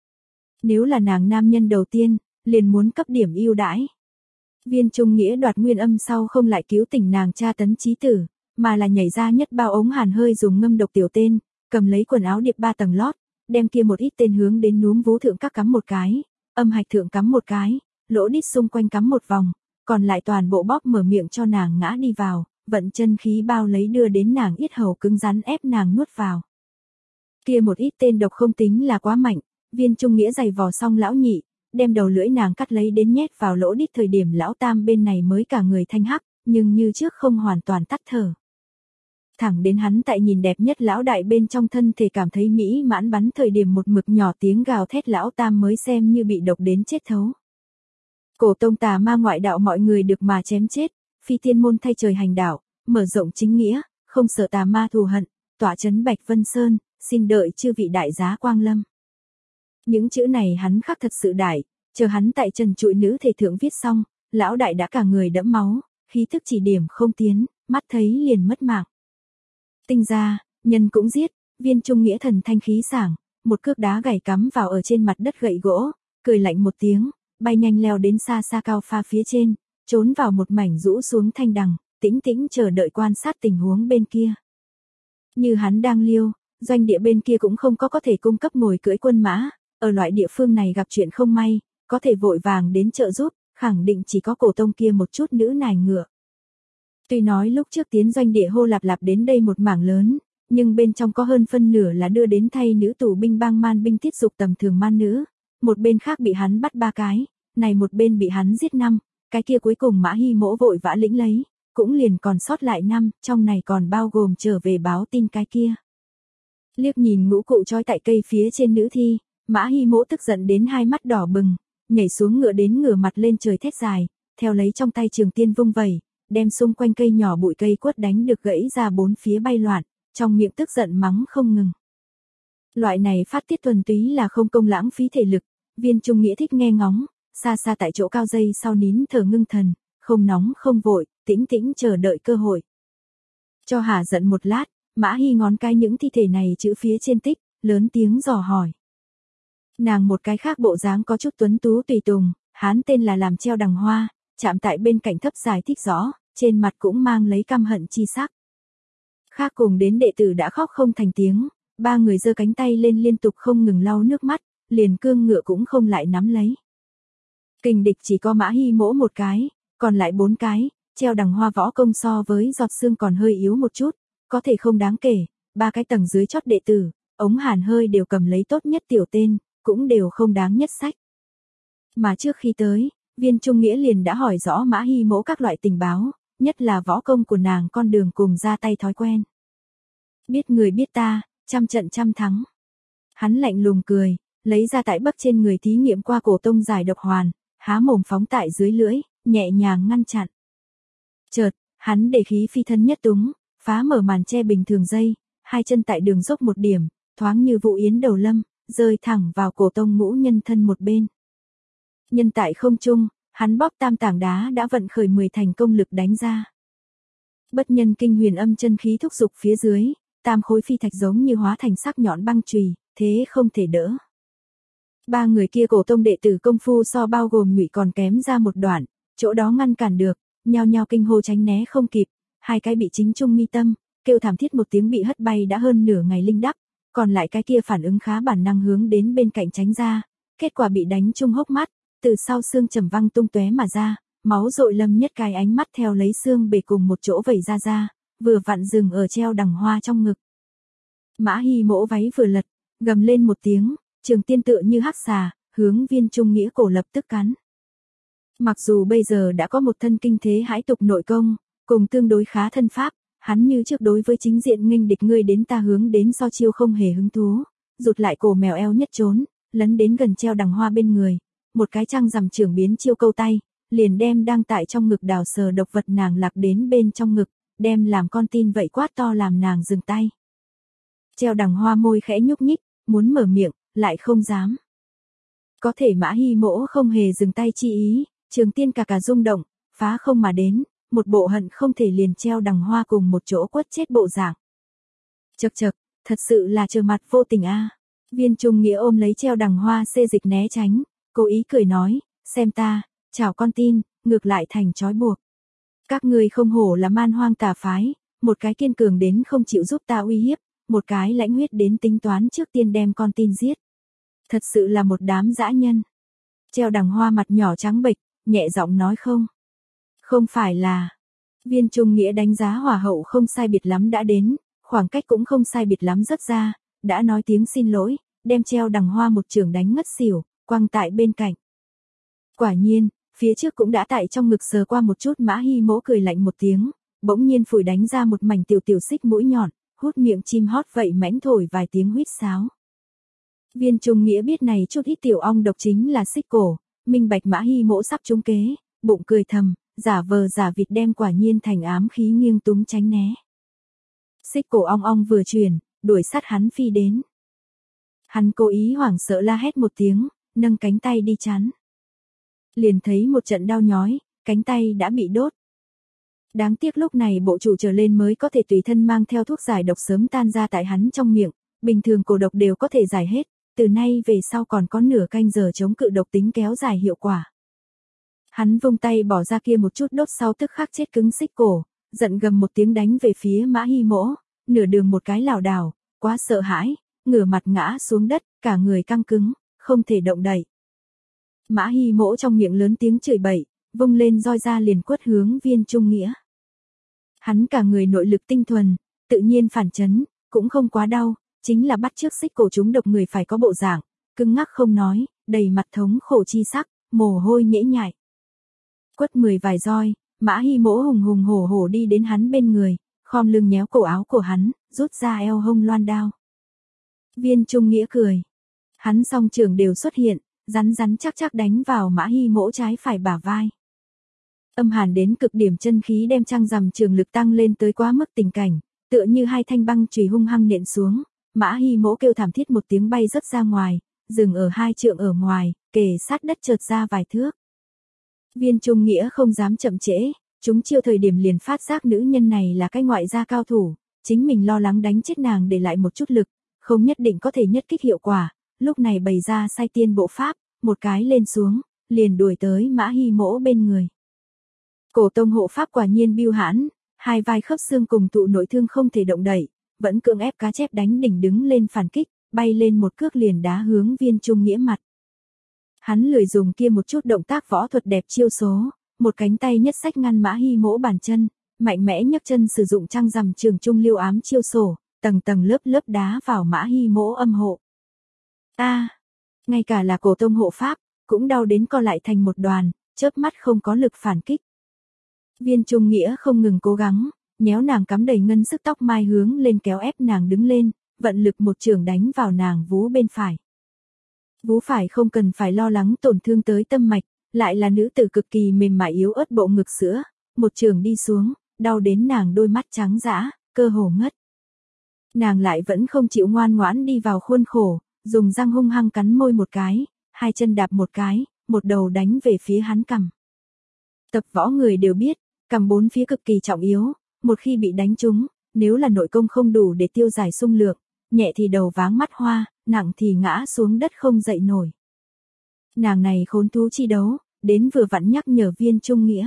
Nếu là nàng nam nhân đầu tiên, liền muốn cấp điểm ưu đãi. Viên Trung Nghĩa đoạt nguyên âm sau không lại cứu tỉnh nàng tra tấn chí tử, mà là nhảy ra nhất bao ống hàn hơi dùng ngâm độc tiểu tên, cầm lấy quần áo điệp ba tầng lót, đem kia một ít tên hướng đến núm vú thượng các cắm một cái, âm hạch thượng cắm một cái, lỗ đít xung quanh cắm một vòng, còn lại toàn bộ bóp mở miệng cho nàng ngã đi vào, vận chân khí bao lấy đưa đến nàng yết hầu cứng rắn ép nàng nuốt vào. Kia một ít tên độc không tính là quá mạnh, Viên Trung Nghĩa giày vò xong lão nhị, đem đầu lưỡi nàng cắt lấy đến nhét vào lỗ đít thời điểm lão tam bên này mới cả người thanh hắc, nhưng như trước không hoàn toàn tắt thở. Thẳng đến hắn tại nhìn đẹp nhất lão đại bên trong thân thể cảm thấy mỹ mãn bắn thời điểm một mực nhỏ tiếng gào thét lão tam mới xem như bị độc đến chết thấu. Cổ tông tà ma ngoại đạo mọi người được mà chém chết, phi tiên môn thay trời hành đạo, mở rộng chính nghĩa, không sợ tà ma thù hận, tỏa chấn Bạch Vân Sơn, xin đợi chư vị đại giá quang lâm. Những chữ này hắn khắc thật sự đại, chờ hắn tại trần trụi nữ thể thượng viết xong, lão đại đã cả người đẫm máu, khí thức chỉ điểm không tiến, mắt thấy liền mất mạng. Tinh ra, nhân cũng giết, Viên Trung Nghĩa thần thanh khí sảng, một cước đá gảy cắm vào ở trên mặt đất gậy gỗ, cười lạnh một tiếng, bay nhanh leo đến xa xa cao pha phía trên, trốn vào một mảnh rũ xuống thanh đằng, tĩnh tĩnh chờ đợi quan sát tình huống bên kia. Như hắn đang liêu, doanh địa bên kia cũng không có có thể cung cấp ngồi cưỡi quân mã, ở loại địa phương này gặp chuyện không may, có thể vội vàng đến trợ giúp, khẳng định chỉ có cổ tông kia một chút nữ nài ngựa. Tuy nói lúc trước tiến doanh địa hô lạp lạp đến đây một mảng lớn, nhưng bên trong có hơn phân nửa là đưa đến thay nữ tù binh bang man binh tiết dục tầm thường man nữ, một bên khác bị hắn bắt ba cái, này một bên bị hắn giết năm, cái kia cuối cùng Mã Hy Mỗ vội vã lĩnh lấy, cũng liền còn sót lại năm, trong này còn bao gồm trở về báo tin cái kia. Liếc nhìn ngũ cụ trói tại cây phía trên nữ thi, Mã Hy Mỗ tức giận đến hai mắt đỏ bừng, nhảy xuống ngựa đến ngửa mặt lên trời thét dài, theo lấy trong tay trường tiên vung vẩy, đem xung quanh cây nhỏ bụi cây quất đánh được gãy ra bốn phía bay loạn, trong miệng tức giận mắng không ngừng. Loại này phát tiết thuần túy là không công lãng phí thể lực, Viên Trung Nghĩa thích nghe ngóng, xa xa tại chỗ cao dây sau nín thở ngưng thần, không nóng không vội, tĩnh tĩnh chờ đợi cơ hội. Cho hả giận một lát, Mã Hy ngón cái những thi thể này chữ phía trên tích, lớn tiếng dò hỏi. Nàng một cái khác bộ dáng có chút tuấn tú tùy tùng, hán tên là làm treo đằng hoa, chạm tại bên cạnh thấp giải thích rõ, trên mặt cũng mang lấy căm hận chi sắc. Khác cùng đến đệ tử đã khóc không thành tiếng, ba người giơ cánh tay lên liên tục không ngừng lau nước mắt, liền cương ngựa cũng không lại nắm lấy. Kình địch chỉ có Mã Hy Mỗ một cái, còn lại bốn cái, treo đằng hoa võ công so với giọt xương còn hơi yếu một chút, có thể không đáng kể, ba cái tầng dưới chót đệ tử, ống hàn hơi đều cầm lấy tốt nhất tiểu tên, cũng đều không đáng nhất sách. Mà trước khi tới, Viên Trung Nghĩa liền đã hỏi rõ Mã Hy Mỗ các loại tình báo, nhất là võ công của nàng con đường cùng ra tay thói quen. Biết người biết ta, trăm trận trăm thắng. Hắn lạnh lùng cười, lấy ra tại bắc trên người thí nghiệm qua cổ tông giải độc hoàn, há mồm phóng tại dưới lưỡi, nhẹ nhàng ngăn chặn. Chợt, hắn để khí phi thân nhất túng, phá mở màn che bình thường dây, hai chân tại đường dốc một điểm, thoáng như vụ yến đầu lâm, rơi thẳng vào cổ tông ngũ nhân thân một bên. Nhân tại không trung, hắn bóp tam tảng đá đã vận khởi mười thành công lực đánh ra. Bất nhân kinh huyền âm chân khí thúc dục phía dưới, tam khối phi thạch giống như hóa thành sắc nhọn băng chùy, thế không thể đỡ. Ba người kia cổ tông đệ tử công phu so bao gồm Ngụy còn kém ra một đoạn, chỗ đó ngăn cản được, nhao nhao kinh hô tránh né không kịp, hai cái bị chính trung mi tâm, kêu thảm thiết một tiếng bị hất bay đã hơn nửa ngày linh đắc, còn lại cái kia phản ứng khá bản năng hướng đến bên cạnh tránh ra, kết quả bị đánh trúng hốc mắt, từ sau xương trầm văng tung tóe mà ra, máu dội lâm nhất cái ánh mắt theo lấy xương bể cùng một chỗ vẩy ra ra, vừa vặn dừng ở treo đằng hoa trong ngực. Mã Hy Mỗ váy vừa lật, gầm lên một tiếng, trường tiên tựa như hắc xà, hướng Viên Trung Nghĩa cổ lập tức cắn. Mặc dù bây giờ đã có một thân kinh thế hãi tục nội công, cùng tương đối khá thân pháp, hắn như trước đối với chính diện nghênh địch ngươi đến ta hướng đến so chiêu không hề hứng thú, rụt lại cổ mèo eo nhất trốn, lấn đến gần treo đằng hoa bên người, một cái trăng rằm trưởng biến chiêu câu tay, liền đem đang tại trong ngực đào sờ độc vật nàng lạc đến bên trong ngực, đem làm con tin vậy quát to làm nàng dừng tay. Treo đằng hoa môi khẽ nhúc nhích, muốn mở miệng, lại không dám. Có thể Mã Hy Mỗ không hề dừng tay chi ý, Trường Tiên cà cà rung động, phá không mà đến, một bộ hận không thể liền treo đằng hoa cùng một chỗ quất chết bộ dạng. Chậc chậc, thật sự là trơ mặt vô tình a. À. Viên Trung Nghĩa ôm lấy treo đằng hoa xê dịch né tránh, cố ý cười nói, xem ta, chào con tin, ngược lại thành trói buộc. Các người không hổ là man hoang tà phái, một cái kiên cường đến không chịu giúp ta uy hiếp, một cái lãnh huyết đến tính toán trước tiên đem con tin giết. Thật sự là một đám dã nhân. Treo đằng hoa mặt nhỏ trắng bệch, nhẹ giọng nói không. Không phải là. Viên Trung Nghĩa đánh giá hỏa hậu không sai biệt lắm đã đến, khoảng cách cũng không sai biệt lắm rất ra, đã nói tiếng xin lỗi, đem treo đằng hoa một trường đánh ngất xỉu, quăng tại bên cạnh. Quả nhiên, phía trước cũng đã tại trong ngực sờ qua một chút Mã Hy Mỗ cười lạnh một tiếng, bỗng nhiên phủi đánh ra một mảnh tiểu tiểu xích mũi nhọn, hút miệng chim hót vậy mãnh thổi vài tiếng huýt sáo. Viên Trung Nghĩa biết này chút ít tiểu ong độc chính là xích cổ, minh bạch Mã Hy Mỗ sắp trúng kế, bụng cười thầm, giả vờ giả vịt đem quả nhiên thành ám khí nghiêng túng tránh né. Xích cổ ong ong vừa chuyển, đuổi sát hắn phi đến. Hắn cố ý hoảng sợ la hét một tiếng, nâng cánh tay đi chắn. Liền thấy một trận đau nhói, cánh tay đã bị đốt. Đáng tiếc lúc này bộ chủ trở lên mới có thể tùy thân mang theo thuốc giải độc sớm tan ra tại hắn trong miệng, bình thường cổ độc đều có thể giải hết, từ nay về sau còn có nửa canh giờ chống cự độc tính kéo dài hiệu quả. Hắn vung tay bỏ ra kia một chút đốt sau tức khắc chết cứng xích cổ, giận gầm một tiếng đánh về phía Mã Hy Mỗ, nửa đường một cái lảo đảo, quá sợ hãi, ngửa mặt ngã xuống đất, cả người căng cứng, không thể động đậy. Mã Hy Mỗ trong miệng lớn tiếng chửi bậy, vung lên roi ra liền quất hướng Viên Trung Nghĩa. Hắn cả người nội lực tinh thuần, tự nhiên phản chấn, cũng không quá đau, chính là bắt trước xích cổ chúng độc người phải có bộ dạng, cứng ngắc không nói, đầy mặt thống khổ chi sắc, mồ hôi nhễ nhại. Quất mười vài roi, Mã Hy Mỗ hùng hùng hổ hổ đi đến hắn bên người, khom lưng nhéo cổ áo của hắn, rút ra eo hông loan đao. Viên Trung Nghĩa cười. Hắn song trường đều xuất hiện, rắn rắn chắc chắc đánh vào Mã Hy Mỗ trái phải bả vai. Âm hàn đến cực điểm chân khí đem trăng rằm trường lực tăng lên tới quá mức tình cảnh, tựa như hai thanh băng chùy hung hăng nện xuống, Mã Hy Mỗ kêu thảm thiết một tiếng bay rất ra ngoài, dừng ở hai trượng ở ngoài, kề sát đất chợt ra vài thước. Viên Trung Nghĩa không dám chậm trễ, chúng chiêu thời điểm liền phát giác nữ nhân này là cái ngoại gia cao thủ, chính mình lo lắng đánh chết nàng để lại một chút lực, không nhất định có thể nhất kích hiệu quả, lúc này bày ra sai tiên bộ pháp, một cái lên xuống, liền đuổi tới Mã Hy Mỗ bên người. Cổ tông hộ pháp quả nhiên biêu hãn, hai vai khớp xương cùng tụ nội thương không thể động đậy, vẫn cưỡng ép cá chép đánh đỉnh đứng lên phản kích, bay lên một cước liền đá hướng Viên Trung Nghĩa mặt. Hắn lười dùng kia một chút động tác võ thuật đẹp chiêu số, một cánh tay nhất sách ngăn Mã Hy Mỗ bàn chân, mạnh mẽ nhấc chân sử dụng trăng rằm trường trung liêu ám chiêu sổ, tầng tầng lớp lớp đá vào Mã Hy Mỗ âm hộ. A, à, ngay cả là cổ tông hộ pháp, cũng đau đến co lại thành một đoàn, chớp mắt không có lực phản kích. Viên Trung Nghĩa không ngừng cố gắng, nhéo nàng cắm đầy ngân sức tóc mai hướng lên kéo ép nàng đứng lên, vận lực một trường đánh vào nàng vú bên phải. Vú phải không cần phải lo lắng tổn thương tới tâm mạch, lại là nữ tử cực kỳ mềm mại yếu ớt bộ ngực sữa, một trường đi xuống, đau đến nàng đôi mắt trắng dã, cơ hồ ngất. Nàng lại vẫn không chịu ngoan ngoãn đi vào khuôn khổ, dùng răng hung hăng cắn môi một cái, hai chân đạp một cái, một đầu đánh về phía hắn cằm. Tập võ người đều biết, cằm bốn phía cực kỳ trọng yếu, một khi bị đánh trúng, nếu là nội công không đủ để tiêu giải xung lượng, nhẹ thì đầu váng mắt hoa, nặng thì ngã xuống đất không dậy nổi. Nàng này khốn thú chi đấu, đến vừa vặn nhắc nhở Viên Trung Nghĩa.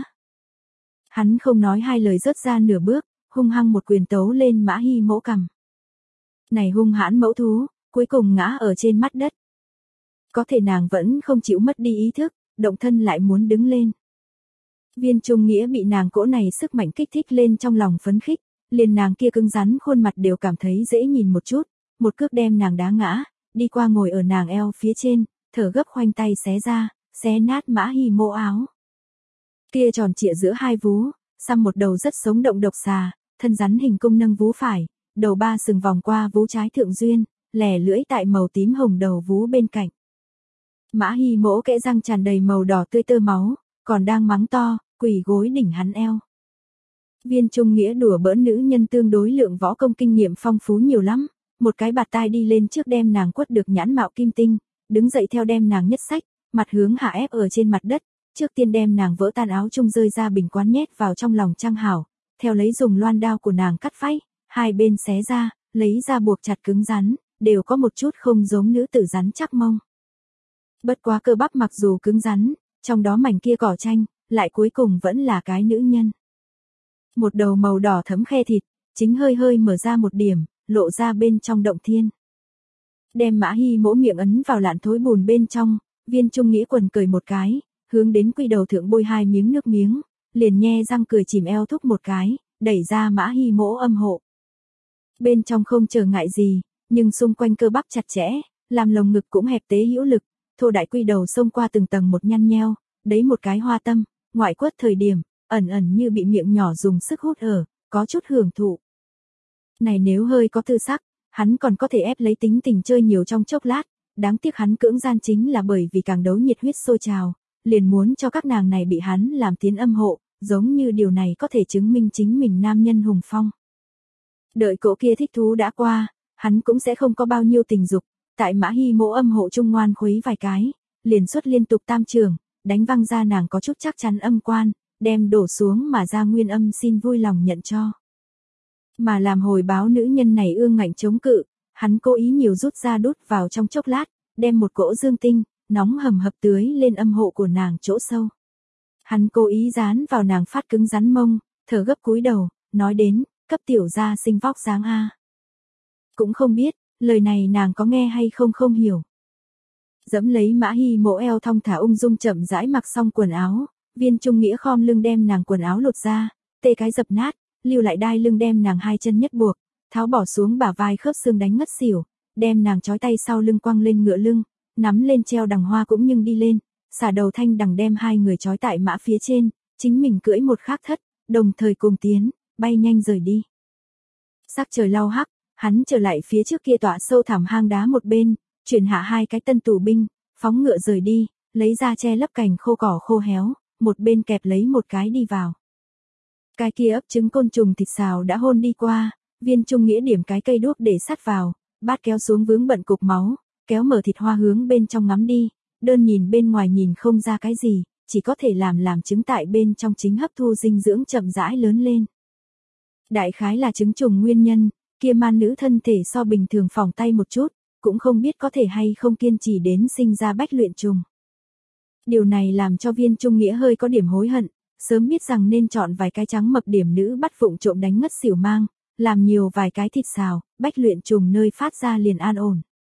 Hắn không nói hai lời rớt ra nửa bước, hung hăng một quyền tấu lên Mã Hy Mỗ cằm. Này hung hãn mẫu thú, cuối cùng ngã ở trên mắt đất. Có thể nàng vẫn không chịu mất đi ý thức, động thân lại muốn đứng lên. Viên Trung Nghĩa bị nàng cỗ này sức mạnh kích thích lên trong lòng phấn khích, liền nàng kia cứng rắn khuôn mặt đều cảm thấy dễ nhìn một chút, một cước đem nàng đá ngã, đi qua ngồi ở nàng eo phía trên, thở gấp khoanh tay xé ra, xé nát Mã Hy Mỗ áo. Kia tròn trịa giữa hai vú, xăm một đầu rất sống động độc xà, thân rắn hình cung nâng vú phải, đầu ba sừng vòng qua vú trái thượng duyên, lẻ lưỡi tại màu tím hồng đầu vú bên cạnh. Mã Hy Mỗ kẽ răng tràn đầy màu đỏ tươi tơ máu, còn đang mắng to, quỳ gối đỉnh hắn eo. Viên Trung Nghĩa đùa bỡn nữ nhân tương đối lượng võ công kinh nghiệm phong phú nhiều lắm, một cái bạt tai đi lên trước đem nàng quất được nhãn mạo kim tinh, đứng dậy theo đem nàng nhất sách, mặt hướng hạ ép ở trên mặt đất, trước tiên đem nàng vỡ tan áo chung rơi ra bình quán nhét vào trong lòng trang hảo, theo lấy dùng loan đao của nàng cắt phách, hai bên xé ra, lấy ra buộc chặt cứng rắn, đều có một chút không giống nữ tử rắn chắc mông. Bất quá cơ bắp mặc dù cứng rắn, trong đó mảnh kia cỏ tranh, lại cuối cùng vẫn là cái nữ nhân. Một đầu màu đỏ thấm khe thịt, chính hơi hơi mở ra một điểm, lộ ra bên trong động thiên. Đem Mã Hy Mỗ miệng ấn vào lạn thối bùn bên trong, Viên Trung Nghĩa quần cười một cái, hướng đến quy đầu thượng bôi hai miếng nước miếng, liền nhe răng cười chìm eo thúc một cái, đẩy ra Mã Hy Mỗ âm hộ. Bên trong không trở ngại gì, nhưng xung quanh cơ bắp chặt chẽ, làm lồng ngực cũng hẹp tế hữu lực, thô đại quy đầu xông qua từng tầng một nhăn nheo, đấy một cái hoa tâm, ngoại quất thời điểm, ẩn ẩn như bị miệng nhỏ dùng sức hút ở, có chút hưởng thụ. Này nếu hơi có tư sắc, hắn còn có thể ép lấy tính tình chơi nhiều trong chốc lát, đáng tiếc hắn cưỡng gian chính là bởi vì càng đấu nhiệt huyết sôi trào, liền muốn cho các nàng này bị hắn làm tiến âm hộ, giống như điều này có thể chứng minh chính mình nam nhân hùng phong. Đợi cỗ kia thích thú đã qua, hắn cũng sẽ không có bao nhiêu tình dục, tại Mã Hy Mỗ âm hộ trung ngoan khuấy vài cái, liền xuất liên tục tam trường, đánh văng ra nàng có chút chắc chắn âm quan, đem đổ xuống mà ra nguyên âm xin vui lòng nhận cho. Mà làm hồi báo nữ nhân này ương ngạnh chống cự, hắn cố ý nhiều rút ra đút vào trong chốc lát, đem một cỗ dương tinh, nóng hầm hập tưới lên âm hộ của nàng chỗ sâu. Hắn cố ý dán vào nàng phát cứng rắn mông, thở gấp cúi đầu, nói đến, cấp tiểu gia sinh vóc dáng a. Cũng không biết, lời này nàng có nghe hay không không hiểu. Dẫm lấy Mã Hy Mỗ eo thong thả ung dung chậm rãi mặc xong quần áo, Viên Trung Nghĩa khom lưng đem nàng quần áo lột ra, tê cái dập nát, lưu lại đai lưng đem nàng hai chân nhất buộc, tháo bỏ xuống bả vai khớp xương đánh ngất xỉu, đem nàng trói tay sau lưng quăng lên ngựa lưng, nắm lên treo đằng hoa cũng nhưng đi lên, xả đầu thanh đằng đem hai người trói tại mã phía trên, chính mình cưỡi một khác thất, đồng thời cùng tiến, bay nhanh rời đi. Sắc trời lau hắc, hắn trở lại phía trước kia tọa sâu thẳm hang đá một bên, chuyển hạ hai cái tân tù binh, phóng ngựa rời đi, lấy ra che lấp cành khô cỏ khô héo, một bên kẹp lấy một cái đi vào. Cái kia ấp trứng côn trùng thịt xào đã hôn đi qua, Viên Trung Nghĩa điểm cái cây đuốc để sát vào, bát kéo xuống vướng bận cục máu, kéo mở thịt hoa hướng bên trong ngắm đi, đơn nhìn bên ngoài nhìn không ra cái gì, chỉ có thể làm làm trứng tại bên trong chính hấp thu dinh dưỡng chậm rãi lớn lên. Đại khái là trứng trùng nguyên nhân, kia man nữ thân thể so bình thường phỏng tay một chút, cũng không biết có thể hay không kiên trì đến sinh ra bách luyện trùng. Điều này làm cho Viên Trung Nghĩa hơi có điểm hối hận, sớm biết rằng nên chọn vài cái trắng mập điểm nữ bắt vụng trộm đánh ngất xỉu mang, làm nhiều vài cái thịt xào, bách luyện trùng nơi phát ra liền an ổn.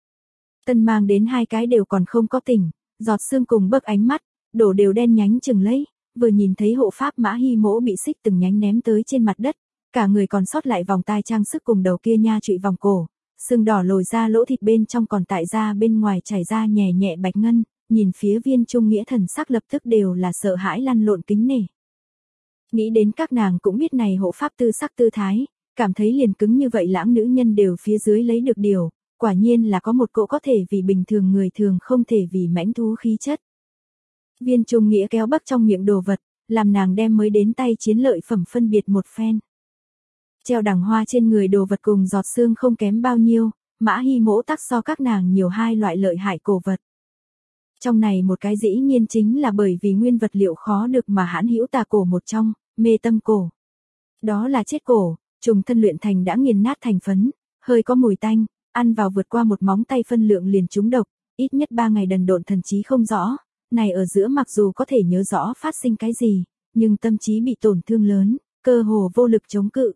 Tân mang đến hai cái đều còn không có tỉnh, giọt xương cùng bấc ánh mắt, đổ đều đen nhánh chừng lấy, vừa nhìn thấy hộ pháp Mã Hy Mỗ bị xích từng nhánh ném tới trên mặt đất, cả người còn sót lại vòng tai trang sức cùng đầu kia nha trụy vòng cổ, xương đỏ lồi ra lỗ thịt bên trong còn tại ra bên ngoài chảy ra nhẹ nhẹ bạch ngân, nhìn phía Viên Trung Nghĩa thần sắc lập tức đều là sợ hãi lăn lộn kính nể. Nghĩ đến các nàng cũng biết này hộ pháp tư sắc tư thái, cảm thấy liền cứng như vậy lãng nữ nhân đều phía dưới lấy được điều, quả nhiên là có một cỗ có thể vì bình thường người thường không thể vì mãnh thú khí chất. Viên Trung Nghĩa kéo bắc trong miệng đồ vật, làm nàng đem mới đến tay chiến lợi phẩm phân biệt một phen. Treo đằng hoa trên người đồ vật cùng giọt xương không kém bao nhiêu, Mã Hy Mỗ tắc so các nàng nhiều hai loại lợi hại cổ vật. Trong này một cái dĩ nhiên chính là bởi vì nguyên vật liệu khó được mà hãn hữu tà cổ một trong, mê tâm cổ. Đó là chết cổ, trùng thân luyện thành đã nghiền nát thành phấn, hơi có mùi tanh, ăn vào vượt qua một móng tay phân lượng liền trúng độc, ít nhất ba ngày đần độn thần trí không rõ, này ở giữa mặc dù có thể nhớ rõ phát sinh cái gì, nhưng tâm trí bị tổn thương lớn, cơ hồ vô lực chống cự.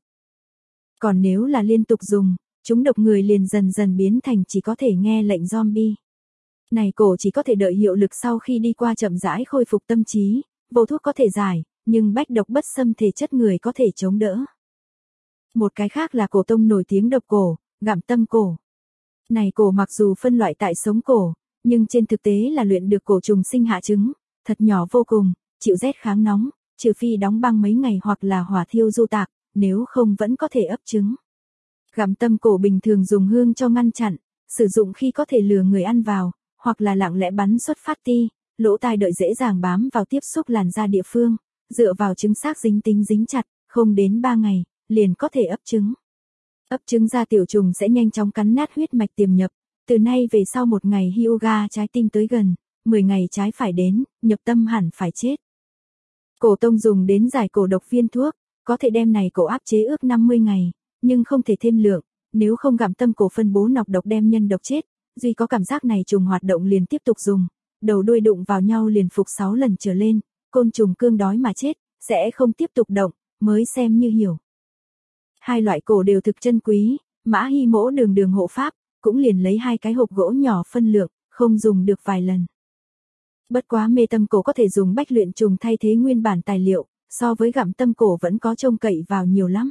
Còn nếu là liên tục dùng, trúng độc người liền dần dần biến thành chỉ có thể nghe lệnh zombie. Này cổ chỉ có thể đợi hiệu lực sau khi đi qua chậm rãi khôi phục tâm trí, vô thuốc có thể giải, nhưng bách độc bất xâm thể chất người có thể chống đỡ. Một cái khác là cổ tông nổi tiếng độc cổ, gặm tâm cổ. Này cổ mặc dù phân loại tại sống cổ, nhưng trên thực tế là luyện được cổ trùng sinh hạ trứng, thật nhỏ vô cùng, chịu rét kháng nóng, trừ phi đóng băng mấy ngày hoặc là hỏa thiêu du tạc, nếu không vẫn có thể ấp trứng. Gặm tâm cổ bình thường dùng hương cho ngăn chặn, sử dụng khi có thể lừa người ăn vào, hoặc là lặng lẽ bắn xuất phát ti, lỗ tai đợi dễ dàng bám vào tiếp xúc làn da địa phương, dựa vào trứng xác dính tính dính chặt, không đến ba ngày, liền có thể ấp trứng. Ấp trứng ra tiểu trùng sẽ nhanh chóng cắn nát huyết mạch tiềm nhập, từ nay về sau một ngày yoga trái tim tới gần, mười ngày trái phải đến, nhập tâm hẳn phải chết. Cổ tông dùng đến giải cổ độc viên thuốc, có thể đem này cổ áp chế ước năm mươi ngày, nhưng không thể thêm lượng, nếu không gặm tâm cổ phân bố nọc độc đem nhân độc chết, duy có cảm giác này trùng hoạt động liền tiếp tục dùng, đầu đuôi đụng vào nhau liền phục sáu lần trở lên, côn trùng cương đói mà chết, sẽ không tiếp tục động, mới xem như hiểu. Hai loại cổ đều thực chân quý, Mã Hy Mỗ đường đường hộ pháp, cũng liền lấy hai cái hộp gỗ nhỏ phân lượng, không dùng được vài lần. Bất quá mê tâm cổ có thể dùng bách luyện trùng thay thế nguyên bản tài liệu, so với gặm tâm cổ vẫn có trông cậy vào nhiều lắm.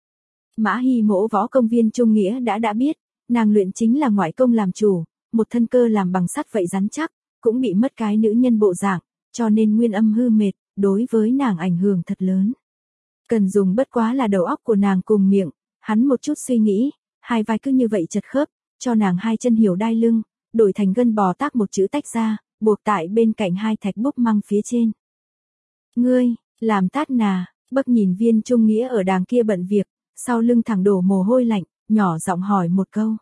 Mã Hy Mỗ võ công viên trung nghĩa đã đã biết, nàng luyện chính là ngoại công làm chủ, một thân cơ làm bằng sắt vậy rắn chắc, cũng bị mất cái nữ nhân bộ dạng, cho nên nguyên âm hư mệt, đối với nàng ảnh hưởng thật lớn. Cần dùng bất quá là đầu óc của nàng cùng miệng, hắn một chút suy nghĩ, hai vai cứ như vậy chật khớp, cho nàng hai chân hiểu đai lưng, đổi thành gân bò tác một chữ tách ra, buộc tại bên cạnh hai thạch búp măng phía trên. Ngươi, làm tát nà, Bấc nhìn viên trung nghĩa ở đàng kia bận việc, sau lưng thẳng đổ mồ hôi lạnh, nhỏ giọng hỏi một câu.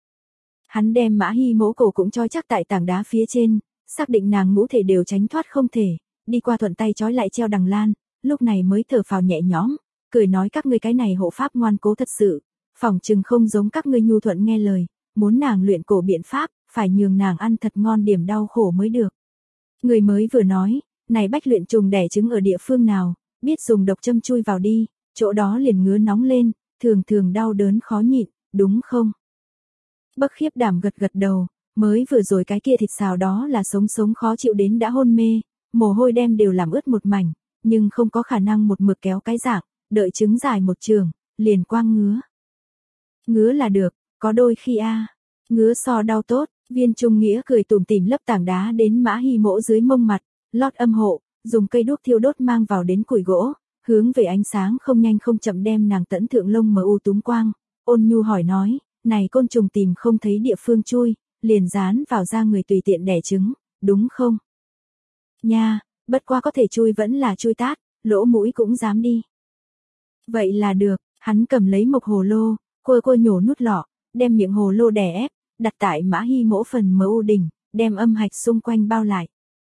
Hắn đem Mã Hy Mỗ cổ cũng trói chắc tại tảng đá phía trên, xác định nàng ngũ thể đều tránh thoát không thể, đi qua thuận tay trói lại treo đằng lan, lúc này mới thở phào nhẹ nhõm, cười nói các ngươi cái này hộ pháp ngoan cố thật sự, phỏng chừng không giống các ngươi nhu thuận nghe lời, muốn nàng luyện cổ biện pháp, phải nhường nàng ăn thật ngon điểm đau khổ mới được. Người mới vừa nói, này bách luyện trùng đẻ trứng ở địa phương nào, biết dùng độc châm chui vào đi, chỗ đó liền ngứa nóng lên, thường thường đau đớn khó nhịn, đúng không? Bấc khiếp đảm gật gật đầu, mới vừa rồi cái kia thịt xào đó là sống sống khó chịu đến đã hôn mê, mồ hôi đem đều làm ướt một mảnh, nhưng không có khả năng một mực kéo cái dạng, đợi trứng dài một trường, liền quang ngứa. Ngứa là được, có đôi khi a, à. Ngứa so đau tốt, viên trung nghĩa cười tủm tỉm lấp tảng đá đến Mã Hy Mỗ dưới mông mặt, lót âm hộ, dùng cây đuốc thiêu đốt mang vào đến củi gỗ, hướng về ánh sáng không nhanh không chậm đem nàng tẫn thượng lông mờ u túm quang, ôn nhu hỏi nói, này côn trùng tìm không thấy địa phương chui, liền dán vào da người tùy tiện đẻ trứng, đúng không? Nha, bất qua có thể chui vẫn là chui tát, lỗ mũi cũng dám đi. Vậy là được, hắn cầm lấy một hồ lô, cua cua nhổ nút lọ, đem miệng hồ lô đè ép, đặt tại Mã Hy Mỗ phần mờ u đỉnh, đem âm hạch xung quanh bao lại.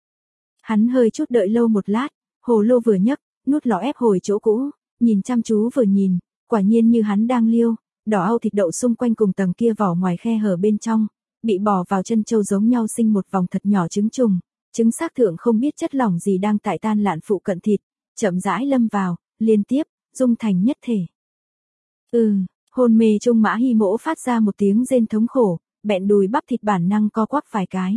Hắn hơi chút đợi lâu một lát, hồ lô vừa nhấc, nút lọ ép hồi chỗ cũ, nhìn chăm chú vừa nhìn, quả nhiên như hắn đang liêu, đỏ au thịt đậu xung quanh cùng tầng kia vỏ ngoài khe hở bên trong, bị bỏ vào chân châu giống nhau sinh một vòng thật nhỏ trứng trùng, trứng xác thượng không biết chất lỏng gì đang tại tan lạn phụ cận thịt, chậm rãi lâm vào, liên tiếp, dung thành nhất thể. Ừ, hôn mê trung Mã Hy Mỗ phát ra một tiếng rên thống khổ, bẹn đùi bắp thịt bản năng co quắp vài cái.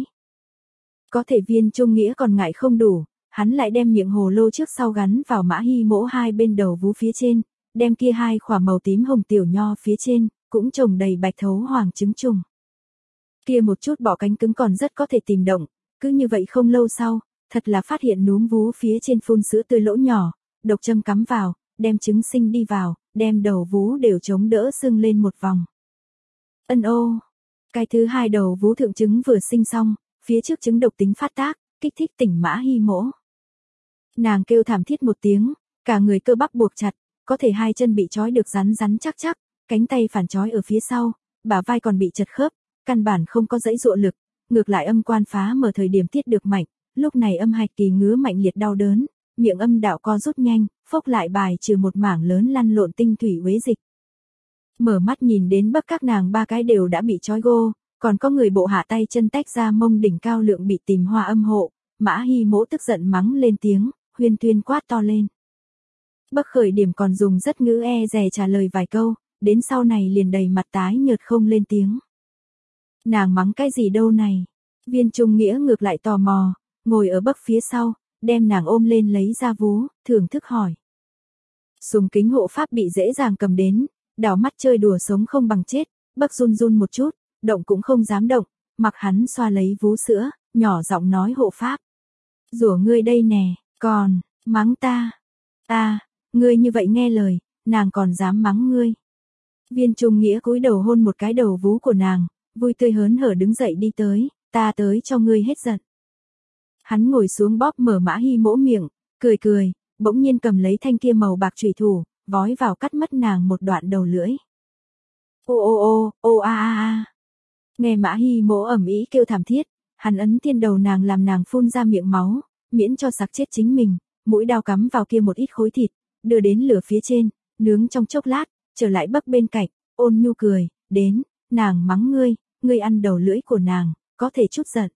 Có thể viên trung nghĩa còn ngại không đủ, hắn lại đem miệng hồ lô trước sau gắn vào Mã Hy Mỗ hai bên đầu vú phía trên, đem kia hai khỏa màu tím hồng tiểu nho phía trên, cũng trồng đầy bạch thấu hoàng trứng trùng. Kia một chút bỏ cánh cứng còn rất có thể tìm động, cứ như vậy không lâu sau, thật là phát hiện núm vú phía trên phun sữa tươi lỗ nhỏ, độc châm cắm vào, đem trứng sinh đi vào, đem đầu vú đều chống đỡ sưng lên một vòng. Ân ô, cái thứ hai đầu vú thượng trứng vừa sinh xong, phía trước trứng độc tính phát tác, kích thích tỉnh Mã Hy Mỗ. Nàng kêu thảm thiết một tiếng, cả người cơ bắp buộc chặt, có thể hai chân bị trói được rắn rắn chắc chắc, cánh tay phản trói ở phía sau, bả vai còn bị chật khớp, căn bản không có dãy dụa lực, ngược lại âm quan phá mở thời điểm tiết được mạnh, lúc này âm hạch kỳ ngứa mạnh liệt đau đớn, miệng âm đạo co rút nhanh, phốc lại bài trừ một mảng lớn lăn lộn tinh thủy uế dịch. Mở mắt nhìn đến Bấc các nàng ba cái đều đã bị trói gô, còn có người bộ hạ tay chân tách ra mông đỉnh cao lượng bị tìm hoa âm hộ, Mã Hy Mỗ tức giận mắng lên tiếng, huyên tuyên quát to lên. Bấc khởi điểm còn dùng rất ngữ e dè trả lời vài câu, đến sau này liền đầy mặt tái nhợt không lên tiếng. Nàng mắng cái gì đâu này? Viên trung nghĩa ngược lại tò mò, ngồi ở Bấc phía sau, đem nàng ôm lên lấy ra vú, thưởng thức hỏi. Sùng kính hộ pháp bị dễ dàng cầm đến, đảo mắt chơi đùa sống không bằng chết, Bấc run run một chút, động cũng không dám động, mặc hắn xoa lấy vú sữa, nhỏ giọng nói hộ pháp. Rủa ngươi đây nè, còn, mắng ta. Ta, ngươi như vậy nghe lời, nàng còn dám mắng ngươi. Viên trung nghĩa cúi đầu hôn một cái đầu vú của nàng, vui tươi hớn hở đứng dậy đi tới, ta tới cho ngươi hết giận. Hắn ngồi xuống bóp mở Mã Hy Mỗ miệng, cười cười, bỗng nhiên cầm lấy thanh kia màu bạc chùy thủ, vói vào cắt mất nàng một đoạn đầu lưỡi. Ô ô ô, ô a a a. Nghe Mã Hy Mỗ ầm ĩ kêu thảm thiết, hắn ấn tiên đầu nàng làm nàng phun ra miệng máu, miễn cho sặc chết chính mình, mũi đao cắm vào kia một ít khối thịt, đưa đến lửa phía trên, nướng trong chốc lát, trở lại bấc bên cạnh, ôn nhu cười, đến, nàng mắng ngươi, ngươi ăn đầu lưỡi của nàng, có thể chút giận.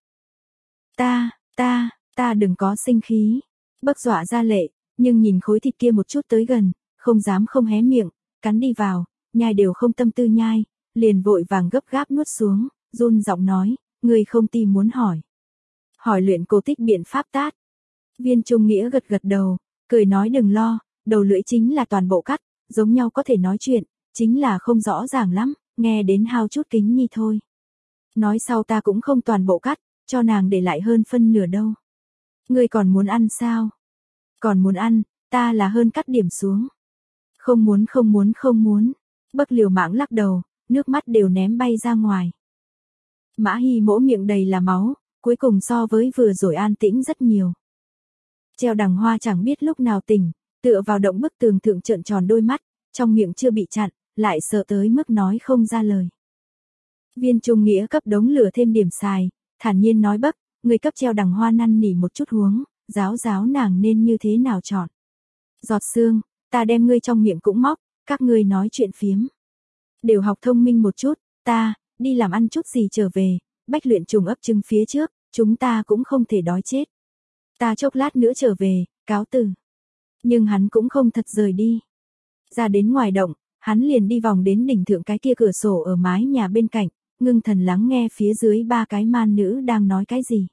Ta, ta, ta đừng có sinh khí. Bấc dọa ra lệ, nhưng nhìn khối thịt kia một chút tới gần, không dám không hé miệng, cắn đi vào, nhai đều không tâm tư nhai, liền vội vàng gấp gáp nuốt xuống, run giọng nói, ngươi không tìm muốn hỏi. Hỏi luyện cô tích biện pháp tát. Viên Trung Nghĩa gật gật đầu, cười nói đừng lo, đầu lưỡi chính là toàn bộ cắt, giống nhau có thể nói chuyện, chính là không rõ ràng lắm, nghe đến hao chút kính nhi thôi. Nói sau ta cũng không toàn bộ cắt, cho nàng để lại hơn phân nửa đâu. Ngươi còn muốn ăn sao? Còn muốn ăn, ta là hơn cắt điểm xuống. Không muốn không muốn không muốn. Bấc liều mạng lắc đầu, nước mắt đều ném bay ra ngoài. Mã Hy Mỗ miệng đầy là máu, cuối cùng so với vừa rồi an tĩnh rất nhiều. Treo Đằng Hoa chẳng biết lúc nào tỉnh, tựa vào động bức tường thượng trợn tròn đôi mắt, trong miệng chưa bị chặn, lại sợ tới mức nói không ra lời. Viên Trung Nghĩa cấp đống lửa thêm điểm xài, thản nhiên nói Bấc, người cấp Treo Đằng Hoa năn nỉ một chút huống, giáo giáo nàng nên như thế nào chọn. Giọt Sương, ta đem ngươi trong miệng cũng móc, các ngươi nói chuyện phiếm. Đều học thông minh một chút, ta, đi làm ăn chút gì trở về, bách luyện trùng ấp trứng phía trước, chúng ta cũng không thể đói chết. Ta chốc lát nữa trở về, cáo từ. Nhưng hắn cũng không thật rời đi. Ra đến ngoài động, hắn liền đi vòng đến đỉnh thượng cái kia cửa sổ ở mái nhà bên cạnh, ngưng thần lắng nghe phía dưới ba cái man nữ đang nói cái gì.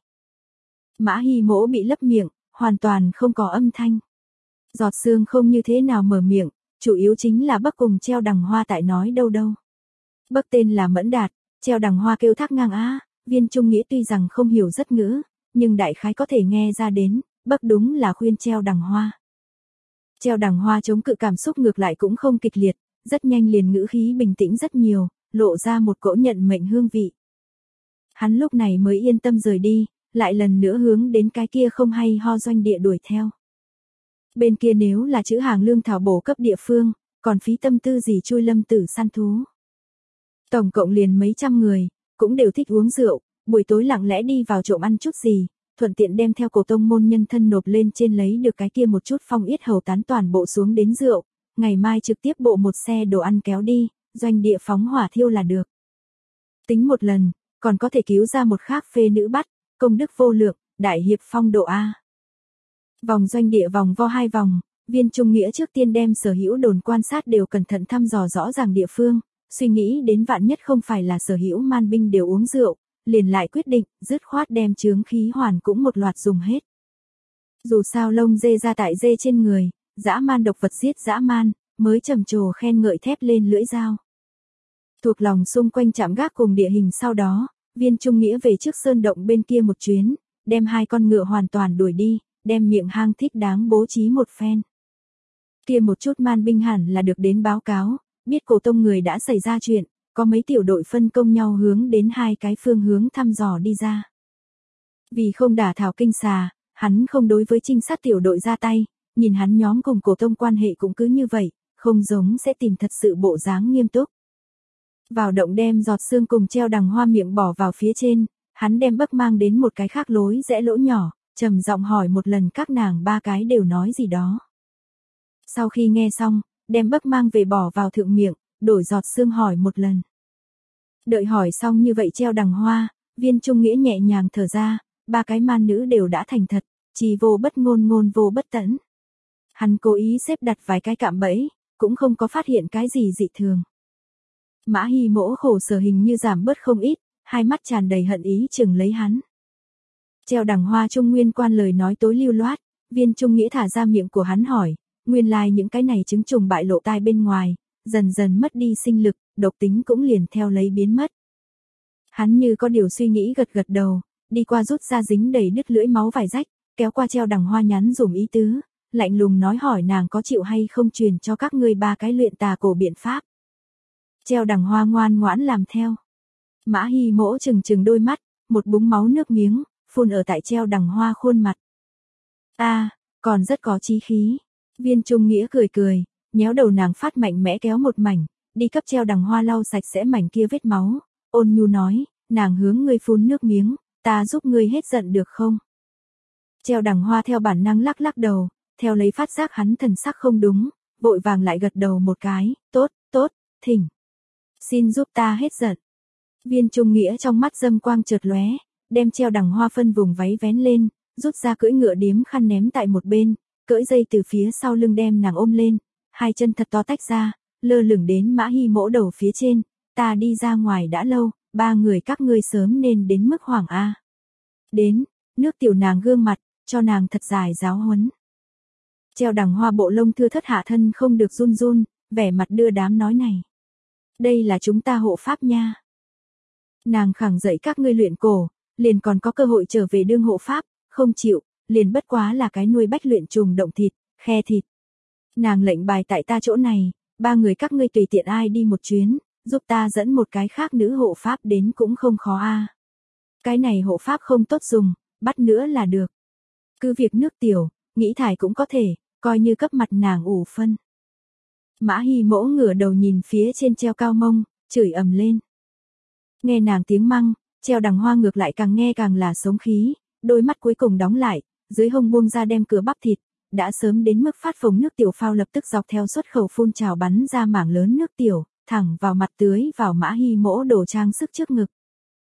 Mã Hy Mỗ bị lấp miệng, hoàn toàn không có âm thanh. Giọt Sương không như thế nào mở miệng, chủ yếu chính là Bấc cùng Treo Đằng Hoa tại nói đâu đâu. Bấc tên là Mẫn Đạt, Treo Đằng Hoa kêu thác ngang á, Viên Trung Nghĩa tuy rằng không hiểu rất ngữ, nhưng đại khái có thể nghe ra đến, Bấc đúng là khuyên Treo Đằng Hoa. Treo Đằng Hoa chống cự cảm xúc ngược lại cũng không kịch liệt, rất nhanh liền ngữ khí bình tĩnh rất nhiều, lộ ra một cỗ nhận mệnh hương vị. Hắn lúc này mới yên tâm rời đi, lại lần nữa hướng đến cái kia không hay ho doanh địa đuổi theo. Bên kia nếu là chữ hàng lương thảo bổ cấp địa phương, còn phí tâm tư gì chui lâm tử săn thú. Tổng cộng liền mấy trăm người, cũng đều thích uống rượu, buổi tối lặng lẽ đi vào trộm ăn chút gì, thuận tiện đem theo cổ tông môn nhân thân nộp lên trên lấy được cái kia một chút phong yết hầu tán toàn bộ xuống đến rượu, ngày mai trực tiếp bộ một xe đồ ăn kéo đi, doanh địa phóng hỏa thiêu là được. Tính một lần, còn có thể cứu ra một khác phê nữ bắt, công đức vô lượng, đại hiệp phong độ A. Vòng doanh địa vòng vo hai vòng, Viên Trung Nghĩa trước tiên đem sở hữu đồn quan sát đều cẩn thận thăm dò rõ ràng địa phương, suy nghĩ đến vạn nhất không phải là sở hữu man binh đều uống rượu, liền lại quyết định, dứt khoát đem chướng khí hoàn cũng một loạt dùng hết. Dù sao lông dê ra tại dê trên người, dã man độc vật giết dã man, mới trầm trồ khen ngợi thép lên lưỡi dao. Thuộc lòng xung quanh trạm gác cùng địa hình sau đó, Viên Trung Nghĩa về trước sơn động bên kia một chuyến, đem hai con ngựa hoàn toàn đuổi đi, đem miệng hang thích đáng bố trí một phen. Kia một chút man binh hẳn là được đến báo cáo, biết cổ tông người đã xảy ra chuyện, có mấy tiểu đội phân công nhau hướng đến hai cái phương hướng thăm dò đi ra. Vì không đả thảo kinh xà, hắn không đối với trinh sát tiểu đội ra tay, nhìn hắn nhóm cùng cổ tông quan hệ cũng cứ như vậy, không giống sẽ tìm thật sự bộ dáng nghiêm túc. Vào động đem Giọt Sương cùng Treo Đằng Hoa miệng bỏ vào phía trên, hắn đem Bấc mang đến một cái khác lối rẽ lỗ nhỏ, trầm giọng hỏi một lần các nàng ba cái đều nói gì đó. Sau khi nghe xong, đem Bấc mang về bỏ vào thượng miệng, đổi Giọt Sương hỏi một lần. Đợi hỏi xong như vậy Treo Đằng Hoa, Viên Trung Nghĩa nhẹ nhàng thở ra, ba cái man nữ đều đã thành thật, chỉ vô bất ngôn ngôn vô bất tẫn. Hắn cố ý xếp đặt vài cái cạm bẫy, cũng không có phát hiện cái gì dị thường. Mã Hy Mỗ khổ sở hình như giảm bớt không ít, hai mắt tràn đầy hận ý chừng lấy hắn. Treo Đằng Hoa Trung Nguyên quan lời nói tối lưu loát, Viên Trung Nghĩa thả ra miệng của hắn hỏi, nguyên lai like những cái này chứng trùng bại lộ tai bên ngoài, dần dần mất đi sinh lực, độc tính cũng liền theo lấy biến mất. Hắn như có điều suy nghĩ gật gật đầu, đi qua rút ra dính đầy đứt lưỡi máu vải rách, kéo qua Treo Đằng Hoa nhắn dùm ý tứ, lạnh lùng nói hỏi nàng có chịu hay không truyền cho các ngươi ba cái luyện tà cổ biện pháp. Treo Đằng Hoa ngoan ngoãn làm theo. Mã Hy Mỗ chừng chừng đôi mắt, một búng máu nước miếng, phun ở tại treo đằng hoa khuôn mặt. A, à, còn rất có chí khí. Viên Trung Nghĩa cười cười, nhéo đầu nàng phát mạnh mẽ kéo một mảnh, đi cấp treo đằng hoa lau sạch sẽ mảnh kia vết máu, ôn nhu nói, nàng hướng ngươi phun nước miếng, ta giúp ngươi hết giận được không? Treo đằng hoa theo bản năng lắc lắc đầu, theo lấy phát giác hắn thần sắc không đúng, vội vàng lại gật đầu một cái, tốt, tốt, thỉnh. Xin giúp ta hết giận. Viên Trung Nghĩa trong mắt dâm quang chợt lóe, đem treo đằng hoa phân vùng váy vén lên, rút ra cưỡi ngựa điếm khăn ném tại một bên, cởi dây từ phía sau lưng đem nàng ôm lên, hai chân thật to tách ra, lơ lửng đến Mã Hi Mỗ đầu phía trên, ta đi ra ngoài đã lâu, ba người các ngươi sớm nên đến mức hoảng a. Đến, nước tiểu nàng gương mặt, cho nàng thật dài giáo huấn. Treo đằng hoa bộ lông thưa thất hạ thân không được run run, vẻ mặt đưa đám nói này. Đây là chúng ta hộ pháp nha. Nàng khẳng dạy các ngươi luyện cổ, liền còn có cơ hội trở về đương hộ pháp, không chịu, liền bất quá là cái nuôi bách luyện trùng động thịt, khe thịt. Nàng lệnh bài tại ta chỗ này, ba người các ngươi tùy tiện ai đi một chuyến, giúp ta dẫn một cái khác nữ hộ pháp đến cũng không khó a. Cái này hộ pháp không tốt dùng, bắt nữa là được. Cứ việc nước tiểu, nghĩ thải cũng có thể, coi như cấp mặt nàng ủ phân. Mã Hi Mỗ ngửa đầu nhìn phía trên treo cao mông, chửi ầm lên. Nghe nàng tiếng măng, treo đằng hoa ngược lại càng nghe càng là sống khí, đôi mắt cuối cùng đóng lại, dưới hông buông ra đem cửa bắp thịt, đã sớm đến mức phát phồng nước tiểu phao lập tức dọc theo xuất khẩu phun trào bắn ra mảng lớn nước tiểu, thẳng vào mặt tưới vào Mã Hi Mỗ đồ trang sức trước ngực.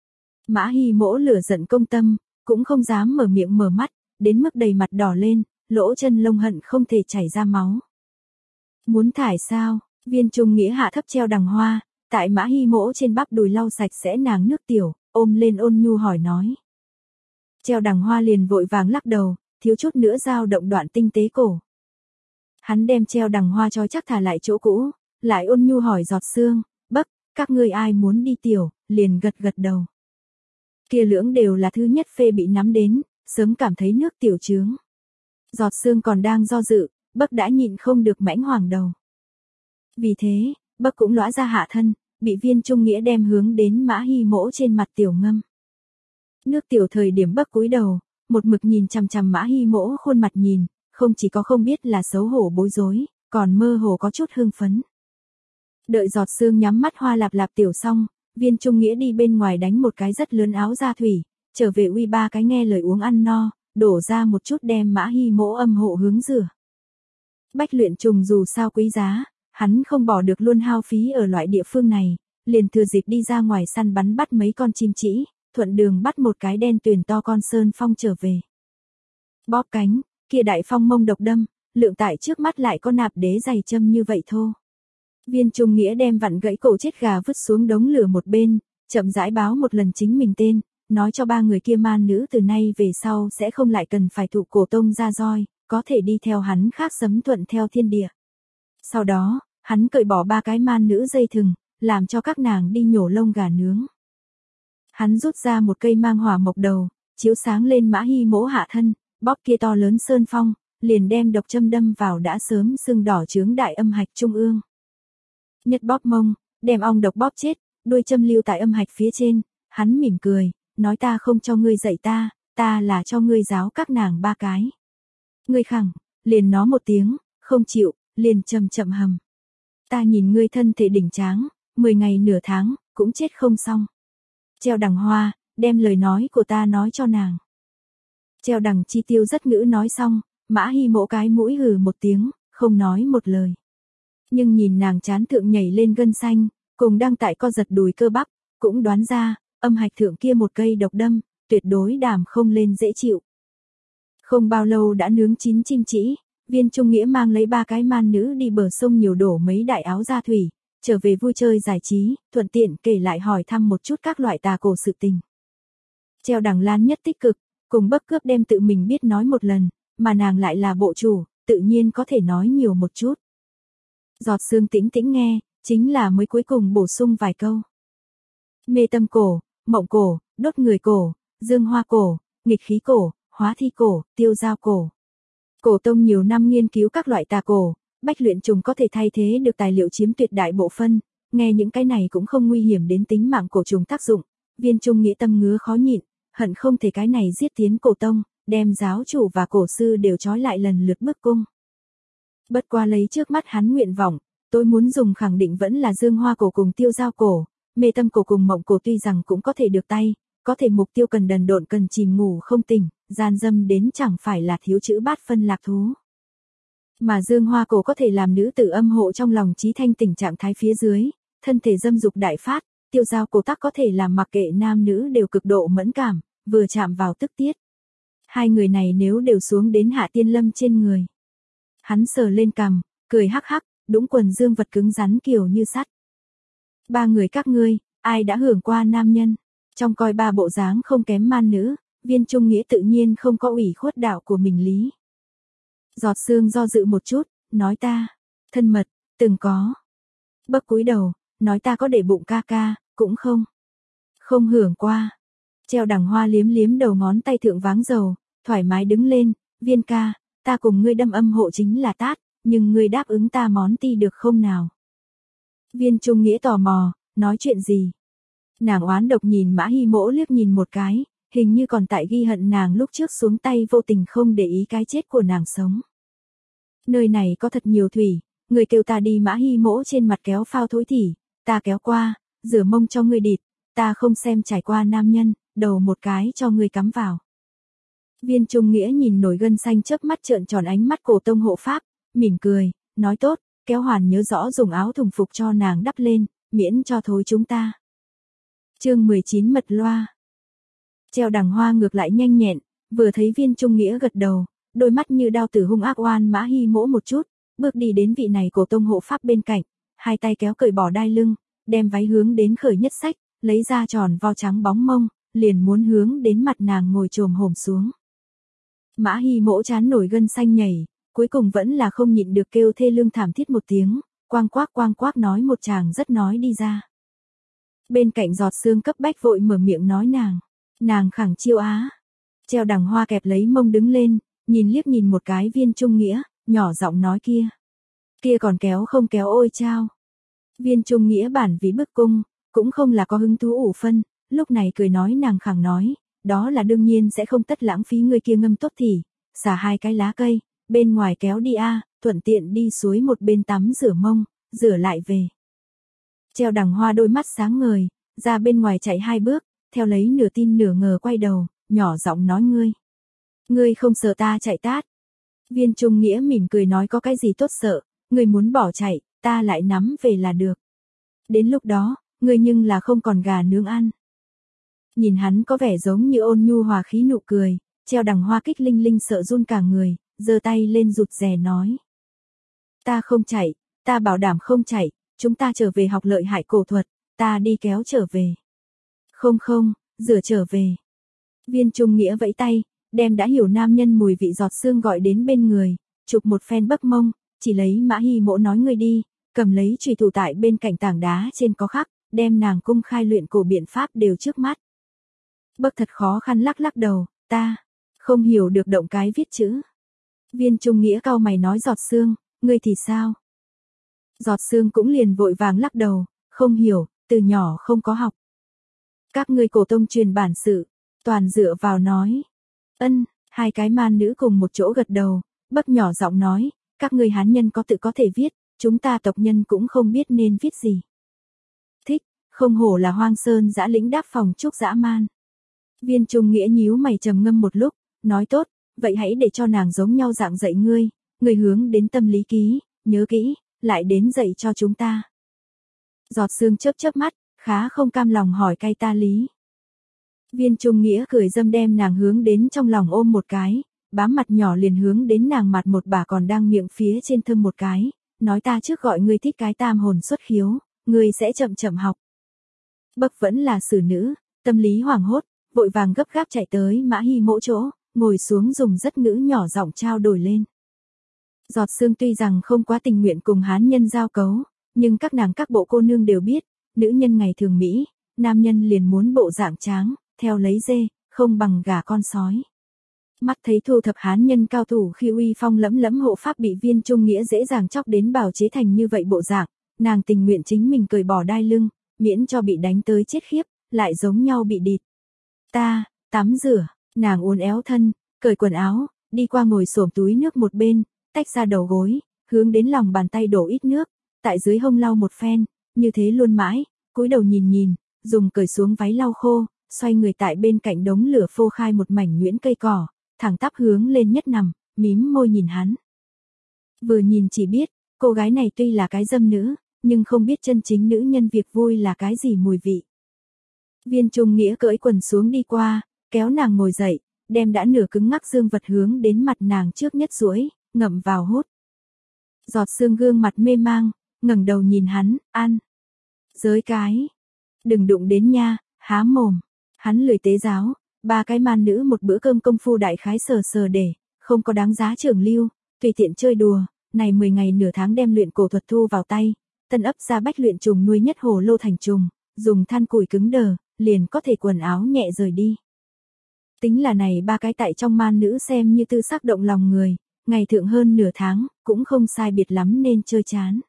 Mã Hi Mỗ lửa giận công tâm, cũng không dám mở miệng mở mắt, đến mức đầy mặt đỏ lên, lỗ chân lông hận không thể chảy ra máu. Muốn thải sao? Viên Trung Nghĩa hạ thấp treo đằng hoa, tại Mã Hi Mỗ trên bắp đùi lau sạch sẽ nàng nước tiểu, ôm lên ôn nhu hỏi nói. Treo đằng hoa liền vội vàng lắc đầu, thiếu chút nữa dao động đoạn tinh tế cổ. Hắn đem treo đằng hoa trói chắc thả lại chỗ cũ, lại ôn nhu hỏi Giọt Sương, bấc, các ngươi ai muốn đi tiểu, liền gật gật đầu. Kia lưỡng đều là thứ nhất phê bị nắm đến, sớm cảm thấy nước tiểu trướng. Giọt Sương còn đang do dự, bấc đã nhịn không được mãnh hoàng đầu. Vì thế, bấc cũng lõa ra hạ thân, bị Viên Trung Nghĩa đem hướng đến Mã Hi Mỗ trên mặt tiểu ngâm. Nước tiểu thời điểm bấc cúi đầu, một mực nhìn chằm chằm Mã Hi Mỗ khuôn mặt nhìn, không chỉ có không biết là xấu hổ bối rối, còn mơ hồ có chút hưng phấn. Đợi Giọt Sương nhắm mắt hoa lạp lạp tiểu xong, Viên Trung Nghĩa đi bên ngoài đánh một cái rất lớn áo da thủy, trở về uy ba cái nghe lời uống ăn no, đổ ra một chút đem Mã Hi Mỗ âm hộ hướng rửa. Bách luyện trùng dù sao quý giá, hắn không bỏ được luôn hao phí ở loại địa phương này, liền thừa dịp đi ra ngoài săn bắn bắt mấy con chim trĩ, thuận đường bắt một cái đen tuyền to con sơn phong trở về. Bóp cánh, kia đại phong mông độc đâm, lượng tại trước mắt lại có nạp đế dày châm như vậy thô. Viên Trung Nghĩa đem vặn gãy cổ chết gà vứt xuống đống lửa một bên, chậm rãi báo một lần chính mình tên, nói cho ba người kia man nữ từ nay về sau sẽ không lại cần phải thụ cổ tông ra roi, có thể đi theo hắn khác sấm thuận theo thiên địa. Sau đó, hắn cởi bỏ ba cái man nữ dây thừng, làm cho các nàng đi nhổ lông gà nướng. Hắn rút ra một cây mang hỏa mộc đầu, chiếu sáng lên Mã Hi Mỗ hạ thân, bóp kia to lớn sơn phong, liền đem độc châm đâm vào đã sớm sưng đỏ chướng đại âm hạch trung ương. Nhất bóp mông, đem ong độc bóp chết, đuôi châm lưu tại âm hạch phía trên, hắn mỉm cười, nói ta không cho ngươi dạy ta, ta là cho ngươi giáo các nàng ba cái. Ngươi khẳng, liền nó một tiếng, không chịu, liền chậm chậm hầm. Ta nhìn ngươi thân thể đỉnh tráng, mười ngày nửa tháng, cũng chết không xong. Treo đằng hoa, đem lời nói của ta nói cho nàng. Treo đằng chi tiêu rất ngữ nói xong, Mã Hi Mỗ cái mũi hừ một tiếng, không nói một lời. Nhưng nhìn nàng chán thượng nhảy lên gân xanh, cùng đang tại co giật đùi cơ bắp, cũng đoán ra, âm hạch thượng kia một cây độc đâm, tuyệt đối đảm không lên dễ chịu. Không bao lâu đã nướng chín chim trĩ, Viên Trung Nghĩa mang lấy ba cái man nữ đi bờ sông nhiều đổ mấy đại áo da thủy, trở về vui chơi giải trí, thuận tiện kể lại hỏi thăm một chút các loại tà cổ sự tình. Treo đằng Lan nhất tích cực, cùng Bấc Cướp đem tự mình biết nói một lần, mà nàng lại là bộ chủ, tự nhiên có thể nói nhiều một chút. Giọt Sương tĩnh tĩnh nghe, chính là mới cuối cùng bổ sung vài câu. Mê tâm cổ, mộng cổ, đốt người cổ, dương hoa cổ, nghịch khí cổ, hóa thi cổ, tiêu giao cổ. Cổ tông nhiều năm nghiên cứu các loại tà cổ, bách luyện trùng có thể thay thế được tài liệu chiếm tuyệt đại bộ phân, nghe những cái này cũng không nguy hiểm đến tính mạng cổ trùng tác dụng. Viên Trung Nghĩa tâm ngứa khó nhịn, hận không thể cái này giết tiến cổ tông, đem giáo chủ và cổ sư đều trói lại lần lượt bức cung. Bất qua lấy trước mắt hắn nguyện vọng, tôi muốn dùng khẳng định vẫn là Dương Hoa cổ cùng Tiêu Giao cổ, Mê Tâm cổ cùng Mộng cổ tuy rằng cũng có thể được tay, có thể mục tiêu cần đần độn cần chìm ngủ không tỉnh, gian dâm đến chẳng phải là thiếu chữ bát phân lạc thú. Mà Dương Hoa cổ có thể làm nữ tử âm hộ trong lòng trí thanh tỉnh trạng thái phía dưới, thân thể dâm dục đại phát, Tiêu Giao cổ tắc có thể làm mặc kệ nam nữ đều cực độ mẫn cảm, vừa chạm vào tức tiết. Hai người này nếu đều xuống đến Hạ Tiên Lâm trên người. Hắn sờ lên cằm, cười hắc hắc, đũng quần dương vật cứng rắn kiểu như sắt. Ba người các ngươi, ai đã hưởng qua nam nhân, trong coi ba bộ dáng không kém man nữ, Viên Trung Nghĩa tự nhiên không có ủy khuất đạo của mình lý. Giọt Sương do dự một chút, nói ta, thân mật, từng có. Bấc cúi đầu, nói ta có để bụng ca ca, cũng không. Không hưởng qua. Treo đằng hoa liếm liếm đầu ngón tay thượng váng dầu, thoải mái đứng lên, Viên ca, ta cùng ngươi đâm âm hộ chính là tát, nhưng ngươi đáp ứng ta món ti được không nào? Viên Trung Nghĩa tò mò, nói chuyện gì? Nàng oán độc nhìn Mã Hi Mỗ liếc nhìn một cái, hình như còn tại ghi hận nàng lúc trước xuống tay vô tình không để ý cái chết của nàng sống. Nơi này có thật nhiều thủy, người kêu ta đi Mã Hi Mỗ trên mặt kéo phao thối thỉ, ta kéo qua, rửa mông cho ngươi địt, ta không xem trải qua nam nhân, đầu một cái cho ngươi cắm vào. Viên Trung Nghĩa nhìn nổi gân xanh chớp mắt trợn tròn ánh mắt cổ tông hộ pháp, mỉm cười, nói tốt, kéo hoàn nhớ rõ dùng áo thùng phục cho nàng đắp lên, miễn cho thối chúng ta. Chương mười chín mật loa. Treo đằng hoa ngược lại nhanh nhẹn, vừa thấy Viên Trung Nghĩa gật đầu, đôi mắt như đao tử hung ác oan Mã Hi Mỗ một chút, bước đi đến vị này cổ tông hộ pháp bên cạnh, hai tay kéo cởi bỏ đai lưng, đem váy hướng đến khởi nhất sách, lấy ra tròn vo trắng bóng mông, liền muốn hướng đến mặt nàng ngồi chồm hổm xuống. Mã Hi Mỗ chán nổi gân xanh nhảy, cuối cùng vẫn là không nhịn được kêu thê lương thảm thiết một tiếng, quang quác quang quác nói một chàng rất nói đi ra. Bên cạnh Giọt Sương cấp bách vội mở miệng nói nàng, nàng khẳng chiêu á. Treo đằng hoa kẹp lấy mông đứng lên, nhìn liếc nhìn một cái Viên Trung Nghĩa, nhỏ giọng nói kia. Kia còn kéo không kéo ôi chao. Viên Trung Nghĩa bản vì bức cung, cũng không là có hứng thú ủ phân, lúc này cười nói nàng khẳng nói, đó là đương nhiên sẽ không tất lãng phí người kia ngâm tốt thì, xả hai cái lá cây, bên ngoài kéo đi a, thuận tiện đi suối một bên tắm rửa mông, rửa lại về. Treo đằng hoa đôi mắt sáng ngời, ra bên ngoài chạy hai bước, theo lấy nửa tin nửa ngờ quay đầu, nhỏ giọng nói ngươi. Ngươi không sợ ta chạy tát. Viên Trung Nghĩa mỉm cười nói có cái gì tốt sợ, ngươi muốn bỏ chạy, ta lại nắm về là được. Đến lúc đó, ngươi nhưng là không còn gà nướng ăn. Nhìn hắn có vẻ giống như ôn nhu hòa khí nụ cười, treo đằng hoa kích linh linh sợ run cả người, giơ tay lên rụt rè nói. Ta không chạy, ta bảo đảm không chạy, chúng ta trở về học lợi hại cổ thuật, ta đi kéo trở về. Không không, rửa trở về. Viên Trung Nghĩa vẫy tay, đem đã hiểu nam nhân mùi vị Giọt Sương gọi đến bên người, chụp một phen bấc mông, chỉ lấy Mã Hi Mỗ nói ngươi đi, cầm lấy chùy thủ tại bên cạnh tảng đá trên có khắc, đem nàng cung khai luyện cổ biện pháp đều trước mắt. Bấc thật khó khăn lắc lắc đầu, ta không hiểu được động cái viết chữ. Viên Trung Nghĩa cau mày nói Giọt Sương, ngươi thì sao? Giọt Sương cũng liền vội vàng lắc đầu, không hiểu, từ nhỏ không có học. Các ngươi cổ tông truyền bản sự, toàn dựa vào nói. Ân, hai cái man nữ cùng một chỗ gật đầu, Bấc nhỏ giọng nói, các ngươi hán nhân có tự có thể viết, chúng ta tộc nhân cũng không biết nên viết gì. Thích, không hổ là hoang sơn dã lĩnh đáp phòng trúc dã man. Viên Trung Nghĩa nhíu mày trầm ngâm một lúc, nói tốt, vậy hãy để cho nàng giống nhau dạng dạy ngươi, ngươi hướng đến tâm lý ký, nhớ kỹ, lại đến dạy cho chúng ta. Giọt Sương chớp chớp mắt, khá không cam lòng hỏi cay ta lý. Viên Trung Nghĩa cười dâm đem nàng hướng đến trong lòng ôm một cái, bám mặt nhỏ liền hướng đến nàng mặt một bà còn đang miệng phía trên thơm một cái, nói ta trước gọi ngươi thích cái tam hồn xuất khiếu, ngươi sẽ chậm chậm học. Bậc vẫn là xử nữ, tâm lý hoảng hốt, vội vàng gấp gáp chạy tới Mã Hi Mỗ chỗ, ngồi xuống dùng rất ngữ nhỏ giọng trao đổi lên. Giọt Sương tuy rằng không quá tình nguyện cùng hán nhân giao cấu, nhưng các nàng các bộ cô nương đều biết, nữ nhân ngày thường Mỹ, nam nhân liền muốn bộ dạng tráng, theo lấy dê, không bằng gà con sói. Mắt thấy thu thập hán nhân cao thủ khi uy phong lẫm lẫm hộ pháp bị Viên Trung Nghĩa dễ dàng chóc đến bào chế thành như vậy bộ dạng, nàng tình nguyện chính mình cởi bỏ đai lưng, miễn cho bị đánh tới chết khiếp, lại giống nhau bị địt. Ta, tắm rửa, nàng uốn éo thân, cởi quần áo, đi qua ngồi xổm túi nước một bên, tách ra đầu gối, hướng đến lòng bàn tay đổ ít nước, tại dưới hông lau một phen, như thế luôn mãi, cúi đầu nhìn nhìn, dùng cởi xuống váy lau khô, xoay người tại bên cạnh đống lửa phô khai một mảnh nhuyễn cây cỏ, thẳng tắp hướng lên nhất nằm, mím môi nhìn hắn. Vừa nhìn chỉ biết, cô gái này tuy là cái dâm nữ, nhưng không biết chân chính nữ nhân việc vui là cái gì mùi vị. Viên Trung Nghĩa cởi quần xuống đi qua, kéo nàng ngồi dậy, đem đã nửa cứng ngắc dương vật hướng đến mặt nàng trước nhất duỗi, ngậm vào hút. Giọt sương gương mặt mê mang, ngẩng đầu nhìn hắn, ăn. Giới cái. Đừng đụng đến nha, há mồm. Hắn lười tế giáo, ba cái man nữ một bữa cơm công phu đại khái sờ sờ để, không có đáng giá trưởng lưu, tùy tiện chơi đùa, này mười ngày nửa tháng đem luyện cổ thuật thu vào tay, tân ấp ra bách luyện trùng nuôi nhất hồ lô thành trùng, dùng than củi cứng đờ, liền có thể quần áo nhẹ rời đi. Tính là này ba cái tại trong man nữ xem như tư sắc động lòng người, ngày thượng hơn nửa tháng, cũng không sai biệt lắm nên chơi chán.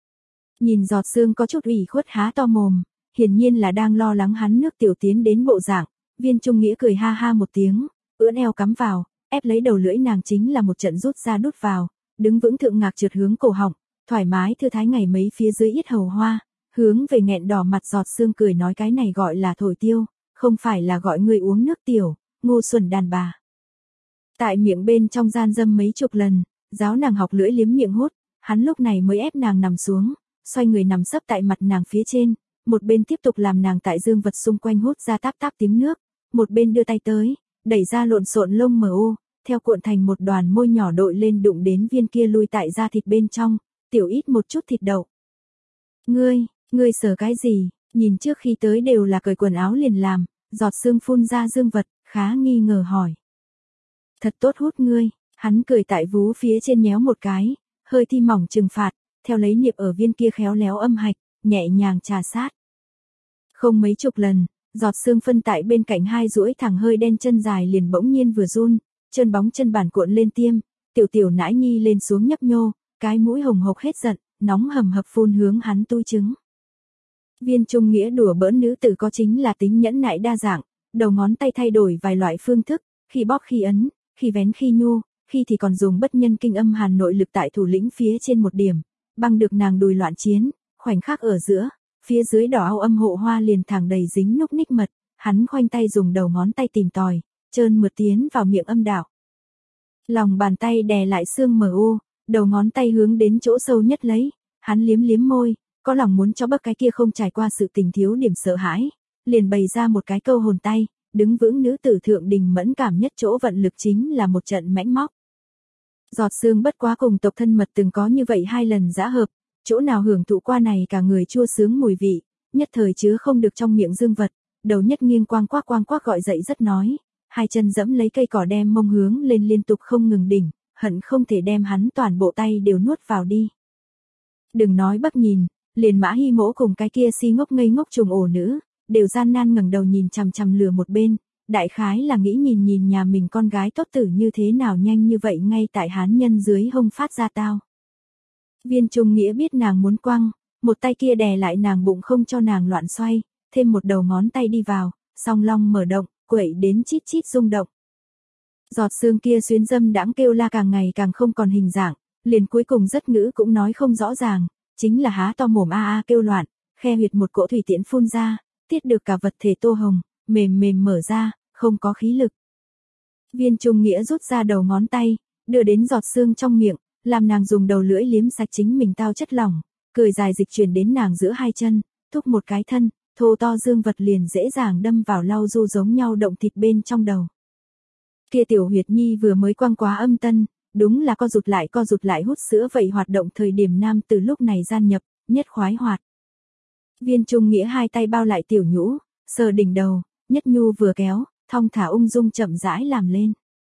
Nhìn giọt sương có chút ủy khuất há to mồm, hiển nhiên là đang lo lắng hắn nước tiểu tiến đến bộ dạng, Viên Trung Nghĩa cười ha ha một tiếng, ưỡn eo cắm vào, ép lấy đầu lưỡi nàng chính là một trận rút ra đút vào, đứng vững thượng ngạc trượt hướng cổ họng, thoải mái thư thái ngày mấy phía dưới yết hầu hoa, hướng về nghẹn đỏ mặt giọt sương cười nói cái này gọi là thổi tiêu, không phải là gọi người uống nước tiểu, ngu xuẩn đàn bà. Tại miệng bên trong gian dâm mấy chục lần, giáo nàng học lưỡi liếm miệng hút, hắn lúc này mới ép nàng nằm xuống, xoay người nằm sấp tại mặt nàng phía trên, một bên tiếp tục làm nàng tại dương vật xung quanh hút ra táp táp tiếng nước, một bên đưa tay tới, đẩy ra lộn xộn lông mờ ô, theo cuộn thành một đoàn môi nhỏ đội lên đụng đến viên kia lui tại da thịt bên trong, tiểu ít một chút thịt đậu. Ngươi, ngươi sờ cái gì, nhìn trước khi tới đều là cởi quần áo liền làm, giọt sương phun ra dương vật, khá nghi ngờ hỏi. Thật tốt hút ngươi, hắn cười tại vú phía trên nhéo một cái, hơi thi mỏng trừng phạt, theo lấy niệm ở viên kia khéo léo âm hạch, nhẹ nhàng trà sát. Không mấy chục lần, giọt sương phân tại bên cạnh hai duỗi thẳng hơi đen chân dài liền bỗng nhiên vừa run, chân bóng chân bản cuộn lên tiêm, tiểu tiểu nãi nhi lên xuống nhấp nhô, cái mũi hồng hộc hết giận, nóng hầm hập phun hướng hắn tui trứng. Viên Trung Nghĩa đùa bỡn nữ tử có chính là tính nhẫn nại đa dạng, đầu ngón tay thay đổi vài loại phương thức, khi bóp khi ấn, khi vén khi nhu, khi thì còn dùng bất nhân kinh âm hàn nội lực tại thủ lĩnh phía trên một điểm, băng được nàng đùi loạn chiến, khoảnh khắc ở giữa, phía dưới đỏ ao âm hộ hoa liền thẳng đầy dính núc ních mật, hắn khoanh tay dùng đầu ngón tay tìm tòi, trơn mượt tiến vào miệng âm đạo. Lòng bàn tay đè lại xương mờ u, đầu ngón tay hướng đến chỗ sâu nhất lấy, hắn liếm liếm môi, có lòng muốn cho bấc cái kia không trải qua sự tình thiếu điểm sợ hãi, liền bày ra một cái câu hồn tay, đứng vững nữ tử thượng đình mẫn cảm nhất chỗ vận lực chính là một trận mãnh móc. Giọt sương bất quá cùng tộc thân mật từng có như vậy hai lần giã hợp, chỗ nào hưởng thụ qua này cả người chua sướng mùi vị, nhất thời chứa không được trong miệng dương vật, đầu nhất nghiêng quang quác quang quác gọi dậy rất nói, hai chân dẫm lấy cây cỏ đem mông hướng lên liên tục không ngừng đỉnh, hận không thể đem hắn toàn bộ tay đều nuốt vào đi. Đừng nói bất nhìn, liền Mã Hy Mỗ cùng cái kia si ngốc ngây ngốc trùng ổ nữ, đều gian nan ngẩng đầu nhìn chằm chằm lừa một bên, đại khái là nghĩ nhìn nhìn nhà mình con gái tốt tử như thế nào nhanh như vậy ngay tại hán nhân dưới hông phát ra tao. Viên Trung Nghĩa biết nàng muốn quăng, một tay kia đè lại nàng bụng không cho nàng loạn xoay, thêm một đầu ngón tay đi vào, song long mở động, quẩy đến chít chít rung động. Giọt sương kia xuyến dâm đãng kêu la càng ngày càng không còn hình dạng, liền cuối cùng rất ngữ cũng nói không rõ ràng, chính là há to mồm a a kêu loạn, khe huyệt một cỗ thủy tiễn phun ra, tiết được cả vật thể tô hồng, mềm mềm mở ra, không có khí lực. Viên Trung Nghĩa rút ra đầu ngón tay, đưa đến giọt sương trong miệng, làm nàng dùng đầu lưỡi liếm sạch chính mình tao chất lỏng, cười dài dịch chuyển đến nàng giữa hai chân, thúc một cái thân, thô to dương vật liền dễ dàng đâm vào lau du giống nhau động thịt bên trong đầu. Kia tiểu huyệt nhi vừa mới quăng quá âm tân, đúng là co rụt lại co rụt lại hút sữa vậy hoạt động thời điểm nam từ lúc này gian nhập, nhất khoái hoạt. Viên Trung Nghĩa hai tay bao lại tiểu nhũ, sờ đỉnh đầu, nhất nhu vừa kéo, thong thả ung dung chậm rãi làm lên.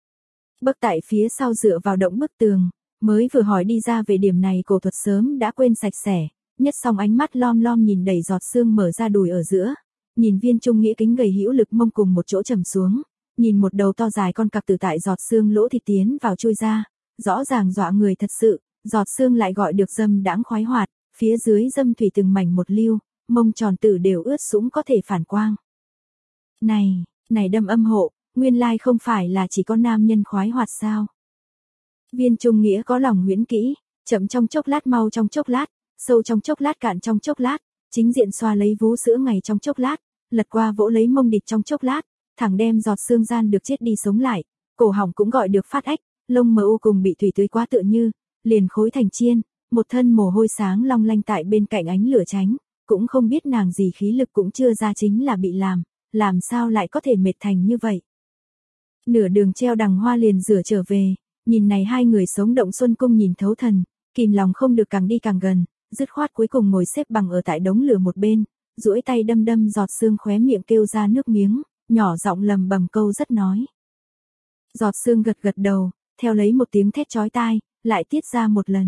Bấc tại phía sau dựa vào động bức tường, mới vừa hỏi đi ra về điểm này cổ thuật sớm đã quên sạch sẽ, nhất song ánh mắt lom lom nhìn đầy giọt sương mở ra đùi ở giữa, nhìn Viên Trung Nghĩa kính gầy hữu lực mông cùng một chỗ trầm xuống, nhìn một đầu to dài con cặc từ tại giọt sương lỗ thịt tiến vào chui ra, rõ ràng dọa người thật sự, giọt sương lại gọi được dâm đãng khoái hoạt, phía dưới dâm thủy từng mảnh một lưu, mông tròn tử đều ướt sũng có thể phản quang. Này, Này đâm âm hộ, nguyên lai không phải là chỉ có nam nhân khoái hoạt sao. Viên Trung Nghĩa có lòng huyễn kỹ, chậm trong chốc lát mau trong chốc lát, sâu trong chốc lát cạn trong chốc lát, chính diện xoa lấy vú sữa ngày trong chốc lát, lật qua vỗ lấy mông địch trong chốc lát, thẳng đem giọt xương gian được chết đi sống lại, cổ họng cũng gọi được phát ách, lông mờ u cùng bị thủy tưới quá tựa như, liền khối thành chiên, một thân mồ hôi sáng long lanh tại bên cạnh ánh lửa tránh, cũng không biết nàng gì khí lực cũng chưa ra chính là bị làm, làm sao lại có thể mệt thành như vậy. Nửa đường treo đằng hoa liền rửa trở về, nhìn này hai người sống động xuân cung nhìn thấu thần, kìm lòng không được càng đi càng gần, dứt khoát cuối cùng ngồi xếp bằng ở tại đống lửa một bên, duỗi tay đâm đâm giọt xương khóe miệng kêu ra nước miếng, nhỏ giọng lầm bầm câu rất nói. Giọt xương gật gật đầu, theo lấy một tiếng thét chói tai, lại tiết ra một lần.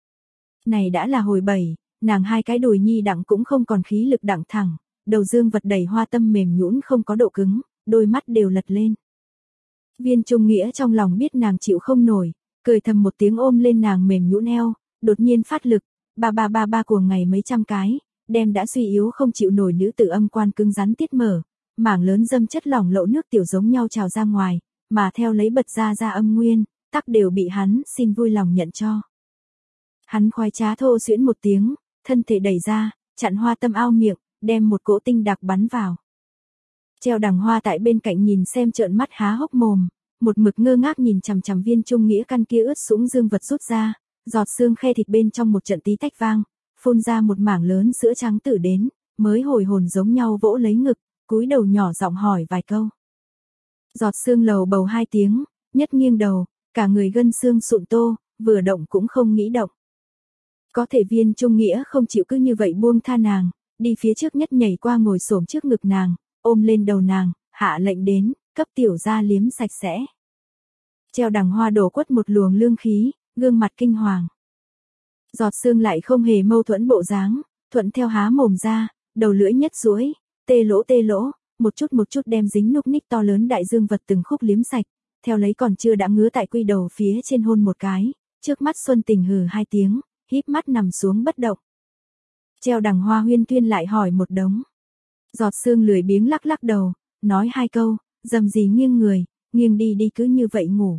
Này đã là hồi bảy, nàng hai cái đùi nhi đặng cũng không còn khí lực đặng thẳng, đầu dương vật đầy hoa tâm mềm nhũn không có độ cứng, đôi mắt đều lật lên. Viên Trung Nghĩa trong lòng biết nàng chịu không nổi, cười thầm một tiếng ôm lên nàng mềm nhũn eo, đột nhiên phát lực, ba ba ba ba của ngày mấy trăm cái, đem đã suy yếu không chịu nổi nữ tử âm quan cứng rắn tiết mở, mảng lớn dâm chất lỏng lậu nước tiểu giống nhau trào ra ngoài, mà theo lấy bật ra ra âm nguyên, tắc đều bị hắn xin vui lòng nhận cho. Hắn khoái trá thô xuyễn một tiếng, thân thể đẩy ra, chặn hoa tâm ao miệng, đem một cỗ tinh đặc bắn vào. Treo đằng hoa tại bên cạnh nhìn xem trợn mắt há hốc mồm, một mực ngơ ngác nhìn chằm chằm Viên Trung Nghĩa căn kia ướt sũng dương vật rút ra, giọt xương khe thịt bên trong một trận tí tách vang, phun ra một mảng lớn sữa trắng tử đến, mới hồi hồn giống nhau vỗ lấy ngực, cúi đầu nhỏ giọng hỏi vài câu. Giọt xương lầu bầu hai tiếng, nhất nghiêng đầu, cả người gân xương sụn tô, vừa động cũng không nghĩ động. Có thể Viên Trung Nghĩa không chịu cứ như vậy buông tha nàng, đi phía trước nhất nhảy qua ngồi xổm trước ngực nàng, ôm lên đầu nàng, hạ lệnh đến, cấp tiểu gia liếm sạch sẽ. Treo đằng hoa đổ quất một luồng lương khí, gương mặt kinh hoàng. Giọt xương lại không hề mâu thuẫn bộ dáng, thuận theo há mồm ra, đầu lưỡi nhất duỗi, tê lỗ tê lỗ, một chút một chút đem dính núc ních to lớn đại dương vật từng khúc liếm sạch, theo lấy còn chưa đã ngứa tại quy đầu phía trên hôn một cái, trước mắt Xuân Tình hừ hai tiếng, híp mắt nằm xuống bất động. Treo đằng hoa huyên thuyên lại hỏi một đống. Giọt xương lười biếng lắc lắc đầu, nói hai câu, dầm gì nghiêng người, nghiêng đi đi cứ như vậy ngủ.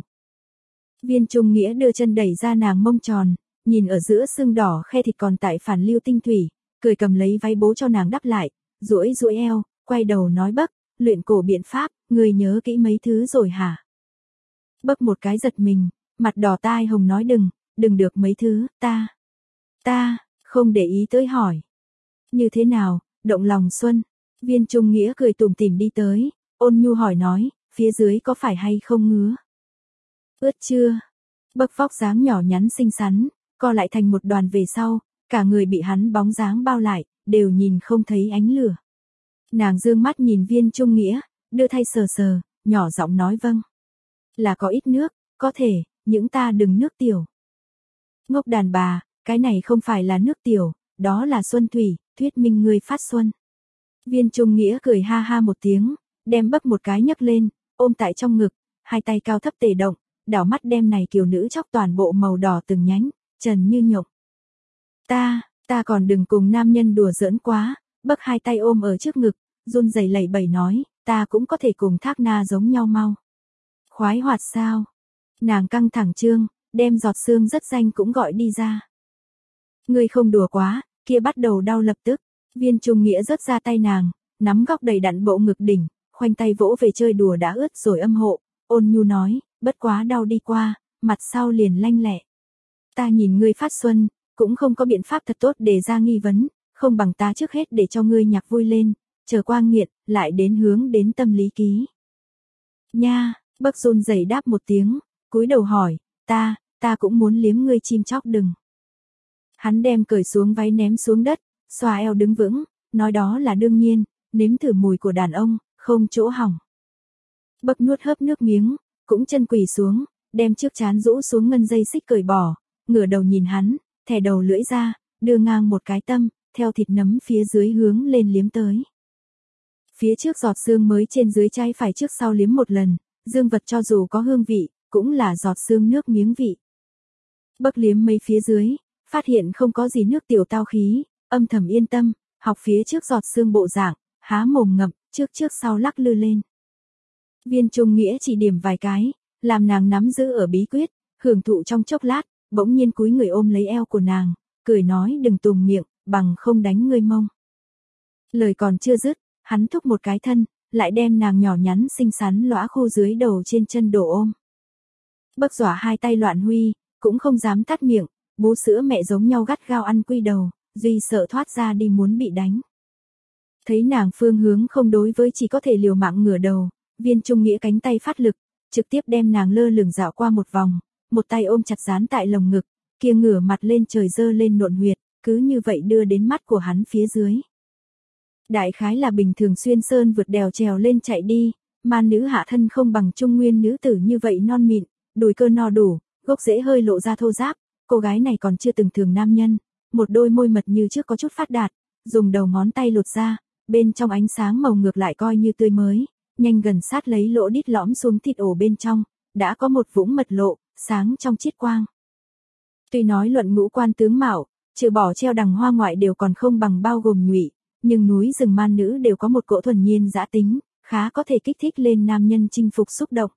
Viên Trung Nghĩa đưa chân đẩy ra nàng mông tròn, nhìn ở giữa xương đỏ khe thịt còn tại phản lưu tinh thủy, cười cầm lấy váy bố cho nàng đắp lại, duỗi duỗi eo, quay đầu nói bấc, luyện cổ biện pháp, người nhớ kỹ mấy thứ rồi hả? Bấc một cái giật mình, mặt đỏ tai hồng nói đừng, đừng được mấy thứ, ta, ta, không để ý tới hỏi. Như thế nào, động lòng Xuân? Viên Trung Nghĩa cười tủm tỉm đi tới, ôn nhu hỏi nói, phía dưới có phải hay không ngứa? Ướt chưa? Bấc vóc dáng nhỏ nhắn xinh xắn, co lại thành một đoàn về sau, cả người bị hắn bóng dáng bao lại, đều nhìn không thấy ánh lửa. Nàng dương mắt nhìn Viên Trung Nghĩa, đưa thay sờ sờ, nhỏ giọng nói vâng. Là có ít nước, có thể, những ta đừng nước tiểu. Ngốc đàn bà, cái này không phải là nước tiểu, đó là xuân thủy, thuyết minh ngươi phát xuân. Viên Trung Nghĩa cười ha ha một tiếng, đem bấc một cái nhấc lên, ôm tại trong ngực, hai tay cao thấp tề động, đảo mắt đem này kiều nữ chóc toàn bộ màu đỏ từng nhánh, trần như nhộng. Ta, ta còn đừng cùng nam nhân đùa giỡn quá, bấc hai tay ôm ở trước ngực, run rẩy lẩy bẩy nói, ta cũng có thể cùng Thác Na giống nhau mau. Khoái hoạt sao? Nàng căng thẳng trương, đem giọt xương rất danh cũng gọi đi ra. Ngươi không đùa quá, kia bắt đầu đau lập tức. Viên Trung Nghĩa rớt ra tay nàng, nắm góc đầy đặn bộ ngực đỉnh, khoanh tay vỗ về chơi đùa đã ướt rồi âm hộ, ôn nhu nói, bất quá đau đi qua, mặt sau liền lanh lẹ. Ta nhìn ngươi phát xuân, cũng không có biện pháp thật tốt để ra nghi vấn, không bằng ta trước hết để cho ngươi nhạc vui lên, chờ qua nghiện, lại đến hướng đến tâm lý ký. Nha, bấc run rẩy đáp một tiếng, cúi đầu hỏi, ta, ta cũng muốn liếm ngươi chim chóc đừng. Hắn đem cởi xuống váy ném xuống đất, xoa eo đứng vững, nói đó là đương nhiên, nếm thử mùi của đàn ông, không chỗ hỏng. Bấc nuốt hớp nước miếng, cũng chân quỳ xuống, đem trước trán rũ xuống ngân dây xích cởi bỏ, ngửa đầu nhìn hắn, thè đầu lưỡi ra, đưa ngang một cái tâm, theo thịt nấm phía dưới hướng lên liếm tới. Phía trước giọt xương mới trên dưới trái phải trước sau liếm một lần, dương vật cho dù có hương vị, cũng là giọt xương nước miếng vị. Bấc liếm mấy phía dưới, phát hiện không có gì nước tiểu tao khí, âm thầm yên tâm, học phía trước giọt xương bộ dạng, há mồm ngậm, trước trước sau lắc lư lên. Viên Trung Nghĩa chỉ điểm vài cái, làm nàng nắm giữ ở bí quyết, hưởng thụ trong chốc lát, bỗng nhiên cúi người ôm lấy eo của nàng, cười nói đừng tùm miệng, bằng không đánh ngươi mông. Lời còn chưa dứt, hắn thúc một cái thân, lại đem nàng nhỏ nhắn xinh xắn lõa khô dưới đầu trên chân đổ ôm. Bấc dọa hai tay loạn huy, cũng không dám tắt miệng, bú sữa mẹ giống nhau gắt gao ăn quy đầu, duy sợ thoát ra đi muốn bị đánh. Thấy nàng phương hướng không đối với chỉ có thể liều mạng ngửa đầu, Viên Trung Nghĩa cánh tay phát lực, trực tiếp đem nàng lơ lửng dạo qua một vòng, một tay ôm chặt dán tại lồng ngực, kia ngửa mặt lên trời dơ lên nộn huyệt, cứ như vậy đưa đến mắt của hắn phía dưới. Đại khái là bình thường xuyên sơn vượt đèo trèo lên chạy đi, mà nữ hạ thân không bằng trung nguyên nữ tử như vậy non mịn, đùi cơ no đủ, gốc rễ hơi lộ ra thô ráp, cô gái này còn chưa từng thường nam nhân, một đôi môi mật như trước có chút phát đạt, dùng đầu ngón tay lột ra, bên trong ánh sáng màu ngược lại coi như tươi mới, nhanh gần sát lấy lỗ đít lõm xuống thịt ổ bên trong, đã có một vũng mật lộ, sáng trong chiết quang. Tuy nói luận ngũ quan tướng mạo, trừ bỏ treo đằng hoa ngoại đều còn không bằng bao gồm nhụy, nhưng núi rừng man nữ đều có một cỗ thuần nhiên dã tính, khá có thể kích thích lên nam nhân chinh phục xúc động.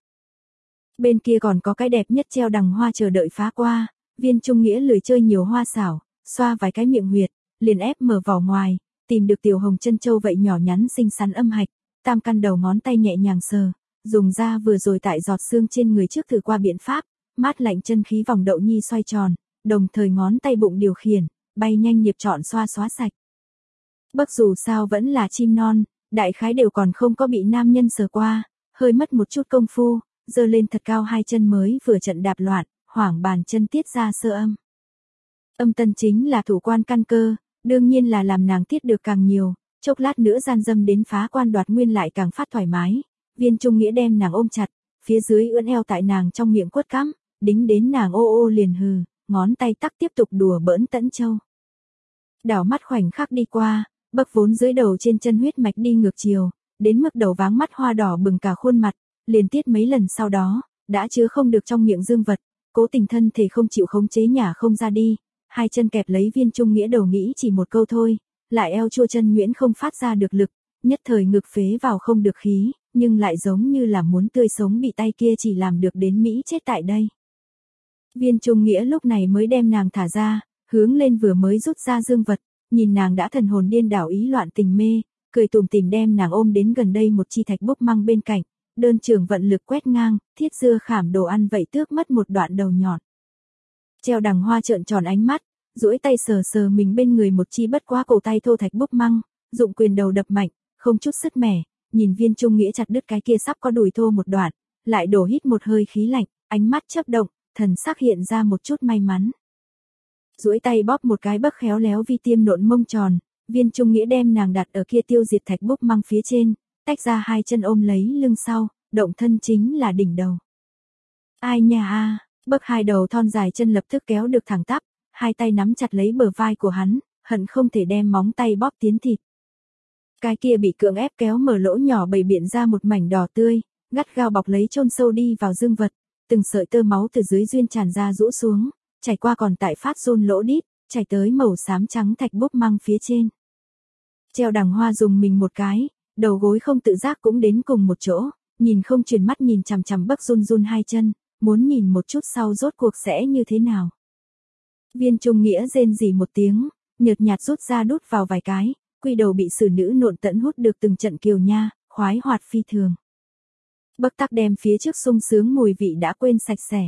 Bên kia còn có cái đẹp nhất treo đằng hoa chờ đợi phá qua, Viên Trung Nghĩa lười chơi nhiều hoa xảo, xoa vài cái miệng huyệt, liền ép mở vỏ ngoài, tìm được tiểu hồng chân châu vậy nhỏ nhắn xinh xắn âm hạch, tam căn đầu ngón tay nhẹ nhàng sờ, dùng ra vừa rồi tại giọt xương trên người trước thử qua biện pháp, mát lạnh chân khí vòng đậu nhi xoay tròn, đồng thời ngón tay bụng điều khiển, bay nhanh nhịp chọn xoa xóa sạch. Bất dù sao vẫn là chim non, đại khái đều còn không có bị nam nhân sờ qua, hơi mất một chút công phu, giơ lên thật cao hai chân mới vừa trận đạp loạn, hoảng bàn chân tiết ra sơ âm. Âm tân chính là thủ quan căn cơ, đương nhiên là làm nàng tiết được càng nhiều, chốc lát nữa gian dâm đến phá quan đoạt nguyên lại càng phát thoải mái. Viên Trung Nghĩa đem nàng ôm chặt, phía dưới ưỡn eo tại nàng trong miệng quất cắm, đính đến nàng ô ô liền hừ, ngón tay tắc tiếp tục đùa bỡn tẫn châu. Đảo mắt khoảnh khắc đi qua, bậc vốn dưới đầu trên chân huyết mạch đi ngược chiều, đến mức đầu váng mắt hoa đỏ bừng cả khuôn mặt, liền tiết mấy lần sau đó, đã chứa không được trong miệng dương vật, cố tình thân thể không chịu khống chế nhả không ra đi, hai chân kẹp lấy Viên Trung Nghĩa đầu nghĩ chỉ một câu thôi, lại eo chua chân nhuyễn không phát ra được lực, nhất thời ngực phế vào không được khí, nhưng lại giống như là muốn tươi sống bị tay kia chỉ làm được đến Mỹ chết tại đây. Viên Trung Nghĩa lúc này mới đem nàng thả ra, hướng lên vừa mới rút ra dương vật, nhìn nàng đã thần hồn điên đảo ý loạn tình mê, cười tủm tỉm đem nàng ôm đến gần đây một chi thạch búp măng bên cạnh, đơn trường vận lực quét ngang, thiết dưa khảm đồ ăn vậy tước mất một đoạn đầu nhọn. Treo đằng hoa trợn tròn ánh mắt, duỗi tay sờ sờ mình bên người một chi bất quá cổ tay thô thạch búp măng, dụng quyền đầu đập mạnh, không chút sức mẻ, nhìn Viên Trung Nghĩa chặt đứt cái kia sắp có đùi thô một đoạn, lại đổ hít một hơi khí lạnh, ánh mắt chớp động, thần sắc hiện ra một chút may mắn. Duỗi tay bóp một cái bấc khéo léo vi tiêm nộn mông tròn, Viên Trung Nghĩa đem nàng đặt ở kia tiêu diệt thạch búp măng phía trên, tách ra hai chân ôm lấy lưng sau, động thân chính là đỉnh đầu. Ai nha a, bấc hai đầu thon dài chân lập tức kéo được thẳng tắp, hai tay nắm chặt lấy bờ vai của hắn, hận không thể đem móng tay bóp tiến thịt. Cái kia bị cưỡng ép kéo mở lỗ nhỏ bày biện ra một mảnh đỏ tươi, gắt gao bọc lấy chôn sâu đi vào dương vật, từng sợi tơ máu từ dưới duyên tràn ra rũ xuống, chảy qua còn tại phát rôn lỗ đít, chảy tới màu xám trắng thạch búp măng phía trên. Treo đằng hoa dùng mình một cái, đầu gối không tự giác cũng đến cùng một chỗ, nhìn không chuyển mắt nhìn chằm chằm bấc run run hai chân, muốn nhìn một chút sau rốt cuộc sẽ như thế nào. Viên Trung Nghĩa rên rỉ một tiếng, nhợt nhạt rút ra đút vào vài cái, quy đầu bị xử nữ nộn tận hút được từng trận kiều nha, khoái hoạt phi thường. Bấc tắc đem phía trước sung sướng mùi vị đã quên sạch sẽ.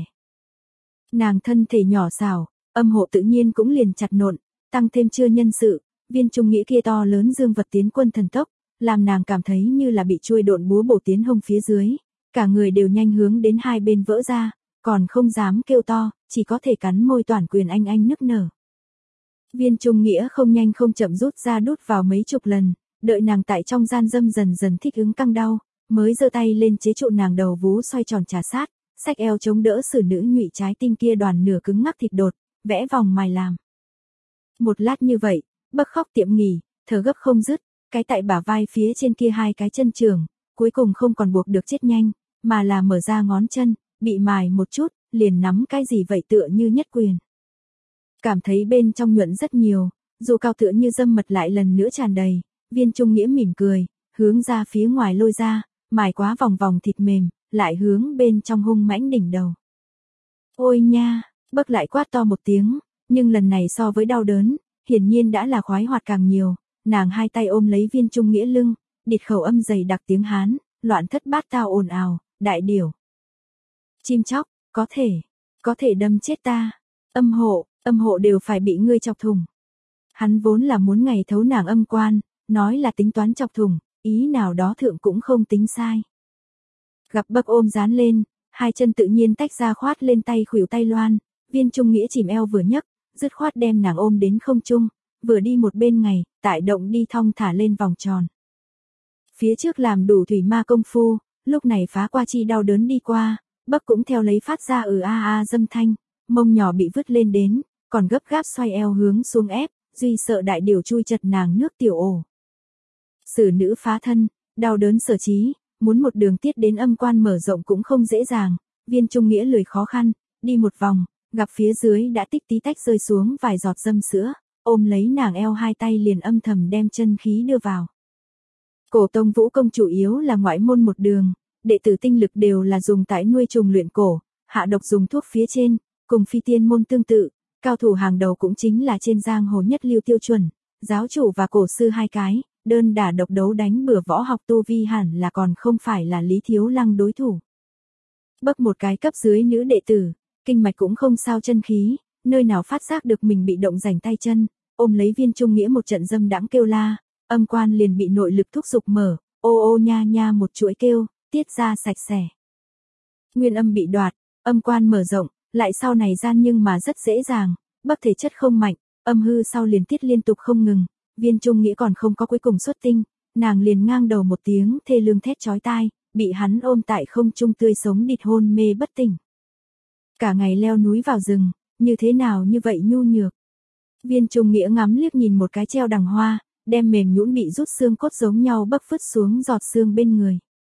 Nàng thân thể nhỏ xảo, âm hộ tự nhiên cũng liền chặt nộn, tăng thêm chưa nhân sự, Viên Trung Nghĩa kia to lớn dương vật tiến quân thần tốc, làm nàng cảm thấy như là bị chuôi độn búa bổ tiến hông phía dưới, cả người đều nhanh hướng đến hai bên vỡ ra, còn không dám kêu to, chỉ có thể cắn môi toàn quyền anh anh nức nở. Viên Trung Nghĩa không nhanh không chậm rút ra đút vào mấy chục lần, đợi nàng tại trong gian dâm dần dần thích ứng căng đau, mới giơ tay lên chế trụ nàng đầu vú xoay tròn trà sát, xách eo chống đỡ xử nữ nhụy trái tim kia đoàn nửa cứng ngắc thịt đột, vẽ vòng mài làm. Một lát như vậy, bấc khóc tiệm nghỉ, thở gấp không dứt, cái tại bả vai phía trên kia hai cái chân trường, cuối cùng không còn buộc được chết nhanh, mà là mở ra ngón chân, bị mài một chút, liền nắm cái gì vậy tựa như nhất quyền. Cảm thấy bên trong nhuận rất nhiều, dù cao tựa như dâm mật lại lần nữa tràn đầy, Viên Trung Nghĩa mỉm cười, hướng ra phía ngoài lôi ra, mài quá vòng vòng thịt mềm, lại hướng bên trong hung mãnh đỉnh đầu. Ôi nha, Bấc lại quát to một tiếng, nhưng lần này so với đau đớn, hiển nhiên đã là khoái hoạt càng nhiều, nàng hai tay ôm lấy Viên Trung Nghĩa lưng, địt khẩu âm dày đặc tiếng Hán, loạn thất bát tao ồn ào, đại điểu. Chim chóc, có thể, có thể đâm chết ta, âm hộ, âm hộ đều phải bị ngươi chọc thủng. Hắn vốn là muốn ngày thấu nàng âm quan, nói là tính toán chọc thủng, ý nào đó thượng cũng không tính sai. Gặp Bấc ôm dán lên, hai chân tự nhiên tách ra khoát lên tay khuỷu tay loan, Viên Trung Nghĩa chìm eo vừa nhấc, dứt khoát đem nàng ôm đến không trung, vừa đi một bên ngày, tại động đi thong thả lên vòng tròn. Phía trước làm đủ thủy ma công phu, lúc này phá qua chi đau đớn đi qua, Bấc cũng theo lấy phát ra ừ a a dâm thanh, mông nhỏ bị vứt lên đến, còn gấp gáp xoay eo hướng xuống ép, duy sợ đại điều chui chật nàng nước tiểu ổ. Sử nữ phá thân, đau đớn sở trí, muốn một đường tiết đến âm quan mở rộng cũng không dễ dàng, Viên Trung Nghĩa lười khó khăn, đi một vòng, gặp phía dưới đã tích tí tách rơi xuống vài giọt dâm sữa, ôm lấy nàng eo hai tay liền âm thầm đem chân khí đưa vào. Cổ Tông Vũ Công chủ yếu là ngoại môn một đường, đệ tử tinh lực đều là dùng tại nuôi trùng luyện cổ, hạ độc dùng thuốc phía trên, cùng phi tiên môn tương tự, cao thủ hàng đầu cũng chính là trên giang hồ nhất lưu tiêu chuẩn, giáo chủ và cổ sư hai cái, đơn đả độc đấu đánh bừa võ học tu vi hẳn là còn không phải là Lý Thiếu Lăng đối thủ. Bấc một cái cấp dưới nữ đệ tử, kinh mạch cũng không sao chân khí, nơi nào phát giác được mình bị động rảnh tay chân, ôm lấy Viên Trung Nghĩa một trận dâm đãng kêu la, âm quan liền bị nội lực thúc giục mở, ô ô nha nha một chuỗi kêu, tiết ra sạch sẽ. Nguyên âm bị đoạt, âm quan mở rộng, lại sau này gian nhưng mà rất dễ dàng, Bấc thể chất không mạnh, âm hư sau liền tiết liên tục không ngừng, Viên Trung Nghĩa còn không có cuối cùng xuất tinh, nàng liền ngang đầu một tiếng thê lương thét chói tai, bị hắn ôm tại không trung tươi sống địt hôn mê bất tỉnh. Cả ngày leo núi vào rừng, như thế nào như vậy nhu nhược. Viên Trung Nghĩa ngắm liếc nhìn một cái treo đằng hoa, đem mềm nhũn bị rút xương cốt giống nhau Bấc vứt xuống giọt xương bên người.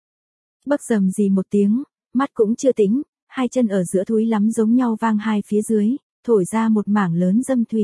Bấc rầm gì một tiếng, mắt cũng chưa tĩnh, hai chân ở giữa thúi lắm giống nhau vang hai phía dưới, thổi ra một mảng lớn dâm thủy.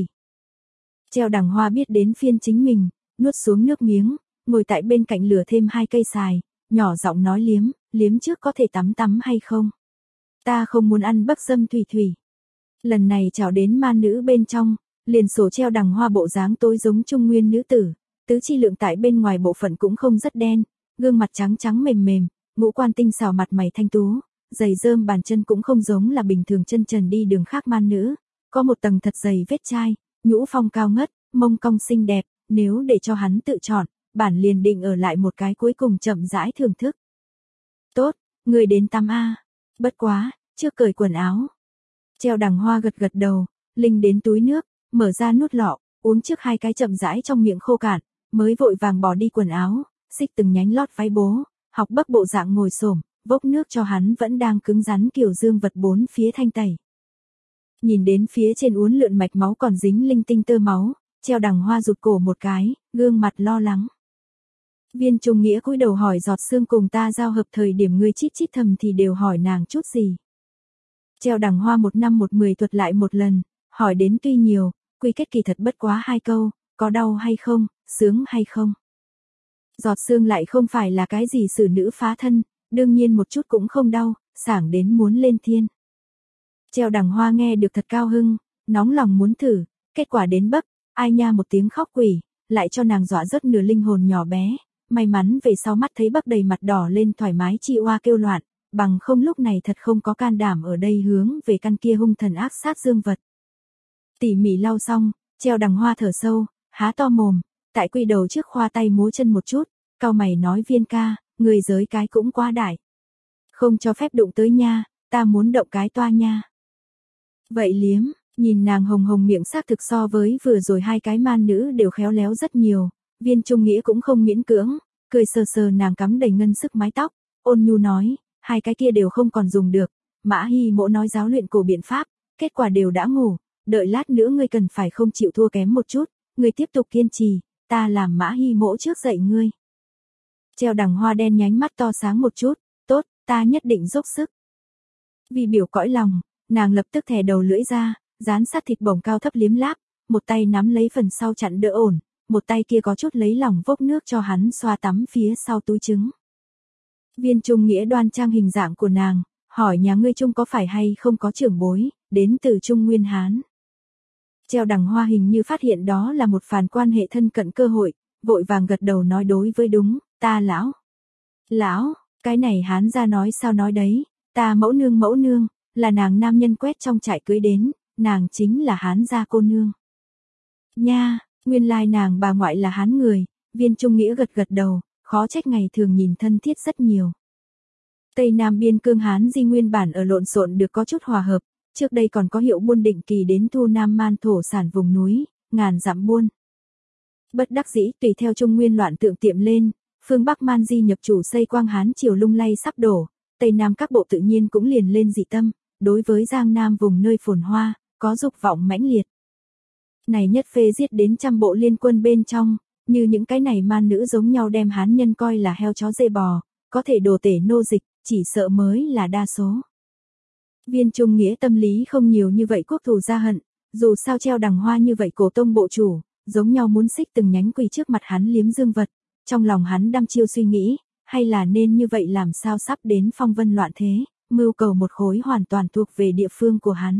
Treo đằng hoa biết đến phiên chính mình, nuốt xuống nước miếng, ngồi tại bên cạnh lửa thêm hai cây xài, nhỏ giọng nói liếm, liếm trước có thể tắm tắm hay không? Ta không muốn ăn Bấc dâm thủy thủy. Lần này chào đến ma nữ bên trong, liền sổ treo đằng hoa bộ dáng tối giống trung nguyên nữ tử, tứ chi lượng tại bên ngoài bộ phận cũng không rất đen, gương mặt trắng trắng mềm mềm, ngũ quan tinh xảo mặt mày thanh tú, giày rơm bàn chân cũng không giống là bình thường chân trần đi đường khác man nữ, có một tầng thật dày vết chai, nhũ phong cao ngất, mông cong xinh đẹp, nếu để cho hắn tự chọn, bản liền định ở lại một cái cuối cùng chậm rãi thưởng thức. Tốt, người đến tắm a. Bất quá, chưa cởi quần áo. Treo đằng hoa gật gật đầu, linh đến túi nước, mở ra nút lọ, uống trước hai cái chậm rãi trong miệng khô cạn, mới vội vàng bỏ đi quần áo, xích từng nhánh lót váy bố, học Bấc bộ dạng ngồi xổm, vốc nước cho hắn vẫn đang cứng rắn kiểu dương vật bốn phía thanh tẩy. Nhìn đến phía trên uốn lượn mạch máu còn dính linh tinh tơ máu, treo đằng hoa rụt cổ một cái, gương mặt lo lắng. Viên Trung Nghĩa cúi đầu hỏi giọt xương cùng ta giao hợp thời điểm ngươi chít chít thầm thì đều hỏi nàng chút gì. Treo đằng hoa một năm một mười thuật lại một lần, hỏi đến tuy nhiều, quy kết kỳ thật bất quá hai câu, có đau hay không, sướng hay không. Giọt xương lại không phải là cái gì xử nữ phá thân, đương nhiên một chút cũng không đau, sảng đến muốn lên thiên. Treo đằng hoa nghe được thật cao hưng, nóng lòng muốn thử, kết quả đến Bấc, ai nha một tiếng khóc quỷ, lại cho nàng dọa rớt nửa linh hồn nhỏ bé, may mắn về sau mắt thấy Bấc đầy mặt đỏ lên thoải mái chi oa kêu loạn, bằng không lúc này thật không có can đảm ở đây hướng về căn kia hung thần ác sát dương vật. Tỉ mỉ lau xong, treo đằng hoa thở sâu, há to mồm, tại quy đầu trước khoa tay múa chân một chút, cau mày nói Viên ca, người giới cái cũng quá đại. Không cho phép đụng tới nha, ta muốn động cái toa nha. Vậy liếm, nhìn nàng hồng hồng miệng xác thực so với vừa rồi hai cái man nữ đều khéo léo rất nhiều, Viên Trung Nghĩa cũng không miễn cưỡng, cười sờ sờ nàng cắm đầy ngân sức mái tóc, ôn nhu nói, hai cái kia đều không còn dùng được, Mã Hy Mỗ nói giáo luyện cổ biện pháp, kết quả đều đã ngủ, đợi lát nữa ngươi cần phải không chịu thua kém một chút, ngươi tiếp tục kiên trì, ta làm Mã Hy Mỗ trước dạy ngươi. Treo đằng hoa đen nhánh mắt to sáng một chút, tốt, ta nhất định dốc sức. Vì biểu cõi lòng, nàng lập tức thè đầu lưỡi ra, dán sát thịt bổng cao thấp liếm láp, một tay nắm lấy phần sau chặn đỡ ổn, một tay kia có chút lấy lòng vốc nước cho hắn xoa tắm phía sau túi trứng. Viên Trung Nghĩa đoan trang hình dạng của nàng, hỏi nhà ngươi Trung có phải hay không có trưởng bối, đến từ Trung Nguyên Hán. Treo Đằng Hoa hình như phát hiện đó là một phàn quan hệ thân cận cơ hội, vội vàng gật đầu nói đối với đúng, ta lão. Lão, cái này Hán gia nói sao nói đấy, ta mẫu nương mẫu nương, là nàng nam nhân quét trong trại cưới đến, nàng chính là Hán gia cô nương. Nha, nguyên lai nàng bà ngoại là Hán người, Viên Trung Nghĩa gật gật đầu, khó trách ngày thường nhìn thân thiết rất nhiều. Tây Nam biên cương Hán Di nguyên bản ở lộn xộn được có chút hòa hợp, trước đây còn có hiệu buôn định kỳ đến thu Nam Man thổ sản vùng núi, ngàn dặm buôn. Bất đắc dĩ tùy theo Trung Nguyên loạn tượng tiệm lên, phương Bắc Man Di nhập chủ xây Quang Hán triều lung lay sắp đổ, Tây Nam các bộ tự nhiên cũng liền lên dị tâm, đối với Giang Nam vùng nơi phồn hoa, có dục vọng mãnh liệt. Này nhất phê giết đến trăm bộ liên quân bên trong, như những cái này man nữ giống nhau đem Hán nhân coi là heo chó dê bò, có thể đồ tể nô dịch, chỉ sợ mới là đa số. Viên Trung Nghĩa tâm lý không nhiều như vậy quốc thù gia hận, dù sao Treo Đằng Hoa như vậy cổ tông bộ chủ, giống nhau muốn xích từng nhánh quỳ trước mặt hắn liếm dương vật, trong lòng hắn đăm chiêu suy nghĩ, hay là nên như vậy làm sao sắp đến phong vân loạn thế, mưu cầu một khối hoàn toàn thuộc về địa phương của hắn.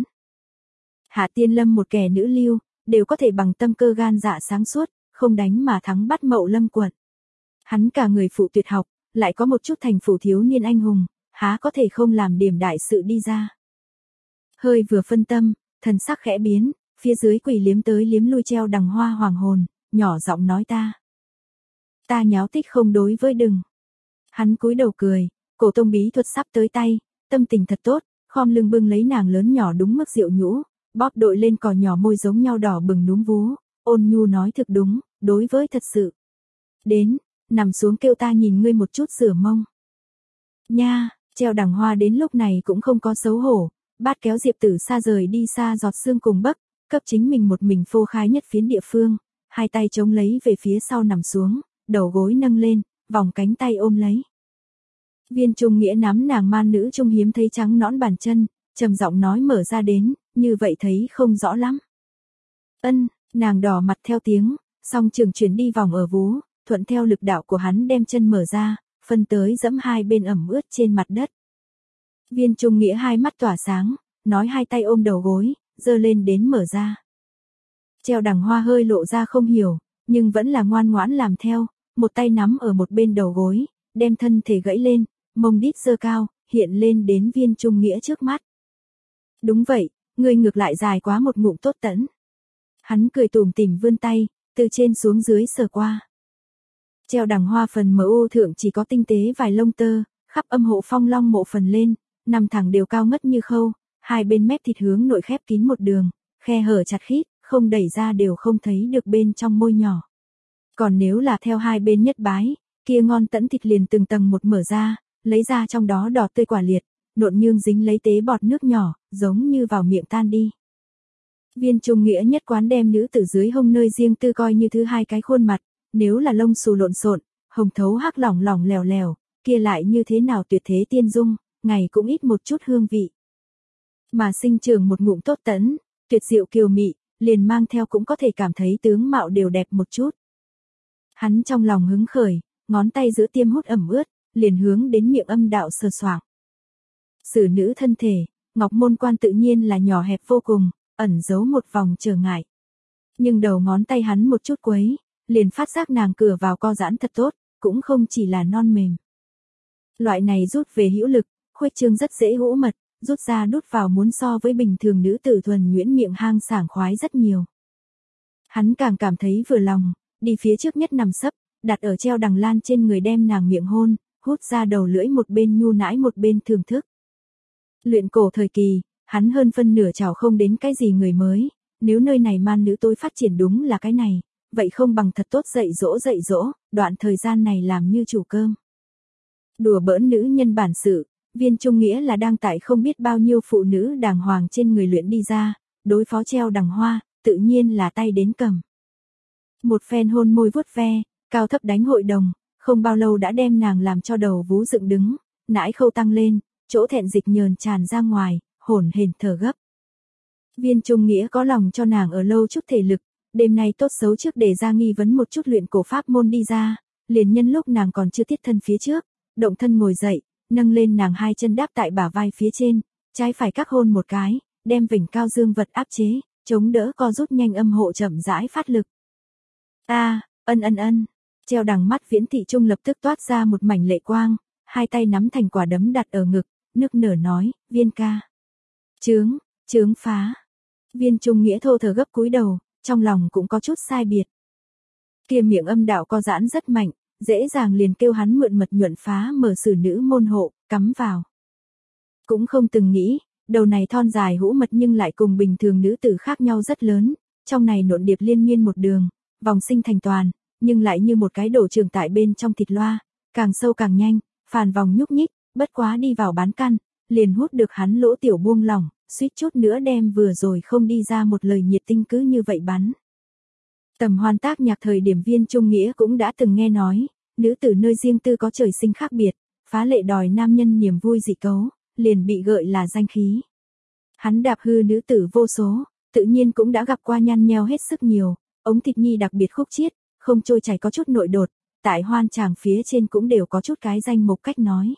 Hạ Tiên Lâm một kẻ nữ lưu, đều có thể bằng tâm cơ gan dạ sáng suốt, không đánh mà thắng bắt Mậu Lâm quận. Hắn cả người phụ tuyệt học, lại có một chút thành phủ thiếu niên anh hùng, há có thể không làm điểm đại sự đi ra. Hơi vừa phân tâm, thần sắc khẽ biến, phía dưới quỷ liếm tới liếm lui Treo Đằng Hoa hoàng hồn, nhỏ giọng nói ta. Ta nháo tích không đối với đừng. Hắn cúi đầu cười, cổ tông bí thuật sắp tới tay, tâm tình thật tốt, khom lưng bưng lấy nàng lớn nhỏ đúng mức rượu nhũ, bóp đội lên cò nhỏ môi giống nhau đỏ bừng núm vú, ôn nhu nói thực đúng, đối với thật sự. Đến, nằm xuống kêu ta nhìn ngươi một chút rửa mông. Nha, Treo Đằng Hoa đến lúc này cũng không có xấu hổ, bát kéo Diệp Tử Sa rời đi xa giọt xương cùng bấc, cấp chính mình một mình phô khai nhất phiến địa phương, hai tay chống lấy về phía sau nằm xuống, đầu gối nâng lên, vòng cánh tay ôm lấy. Viên Trung Nghĩa nắm nàng man nữ trung hiếm thấy trắng nõn bàn chân, trầm giọng nói mở ra đến, như vậy thấy không rõ lắm. Ân, nàng đỏ mặt theo tiếng, song trường chuyển đi vòng ở vú, thuận theo lực đạo của hắn đem chân mở ra, phân tới dẫm hai bên ẩm ướt trên mặt đất. Viên Trung Nghĩa hai mắt tỏa sáng, nói hai tay ôm đầu gối, giơ lên đến mở ra. Treo Đằng Hoa hơi lộ ra không hiểu, nhưng vẫn là ngoan ngoãn làm theo, một tay nắm ở một bên đầu gối, đem thân thể gãy lên, mông đít giơ cao, hiện lên đến Viên Trung Nghĩa trước mắt. Đúng vậy, ngươi ngược lại dài quá một ngụm tốt tẫn. Hắn cười tủm tỉm vươn tay, từ trên xuống dưới sờ qua. Treo Đằng Hoa phần mờ ô thượng chỉ có tinh tế vài lông tơ, khắp âm hộ phong long mộ phần lên, nằm thẳng đều cao ngất như khâu, hai bên mép thịt hướng nội khép kín một đường, khe hở chặt khít, không đẩy ra đều không thấy được bên trong môi nhỏ. Còn nếu là theo hai bên nhất bái, kia ngon tẫn thịt liền từng tầng một mở ra, lấy ra trong đó đỏ tươi quả liệt, nộn nhương dính lấy tế bọt nước nhỏ, giống như vào miệng tan đi. Viên Trung Nghĩa nhất quán đem nữ tử dưới hông nơi riêng tư coi như thứ hai cái khuôn mặt, nếu là lông xù lộn xộn, hồng thấu hắc lỏng lỏng lèo lèo, kia lại như thế nào tuyệt thế tiên dung, ngày cũng ít một chút hương vị. Mà sinh trưởng một ngụm tốt tẫn, tuyệt diệu kiều mị, liền mang theo cũng có thể cảm thấy tướng mạo đều đẹp một chút. Hắn trong lòng hứng khởi, ngón tay giữa tiêm hút ẩm ướt, liền hướng đến miệng âm đạo sờ soạng. Xử nữ thân thể, ngọc môn quan tự nhiên là nhỏ hẹp vô cùng, ẩn giấu một vòng trở ngại. Nhưng đầu ngón tay hắn một chút quấy, liền phát giác nàng cửa vào co giãn thật tốt, cũng không chỉ là non mềm. Loại này rút về hữu lực, khuếch trương rất dễ hữu mật, rút ra đút vào muốn so với bình thường nữ tử thuần nhuyễn miệng hang sảng khoái rất nhiều. Hắn càng cảm thấy vừa lòng, đi phía trước nhất nằm sấp, đặt ở Treo Đằng Lan trên người đem nàng miệng hôn, hút ra đầu lưỡi một bên nhu nãi một bên thưởng thức. Luyện cổ thời kỳ, hắn hơn phân nửa chảo không đến cái gì người mới, nếu nơi này man nữ tôi phát triển đúng là cái này, vậy không bằng thật tốt dạy dỗ dạy dỗ, đoạn thời gian này làm như chủ cơm. Đùa bỡn nữ nhân bản sự, Viên Trung Nghĩa là đang tại không biết bao nhiêu phụ nữ đàng hoàng trên người luyện đi ra, đối phó Treo Đằng Hoa, tự nhiên là tay đến cầm. Một phen hôn môi vuốt ve, cao thấp đánh hội đồng, không bao lâu đã đem nàng làm cho đầu vú dựng đứng, nãi khâu tăng lên, chỗ thẹn dịch nhờn tràn ra ngoài, hổn hển thở gấp. Viên Trung Nghĩa có lòng cho nàng ở lâu chút thể lực, đêm nay tốt xấu trước để ra nghi vấn một chút luyện cổ pháp môn đi ra, liền nhân lúc nàng còn chưa tiết thân phía trước, động thân ngồi dậy, nâng lên nàng hai chân đáp tại bả vai phía trên, trái phải các hôn một cái, đem vỉnh cao dương vật áp chế, chống đỡ co rút nhanh âm hộ chậm rãi phát lực. A, ân ân ân, treo đằng mắt Viễn Thị Trung lập tức toát ra một mảnh lệ quang, hai tay nắm thành quả đấm đặt ở ngực, nức nở nói, Viên ca. Chướng, chướng phá. Viên Trung Nghĩa thô thở gấp cúi đầu, trong lòng cũng có chút sai biệt. Kia miệng âm đạo co giãn rất mạnh, dễ dàng liền kêu hắn mượn mật nhuận phá mở xử nữ môn hộ, cắm vào. Cũng không từng nghĩ, đầu này thon dài hũ mật nhưng lại cùng bình thường nữ tử khác nhau rất lớn, trong này nộn điệp liên miên một đường, vòng sinh thành toàn, nhưng lại như một cái đổ trường tại bên trong thịt loa, càng sâu càng nhanh, phàn vòng nhúc nhích, bất quá đi vào bán căn, liền hút được hắn lỗ tiểu buông lỏng, suýt chút nữa đem vừa rồi không đi ra một lời nhiệt tinh cứ như vậy bắn. Tầm hoan tác nhạc thời điểm Viên Trung Nghĩa cũng đã từng nghe nói, nữ tử nơi riêng tư có trời sinh khác biệt, phá lệ đòi nam nhân niềm vui dị cấu, liền bị gợi là danh khí. Hắn đạp hư nữ tử vô số, tự nhiên cũng đã gặp qua nhăn nheo hết sức nhiều, ống thịt nhi đặc biệt khúc chiết, không trôi chảy có chút nội đột, tại hoan tràng phía trên cũng đều có chút cái danh một cách nói.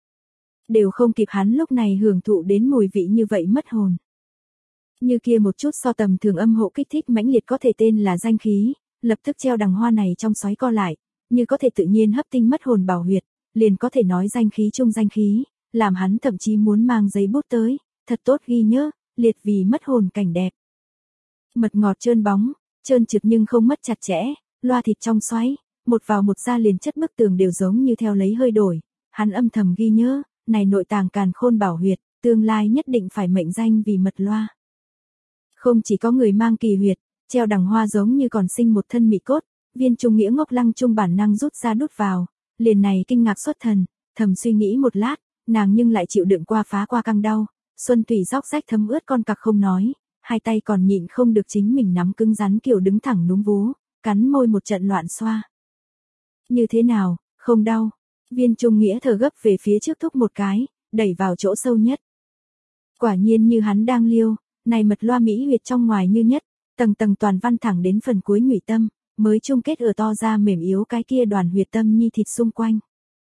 Đều không kịp hắn lúc này hưởng thụ đến mùi vị như vậy mất hồn. Như kia một chút so tầm thường âm hộ kích thích mãnh liệt có thể tên là danh khí, lập tức treo đằng hoa này trong xoáy co lại, như có thể tự nhiên hấp tinh mất hồn bảo huyệt, liền có thể nói danh khí chung danh khí, làm hắn thậm chí muốn mang giấy bút tới, thật tốt ghi nhớ, liệt vì mất hồn cảnh đẹp. Mật ngọt trơn bóng, trơn trượt nhưng không mất chặt chẽ, loa thịt trong xoáy, một vào một ra liền chất bức tường đều giống như theo lấy hơi đổi, hắn âm thầm ghi nhớ, này nội tàng càn khôn bảo huyệt, tương lai nhất định phải mệnh danh vì mật loa. Không chỉ có người mang kỳ huyệt, treo đằng hoa giống như còn sinh một thân mị cốt, Viên Trung Nghĩa ngốc lăng trung bản năng rút ra đút vào, liền này kinh ngạc xuất thần, thầm suy nghĩ một lát, nàng nhưng lại chịu đựng qua phá qua căng đau, xuân thủy róc rách thấm ướt con cặc không nói, hai tay còn nhịn không được chính mình nắm cứng rắn kiểu đứng thẳng núm vú, cắn môi một trận loạn xoa. Như thế nào, không đau? Viên Trung Nghĩa thở gấp về phía trước thúc một cái, đẩy vào chỗ sâu nhất. Quả nhiên như hắn đang liêu, này mật loa mỹ huyệt trong ngoài như nhất, tầng tầng toàn văn thẳng đến phần cuối nhụy tâm, mới chung kết ở to ra mềm yếu cái kia đoàn huyệt tâm nhi thịt xung quanh.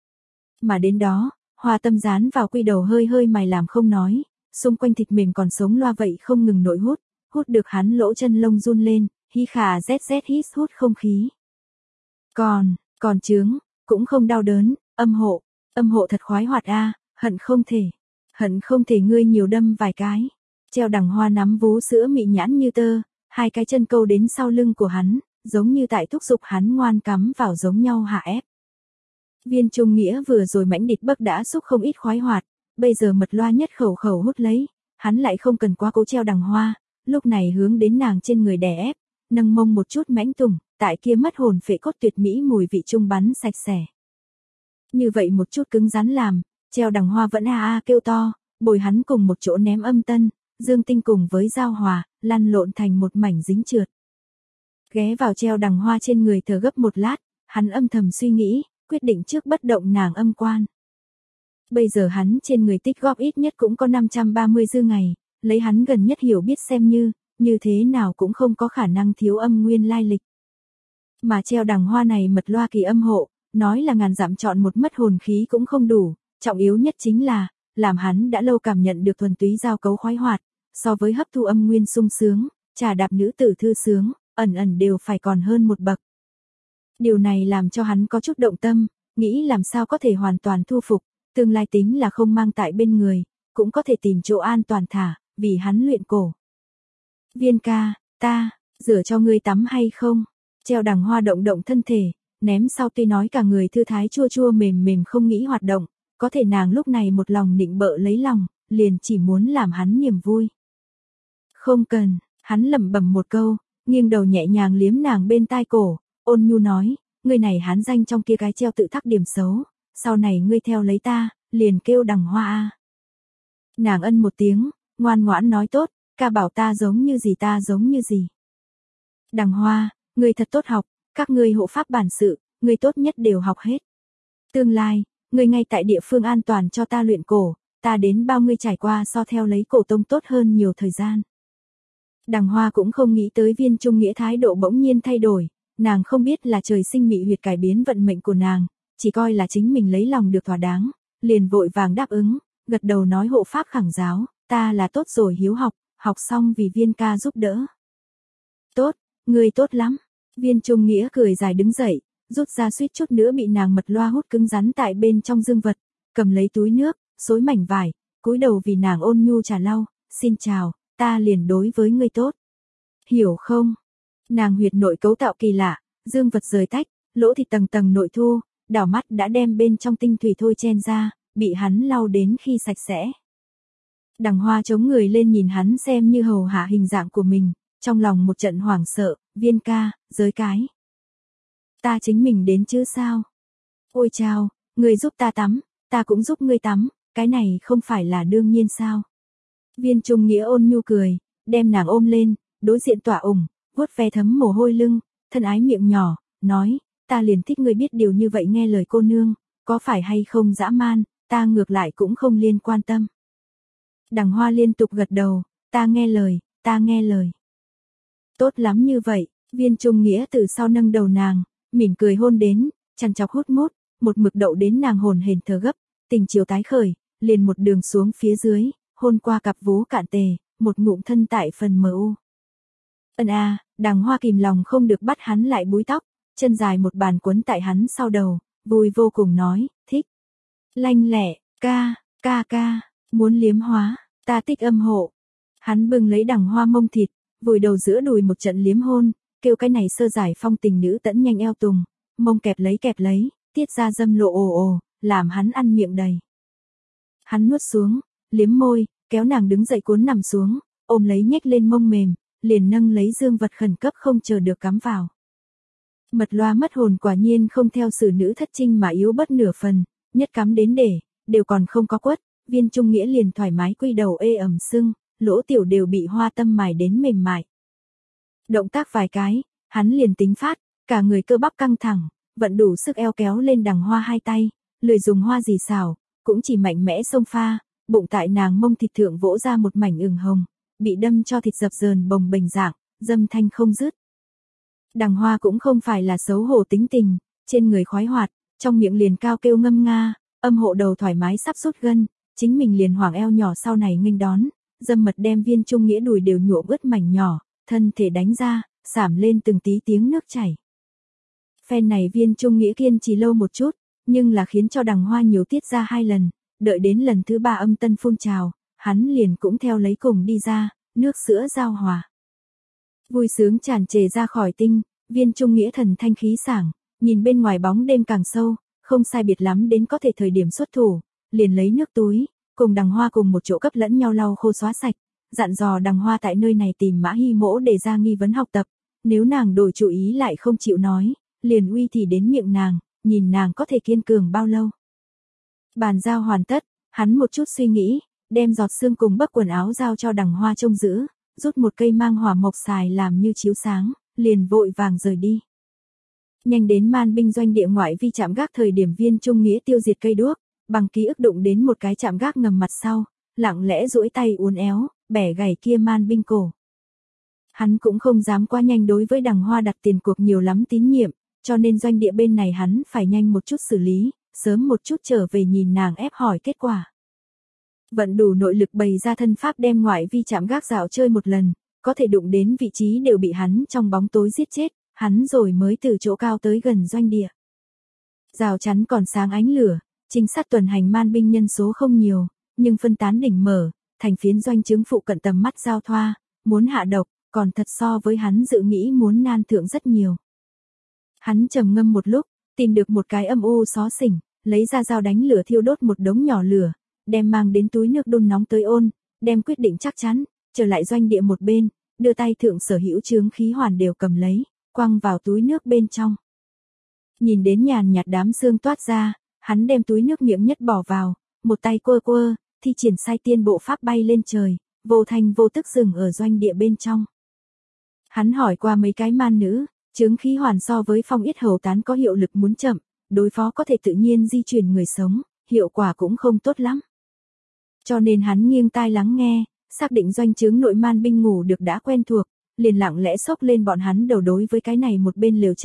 Mà đến đó, hoa tâm dán vào quy đầu hơi hơi mày làm không nói, xung quanh thịt mềm còn sống loa vậy không ngừng nội hút, hút được hắn lỗ chân lông run lên, hi khà zz hít hút không khí. Còn, còn chướng, cũng không đau đớn, âm hộ, âm hộ thật khoái hoạt a, hận không thể, hận không thể ngươi nhiều đâm vài cái. Treo đằng hoa nắm vú sữa mị nhãn như tơ, hai cái chân câu đến sau lưng của hắn, giống như tại thúc giục hắn ngoan cắm vào giống nhau hạ ép. Viên Trung Nghĩa vừa rồi mãnh địch bấc đã xúc không ít khoái hoạt, bây giờ mật loa nhất khẩu khẩu hút lấy, hắn lại không cần quá cố treo đằng hoa, lúc này hướng đến nàng trên người đè ép, nâng mông một chút mãnh tùng, tại kia mất hồn phệ cốt tuyệt mỹ mùi vị trung bắn sạch sẽ. Như vậy một chút cứng rắn làm, treo đằng hoa vẫn a a kêu to, bồi hắn cùng một chỗ ném âm tân, dương tinh cùng với giao hòa, lăn lộn thành một mảnh dính trượt. Ghé vào treo đằng hoa trên người thở gấp một lát, hắn âm thầm suy nghĩ, quyết định trước bất động nàng âm quan. Bây giờ hắn trên người tích góp ít nhất cũng có năm trăm ba mươi dư ngày, lấy hắn gần nhất hiểu biết xem như, như thế nào cũng không có khả năng thiếu âm nguyên lai lịch. Mà treo đằng hoa này mật loa kỳ âm hộ, nói là ngàn dặm chọn một mất hồn khí cũng không đủ, trọng yếu nhất chính là, làm hắn đã lâu cảm nhận được thuần túy giao cấu khoái hoạt, so với hấp thu âm nguyên sung sướng, trà đạp nữ tử thư sướng, ẩn ẩn đều phải còn hơn một bậc. Điều này làm cho hắn có chút động tâm, nghĩ làm sao có thể hoàn toàn thu phục, tương lai tính là không mang tại bên người, cũng có thể tìm chỗ an toàn thả, vì hắn luyện cổ. Viên ca, ta, rửa cho ngươi tắm hay không? Treo đằng hoa động động thân thể, ném sau tuy nói cả người thư thái chua chua mềm mềm không nghĩ hoạt động, có thể nàng lúc này một lòng nịnh bợ lấy lòng, liền chỉ muốn làm hắn niềm vui. Không cần, hắn lẩm bẩm một câu, nghiêng đầu nhẹ nhàng liếm nàng bên tai cổ, ôn nhu nói, ngươi này hắn danh trong kia cái treo tự thắc điểm xấu, sau này ngươi theo lấy ta, liền kêu đằng hoa a. Nàng ân một tiếng, ngoan ngoãn nói tốt, ca bảo ta giống như gì ta giống như gì. Đằng hoa, ngươi thật tốt học, các ngươi hộ pháp bản sự, ngươi tốt nhất đều học hết. Tương lai, ngươi ngay tại địa phương an toàn cho ta luyện cổ, ta đến bao ngươi trải qua so theo lấy cổ tông tốt hơn nhiều thời gian. Đằng hoa cũng không nghĩ tới Viên Trung Nghĩa thái độ bỗng nhiên thay đổi, nàng không biết là trời sinh mị huyệt cải biến vận mệnh của nàng, chỉ coi là chính mình lấy lòng được thỏa đáng, liền vội vàng đáp ứng, gật đầu nói hộ pháp khẳng giáo, ta là tốt rồi hiếu học, học xong vì Viên ca giúp đỡ. Tốt, người tốt lắm. Viên Trung Nghĩa cười dài đứng dậy, rút ra suýt chút nữa bị nàng mật loa hút cứng rắn tại bên trong dương vật, cầm lấy túi nước, xối mảnh vải, cúi đầu vì nàng ôn nhu trà lau, xin chào, ta liền đối với ngươi tốt. Hiểu không? Nàng huyệt nội cấu tạo kỳ lạ, dương vật rời tách, lỗ thịt tầng tầng nội thu, đảo mắt đã đem bên trong tinh thủy thôi chen ra, bị hắn lau đến khi sạch sẽ. Đằng Hoa chống người lên nhìn hắn xem như hầu hạ hình dạng của mình, trong lòng một trận hoảng sợ, Viên ca, giới cái. Ta chính mình đến chứ sao? Ôi chao, người giúp ta tắm, ta cũng giúp ngươi tắm, cái này không phải là đương nhiên sao? Viên Trung Nghĩa ôn nhu cười, đem nàng ôm lên, đối diện tỏa ủng, vuốt ve thấm mồ hôi lưng, thân ái miệng nhỏ, nói, ta liền thích ngươi biết điều như vậy nghe lời cô nương, có phải hay không dã man, ta ngược lại cũng không liên quan tâm. Đằng Hoa liên tục gật đầu, ta nghe lời, ta nghe lời. Tốt lắm như vậy, Viên Trung Nghĩa từ sau nâng đầu nàng, mỉm cười hôn đến, chằn chọc hút mút, một mực đậu đến nàng hồn hển thở gấp, tình chiều tái khởi, liền một đường xuống phía dưới, hôn qua cặp vú cạn tề, một ngụm thân tại phần mờ u. Ân a, Đằng Hoa kìm lòng không được bắt hắn lại búi tóc, chân dài một bàn quấn tại hắn sau đầu, vui vô cùng nói, thích. Lanh lẹ, ca, ca ca, muốn liếm hóa, ta thích âm hộ. Hắn bưng lấy Đằng Hoa mông thịt, vùi đầu giữa đùi một trận liếm hôn, kêu cái này sơ giải phong tình nữ tẫn nhanh eo tùng, mông kẹp lấy kẹp lấy, tiết ra dâm lộ ồ ồ, làm hắn ăn miệng đầy. Hắn nuốt xuống, liếm môi, kéo nàng đứng dậy cuốn nằm xuống, ôm lấy nhếch lên mông mềm, liền nâng lấy dương vật khẩn cấp không chờ được cắm vào. Mật loa mất hồn quả nhiên không theo xử nữ thất trinh mà yếu bất nửa phần, nhất cắm đến để, đều còn không có quất, Viên Trung Nghĩa liền thoải mái quy đầu ê ẩm sưng, lỗ tiểu đều bị hoa tâm mài đến mềm mại. Động tác vài cái, hắn liền tính phát, cả người cơ bắp căng thẳng, vận đủ sức eo kéo lên Đằng Hoa hai tay, lười dùng hoa gì xào, cũng chỉ mạnh mẽ xông pha, bụng tại nàng mông thịt thượng vỗ ra một mảnh ửng hồng, bị đâm cho thịt dập dờn bồng bềnh dạng, dâm thanh không dứt. Đằng Hoa cũng không phải là xấu hổ tính tình, trên người khoái hoạt, trong miệng liền cao kêu ngâm nga, âm hộ đầu thoải mái sắp rút gân, chính mình liền hoảng eo nhỏ sau này nghênh đón, dâm mật đem Viên Trung Nghĩa đùi đều nhuộm ướt mảnh nhỏ, thân thể đánh ra, sảm lên từng tí tiếng nước chảy. Phen này Viên Trung Nghĩa kiên trì lâu một chút, nhưng là khiến cho Đằng Hoa nhiều tiết ra hai lần, đợi đến lần thứ ba âm tân phun trào, hắn liền cũng theo lấy cùng đi ra, nước sữa giao hòa. Vui sướng tràn trề ra khỏi tinh, Viên Trung Nghĩa thần thanh khí sảng, nhìn bên ngoài bóng đêm càng sâu, không sai biệt lắm đến có thể thời điểm xuất thủ, liền lấy nước túi, cùng Đằng Hoa cùng một chỗ cấp lẫn nhau lau khô xóa sạch, dặn dò Đằng Hoa tại nơi này tìm Mã Hy Mỗ để ra nghi vấn học tập, nếu nàng đổi chủ ý lại không chịu nói, liền uy thì đến miệng nàng, nhìn nàng có thể kiên cường bao lâu. Bàn giao hoàn tất, hắn một chút suy nghĩ, đem giọt sương cùng bấc quần áo giao cho Đằng Hoa trông giữ, rút một cây mang hỏa mộc xài làm như chiếu sáng, liền vội vàng rời đi. Nhanh đến man binh doanh địa ngoại vi trạm gác thời điểm Viên Trung Nghĩa tiêu diệt cây đuốc, bằng ký ức đụng đến một cái trạm gác ngầm mặt sau, lặng lẽ duỗi tay uốn éo, bẻ gãy kia man binh cổ. Hắn cũng không dám quá nhanh đối với Đằng Hoa đặt tiền cuộc nhiều lắm tín nhiệm, cho nên doanh địa bên này hắn phải nhanh một chút xử lý, sớm một chút trở về nhìn nàng ép hỏi kết quả. Vận đủ nội lực bày ra thân pháp đem ngoại vi trạm gác dạo chơi một lần, có thể đụng đến vị trí đều bị hắn trong bóng tối giết chết, hắn rồi mới từ chỗ cao tới gần doanh địa. Rào chắn còn sáng ánh lửa, trinh sát tuần hành man binh nhân số không nhiều, nhưng phân tán đỉnh mở, thành phiến doanh chứng phụ cận tầm mắt giao thoa, muốn hạ độc, còn thật so với hắn dự nghĩ muốn nan thượng rất nhiều. Hắn trầm ngâm một lúc, tìm được một cái âm u xó xỉnh, lấy ra dao đánh lửa thiêu đốt một đống nhỏ lửa, đem mang đến túi nước đun nóng tới ôn, đem quyết định chắc chắn, trở lại doanh địa một bên, đưa tay thượng sở hữu chướng khí hoàn đều cầm lấy, quăng vào túi nước bên trong. Nhìn đến nhàn nhạt đám sương toát ra, hắn đem túi nước miệng nhất bỏ vào, một tay quơ quơ, thi triển sai tiên bộ pháp bay lên trời, vô thanh vô tức dừng ở doanh địa bên trong. Hắn hỏi qua mấy cái man nữ, chướng khí hoàn so với phong yết hầu tán có hiệu lực muốn chậm, đối phó có thể tự nhiên di chuyển người sống, hiệu quả cũng không tốt lắm. Cho nên hắn nghiêng tai lắng nghe, xác định doanh trướng nội man binh ngủ được đã quen thuộc, liền lặng lẽ xốc lên bọn hắn đầu đối với cái này một bên lều trại,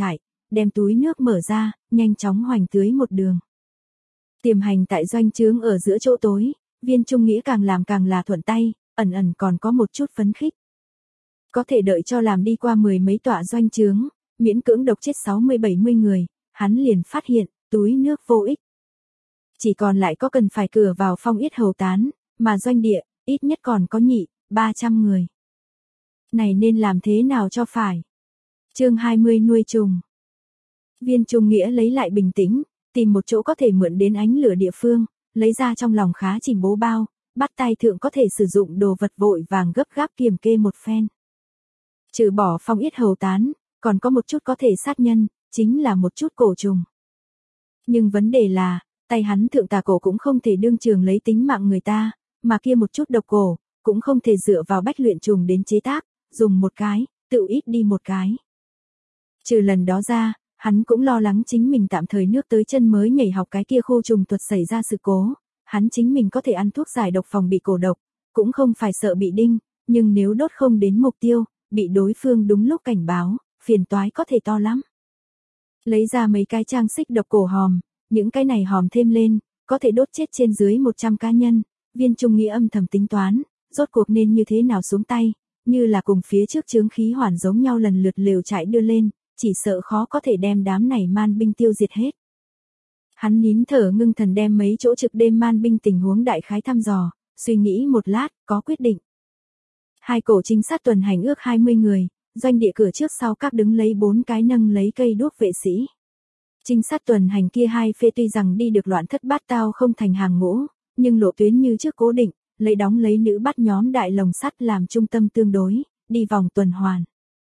đem túi nước mở ra, nhanh chóng hoành tưới một đường. Tiềm hành tại doanh trướng ở giữa chỗ tối, Viên Trung Nghĩa càng làm càng là thuận tay, ẩn ẩn còn có một chút phấn khích. Có thể đợi cho làm đi qua mười mấy tọa doanh trướng, miễn cưỡng độc chết sáu mươi bảy mươi người, hắn liền phát hiện, túi nước vô ích. Chỉ còn lại có cần phải cửa vào Phong Yết Hầu tán, mà doanh địa, ít nhất còn có nhị, ba trăm người. Này nên làm thế nào cho phải? Chương hai mươi nuôi trùng. Viên Trung Nghĩa lấy lại bình tĩnh, tìm một chỗ có thể mượn đến ánh lửa địa phương, lấy ra trong lòng khá chỉnh bố bao, bắt tay thượng có thể sử dụng đồ vật vội vàng gấp gáp kiểm kê một phen. Trừ bỏ Phong Yết Hầu tán, còn có một chút có thể sát nhân, chính là một chút cổ trùng. Nhưng vấn đề là, tay hắn thượng tà cổ cũng không thể đương trường lấy tính mạng người ta, mà kia một chút độc cổ, cũng không thể dựa vào bách luyện trùng đến chế tác, dùng một cái, tự ít đi một cái. Trừ lần đó ra, hắn cũng lo lắng chính mình tạm thời nước tới chân mới nhảy học cái kia khu trùng thuật xảy ra sự cố, hắn chính mình có thể ăn thuốc giải độc phòng bị cổ độc, cũng không phải sợ bị đinh, nhưng nếu đốt không đến mục tiêu, bị đối phương đúng lúc cảnh báo, phiền toái có thể to lắm. Lấy ra mấy cái trang xích độc cổ hòm, những cái này hòm thêm lên, có thể đốt chết trên dưới một trăm cá nhân, Viên Trung Nghĩa âm thầm tính toán, rốt cuộc nên như thế nào xuống tay, như là cùng phía trước chướng khí hoàn giống nhau lần lượt lều trại đưa lên, chỉ sợ khó có thể đem đám này man binh tiêu diệt hết. Hắn nín thở ngưng thần đem mấy chỗ trực đêm man binh tình huống đại khái thăm dò, suy nghĩ một lát, có quyết định. Hai cổ trinh sát tuần hành ước hai mươi người, doanh địa cửa trước sau các đứng lấy bốn cái nâng lấy cây đuốc vệ sĩ. Trinh sát tuần hành kia hai phê tuy rằng đi được loạn thất bát tao không thành hàng ngũ, nhưng lộ tuyến như trước cố định, lấy đóng lấy nữ bắt nhóm đại lồng sắt làm trung tâm tương đối, đi vòng tuần hoàn.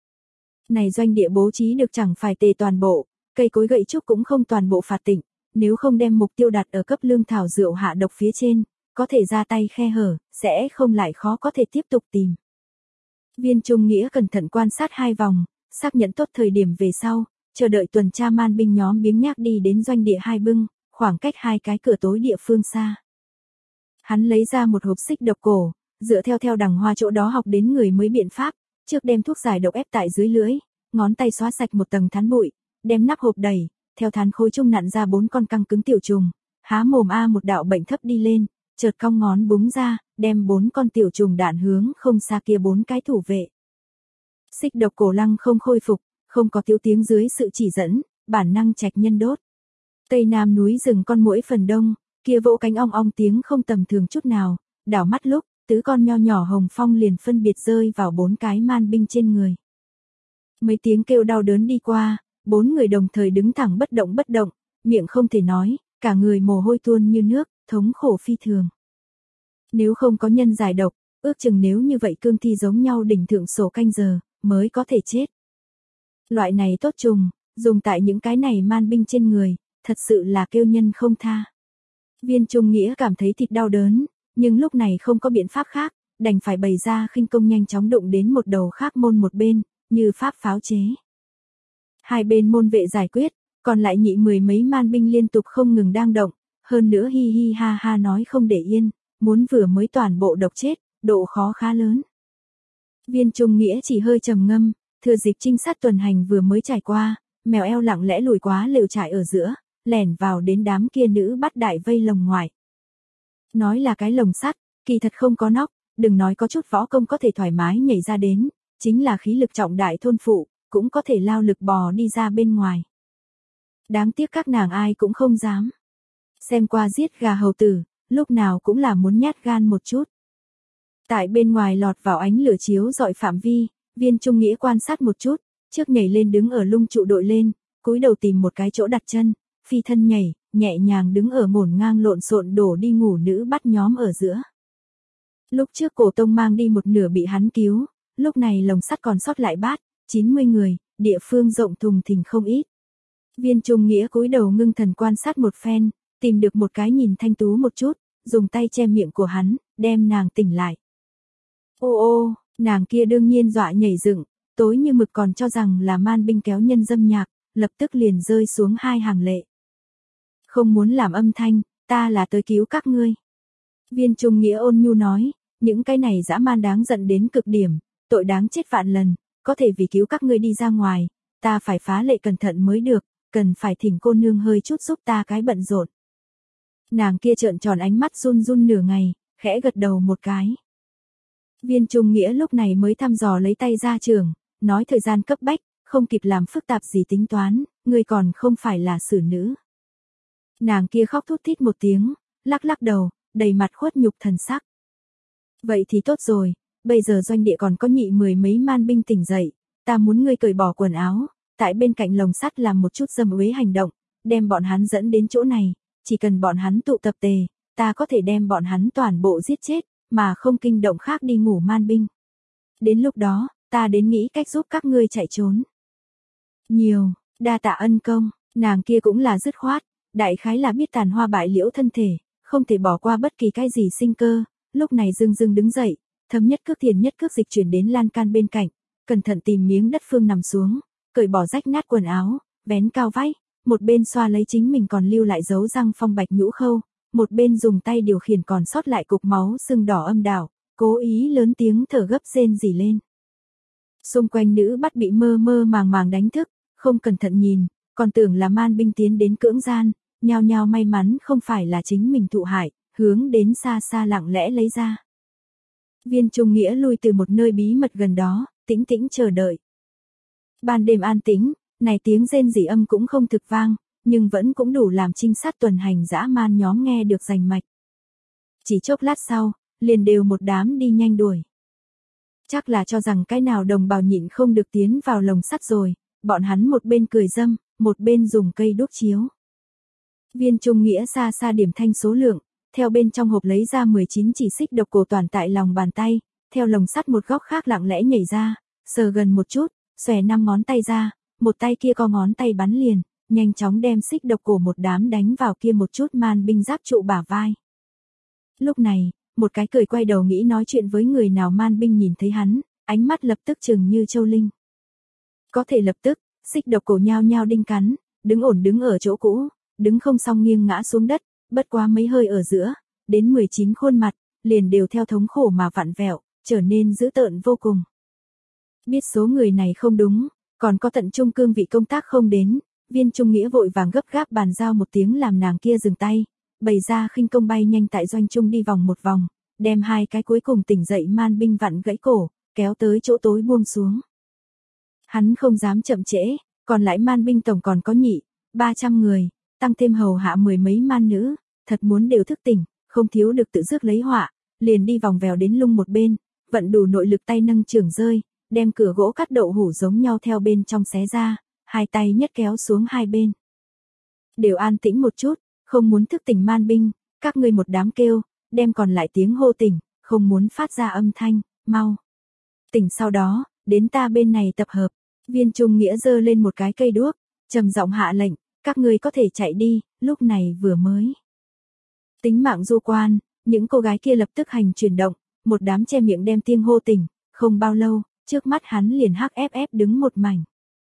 Này doanh địa bố trí được chẳng phải tề toàn bộ, cây cối gậy trúc cũng không toàn bộ phạt tịnh, nếu không đem mục tiêu đặt ở cấp lương thảo rượu hạ độc phía trên, có thể ra tay khe hở, sẽ không lại khó có thể tiếp tục tìm. Viên Trung Nghĩa cẩn thận quan sát hai vòng, xác nhận tốt thời điểm về sau, chờ đợi tuần tra man binh nhóm biếng nhác đi đến doanh địa hai bưng, khoảng cách hai cái cửa tối địa phương xa. Hắn lấy ra một hộp xích độc cổ, dựa theo theo đằng hoa chỗ đó học đến người mới biện pháp, trước đem thuốc giải độc ép tại dưới lưỡi, ngón tay xóa sạch một tầng thán bụi, đem nắp hộp đẩy, theo thán khối trung nặn ra bốn con căng cứng tiểu trùng, há mồm a một đạo bệnh thấp đi lên, chợt cong ngón búng ra, đem bốn con tiểu trùng đạn hướng không xa kia bốn cái thủ vệ. Xích độc cổ lăng không khôi phục, không có tiêu tiếng dưới sự chỉ dẫn, bản năng trạch nhân đốt. Tây Nam núi rừng con muỗi phần đông, kia vỗ cánh ong ong tiếng không tầm thường chút nào, đảo mắt lúc, tứ con nho nhỏ hồng phong liền phân biệt rơi vào bốn cái man binh trên người. Mấy tiếng kêu đau đớn đi qua, bốn người đồng thời đứng thẳng bất động bất động, miệng không thể nói, cả người mồ hôi tuôn như nước, thống khổ phi thường. Nếu không có nhân giải độc, ước chừng nếu như vậy cương thi giống nhau đỉnh thượng sổ canh giờ, mới có thể chết. Loại này tốt trùng, dùng tại những cái này man binh trên người, thật sự là kêu nhân không tha. Viên Trung Nghĩa cảm thấy thịt đau đớn, nhưng lúc này không có biện pháp khác, đành phải bày ra khinh công nhanh chóng đụng đến một đầu khác môn một bên, như pháp pháo chế. Hai bên môn vệ giải quyết, còn lại nhị mười mấy man binh liên tục không ngừng đang động, hơn nữa hi hi ha ha nói không để yên, muốn vừa mới toàn bộ độc chết, độ khó khá lớn. Viên Trung Nghĩa chỉ hơi trầm ngâm, thừa dịp trinh sát tuần hành vừa mới trải qua, mèo eo lặng lẽ lùi quá lều trại ở giữa, lẻn vào đến đám kia nữ bắt đại vây lồng ngoài. Nói là cái lồng sắt, kỳ thật không có nóc, đừng nói có chút võ công có thể thoải mái nhảy ra đến, chính là khí lực trọng đại thôn phụ, cũng có thể lao lực bò đi ra bên ngoài. Đáng tiếc các nàng ai cũng không dám. Xem qua giết gà hầu tử, lúc nào cũng là muốn nhát gan một chút. Tại bên ngoài lọt vào ánh lửa chiếu dọi phạm vi, Viên Trung Nghĩa quan sát một chút, trước nhảy lên đứng ở lung trụ đội lên, cúi đầu tìm một cái chỗ đặt chân, phi thân nhảy, nhẹ nhàng đứng ở ngổn ngang lộn xộn đổ đi ngủ nữ bắt nhóm ở giữa. Lúc trước cổ tông mang đi một nửa bị hắn cứu, lúc này lồng sắt còn sót lại bát, chín mươi người, địa phương rộng thùng thình không ít. Viên Trung Nghĩa cúi đầu ngưng thần quan sát một phen, tìm được một cái nhìn thanh tú một chút, dùng tay che miệng của hắn, đem nàng tỉnh lại. Ô ô, nàng kia đương nhiên dọa nhảy dựng, tối như mực còn cho rằng là man binh kéo nhân dâm nhạc, lập tức liền rơi xuống hai hàng lệ. Không muốn làm âm thanh, ta là tới cứu các ngươi. Viên Trung Nghĩa ôn nhu nói, những cái này dã man đáng giận đến cực điểm, tội đáng chết vạn lần, có thể vì cứu các ngươi đi ra ngoài, ta phải phá lệ cẩn thận mới được, cần phải thỉnh cô nương hơi chút giúp ta cái bận rộn. Nàng kia trợn tròn ánh mắt run run nửa ngày, khẽ gật đầu một cái. Viên Trung Nghĩa lúc này mới thăm dò lấy tay ra trường, nói thời gian cấp bách, không kịp làm phức tạp gì tính toán, ngươi còn không phải là xử nữ. Nàng kia khóc thút thít một tiếng, lắc lắc đầu, đầy mặt khuất nhục thần sắc. Vậy thì tốt rồi, bây giờ doanh địa còn có nhị mười mấy man binh tỉnh dậy, ta muốn ngươi cởi bỏ quần áo, tại bên cạnh lồng sắt làm một chút dâm uế hành động, đem bọn hắn dẫn đến chỗ này, chỉ cần bọn hắn tụ tập tề, ta có thể đem bọn hắn toàn bộ giết chết, mà không kinh động khác đi ngủ man binh. Đến lúc đó, ta đến nghĩ cách giúp các ngươi chạy trốn. Nhiều, đa tạ ân công, nàng kia cũng là dứt khoát, đại khái là biết tàn hoa bại liễu thân thể, không thể bỏ qua bất kỳ cái gì sinh cơ, lúc này dưng dưng đứng dậy, thấm nhất cước thiền nhất cước dịch chuyển đến lan can bên cạnh, cẩn thận tìm miếng đất phương nằm xuống, cởi bỏ rách nát quần áo, vén cao vách, một bên xoa lấy chính mình còn lưu lại dấu răng phong bạch nhũ khâu, một bên dùng tay điều khiển còn sót lại cục máu sưng đỏ âm đạo, cố ý lớn tiếng thở gấp rên rỉ lên. Xung quanh nữ bắt bị mơ mơ màng màng đánh thức, không cẩn thận nhìn, còn tưởng là man binh tiến đến cưỡng gian, nhao nhao may mắn không phải là chính mình thụ hại, hướng đến xa xa lặng lẽ lấy ra. Viên Trung Nghĩa lui từ một nơi bí mật gần đó, tĩnh tĩnh chờ đợi. Ban đêm an tĩnh, này tiếng rên rỉ âm cũng không thực vang, nhưng vẫn cũng đủ làm trinh sát tuần hành dã man nhóm nghe được rành mạch. Chỉ chốc lát sau, liền đều một đám đi nhanh đuổi. Chắc là cho rằng cái nào đồng bào nhịn không được tiến vào lồng sắt rồi, bọn hắn một bên cười dâm, một bên dùng cây đốt chiếu. Viên Trung Nghĩa xa xa điểm thanh số lượng, theo bên trong hộp lấy ra mười chín chỉ xích độc cổ toàn tại lòng bàn tay, theo lồng sắt một góc khác lặng lẽ nhảy ra, sờ gần một chút, xòe năm ngón tay ra, một tay kia co ngón tay bắn liền, nhanh chóng đem xích độc cổ một đám đánh vào kia một chút man binh giáp trụ bả vai. Lúc này, một cái cười quay đầu nghĩ nói chuyện với người nào man binh nhìn thấy hắn, ánh mắt lập tức chừng như châu linh. Có thể lập tức, xích độc cổ nhao nhao đinh cắn, đứng ổn đứng ở chỗ cũ, đứng không xong nghiêng ngã xuống đất, bất quá mấy hơi ở giữa, đến mười chín khuôn mặt, liền đều theo thống khổ mà vặn vẹo, trở nên dữ tợn vô cùng. Biết số người này không đúng, còn có tận trung cương vị công tác không đến, Viên Trung Nghĩa vội vàng gấp gáp bàn giao một tiếng làm nàng kia dừng tay, bày ra khinh công bay nhanh tại doanh trung đi vòng một vòng, đem hai cái cuối cùng tỉnh dậy man binh vặn gãy cổ, kéo tới chỗ tối buông xuống. Hắn không dám chậm trễ, còn lại man binh tổng còn có nhị, ba trăm người, tăng thêm hầu hạ mười mấy man nữ, thật muốn đều thức tỉnh, không thiếu được tự rước lấy họa, liền đi vòng vèo đến lung một bên, vận đủ nội lực tay nâng trường rơi, đem cửa gỗ cắt đậu hủ giống nhau theo bên trong xé ra, hai tay nhất kéo xuống hai bên. Đều an tĩnh một chút, không muốn thức tỉnh man binh, các ngươi một đám kêu, đem còn lại tiếng hô tỉnh, không muốn phát ra âm thanh, mau. Tỉnh sau đó, đến ta bên này tập hợp. Viên Trung Nghĩa giơ lên một cái cây đuốc, trầm giọng hạ lệnh, các ngươi có thể chạy đi, lúc này vừa mới. Tính mạng du quan, những cô gái kia lập tức hành chuyển động, một đám che miệng đem tiếng hô tỉnh, không bao lâu, trước mắt hắn liền hắc ép ép đứng một mảnh.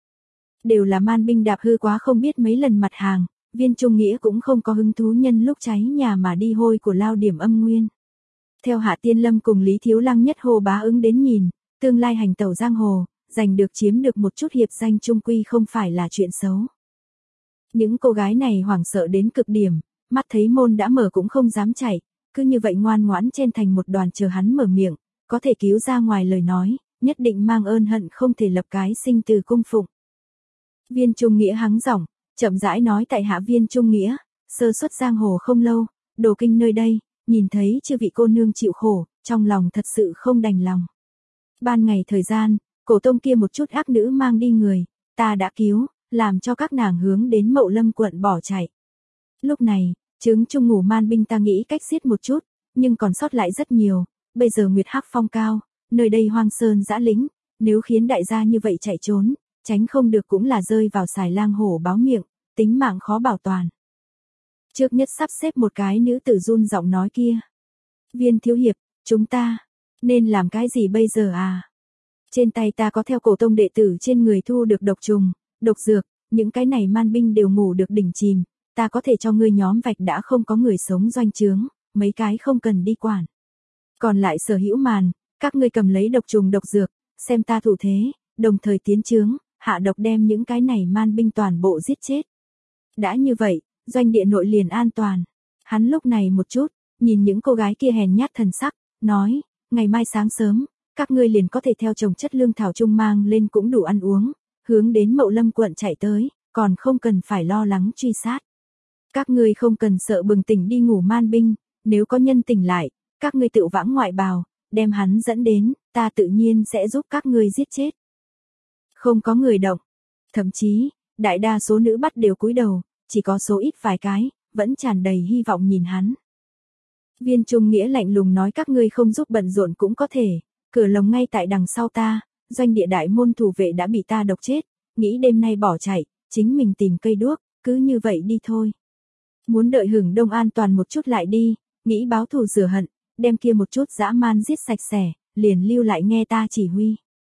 Đều là man binh đạp hư quá không biết mấy lần mặt hàng, Viên Trung Nghĩa cũng không có hứng thú nhân lúc cháy nhà mà đi hôi của lao điểm âm nguyên. Theo Hạ Tiên Lâm cùng Lý Thiếu Lăng nhất hồ bá ứng đến nhìn, tương lai hành tẩu giang hồ, giành được chiếm được một chút hiệp danh trung quy không phải là chuyện xấu. Những cô gái này hoảng sợ đến cực điểm, mắt thấy môn đã mở cũng không dám chạy, cứ như vậy ngoan ngoãn chen thành một đoàn chờ hắn mở miệng, có thể cứu ra ngoài lời nói, nhất định mang ơn hận không thể lập cái sinh từ cung phụng. Viên Trung Nghĩa hắng giọng, chậm rãi nói tại Hạ Viên Trung Nghĩa, sơ xuất giang hồ không lâu, đồ kinh nơi đây, nhìn thấy chư vị cô nương chịu khổ, trong lòng thật sự không đành lòng. Ban ngày thời gian, cổ tông kia một chút ác nữ mang đi người, ta đã cứu, làm cho các nàng hướng đến Mậu Lâm quận bỏ chạy. Lúc này, trướng trung ngủ man binh ta nghĩ cách giết một chút, nhưng còn sót lại rất nhiều, bây giờ nguyệt hắc phong cao, nơi đây hoang sơn dã lĩnh, nếu khiến đại gia như vậy chạy trốn, tránh không được cũng là rơi vào xài lang hổ báo miệng, tính mạng khó bảo toàn. Trước nhất sắp xếp một cái nữ tử run giọng nói kia. Viên thiếu hiệp, chúng ta, nên làm cái gì bây giờ à? Trên tay ta có theo cổ tông đệ tử trên người thu được độc trùng, độc dược, những cái này man binh đều ngủ được đỉnh chìm, ta có thể cho ngươi nhóm vạch đã không có người sống doanh trướng, mấy cái không cần đi quản. Còn lại sở hữu màn, các ngươi cầm lấy độc trùng độc dược, xem ta thủ thế, đồng thời tiến trướng, hạ độc đem những cái này man binh toàn bộ giết chết. Đã như vậy, doanh địa nội liền an toàn. Hắn lúc này một chút, nhìn những cô gái kia hèn nhát thần sắc, nói, ngày mai sáng sớm, các ngươi liền có thể theo trồng chất lương thảo chung mang lên cũng đủ ăn uống, hướng đến Mậu Lâm quận chạy tới, còn không cần phải lo lắng truy sát. Các ngươi không cần sợ bừng tỉnh đi ngủ man binh, nếu có nhân tỉnh lại, các ngươi tự vãng ngoại bào, đem hắn dẫn đến, ta tự nhiên sẽ giúp các ngươi giết chết. Không có người động, thậm chí, đại đa số nữ bắt đều cúi đầu, chỉ có số ít vài cái, vẫn tràn đầy hy vọng nhìn hắn. Viên Trung Nghĩa lạnh lùng nói các ngươi không giúp bận rộn cũng có thể, cửa lồng ngay tại đằng sau ta, doanh địa đại môn thủ vệ đã bị ta độc chết, nghĩ đêm nay bỏ chạy, chính mình tìm cây đuốc, cứ như vậy đi thôi. Muốn đợi hưởng đông an toàn một chút lại đi, nghĩ báo thù rửa hận, đem kia một chút dã man giết sạch sẽ, liền lưu lại nghe ta chỉ huy.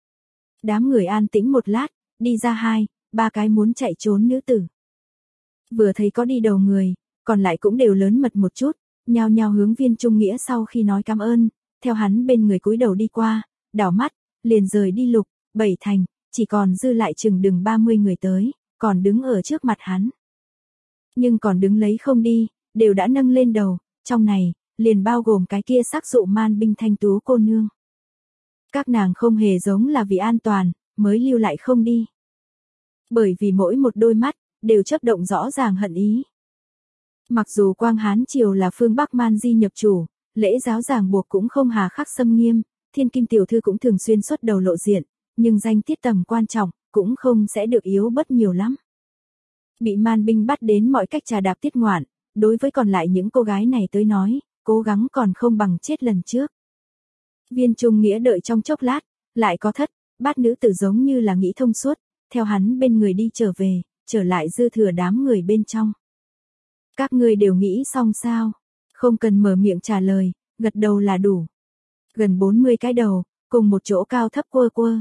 Đám người an tĩnh một lát, đi ra hai, ba cái muốn chạy trốn nữ tử. Vừa thấy có đi đầu người, còn lại cũng đều lớn mật một chút, nhao nhao hướng Viên Trung Nghĩa sau khi nói cảm ơn, theo hắn bên người cúi đầu đi qua, đảo mắt, liền rời đi lục, bảy thành, chỉ còn dư lại chừng đừng ba mươi người tới, còn đứng ở trước mặt hắn. Nhưng còn đứng lấy không đi, đều đã nâng lên đầu, trong này, liền bao gồm cái kia sắc dụ man binh thanh tú cô nương. Các nàng không hề giống là vì an toàn, mới lưu lại không đi. Bởi vì mỗi một đôi mắt, đều chớp động rõ ràng hận ý. Mặc dù Quang Hán Triều là phương Bắc man di nhập chủ, lễ giáo ràng buộc cũng không hà khắc xâm nghiêm, thiên kim tiểu thư cũng thường xuyên xuất đầu lộ diện, nhưng danh tiết tầm quan trọng, cũng không sẽ được yếu bớt nhiều lắm. Bị man binh bắt đến mọi cách trà đạp tiết ngoạn, đối với còn lại những cô gái này tới nói, cố gắng còn không bằng chết lần trước. Viên Trung Nghĩa đợi trong chốc lát, lại có thất, bát nữ tử giống như là nghĩ thông suốt, theo hắn bên người đi trở về, trở lại dư thừa đám người bên trong. Các ngươi đều nghĩ xong sao? Không cần mở miệng trả lời, gật đầu là đủ. Gần bốn mươi cái đầu, cùng một chỗ cao thấp quơ quơ.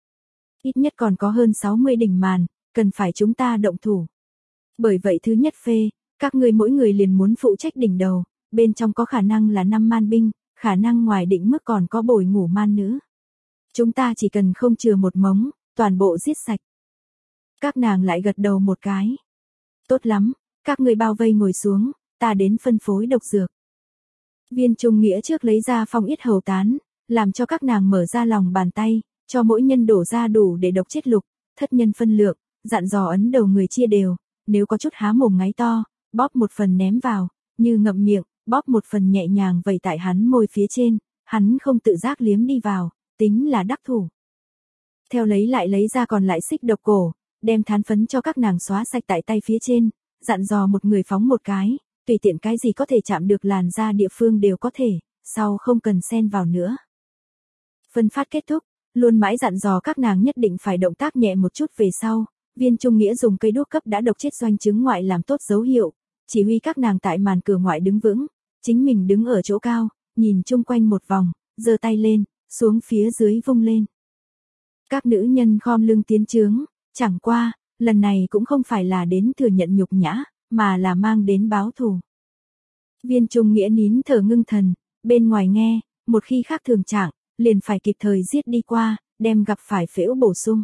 Ít nhất còn có hơn sáu mươi đỉnh màn, cần phải chúng ta động thủ. Bởi vậy thứ nhất phê, các ngươi mỗi người liền muốn phụ trách đỉnh đầu, bên trong có khả năng là năm man binh, khả năng ngoài định mức còn có bồi ngủ man nữ. Chúng ta chỉ cần không chừa một mống, toàn bộ giết sạch. Các nàng lại gật đầu một cái. Tốt lắm, các ngươi bao vây ngồi xuống, ta đến phân phối độc dược. Viên Trung Nghĩa trước lấy ra phong yết hầu tán, làm cho các nàng mở ra lòng bàn tay, cho mỗi nhân đổ ra đủ để độc chết lục, thất nhân phân lượng, dặn dò ấn đầu người chia đều, nếu có chút há mồm ngáy to, bóp một phần ném vào, như ngậm miệng, bóp một phần nhẹ nhàng vẩy tại hắn môi phía trên, hắn không tự giác liếm đi vào, tính là đắc thủ. Theo lấy lại lấy ra còn lại xích độc cổ, đem thán phấn cho các nàng xóa sạch tại tay phía trên, dặn dò một người phóng một cái, tùy tiện cái gì có thể chạm được làn da địa phương đều có thể, sau không cần xen vào nữa. Phân phát kết thúc, luôn mãi dặn dò các nàng nhất định phải động tác nhẹ một chút về sau, Viên Trung Nghĩa dùng cây đuốc cấp đã độc chết doanh chứng ngoại làm tốt dấu hiệu, chỉ huy các nàng tại màn cửa ngoại đứng vững, chính mình đứng ở chỗ cao, nhìn chung quanh một vòng, giơ tay lên, xuống phía dưới vung lên. Các nữ nhân khom lưng tiến trướng, chẳng qua, lần này cũng không phải là đến thừa nhận nhục nhã, mà là mang đến báo thù. Viên Trung Nghĩa nín thở ngưng thần, bên ngoài nghe, một khi khác thường trạng, liền phải kịp thời giết đi qua, đem gặp phải phễu bổ sung.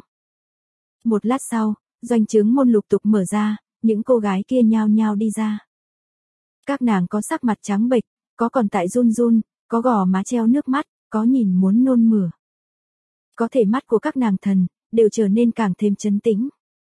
Một lát sau, doanh trướng môn lục tục mở ra, những cô gái kia nhao nhao đi ra. Các nàng có sắc mặt trắng bệch, có còn tại run run, có gò má treo nước mắt, có nhìn muốn nôn mửa. Có thể mắt của các nàng thần, đều trở nên càng thêm trấn tĩnh.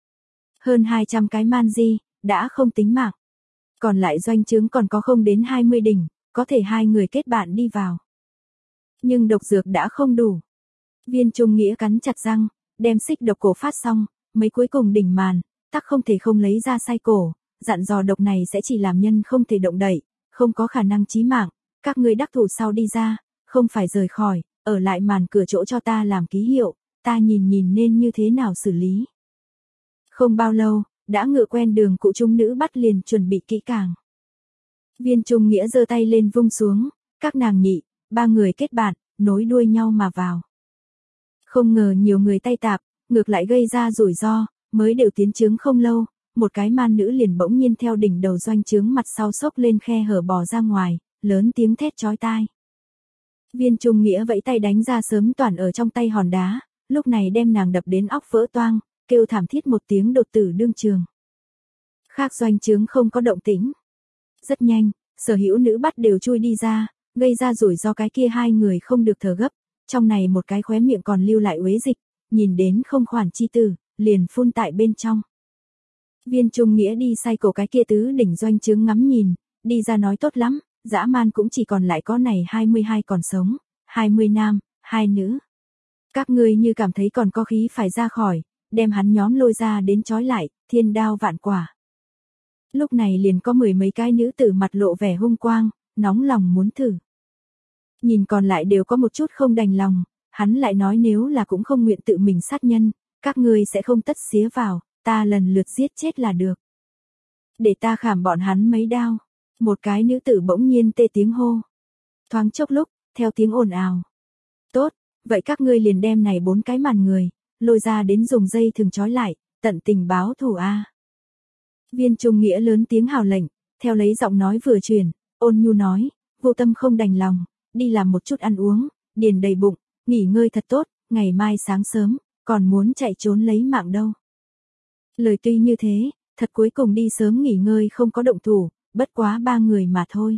Hơn hai trăm cái man di, đã không tính mạng. Còn lại doanh trướng còn có không đến hai mươi đỉnh, có thể hai người kết bạn đi vào. Nhưng độc dược đã không đủ. Viên Trung Nghĩa cắn chặt răng, đem xích độc cổ phát xong, mấy cuối cùng đỉnh màn, tắc không thể không lấy ra sai cổ, dặn dò độc này sẽ chỉ làm nhân không thể động đậy, không có khả năng chí mạng, các ngươi đắc thủ sau đi ra, không phải rời khỏi, ở lại màn cửa chỗ cho ta làm ký hiệu, ta nhìn nhìn nên như thế nào xử lý. Không bao lâu, đã ngựa quen đường cụ trung nữ bắt liền chuẩn bị kỹ càng. Viên Trung Nghĩa giơ tay lên vung xuống, các nàng nhị, ba người kết bạn, nối đuôi nhau mà vào. Không ngờ nhiều người tay tạp, ngược lại gây ra rủi ro, mới đều tiến trướng không lâu, một cái man nữ liền bỗng nhiên theo đỉnh đầu doanh trướng mặt sau xốc lên khe hở bò ra ngoài, lớn tiếng thét chói tai. Viên Trung Nghĩa vẫy tay đánh ra sớm toàn ở trong tay hòn đá, lúc này đem nàng đập đến óc vỡ toang, kêu thảm thiết một tiếng đột tử đương trường. Khác doanh trướng không có động tĩnh. Rất nhanh, sở hữu nữ bắt đều chui đi ra, gây ra rủi ro cái kia hai người không được thở gấp, trong này một cái khóe miệng còn lưu lại uế dịch, nhìn đến không khoản chi tử, liền phun tại bên trong. Viên Trung Nghĩa đi say cổ cái kia tứ đỉnh doanh trướng ngắm nhìn, đi ra nói tốt lắm, dã man cũng chỉ còn lại có này hai mươi hai còn sống, hai mươi nam, hai nữ. Các ngươi như cảm thấy còn có khí phải ra khỏi, đem hắn nhóm lôi ra đến trói lại, thiên đao vạn quả. Lúc này liền có mười mấy cái nữ tử mặt lộ vẻ hung quang, nóng lòng muốn thử. Nhìn còn lại đều có một chút không đành lòng, hắn lại nói nếu là cũng không nguyện tự mình sát nhân, các ngươi sẽ không tất xía vào, ta lần lượt giết chết là được. Để ta khảm bọn hắn mấy đao. Một cái nữ tử bỗng nhiên tê tiếng hô. Thoáng chốc lúc, theo tiếng ồn ào. Tốt, vậy các ngươi liền đem này bốn cái màn người, lôi ra đến dùng dây thừng trói lại, tận tình báo thù a. Viên Trung Nghĩa lớn tiếng hào lệnh, theo lấy giọng nói vừa truyền, ôn nhu nói, vô tâm không đành lòng, đi làm một chút ăn uống, điền đầy bụng, nghỉ ngơi thật tốt, ngày mai sáng sớm, còn muốn chạy trốn lấy mạng đâu. Lời tuy như thế, thật cuối cùng đi sớm nghỉ ngơi không có động thủ, bất quá ba người mà thôi.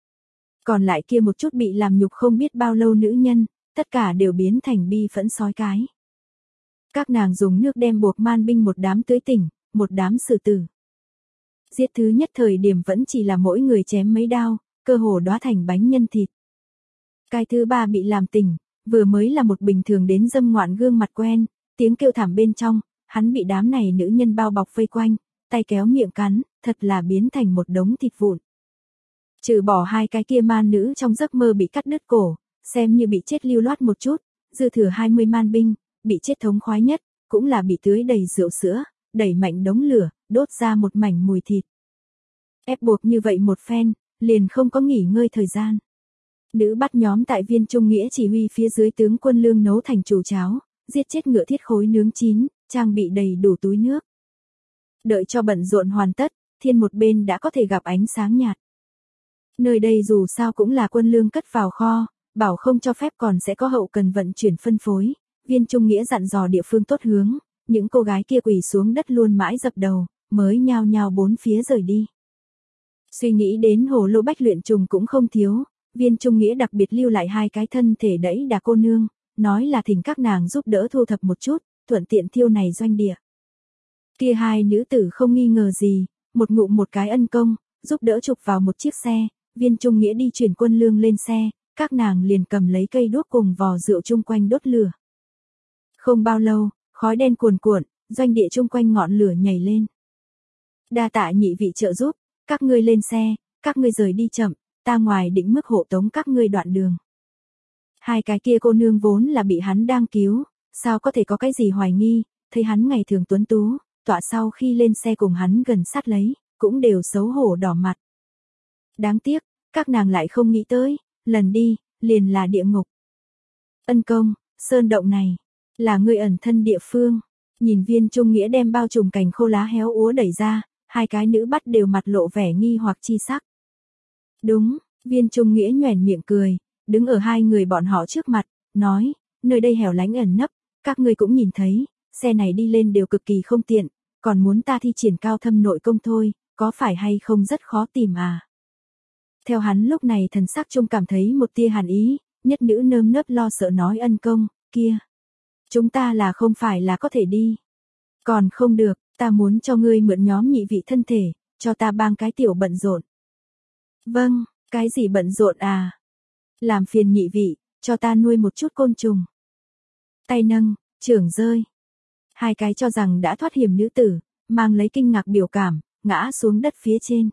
Còn lại kia một chút bị làm nhục không biết bao lâu nữ nhân, tất cả đều biến thành bi phẫn sói cái. Các nàng dùng nước đem buộc man binh một đám tưới tỉnh, một đám xử tử. Giết thứ nhất thời điểm vẫn chỉ là mỗi người chém mấy đao, cơ hồ đóa thành bánh nhân thịt. Cái thứ ba bị làm tỉnh, vừa mới là một bình thường đến dâm ngoạn gương mặt quen, tiếng kêu thảm bên trong, hắn bị đám này nữ nhân bao bọc vây quanh, tay kéo miệng cắn, thật là biến thành một đống thịt vụn. Trừ bỏ hai cái kia man nữ trong giấc mơ bị cắt đứt cổ, xem như bị chết lưu loát một chút, dư thừa hai mươi man binh, bị chết thống khoái nhất, cũng là bị tưới đầy rượu sữa, đẩy mạnh đống lửa, đốt ra một mảnh mùi thịt. Ép buộc như vậy một phen, liền không có nghỉ ngơi thời gian. Nữ bắt nhóm tại Viên Trung Nghĩa chỉ huy phía dưới tướng quân lương nấu thành chủ cháo, giết chết ngựa thiết khối nướng chín, trang bị đầy đủ túi nước. Đợi cho bận rộn hoàn tất, thiên một bên đã có thể gặp ánh sáng nhạt. Nơi đây dù sao cũng là quân lương cất vào kho, bảo không cho phép còn sẽ có hậu cần vận chuyển phân phối. Viên Trung Nghĩa dặn dò địa phương tốt hướng, những cô gái kia quỳ xuống đất luôn mãi dập đầu, mới nhao nhao bốn phía rời đi. Suy nghĩ đến hồ lô bách luyện trùng cũng không thiếu, Viên Trung Nghĩa đặc biệt lưu lại hai cái thân thể đẫy đà cô nương, nói là thỉnh các nàng giúp đỡ thu thập một chút, thuận tiện thiêu này doanh địa. Kia hai nữ tử không nghi ngờ gì, một ngụm một cái ân công, giúp đỡ trục vào một chiếc xe, Viên Trung Nghĩa đi chuyển quân lương lên xe, các nàng liền cầm lấy cây đuốc cùng vò rượu chung quanh đốt lửa. Không bao lâu, khói đen cuồn cuộn, doanh địa chung quanh ngọn lửa nhảy lên. Đa tạ nhị vị trợ giúp, các ngươi lên xe, các ngươi rời đi chậm, ta ngoài định mức hộ tống các ngươi đoạn đường. Hai cái kia cô nương vốn là bị hắn đang cứu, sao có thể có cái gì hoài nghi, thấy hắn ngày thường tuấn tú, tọa sau khi lên xe cùng hắn gần sát lấy, cũng đều xấu hổ đỏ mặt. Đáng tiếc, các nàng lại không nghĩ tới, lần đi, liền là địa ngục. Ân công, sơn động này, là người ẩn thân địa phương. Nhìn Viên Trung Nghĩa đem bao trùm cành khô lá héo úa đẩy ra, hai cái nữ bắt đều mặt lộ vẻ nghi hoặc chi sắc. Đúng, Viên Trung Nghĩa nhoẻn miệng cười, đứng ở hai người bọn họ trước mặt, nói, nơi đây hẻo lánh ẩn nấp, các ngươi cũng nhìn thấy, xe này đi lên đều cực kỳ không tiện, còn muốn ta thi triển cao thâm nội công thôi, có phải hay không rất khó tìm à? Theo hắn lúc này thần sắc trung cảm thấy một tia hàn ý, nhất nữ nơm nớp lo sợ nói ân công, kia. Chúng ta là không phải là có thể đi. Còn không được, ta muốn cho ngươi mượn nhóm nhị vị thân thể, cho ta bang cái tiểu bận rộn. Vâng, cái gì bận rộn à? Làm phiền nhị vị, cho ta nuôi một chút côn trùng. Tay nâng, trưởng rơi. Hai cái cho rằng đã thoát hiểm nữ tử, mang lấy kinh ngạc biểu cảm, ngã xuống đất phía trên.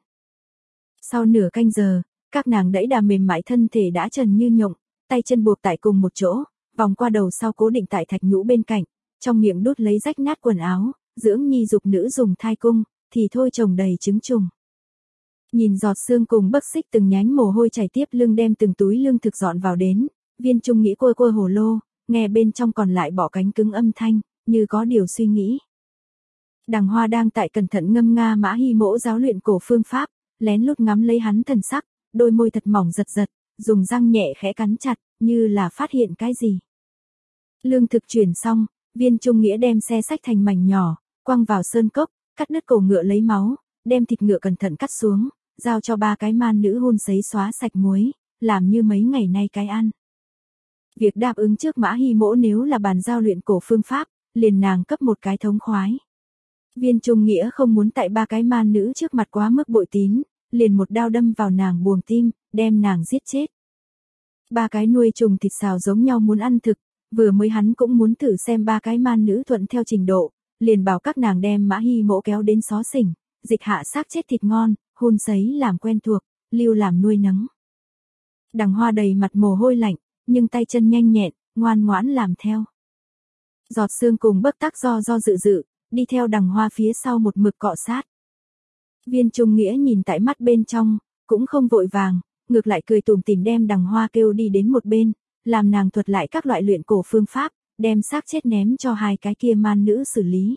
Sau nửa canh giờ, các nàng đẫy đà mềm mại thân thể đã trần như nhộng, tay chân buộc tại cùng một chỗ, vòng qua đầu sau cố định tại thạch nhũ bên cạnh, trong miệng đút lấy rách nát quần áo, dưỡng nhi dục nữ dùng thai cung, thì thôi trồng đầy trứng trùng. Nhìn giọt xương cùng bấc xích từng nhánh mồ hôi chảy tiếp lưng đem từng túi lương thực dọn vào đến, Viên Trung Nghĩa côi côi hồ lô, nghe bên trong còn lại bỏ cánh cứng âm thanh, như có điều suy nghĩ. Đằng Hoa đang tại cẩn thận ngâm nga Mã Hy Mỗ giáo luyện cổ phương pháp, lén lút ngắm lấy hắn thần sắc, đôi môi thật mỏng giật giật, dùng răng nhẹ khẽ cắn chặt, như là phát hiện cái gì. Lương thực chuyển xong, Viên Trung Nghĩa đem xe xách thành mảnh nhỏ, quăng vào sơn cốc, cắt đứt cổ ngựa lấy máu, đem thịt ngựa cẩn thận cắt xuống, giao cho ba cái man nữ hun sấy xóa sạch muối, làm như mấy ngày nay cái ăn. Việc đáp ứng trước Mã Hy Mỗ nếu là bàn giao luyện cổ phương pháp, liền nàng cấp một cái thống khoái. Viên Trung Nghĩa không muốn tại ba cái man nữ trước mặt quá mức bội tín, liền một đao đâm vào nàng buồng tim, đem nàng giết chết. Ba cái nuôi trùng thịt xào giống nhau muốn ăn thực, vừa mới hắn cũng muốn thử xem ba cái man nữ thuận theo trình độ, liền bảo các nàng đem Mã Hy Mỗ kéo đến xó xỉnh, dịch hạ xác chết thịt ngon, hun sấy làm quen thuộc, lưu làm nuôi nấng. Đằng Hoa đầy mặt mồ hôi lạnh, nhưng tay chân nhanh nhẹn, ngoan ngoãn làm theo. Giọt Sương cùng Bất Tắc do do dự dự, đi theo Đằng Hoa phía sau một mực cọ sát. Viên Trung Nghĩa nhìn tại mắt bên trong, cũng không vội vàng, ngược lại cười tủm tỉm đem Đằng Hoa kêu đi đến một bên, làm nàng thuật lại các loại luyện cổ phương pháp, đem xác chết ném cho hai cái kia man nữ xử lý.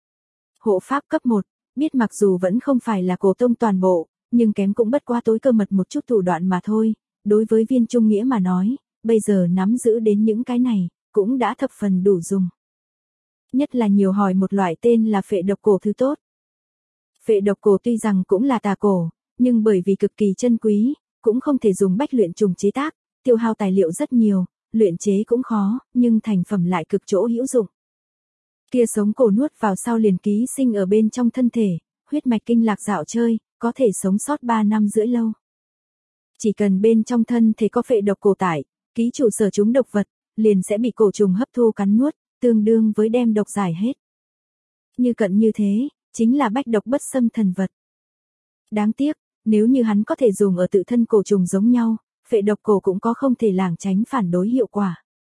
Hộ pháp cấp một, biết mặc dù vẫn không phải là cổ tông toàn bộ, nhưng kém cũng bất quá tối cơ mật một chút thủ đoạn mà thôi, đối với Viên Trung Nghĩa mà nói, bây giờ nắm giữ đến những cái này, cũng đã thập phần đủ dùng. Nhất là nhiều hỏi một loại tên là phệ độc cổ thứ tốt. Phệ độc cổ tuy rằng cũng là tà cổ, nhưng bởi vì cực kỳ chân quý, cũng không thể dùng bách luyện trùng chế tác, tiêu hao tài liệu rất nhiều, luyện chế cũng khó, nhưng thành phẩm lại cực chỗ hữu dụng. Kia sống cổ nuốt vào sau liền ký sinh ở bên trong thân thể, huyết mạch kinh lạc dạo chơi, có thể sống sót ba năm rưỡi lâu. Chỉ cần bên trong thân thể có phệ độc cổ tải, ký chủ sở chúng độc vật, liền sẽ bị cổ trùng hấp thu cắn nuốt, tương đương với đem độc giải hết. Như cận như thế, chính là bách độc bất xâm thần vật. Đáng tiếc, nếu như hắn có thể dùng ở tự thân cổ trùng giống nhau, phệ độc cổ cũng có không thể lảng tránh phản đối hiệu quả.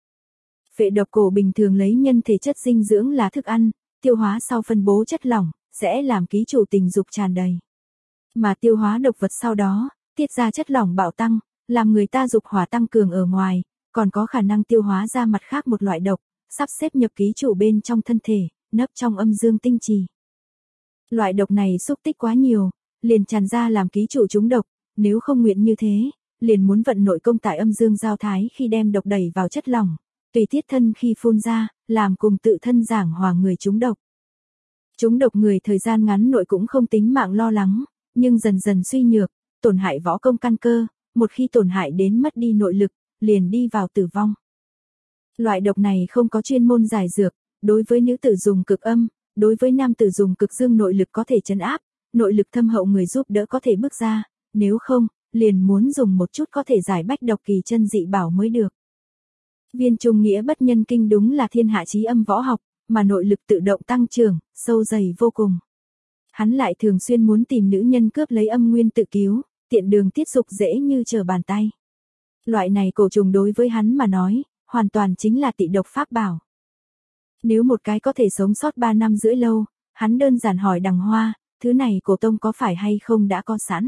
Phệ độc cổ bình thường lấy nhân thể chất dinh dưỡng là thức ăn, tiêu hóa sau phân bố chất lỏng, sẽ làm ký chủ tình dục tràn đầy. Mà tiêu hóa độc vật sau đó, tiết ra chất lỏng bạo tăng, làm người ta dục hỏa tăng cường ở ngoài, còn có khả năng tiêu hóa ra mặt khác một loại độc, sắp xếp nhập ký chủ bên trong thân thể, nấp trong âm dương tinh trì. Loại độc này xúc tích quá nhiều, liền tràn ra làm ký chủ trúng độc, nếu không nguyện như thế, liền muốn vận nội công tại âm dương giao thái khi đem độc đẩy vào chất lỏng, tùy tiết thân khi phun ra, làm cùng tự thân giảng hòa người trúng độc. Trúng độc người thời gian ngắn nội cũng không tính mạng lo lắng, nhưng dần dần suy nhược, tổn hại võ công căn cơ, một khi tổn hại đến mất đi nội lực, liền đi vào tử vong. Loại độc này không có chuyên môn giải dược, đối với nữ tử dùng cực âm, đối với nam tử dùng cực dương nội lực có thể trấn áp, nội lực thâm hậu người giúp đỡ có thể bước ra, nếu không, liền muốn dùng một chút có thể giải bách độc kỳ chân dị bảo mới được. Viên Trung Nghĩa bất nhân kinh đúng là thiên hạ chí âm võ học, mà nội lực tự động tăng trưởng, sâu dày vô cùng. Hắn lại thường xuyên muốn tìm nữ nhân cướp lấy âm nguyên tự cứu, tiện đường tiết dục dễ như trở bàn tay. Loại này cổ trùng đối với hắn mà nói, hoàn toàn chính là tị độc pháp bảo. Nếu một cái có thể sống sót ba năm rưỡi lâu, hắn đơn giản hỏi Đằng Hoa, thứ này cổ tông có phải hay không đã có sẵn.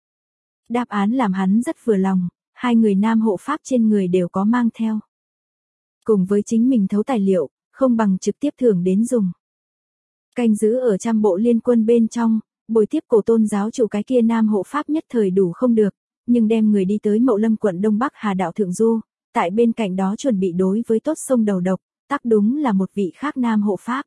Đáp án làm hắn rất vừa lòng, hai người nam hộ pháp trên người đều có mang theo. Cùng với chính mình thấu tài liệu, không bằng trực tiếp thưởng đến dùng. Canh giữ ở trăm bộ liên quân bên trong, bồi tiếp cổ tôn giáo chủ cái kia nam hộ pháp nhất thời đủ không được, nhưng đem người đi tới Mậu Lâm quận Đông Bắc Hà Đạo Thượng Du, tại bên cạnh đó chuẩn bị đối với tốt sông đầu độc, tắc đúng là một vị khác nam hộ pháp.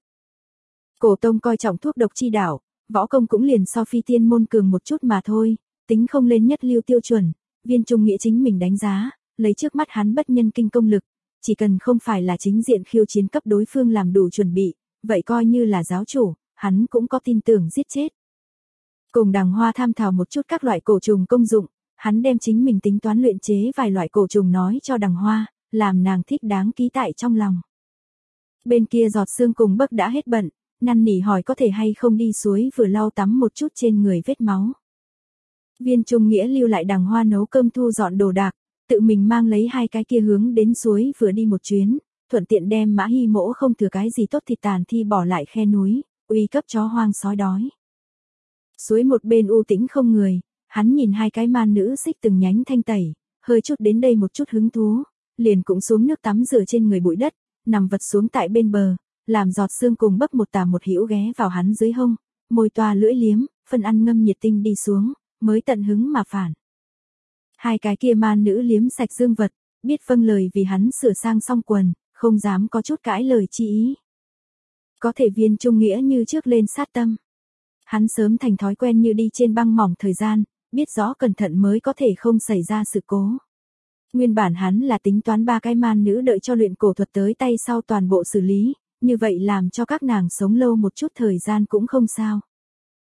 Cổ tông coi trọng thuốc độc chi đạo, võ công cũng liền so phi tiên môn cường một chút mà thôi, tính không lên nhất lưu tiêu chuẩn, Viên Trung Nghĩa chính mình đánh giá, lấy trước mắt hắn bất nhân kinh công lực, chỉ cần không phải là chính diện khiêu chiến cấp đối phương làm đủ chuẩn bị, vậy coi như là giáo chủ, hắn cũng có tin tưởng giết chết. Cùng Đằng Hoa tham thảo một chút các loại cổ trùng công dụng, hắn đem chính mình tính toán luyện chế vài loại cổ trùng nói cho Đằng Hoa, làm nàng thích đáng ký tại trong lòng. Bên kia Giọt Sương cùng Bấc đã hết bận, năn nỉ hỏi có thể hay không đi suối vừa lau tắm một chút trên người vết máu. Viên Trung Nghĩa lưu lại Đằng Hoa nấu cơm thu dọn đồ đạc, tự mình mang lấy hai cái kia hướng đến suối vừa đi một chuyến, thuận tiện đem Mã Hy Mỗ không thừa cái gì tốt thịt tàn thi bỏ lại khe núi, uy cấp chó hoang sói đói. Suối một bên u tĩnh không người, hắn nhìn hai cái man nữ xích từng nhánh thanh tẩy, hơi chút đến đây một chút hứng thú, liền cũng xuống nước tắm rửa trên người bụi đất, nằm vật xuống tại bên bờ, làm Giọt Sương cùng Bấc một tà một hữu ghé vào hắn dưới hông, môi toa lưỡi liếm, phân ăn ngâm nhiệt tinh đi xuống, mới tận hứng mà phản. Hai cái kia man nữ liếm sạch dương vật, biết vâng lời vì hắn sửa sang xong quần, không dám có chút cãi lời chi ý, Có thể Viên Trung Nghĩa như trước lên sát tâm. Hắn sớm thành thói quen như đi trên băng mỏng thời gian, biết rõ cẩn thận mới có thể không xảy ra sự cố. Nguyên bản hắn là tính toán ba cái man nữ đợi cho luyện cổ thuật tới tay sau toàn bộ xử lý, như vậy làm cho các nàng sống lâu một chút thời gian cũng không sao.